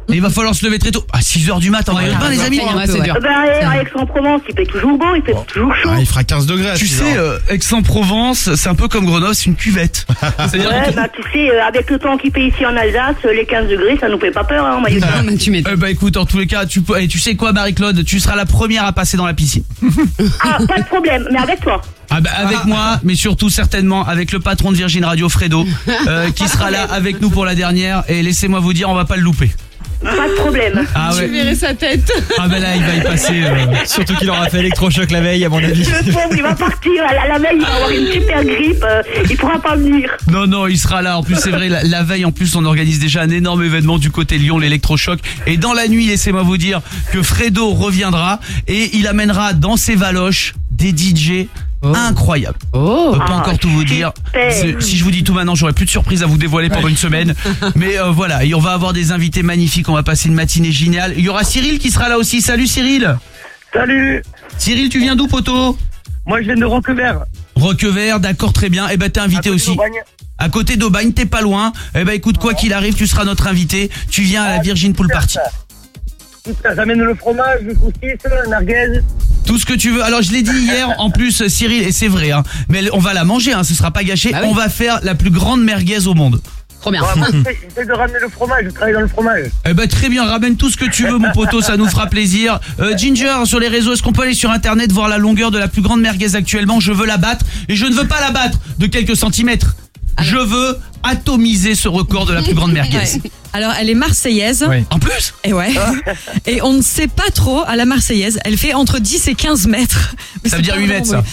Et il va falloir se lever très tôt. À six heures du matin, on va y aller, les amis. C'est dur. Ben, à Aix-en-Provence, il fait toujours beau, il fait toujours chaud. Ah, il fera quinze degrés à Tu six sais, heures. euh, Aix-en-Provence, c'est un peu comme Grenoble, c'est une cuvette. C'est-à-dire Ouais, que- bah tu sais, euh, avec le temps qu'il fait ici en Alsace, euh, les quinze degrés, ça nous fait pas peur, hein, en maillot de bain. Eh bah écoute, en tous les cas, tu peux, et tu sais quoi, Marie-Claude, tu seras la première à passer dans la piscine. Ah, pas de problème, mais avec toi. Ah bah avec moi, mais surtout certainement avec le patron de Virgin Radio, Fredo, euh, qui sera là avec nous pour la dernière. Et laissez-moi vous dire, on va pas le louper. Pas de problème. Ah ouais. Tu verrais sa tête. Ah bah là, il va y passer. euh, Surtout qu'il aura fait électrochoc la veille, à mon avis. Le pauvre, il va partir. À la, la veille, il va avoir une super grippe. euh, il pourra pas venir. Non, non, il sera là. En plus, c'est vrai, la, la veille, en plus, on organise déjà un énorme événement du côté Lyon, l'électrochoc. Et dans la nuit, laissez-moi vous dire que Fredo reviendra et il amènera dans ses valoches des D J incroyables. Oh. Je peux pas Ah, encore tout vous dire. C'est- Si je vous dis tout maintenant, j'aurai plus de surprises à vous dévoiler pendant une semaine. Mais euh, voilà, et on va avoir des invités magnifiques. On va passer une matinée géniale. Il y aura Cyril qui sera là aussi. Salut Cyril. Salut. Cyril, tu viens d'où, poteau? Moi, je viens de Roquevert. Roquevert, d'accord, très bien. Eh ben, t'es invité aussi. d'Aubagne. À côté d'Aubagne, t'es pas loin. Eh ben, écoute, quoi qu'il arrive, tu seras notre invité. Tu viens à la Virgin Pool Party. Super, j'amène le fromage, le saucisse, la merguez. Tout ce que tu veux. Alors, je l'ai dit hier, en plus, Cyril, et c'est vrai, hein, mais on va la manger, hein, ce sera pas gâché. Bah oui. On va faire la plus grande merguez au monde. Trop bien. Ouais, moi, j'essaie j'essaie de ramener le fromage, je travaille dans le fromage. Eh ben, très bien, ramène tout ce que tu veux, mon poteau, ça nous fera plaisir. Euh, Ginger, sur les réseaux, est-ce qu'on peut aller sur Internet voir la longueur de la plus grande merguez actuellement? Je veux la battre, et je ne veux pas la battre de quelques centimètres. Je veux atomiser ce record de la plus grande merguez. Ouais. Alors, elle est marseillaise. Oui. En plus? Et ouais. Et on ne sait pas trop à la marseillaise. Elle fait entre dix et quinze mètres. Mais Ça c'est veut dire pas huit mètres, ça.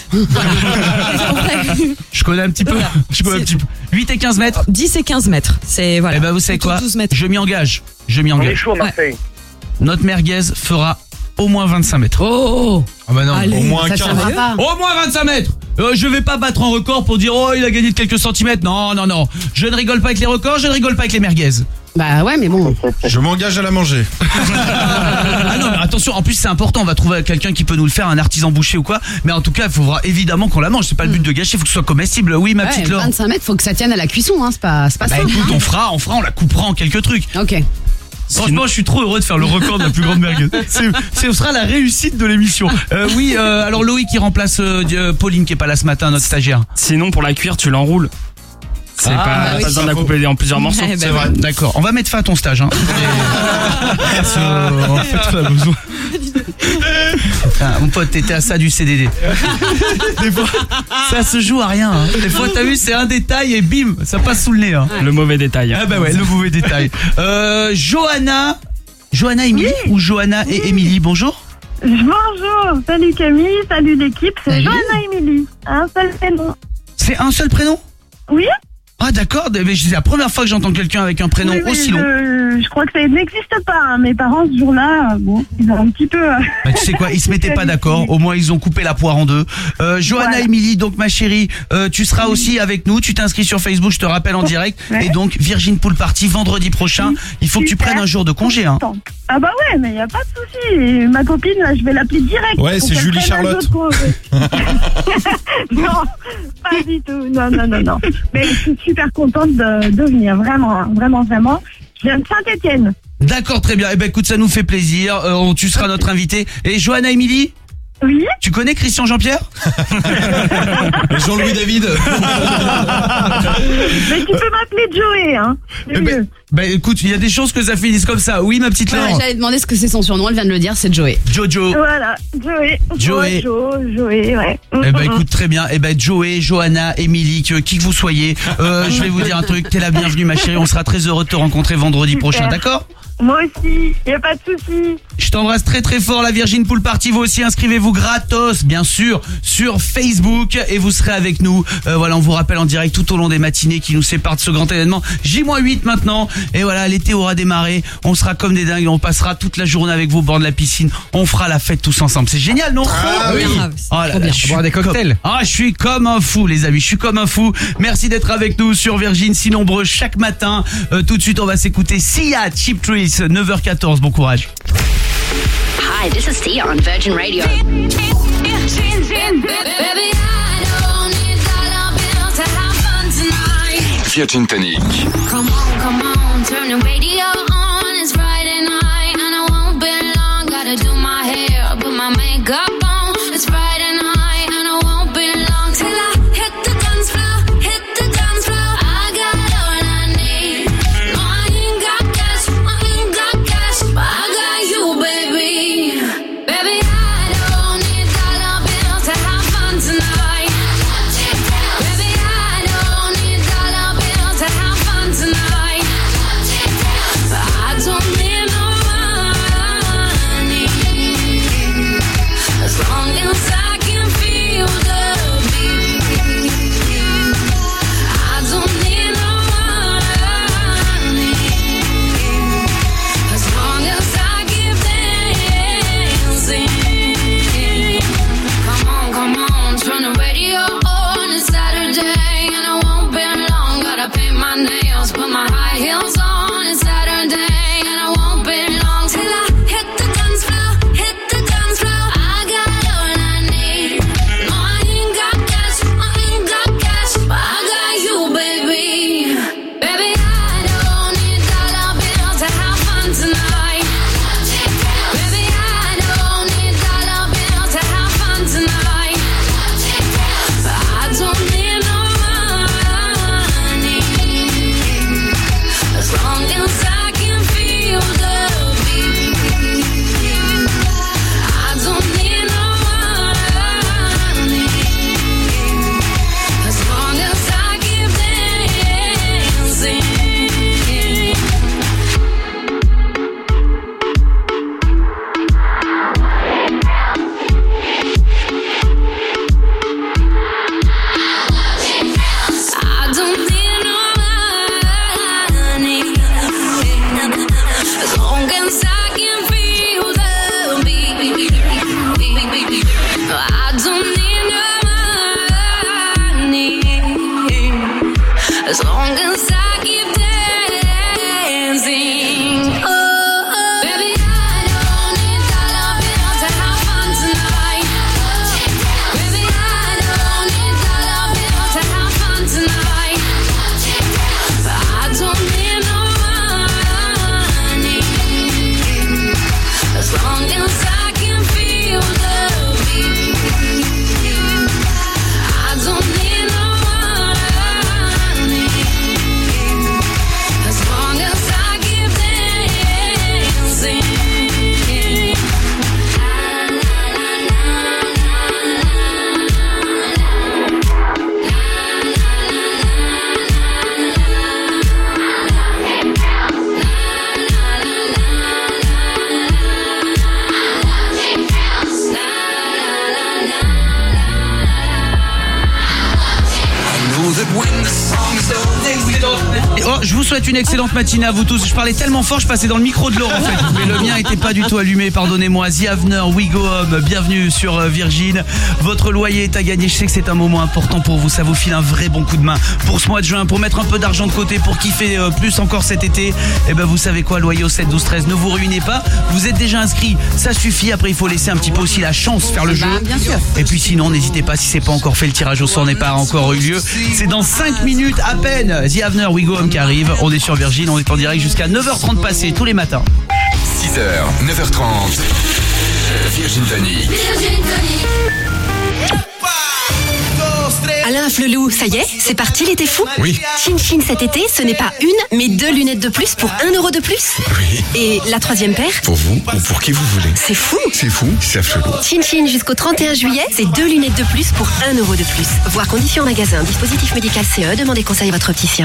vraiment- Je connais un petit peu. Je connais un petit peu. huit et quinze mètres. dix et quinze mètres. C'est, voilà. Eh ben, vous savez quoi? douze mètres. Je m'y engage. Je m'y On est engage. chaud à Marseille. Notre merguez fera au moins vingt-cinq mètres. Oh. Ah bah non, Allez, au moins Ça quinze. tiendra pas. Au moins vingt-cinq mètres. Euh, je vais pas battre un record pour dire oh il a gagné de quelques centimètres. Non, non, non. Je ne rigole pas avec les records, je ne rigole pas avec les merguez. Bah ouais, mais bon. Je m'engage à la manger. Ah non, mais attention, en plus c'est important, on va trouver quelqu'un qui peut nous le faire, un artisan boucher ou quoi. Mais en tout cas, il faudra évidemment qu'on la mange. C'est pas le but de gâcher, il faut que ce soit comestible. Oui, ma Ouais, petite Laure. vingt-cinq mètres, faut que ça tienne à la cuisson, hein. C'est pas, c'est pas Bah simple. écoute, hein. on fera, on fera, on la coupera en quelques trucs. Ok. Franchement, je suis trop heureux de faire le record de la plus grande merguez. C'est, c'est- ce sera la réussite de l'émission. Euh, oui, euh, alors Loïc qui remplace euh, euh, Pauline qui est pas là ce matin, notre stagiaire. Sinon, pour la cuire, tu l'enroules. C'est Ah, pas, bah oui, pas besoin de c'est la couper en plusieurs morceaux. Eh ben C'est vrai. D'accord. On va mettre fin à ton stage. Hein. Parce que, euh, en fait, on a besoin. Ah, mon pote, t'étais à ça du C D D. Des fois, ça se joue à rien. Hein. Des fois, t'as vu, c'est un détail et bim, ça passe sous le nez. Hein. Le mauvais détail. Ah bah ouais, le mauvais détail. Euh, Johanna, Johanna Émilie ou Johanna et Émilie, bonjour. Bonjour, salut Camille, salut l'équipe, c'est Johanna Émilie, un seul prénom. C'est un seul prénom? Oui. Ah d'accord, mais c'est la première fois que j'entends quelqu'un avec un prénom Oui, oui, aussi je, long. je crois que ça n'existe pas. hein. Mes parents ce jour-là, euh, bon, ils ont un petit peu. euh, Bah, tu sais quoi, ils se mettaient pas d'accord. Au moins, ils ont coupé la poire en deux. Euh, Johanna Voilà. Émilie, donc ma chérie, euh, tu seras aussi avec nous. Tu t'inscris sur Facebook, je te rappelle en direct. Ouais. Et donc, Virgin Pool Party vendredi prochain. Il faut que tu Super. prennes un jour de congé. Hein. Ah bah ouais, mais il n'y a pas de souci. Et ma copine, là, je vais l'appeler direct. Ouais, pour c'est qu'elle Julie prenne un Charlotte. jour de congé. Non, pas du tout. Non, non, non, non. Mais je suis super contente de, de venir, vraiment, hein, vraiment, vraiment. Je viens de Saint-Étienne. D'accord, très bien. Eh ben, écoute, ça nous fait plaisir. Euh, on- tu seras notre invité. Et Johanna Émilie? Oui. Tu connais Christian Jean-Pierre? Jean-Louis David. Mais tu peux m'appeler Joey, hein. C'est Eh ben, mieux. bah écoute, il y a des chances que ça finisse comme ça. Oui, ma petite Ouais, Laure. J'allais demander ce que c'est son surnom, elle vient de le dire, c'est Joey. Jojo. Voilà, Joey. Joey. Joe, Joey, ouais. Eh ben écoute, très bien. Eh ben Joey, Johanna, Émilie, que- qui que vous soyez, euh, je vais vous dire un truc. T'es la bienvenue, ma chérie. On sera très heureux de te rencontrer vendredi Super. prochain, d'accord? Moi aussi, y a pas de souci. Je t'embrasse très très fort, la Virgin Pool Party. Vous aussi, inscrivez-vous gratos, bien sûr, sur Facebook et vous serez avec nous. Euh, voilà, on vous rappelle en direct tout au long des matinées qui nous séparent de ce grand événement. J huit maintenant. Et voilà, l'été aura démarré. On sera comme des dingues. On passera toute la journée avec vous au bord de la piscine. On fera la fête tous ensemble. C'est génial, non? Ah oui. Oh là là, je suis Boire des cocktails. comme- Ah, je suis comme un fou, les amis. Je suis comme un fou. Merci d'être avec nous sur Virgin, si nombreux chaque matin. Euh, tout de suite, on va s'écouter Sia, Cheap Thrills, neuf heures quatorze. Bon courage. Hi, this is Sia on Virgin Radio. Virgin Tonic. Come on, come on, turn the radio on. It's Friday souhaite une excellente matinée à vous tous. Je parlais tellement fort, je passais dans le micro de Laure en fait. Mais le mien était pas du tout allumé, pardonnez-moi. The Avener, We Go Home, bienvenue sur Virgin. Votre loyer est à gagner, je sais que c'est un moment important pour vous. Ça vous file un vrai bon coup de main pour ce mois de juin, pour mettre un peu d'argent de côté, pour kiffer euh, plus encore cet été. Et ben vous savez quoi, loyer au sept douze treize, ne vous ruinez pas. Vous êtes déjà inscrit, ça suffit. Après il faut laisser un petit peu aussi la chance faire le jeu. Bah, bien sûr. Et puis sinon n'hésitez pas, si c'est pas encore fait, le tirage au sort n'est pas encore eu lieu. C'est dans cinq minutes à peine. The Avener, We Go Home qui arrive. On est sur Virgin, on est en direct jusqu'à neuf heures trente passées tous les matins. six heures, neuf heures trente. Virgin Tonic. Alain Flelou, ça y est, c'est parti l'été fou? Oui. Chin Chin cet été, ce n'est pas une, mais deux lunettes de plus pour un euro de plus. Oui. Et la troisième paire? Pour vous ou pour qui vous voulez. C'est fou. C'est fou, c'est flou. Chin Chin jusqu'au trente et un juillet, c'est deux lunettes de plus pour un euro de plus. Voir conditions en magasin, dispositif médical C E, demandez conseil à votre opticien.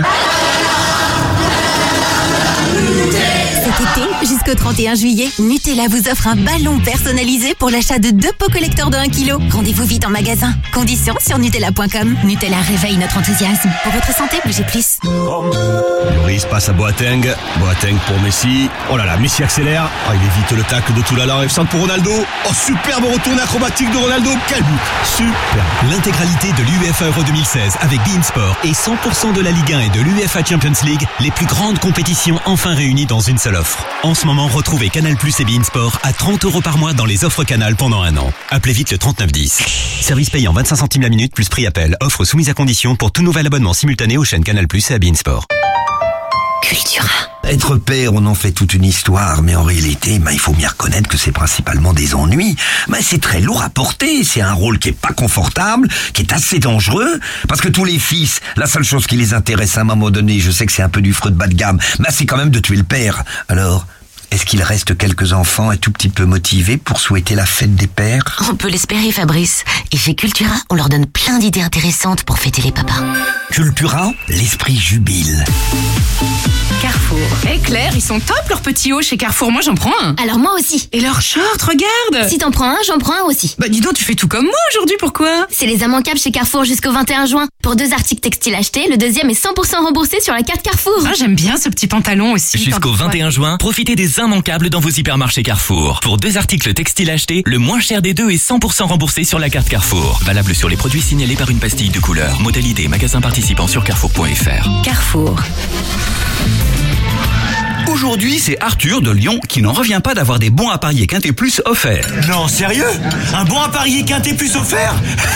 Cet été, jusqu'au trente et un juillet, Nutella vous offre un ballon personnalisé pour l'achat de deux pots collecteurs de un kilo. Rendez-vous vite en magasin. Conditions sur Nutella point com. Nutella réveille notre enthousiasme. Pour votre santé, bougez plus. Lloris passe à Boateng. Boateng pour Messi. Oh là là, Messi accélère. Oh, il évite le tacle de Toulala. F-centre pour Ronaldo. Oh, superbe retourné acrobatique de Ronaldo. Quel but. Super. L'intégralité de l'UEFA Euro deux mille seize avec beIN Sport et cent pour cent de la Ligue un et de l'UEFA Champions League, les plus grandes compétitions enfin réunies dans une seule offre. En ce moment, retrouvez Canal Plus et beIN Sport à trente euros par mois dans les offres Canal pendant un an. Appelez vite le trente-neuf dix. Service payant vingt-cinq centimes la minute plus prix appel. Offre soumise à condition pour tout nouvel abonnement simultané aux chaînes Canal Plus et à beIN Sport. Cultura. Être père, on en fait toute une histoire, mais en réalité, ben, il faut bien reconnaître que c'est principalement des ennuis. Ben, c'est très lourd à porter, c'est un rôle qui est pas confortable, qui est assez dangereux, parce que tous les fils, la seule chose qui les intéresse à un moment donné, je sais que c'est un peu du fruit de bas de gamme, ben, c'est quand même de tuer le père. Alors, est-ce qu'il reste quelques enfants un tout petit peu motivés pour souhaiter la fête des pères? On peut l'espérer, Fabrice. Et chez Cultura, on leur donne plein d'idées intéressantes pour fêter les papas. Cultura, l'esprit jubile. Carrefour. Eh Claire, ils sont top leurs petits hauts chez Carrefour, moi j'en prends un. Alors moi aussi. Et leurs shorts, regarde. Si t'en prends un, j'en prends un aussi. Bah dis donc, tu fais tout comme moi aujourd'hui, pourquoi? C'est les immanquables chez Carrefour jusqu'au vingt et un juin. Pour deux articles textiles achetés, le deuxième est cent pour cent remboursé sur la carte Carrefour. Ah, j'aime bien ce petit pantalon aussi. Jusqu'au vingt et un juin, profitez des immanquables dans vos hypermarchés Carrefour. Pour deux articles textiles achetés, le moins cher des deux est cent pour cent remboursé sur la carte Carrefour. Valable sur les produits signalés par une pastille de couleur. Modalité magasin participant sur carrefour point f r. Carrefour. Aujourd'hui, c'est Arthur de Lyon qui n'en revient pas d'avoir des bons à parier Quintet Plus offerts. Non, sérieux? Un bon à parier Quintet Plus offert?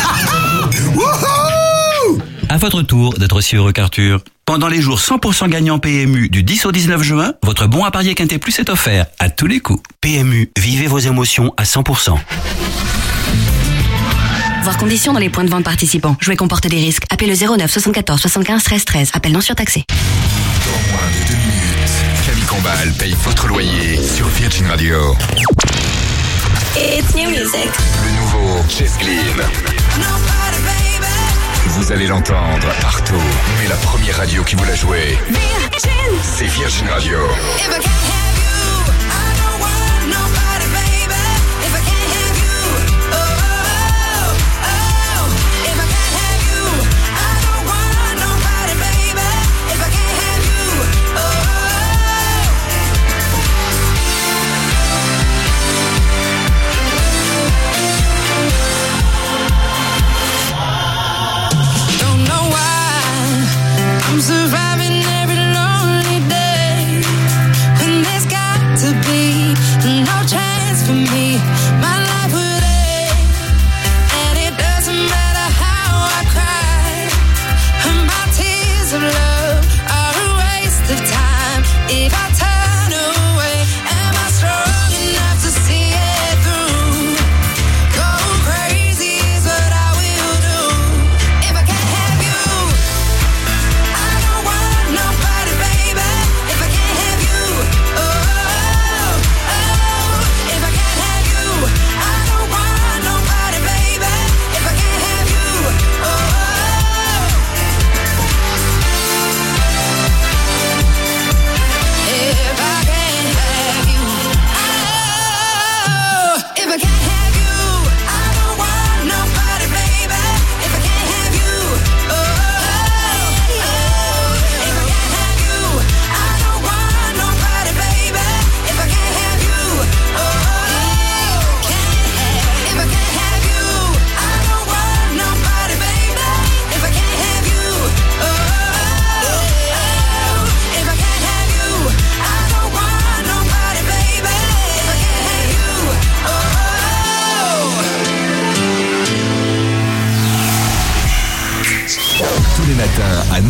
Wouhou! À votre tour d'être aussi heureux qu'Arthur. Pendant les jours cent pour cent gagnants P M U du dix au dix-neuf juin, votre bon à parier Quintet Plus est offert à tous les coups. P M U, vivez vos émotions à cent pour cent. Voir conditions dans les points de vente participants. Jouer comporte des risques. Appelez le zéro neuf soixante-quatorze soixante-quinze treize treize. Appel non surtaxé. Dans moins de deux minutes, Camille Combal paye votre loyer sur Virgin Radio. It's new music. Le nouveau Jess Glynn. Vous allez l'entendre partout, mais la première radio qui vous l'a joué, c'est Virgin Radio. I'm surviving every lonely day with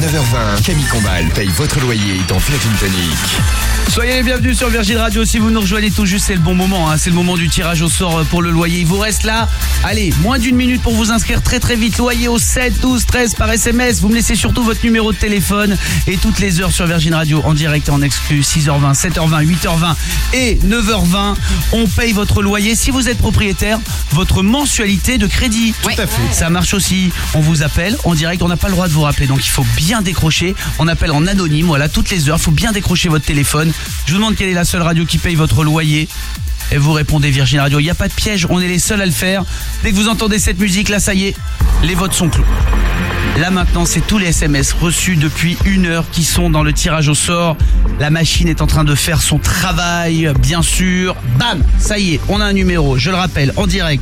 neuf heures vingt, Camille Combal paye votre loyer dans Virgin Tonic. Soyez les bienvenus sur Virgin Radio. Si vous nous rejoignez tout juste, c'est le bon moment. Hein. C'est le moment du tirage au sort pour le loyer. Il vous reste là, allez, moins d'une minute pour vous inscrire très très vite. Loyer au sept douze treize par S M S. Vous me laissez surtout votre numéro de téléphone et toutes les heures sur Virgin Radio en direct et en exclu. six heures vingt, sept heures vingt, huit heures vingt et neuf heures vingt. On paye votre loyer. Si vous êtes propriétaire, votre mensualité de crédit. Tout à fait. Ça marche aussi. On vous appelle en direct. On n'a pas le droit de vous rappeler. Donc il faut bien décrocher. On appelle en anonyme. Voilà, toutes les heures. Il faut bien décrocher votre téléphone. Je vous demande quelle est la seule radio qui paye votre loyer. Et vous répondez Virgin Radio. Il n'y a pas de piège, on est les seuls à le faire. Dès que vous entendez cette musique, là ça y est, les votes sont clos. Là maintenant, c'est tous les S M S reçus depuis une heure qui sont dans le tirage au sort. La machine est en train de faire son travail, bien sûr. Bam, ça y est, on a un numéro, je le rappelle, en direct.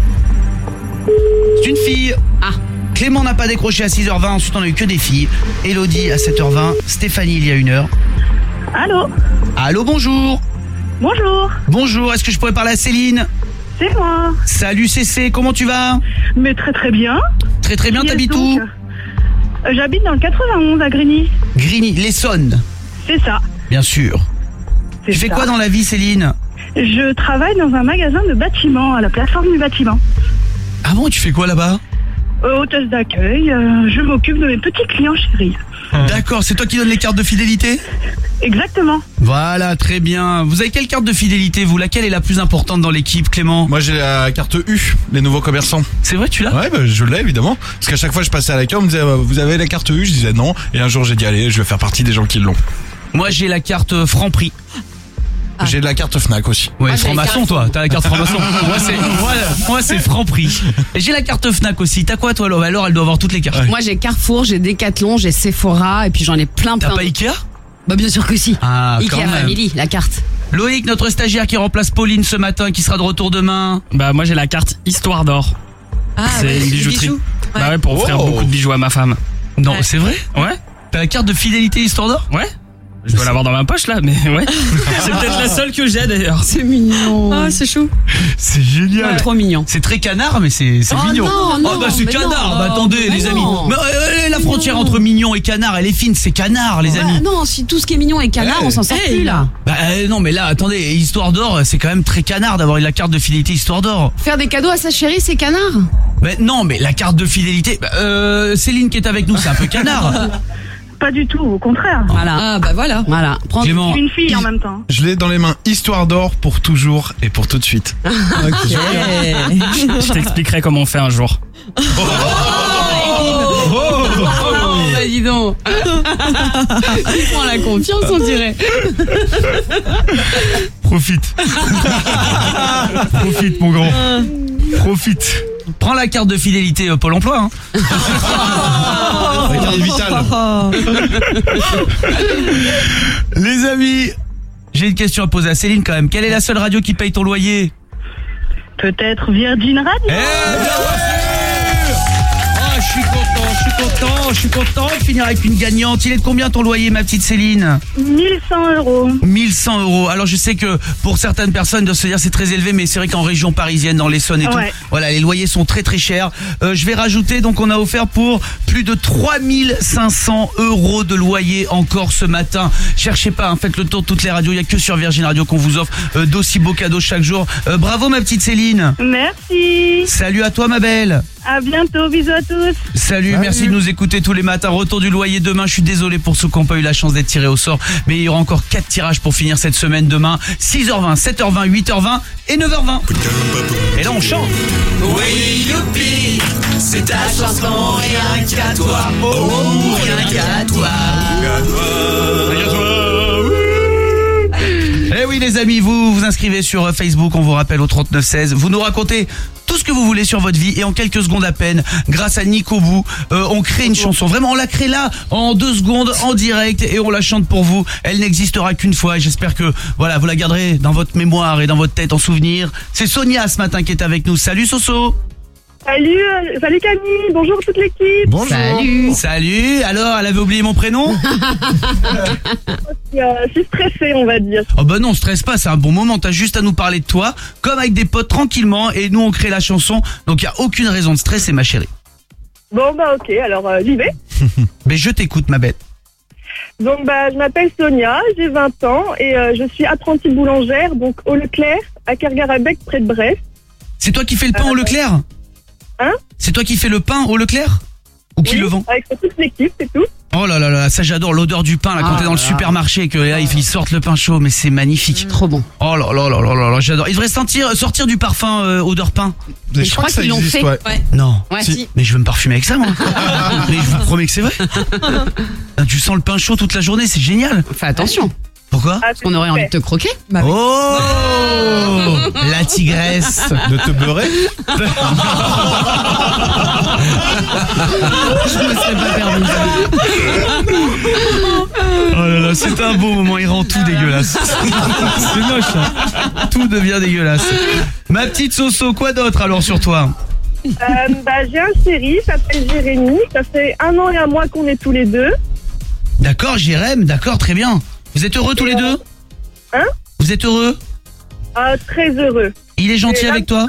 C'est une fille. Ah. Clément n'a pas décroché à six heures vingt, ensuite on a eu que des filles. Elodie à sept heures vingt, Stéphanie il y a une heure. Allô. Allô, bonjour. Bonjour. Bonjour, est-ce que je pourrais parler à Céline? C'est moi. Salut Cécé, comment tu vas? Mais très très bien. Très très bien, Qui t'habites est-ce où? donc? Euh, J'habite dans le quatre-vingt-onze à Grigny. Grigny, l'Essonne. C'est ça. Bien sûr. Tu fais ça. quoi dans la vie, Céline? Je travaille dans un magasin de bâtiments, à la plateforme du bâtiment. Ah bon, tu fais quoi là-bas? Euh, hôtesse d'accueil, euh, je m'occupe de mes petits clients chéris. D'accord, c'est toi qui donnes les cartes de fidélité? Exactement. Voilà, très bien. Vous avez quelle carte de fidélité, vous? Laquelle est la plus importante dans l'équipe, Clément? Moi j'ai la carte U, les nouveaux commerçants. C'est vrai, tu l'as? Ouais, bah, je l'ai évidemment. Parce qu'à chaque fois je passais à l'accueil, on me disait euh, vous avez la carte U? Je disais non. Et un jour j'ai dit allez, je vais faire partie des gens qui l'ont. Moi j'ai la carte Franprix. J'ai de la carte Fnac aussi. Ouais, Moi, j'ai franc-maçon la toi, carte t'as la carte franc-maçon. Moi c'est moi, moi c'est Franprix. Et j'ai la carte Fnac aussi. T'as quoi toi? Alors elle doit avoir toutes les cartes. Moi j'ai Carrefour, j'ai Decathlon, j'ai Sephora et puis j'en ai plein plein. T'as pas Ikea? Bah bien sûr que si. Ah, quand Ikea même. Family, la carte. Loïc, notre stagiaire qui remplace Pauline ce matin, qui sera de retour demain. Bah moi j'ai la carte Histoire d'or. Ah, c'est ouais, une les bijouterie. bijoux. Bah ouais, pour offrir Oh. beaucoup de bijoux à ma femme. Non, c'est vrai? Ouais. T'as la carte de fidélité Histoire d'or? Ouais. Je dois l'avoir dans ma poche là, mais ouais. C'est peut-être la seule que j'ai d'ailleurs. C'est mignon. Ah, c'est chou. C'est génial. Ouais, trop mignon. C'est très canard, mais c'est c'est Oh mignon. non, non, oh bah c'est mais canard. non. Bah attendez, Mais les non. amis. Mais, euh, la Mais frontière non. entre mignon et canard, elle est fine. C'est canard, les Ouais, amis. non, si tout ce qui est mignon est canard, Ouais. on s'en sort Hey, plus là. Bah euh, non, mais là, attendez, Histoire d'or, c'est quand même très canard d'avoir la carte de fidélité Histoire d'or. Faire des cadeaux à sa chérie, c'est canard. Bah non, mais la carte de fidélité. Bah, euh, Céline qui est avec nous, c'est un peu canard. Pas du tout, au contraire. Voilà. Ah, bah voilà. Voilà. Prends Clément, Je suis une fille en même temps. Je l'ai dans les mains, histoire d'or pour toujours et pour tout de suite. Je t'expliquerai comment on fait un jour. Oh, bah dis donc. Il prend la confiance, on dirait. Profite. Profite, mon grand. Profite. Prends la carte de fidélité euh, Pôle emploi. Hein. Avec Vital. Les amis, j'ai une question à poser à Céline quand même. Quelle est la seule radio qui paye ton loyer? Peut-être Virgin Radio. Eh bien sûr. Oh, je suis content, je suis content, je suis content de finir avec une gagnante. Il est de combien ton loyer, ma petite Céline? mille cent euros. mille cent euros. Alors je sais que pour certaines personnes de se dire c'est très élevé, mais c'est vrai qu'en région parisienne, dans l'Essonne et Ouais. tout, voilà, les loyers sont très très chers. Euh, je vais rajouter, donc on a offert pour plus de trois mille cinq cents euros de loyer encore ce matin. Cherchez pas, hein, faites le tour de toutes les radios, il y a que sur Virgin Radio qu'on vous offre euh, d'aussi beaux cadeaux chaque jour. Euh, bravo ma petite Céline. Merci. Salut à toi ma belle. À bientôt. Bisous à tous. Salut, Salut. merci de nous écouter tous les matins. Retour du loyer demain. Je suis désolé pour ceux qui n'ont pas eu la chance d'être tirés au sort, mais il y aura encore quatre tirages pour finir cette semaine demain. six heures vingt, sept heures vingt, huit heures vingt et neuf heures vingt. Et là on chante. Oui, youpi, c'est ta chanson, rien qu'à toi. Oh, rien qu'à toi. Eh oui les amis, vous vous inscrivez sur Facebook, on vous rappelle au trente-neuf seize. Vous nous racontez tout ce que vous voulez sur votre vie et en quelques secondes à peine, grâce à Nico Bou, euh, on crée une chanson. Vraiment, on la crée là en deux secondes en direct et on la chante pour vous. Elle n'existera qu'une fois et j'espère que voilà, vous la garderez dans votre mémoire et dans votre tête en souvenir. C'est Sonia ce matin qui est avec nous. Salut Soso. Salut, euh, salut Camille. Bonjour toute l'équipe. Bonjour. Salut. Salut. Alors, elle avait oublié mon prénom? Euh, je suis stressée, on va dire. Oh bah non, stresse pas, c'est un bon moment. T'as juste à nous parler de toi, comme avec des potes tranquillement, et nous on crée la chanson. Donc il y a aucune raison de stresser, ma chérie. Bon, bah ok, alors euh, j'y vais. Mais je t'écoute, ma belle. Donc, bah, je m'appelle Sonia, j'ai vingt ans et euh, je suis apprentie boulangère, donc au Leclerc, à Kergarabec, près de Brest. C'est toi qui fais le pain au Leclerc? Hein? C'est toi qui fais le pain au Leclerc? Ou qui Oui, le vend? avec toute l'équipe, c'est tout. Oh là là là, ça j'adore l'odeur du pain là quand Ah t'es dans le là là. supermarché et que là ils sortent le pain chaud, mais c'est magnifique. Trop bon. Oh là là là là là là, j'adore. Il devrait sentir, sortir du parfum euh, odeur pain. Mais je, je crois, crois qu'ils l'ont fait. Ouais. Ouais. Non. Ouais. Si. Mais je veux me parfumer avec ça moi. Mais je vous promets que c'est vrai. Tu sens le pain chaud toute la journée, c'est génial. Fais attention. Pourquoi? Parce qu'on aurait envie de te croquer. Bah oui. Oh la tigresse. De te beurrer. Je me serais pas permis ça. Oh là là, c'est un beau moment, il rend tout dégueulasse. C'est moche ça. Tout devient dégueulasse. Ma petite Soso, quoi d'autre alors sur toi? Euh, bah, j'ai un chéri, il s'appelle Jérémy. Ça fait un an et un mois qu'on est tous les deux. D'accord, Jérém, d'accord, très bien. Vous êtes heureux tous les deux? Hein? Vous êtes heureux? Ah, très heureux. Il est gentil Et là, avec toi?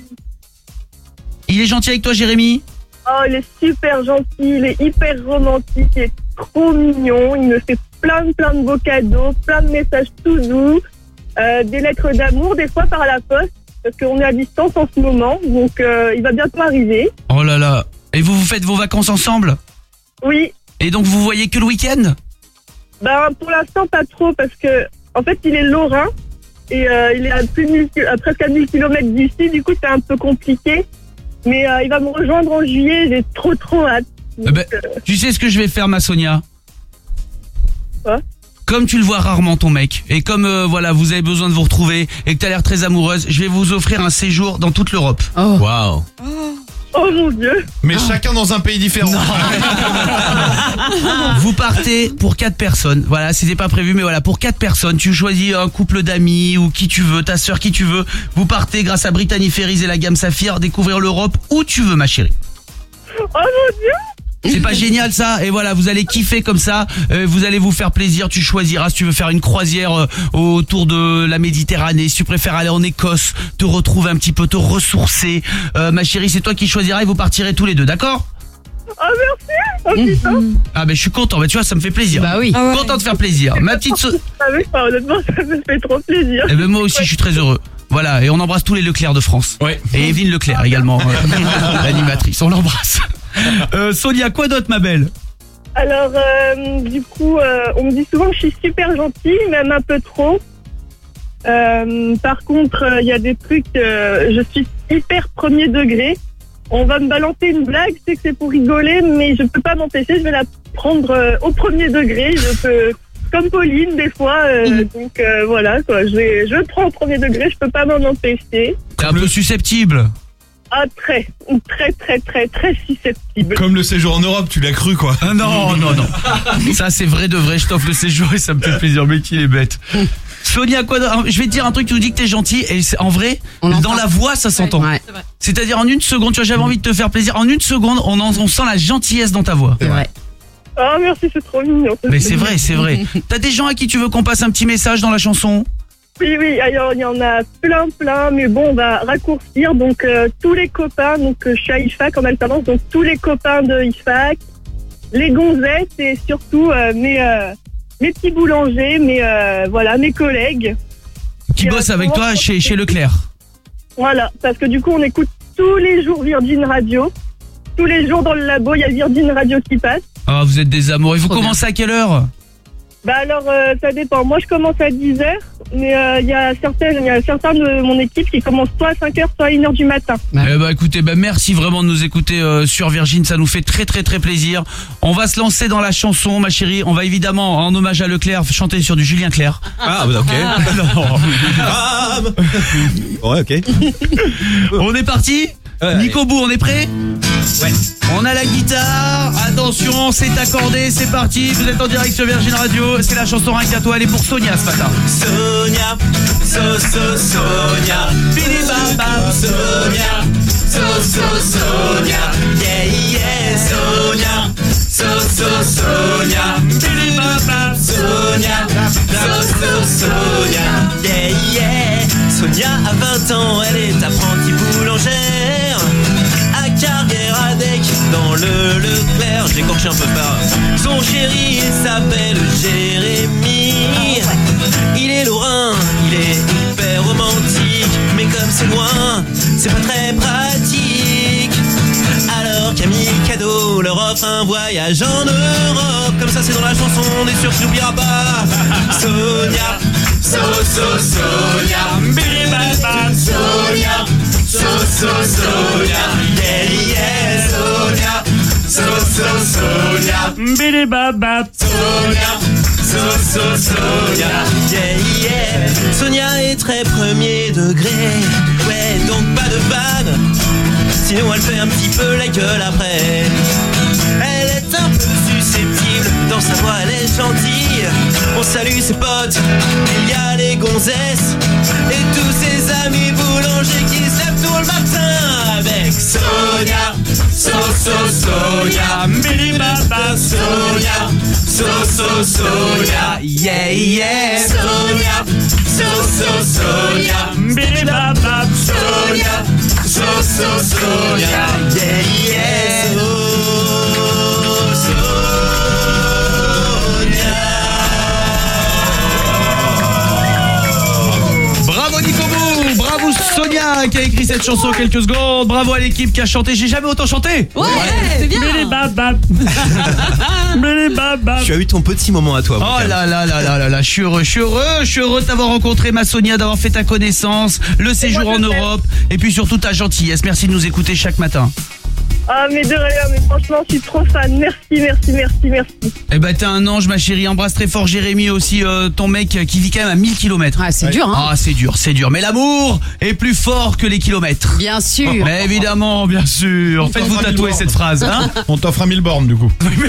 Il est gentil avec toi, Jérémy? Oh, il est super gentil, il est hyper romantique, il est trop mignon. Il me fait plein de, plein de beaux cadeaux, plein de messages tout doux, euh, des lettres d'amour, des fois par la poste, parce qu'on est à distance en ce moment, donc euh, il va bientôt arriver. Oh là là. Et vous, vous faites vos vacances ensemble? Oui. Et donc vous voyez que le week-end? Ben, pour l'instant, pas trop, parce que, en fait, il est lorrain, et euh, il est à, plus de mille, à presque à mille kilomètres d'ici, du coup, c'est un peu compliqué. Mais euh, il va me rejoindre en juillet, j'ai trop, trop hâte. Eh ben, Donc, euh, tu sais ce que je vais faire, ma Sonia? Quoi? Comme tu le vois rarement ton mec, et comme euh, voilà vous avez besoin de vous retrouver, et que t'as l'air très amoureuse, je vais vous offrir un séjour dans toute l'Europe. Oh. Waouh. Oh mon Dieu. Mais chacun dans un pays différent. Vous partez pour quatre personnes. Voilà, c'était pas prévu, mais voilà, pour quatre personnes. Tu choisis un couple d'amis ou qui tu veux, ta sœur, qui tu veux. Vous partez grâce à Brittany Ferries et la gamme Saphir découvrir l'Europe où tu veux, ma chérie. Oh mon Dieu. C'est pas génial ça? Et voilà, vous allez kiffer comme ça, euh, vous allez vous faire plaisir, tu choisiras si tu veux faire une croisière euh, autour de la Méditerranée, si tu préfères aller en Écosse, te retrouver un petit peu, te ressourcer. Euh, ma chérie, c'est toi qui choisiras et vous partirez tous les deux, d'accord? Oh merci. Oh putain. Ah ben je suis content, bah tu vois, ça me fait plaisir. Bah oui. Ah ouais. Content de faire plaisir. Ma petite so- Ah oui, enfin, honnêtement, ça me fait trop plaisir. Eh ben moi aussi je suis très heureux. Voilà, et on embrasse tous les Leclerc de France. Ouais. Et Evelyne Leclerc également, euh, l'animatrice, on l'embrasse. Euh, Sonia, quoi d'autre ma belle? Alors, euh, du coup, euh, on me dit souvent que je suis super gentille, même un peu trop. Euh, par contre, il euh, y a des trucs, euh, je suis hyper premier degré. On va me balancer une blague, je sais que c'est pour rigoler, mais je peux pas m'empêcher, je vais la prendre euh, au premier degré. Je peux, comme Pauline, des fois. Euh, mmh. Donc euh, voilà, quoi. Je, vais, je le prends au premier degré, je peux pas m'en empêcher. T'es un peu susceptible. Ah, très, très, très, très, très susceptible. Comme le séjour en Europe, tu l'as cru quoi. Ah non, non, non. Ça c'est vrai de vrai, je t'offre le séjour et ça me fait plaisir, mais qu'il est bête. Sonia, quoi d'autre? Je vais te dire un truc, tu nous dis que t'es gentil et c'est, en vrai, on dans entend. la voix ça s'entend. Ouais. C'est-à-dire en une seconde, tu vois, j'avais envie de te faire plaisir, en une seconde on, en, on sent la gentillesse dans ta voix. C'est vrai. Oh merci, c'est trop mignon. Mais c'est vrai, c'est vrai. T'as des gens à qui tu veux qu'on passe un petit message dans la chanson? Oui, oui, alors il y en a plein, plein, mais bon, on va raccourcir. Donc, euh, tous les copains, donc euh, je suis à I F A C en alternance, donc tous les copains de I F A C, les gonzettes et surtout euh, mes, euh, mes petits boulangers, mes, euh, voilà, mes collègues. Qui bossent avec toi chez, chez Leclerc. Voilà, parce que du coup, on écoute tous les jours Virgin Radio. Tous les jours dans le labo, il y a Virgin Radio qui passe. Ah, vous êtes des amours. Et vous Trop commencez à quelle heure? Bah alors, euh, ça dépend. Moi, je commence à dix heures, mais il euh, y a certains, il y a certains de mon équipe qui commencent soit à cinq heures, soit à une heure du matin. Eh bah écoutez, bah merci vraiment de nous écouter euh, sur Virgin, ça nous fait très très très plaisir. On va se lancer dans la chanson, ma chérie. On va évidemment, en hommage à Leclerc, chanter sur du Julien Clerc. Ah bah ok. Ah. Ouais ok. On est parti? Ouais, Nico Bou, on est prêt? Ouais. On a la guitare, attention, c'est accordé, c'est parti. Vous êtes en direct sur Virgin Radio, c'est la chanson Rien qu'à toi, elle est pour Sonia ce matin. Sonia, so so Sonia, bidi bam bam Sonia, so so Sonia, yeah yeah Sonia, so so Sonia, bidi bam bam Sonia, so so Sonia, yeah yeah. Sonia a vingt ans, elle est apprentie boulangère à Carrière avec boutique dans le Leclerc. J'ai écorché un peu par son chéri, il s'appelle Jérémy. Il est lorrain, il est hyper romantique, mais comme c'est loin, c'est pas très pratique. Alors Camille Cadeau leur offre un voyage en Europe. Comme ça c'est dans la chanson, on est sûr que tu n'oublieras pas Sonia, so so Sonia, Billy Baba, Sonia, so so Sonia, yeah yeah Sonia, so so Sonia, Billy Baba, Sonia, so so Sonia, yeah yeah. Sonia est très premier degré, ouais donc pas de vanne. Sinon elle fait un petit peu la gueule après. Elle est un peu susceptible, dans sa voix elle est gentille. On salue ses potes, il y a les gonzesses et tous ses amis boulangers qui se lèvent tout le matin avec Sonia, so so Sonia, Billy Baba, Sonia, so so Sonia, yeah yeah Sonia, so so Sonia, Billy Baba, Sonia, so so Sonia, yeah yeah so, Sonia. Bravo Nico Bou, bravo Sonia qui a écrit cette chanson en quelques secondes, bravo à l'équipe qui a chanté, j'ai jamais autant chanté. Ouais, c'est bien. Billy Baba. Billy Baba. Tu as eu ton petit moment à toi. Oh là là là là là là, je suis heureux, je suis heureux, je suis heureux de t'avoir rencontré ma Sonia, d'avoir fait ta connaissance, le séjour en Europe et puis surtout ta gentillesse. Merci de nous écouter chaque matin. Ah, mais de rien, mais franchement, je suis trop fan. Merci, merci, merci, merci. Eh ben t'es un ange ma chérie, embrasse très fort Jérémy aussi, euh, ton mec qui vit quand même à mille kilomètres. Ah c'est dur hein. Ah c'est dur, c'est dur, mais l'amour est plus fort que les kilomètres. Bien sûr. Mais évidemment, bien sûr. Faites-vous tatouer cette phrase hein. On t'offre un mille bornes du coup.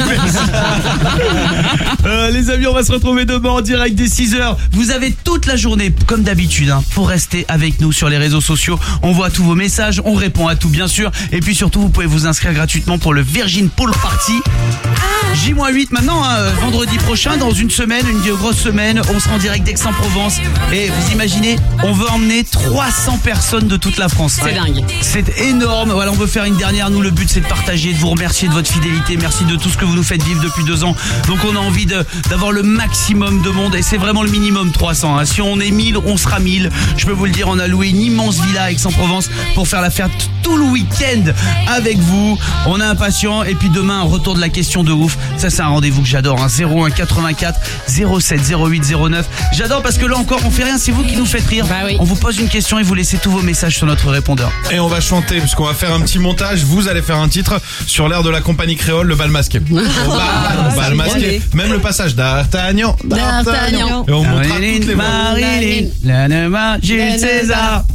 euh, Les amis, on va se retrouver demain en direct dès six heures. Vous avez toute la journée comme d'habitude hein, pour rester avec nous sur les réseaux sociaux. On voit tous vos messages, on répond à tout bien sûr. Et puis surtout vous pouvez vous inscrire gratuitement pour le Virgin Pool Party J huit maintenant hein, vendredi prochain. Dans une semaine, une grosse semaine, on sera en direct d'Aix-en-Provence. Et vous imaginez, on veut emmener trois cents personnes de toute la France. C'est dingue. C'est énorme. Voilà, on veut faire une dernière. Nous, le but c'est de partager, de vous remercier de votre fidélité. Merci de tout ce que vous nous faites vivre depuis deux ans. Donc on a envie de, d'avoir le maximum de monde. Et c'est vraiment le minimum trois cents hein. Si on est mille, on sera mille. Je peux vous le dire, on a loué une immense villa à Aix-en-Provence pour faire la fête tout le week-end avec vous. On est impatient. Et puis demain, un retour de la question de ouf. Ça c'est un rendez-vous que j'adore hein. zéro un quatre-vingt-quatre zéro sept zéro huit zéro neuf. J'adore parce que là encore on fait rien, c'est vous qui nous faites rire. Bah oui. On vous pose une question et vous laissez tous vos messages sur notre répondeur. Et on va chanter puisqu'on va faire un petit montage. Vous allez faire un titre sur l'air de la compagnie créole, le bal masqué. Au bal, au bal masqué. Même le passage d'Artagnan, D'Artagnan. Et on montrera toutes les Marilyn, la Nema, Jules César.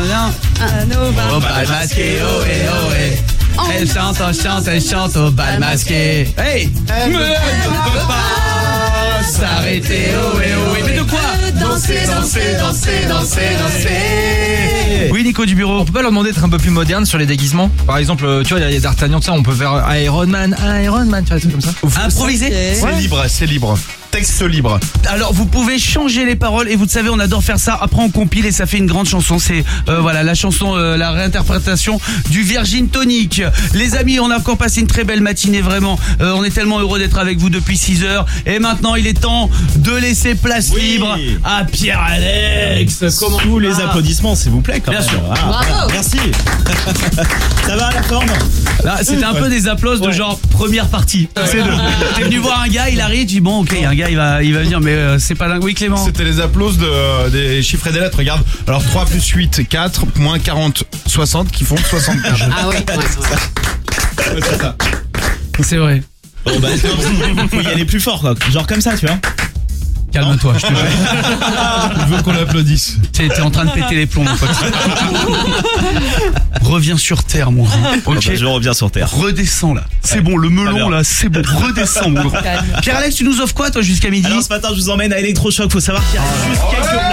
Au bal masqué, oh eh oh eh. Elle chante, elle chante, elle chante au bal masqué. Hey, elle ne peut pas s'arrêter, oh et oh et. Mais de quoi? Danser, danser, danser, danser, danser. Oui, Nico du bureau. On peut pas leur demander d'être un peu plus moderne sur les déguisements. Par exemple, tu vois, il y a D'Artagnan, ça, on peut faire Iron Man, Iron Man, tu vois, des trucs comme ça. Improviser. C'est ouais. libre, c'est libre. Texte libre. Alors vous pouvez changer les paroles et vous le savez, on adore faire ça. Après on compile et ça fait une grande chanson. C'est euh, voilà la chanson, euh, la réinterprétation du Virgin Tonic. Les amis, on a encore passé une très belle matinée vraiment. Euh, on est tellement heureux d'être avec vous depuis six heures. Et maintenant il est temps de laisser place oui. libre à Pierre-Alex. Comment Sous les applaudissements s'il vous plaît quand Bien même. sûr. Ah, Bravo. Merci. Ça va la forme? Là c'était un ouais. peu des applauses de ouais. genre première partie. C'est de... T'es venu voir un gars, il arrive, tu dis bon ok, il y a un gars il va il va venir mais euh, c'est pas dingue. Oui Clément. C'était les applauses de, euh, des chiffres et des lettres. Regarde. Alors trois plus huit, quatre, moins quarante, soixante qui font soixante-quatre. Ah ouais, ouais. Ouais, c'est ça. C'est vrai. Oh bah faut y aller plus fort quoi. Genre comme ça tu vois. Calme-toi, je te jure. Je veux qu'on l'applaudisse. T'es, t'es en train de péter les plombs, mon pote. Reviens sur terre, mon grand. Ok. Ah bah, je reviens sur terre. Redescends là. C'est bon, le melon là, c'est bon. Redescends, mon grand. Pierre-Alex, tu nous offres quoi, toi, jusqu'à midi? Alors ce matin, je vous emmène à Electrochoc. Faut savoir qu'il y a juste quelques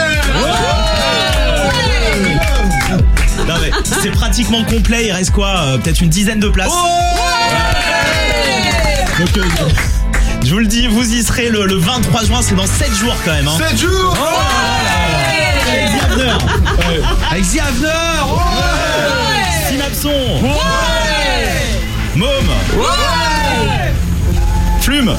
places. Non mais c'est pratiquement complet. Il reste quoi euh, peut-être une dizaine de places. Donc, euh, je vous le dis, vous y serez le, le vingt-trois juin, c'est dans sept jours quand même. Hein. sept jours oh Avec The Avener. Avec The Avener. Synapson. Ouais. Flume.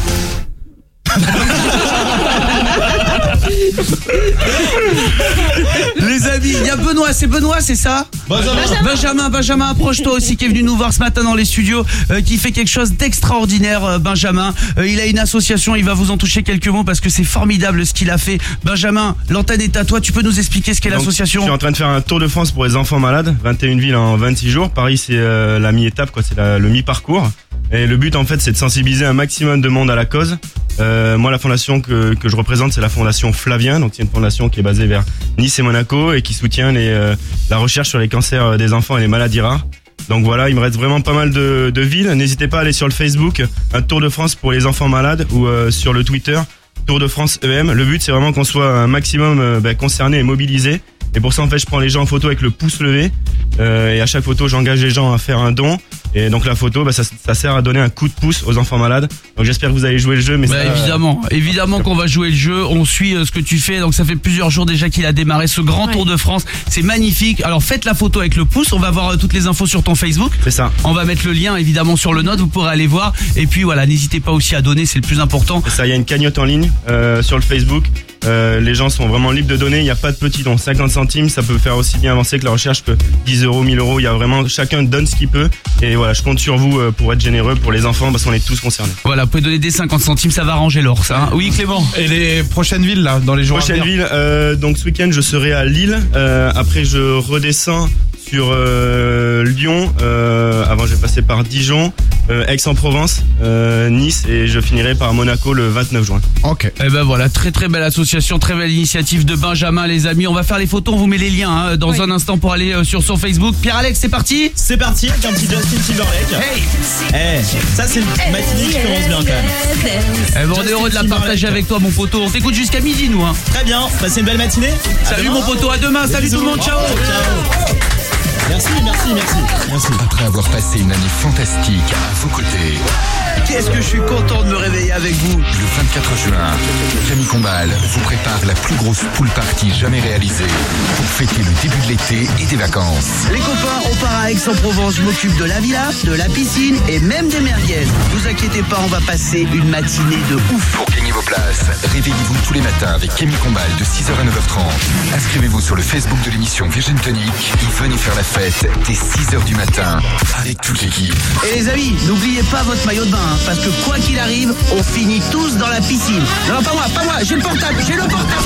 Les amis, il y a Benoît, c'est Benoît, c'est ça? Benjamin. Benjamin, Benjamin, approche-toi aussi, qui est venu nous voir ce matin dans les studios, euh, qui fait quelque chose d'extraordinaire, euh, Benjamin. Euh, il a une association, il va vous en toucher quelques mots parce que c'est formidable ce qu'il a fait. Benjamin, l'antenne est à toi, tu peux nous expliquer ce qu'est Donc, l'association? Je suis en train de faire un tour de France pour les enfants malades, vingt et une villes en vingt-six jours. Paris, c'est euh, la mi-étape, quoi, c'est la- le mi-parcours. Et le but, en fait, c'est de sensibiliser un maximum de monde à la cause. Euh, moi, la fondation que, que je représente, c'est la fondation Flavien. Donc, c'est une fondation qui est basée vers Nice et Monaco et qui soutient les, euh, la recherche sur les cancers des enfants et les maladies rares. Donc voilà, il me reste vraiment pas mal de, de villes. N'hésitez pas à aller sur le Facebook, un Tour de France pour les enfants malades, ou euh, sur le Twitter, Tour de France E M. Le but, c'est vraiment qu'on soit un maximum euh, bah, concerné et mobilisé. Et pour ça, en fait, je prends les gens en photo avec le pouce levé. Euh, et à chaque photo, j'engage les gens à faire un don. Et donc la photo, bah, ça, ça sert à donner un coup de pouce aux enfants malades. Donc j'espère que vous allez jouer le jeu. Mais Bah ça, évidemment, évidemment qu'on va jouer le jeu. On suit euh, ce que tu fais. Donc ça fait plusieurs jours déjà qu'il a démarré ce grand Tour de France. C'est magnifique. Alors faites la photo avec le pouce. On va voir euh, toutes les infos sur ton Facebook. C'est ça. On va mettre le lien évidemment sur le note. Vous pourrez aller voir. Et puis voilà, n'hésitez pas aussi à donner. C'est le plus important. C'est ça, il y a une cagnotte en ligne euh, sur le Facebook. Euh, les gens sont vraiment libres de donner. Il n'y a pas de petits dons. cinquante centimes, ça peut faire aussi bien avancer que la recherche que dix euros, mille euros. Il y a vraiment, chacun donne ce qu'il peut. Et voilà, je compte sur vous euh, pour être généreux pour les enfants parce qu'on est tous concernés. Voilà, vous pouvez donner des cinquante centimes, ça va arranger l'or, ça. Hein. Oui, Clément. Et les prochaines villes, là, dans les jours à Prochaine venir. ville, euh, donc ce week-end, je serai à Lille. Euh, après, je redescends sur euh, Lyon. Euh, avant, je vais passer par Dijon, euh, Aix-en-Provence, euh, Nice et je finirai par Monaco le vingt-neuf juin. Ok. Eh ben voilà, très très belle association, très belle initiative de Benjamin, les amis. On va faire les photos, on vous met les liens hein, dans oui. un instant pour aller euh, sur son Facebook. Pierre-Alex, c'est parti? C'est parti avec un petit Justin Timberlake. Hey, hey ça c'est une matinée qui commence bien quand même. Eh ben, on est heureux de la partager avec toi, mon poteau. On t'écoute jusqu'à midi, nous. Hein. Très bien, passez une belle matinée. Salut mon poteau, à demain. Salut tout le monde, ciao. Ciao. Merci, merci, merci, merci. Après avoir passé une année fantastique à vos côtés. Qu'est-ce que je suis content de me réveiller avec vous. Le vingt-quatre juin, Camille Combal vous prépare la plus grosse pool party jamais réalisée pour fêter le début de l'été et des vacances. Les copains, on part à Aix-en-Provence. Je m'occupe de la villa, de la piscine et même des merguez. Vous inquiétez pas, on va passer une matinée de ouf. Pour gagner vos places, réveillez-vous tous les matins avec Camille Combal de six heures à neuf heures trente. Inscrivez-vous sur le Facebook de l'émission Virgin Tonic et venez faire la fête dès six heures du matin avec toute l'équipe. Et les amis, n'oubliez pas votre maillot de bain, hein, parce que quoi qu'il arrive, on finit tous dans la piscine. Non, non, pas moi, pas moi, j'ai le portable, j'ai le portable.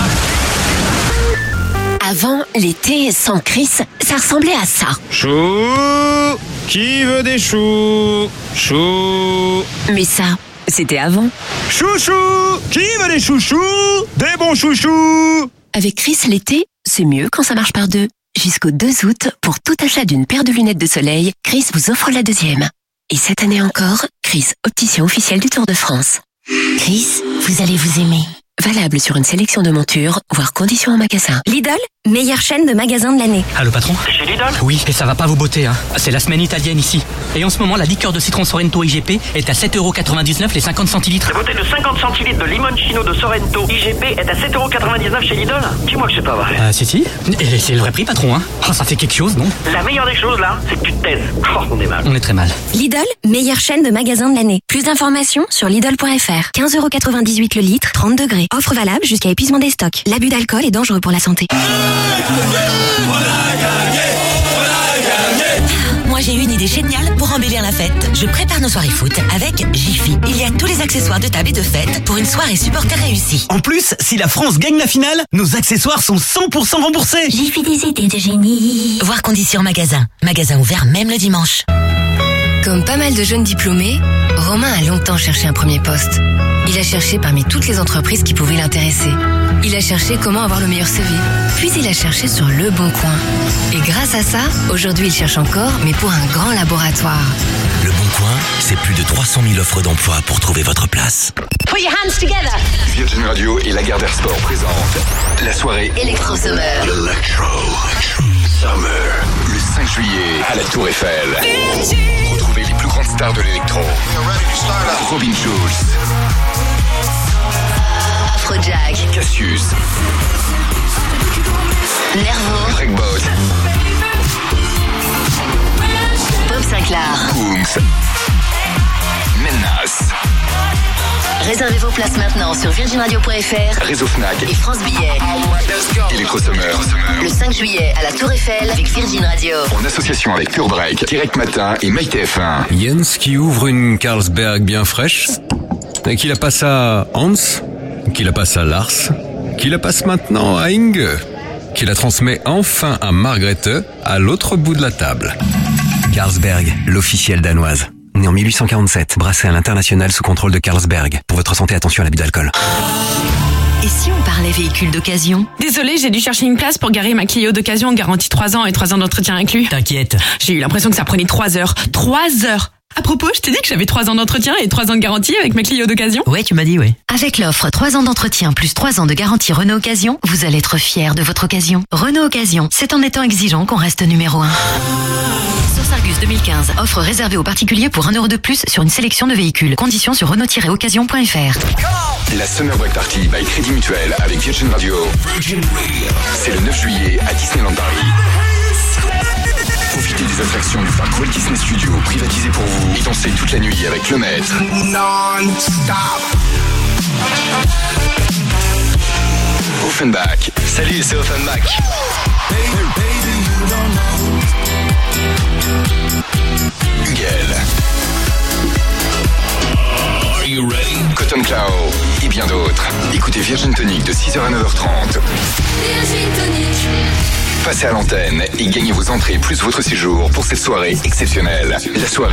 Avant, l'été sans Chris, ça ressemblait à ça. Chou, qui veut des choux? Chou. Mais ça, c'était avant. Chouchou, qui veut des chouchous? Des bons chouchous. Avec Chris, l'été, c'est mieux quand ça marche par deux. Jusqu'au deux août, pour tout achat d'une paire de lunettes de soleil, Chris vous offre la deuxième. Et cette année encore, Chris, opticien officiel du Tour de France. Chris, vous allez vous aimer. Valable sur une sélection de montures, voire conditions en magasin. Lidl, meilleure chaîne de magasins de l'année. Allô patron? Chez Lidl? Oui, et ça va pas vous botter, hein. C'est la semaine italienne ici. Et en ce moment, la liqueur de citron Sorrento I G P est à sept euros quatre-vingt-dix-neuf les cinquante centilitres. La bouteille de cinquante centilitres de limoncello de Sorrento I G P est à sept euros quatre-vingt-dix-neuf chez Lidl? Dis-moi que c'est pas vrai. Euh, si, si. Et c'est le vrai prix, patron, hein. Oh, ça fait quelque chose, non? La meilleure des choses, là, c'est que tu te taises. Oh, on est mal. On est très mal. Lidl, meilleure chaîne de magasins de l'année. Plus d'informations sur Lidl point F R. quinze euros quatre-vingt-dix-huit le litre, trente degrés. Offre valable jusqu'à épuisement des stocks. L'abus d'alcool est dangereux pour la santé. Moi j'ai une idée géniale pour embellir la fête. Je prépare nos soirées foot avec Jiffy. Il y a tous les accessoires de table et de fête pour une soirée supporter réussie. En plus, si la France gagne la finale, nos accessoires sont cent pour cent remboursés. Jiffy des idées de génie. Voir conditions en magasin. Magasin ouvert même le dimanche. Comme pas mal de jeunes diplômés, Romain a longtemps cherché un premier poste. Il a cherché parmi toutes les entreprises qui pouvaient l'intéresser. Il a cherché comment avoir le meilleur C V. Puis il a cherché sur Le Bon Coin. Et grâce à ça, aujourd'hui il cherche encore, mais pour un grand laboratoire. Le Bon Coin, c'est plus de trois cent mille offres d'emploi pour trouver votre place. Put your hands together. Virgin Radio et Lagardère Sport présentent la soirée Electro Summer. Electro Summer. Le cinq juillet à la Tour Eiffel. Retrouvez les plus grandes stars de l'électro. Robin Schulz. Afrojack. Cassius. Nervo. Breakbot. Bob Sinclair. Coombs. Réservez vos places maintenant sur virgin radio point f r, Réseau Fnac et France Billets. Electro Summer. Le cinq juillet à la Tour Eiffel avec Virgin Radio. En association avec Pure Break, Direct Matin et MyTF un. Jens qui ouvre une Carlsberg bien fraîche et qui la passe à Hans, qui la passe à Lars, qui la passe maintenant à Inge, qui la transmet enfin à Margrethe à l'autre bout de la table. Carlsberg, l'officielle danoise. Née en mille huit cent quarante-sept, brassée à l'international sous contrôle de Carlsberg. Pour votre santé, attention à l'abus d'alcool. Et si on parlait véhicule d'occasion? Désolée, j'ai dû chercher une place pour garer ma Clio d'occasion, garantie trois ans et trois ans d'entretien inclus. T'inquiète. J'ai eu l'impression que ça prenait trois heures. trois heures! À propos, je t'ai dit que j'avais trois ans d'entretien et trois ans de garantie avec ma Clio d'occasion? Ouais, tu m'as dit, ouais. Avec l'offre trois ans d'entretien plus trois ans de garantie Renault Occasion, vous allez être fiers de votre occasion. Renault Occasion, c'est en étant exigeant qu'on reste numéro un. Source Argus deux mille quinze, offre réservée aux particuliers pour un euro de plus sur une sélection de véhicules. Conditions sur renault tiret occasion point f r. La Summer Break Party by Crédit Mutuel avec Virgin Radio. C'est le neuf juillet à Disneyland Paris. Profitez des attractions du parc Walt Disney Studios privatisé pour vous et dansez toute la nuit avec le maître. Non-stop. Offenbach. Salut, c'est Offenbach. Huguel. Are you ready? Cotton Cloud et bien d'autres. Écoutez Virgin Tonic de six heures à neuf heures trente. Virgin Tonic. Passez à l'antenne et gagnez vos entrées plus votre séjour pour cette soirée exceptionnelle. La soirée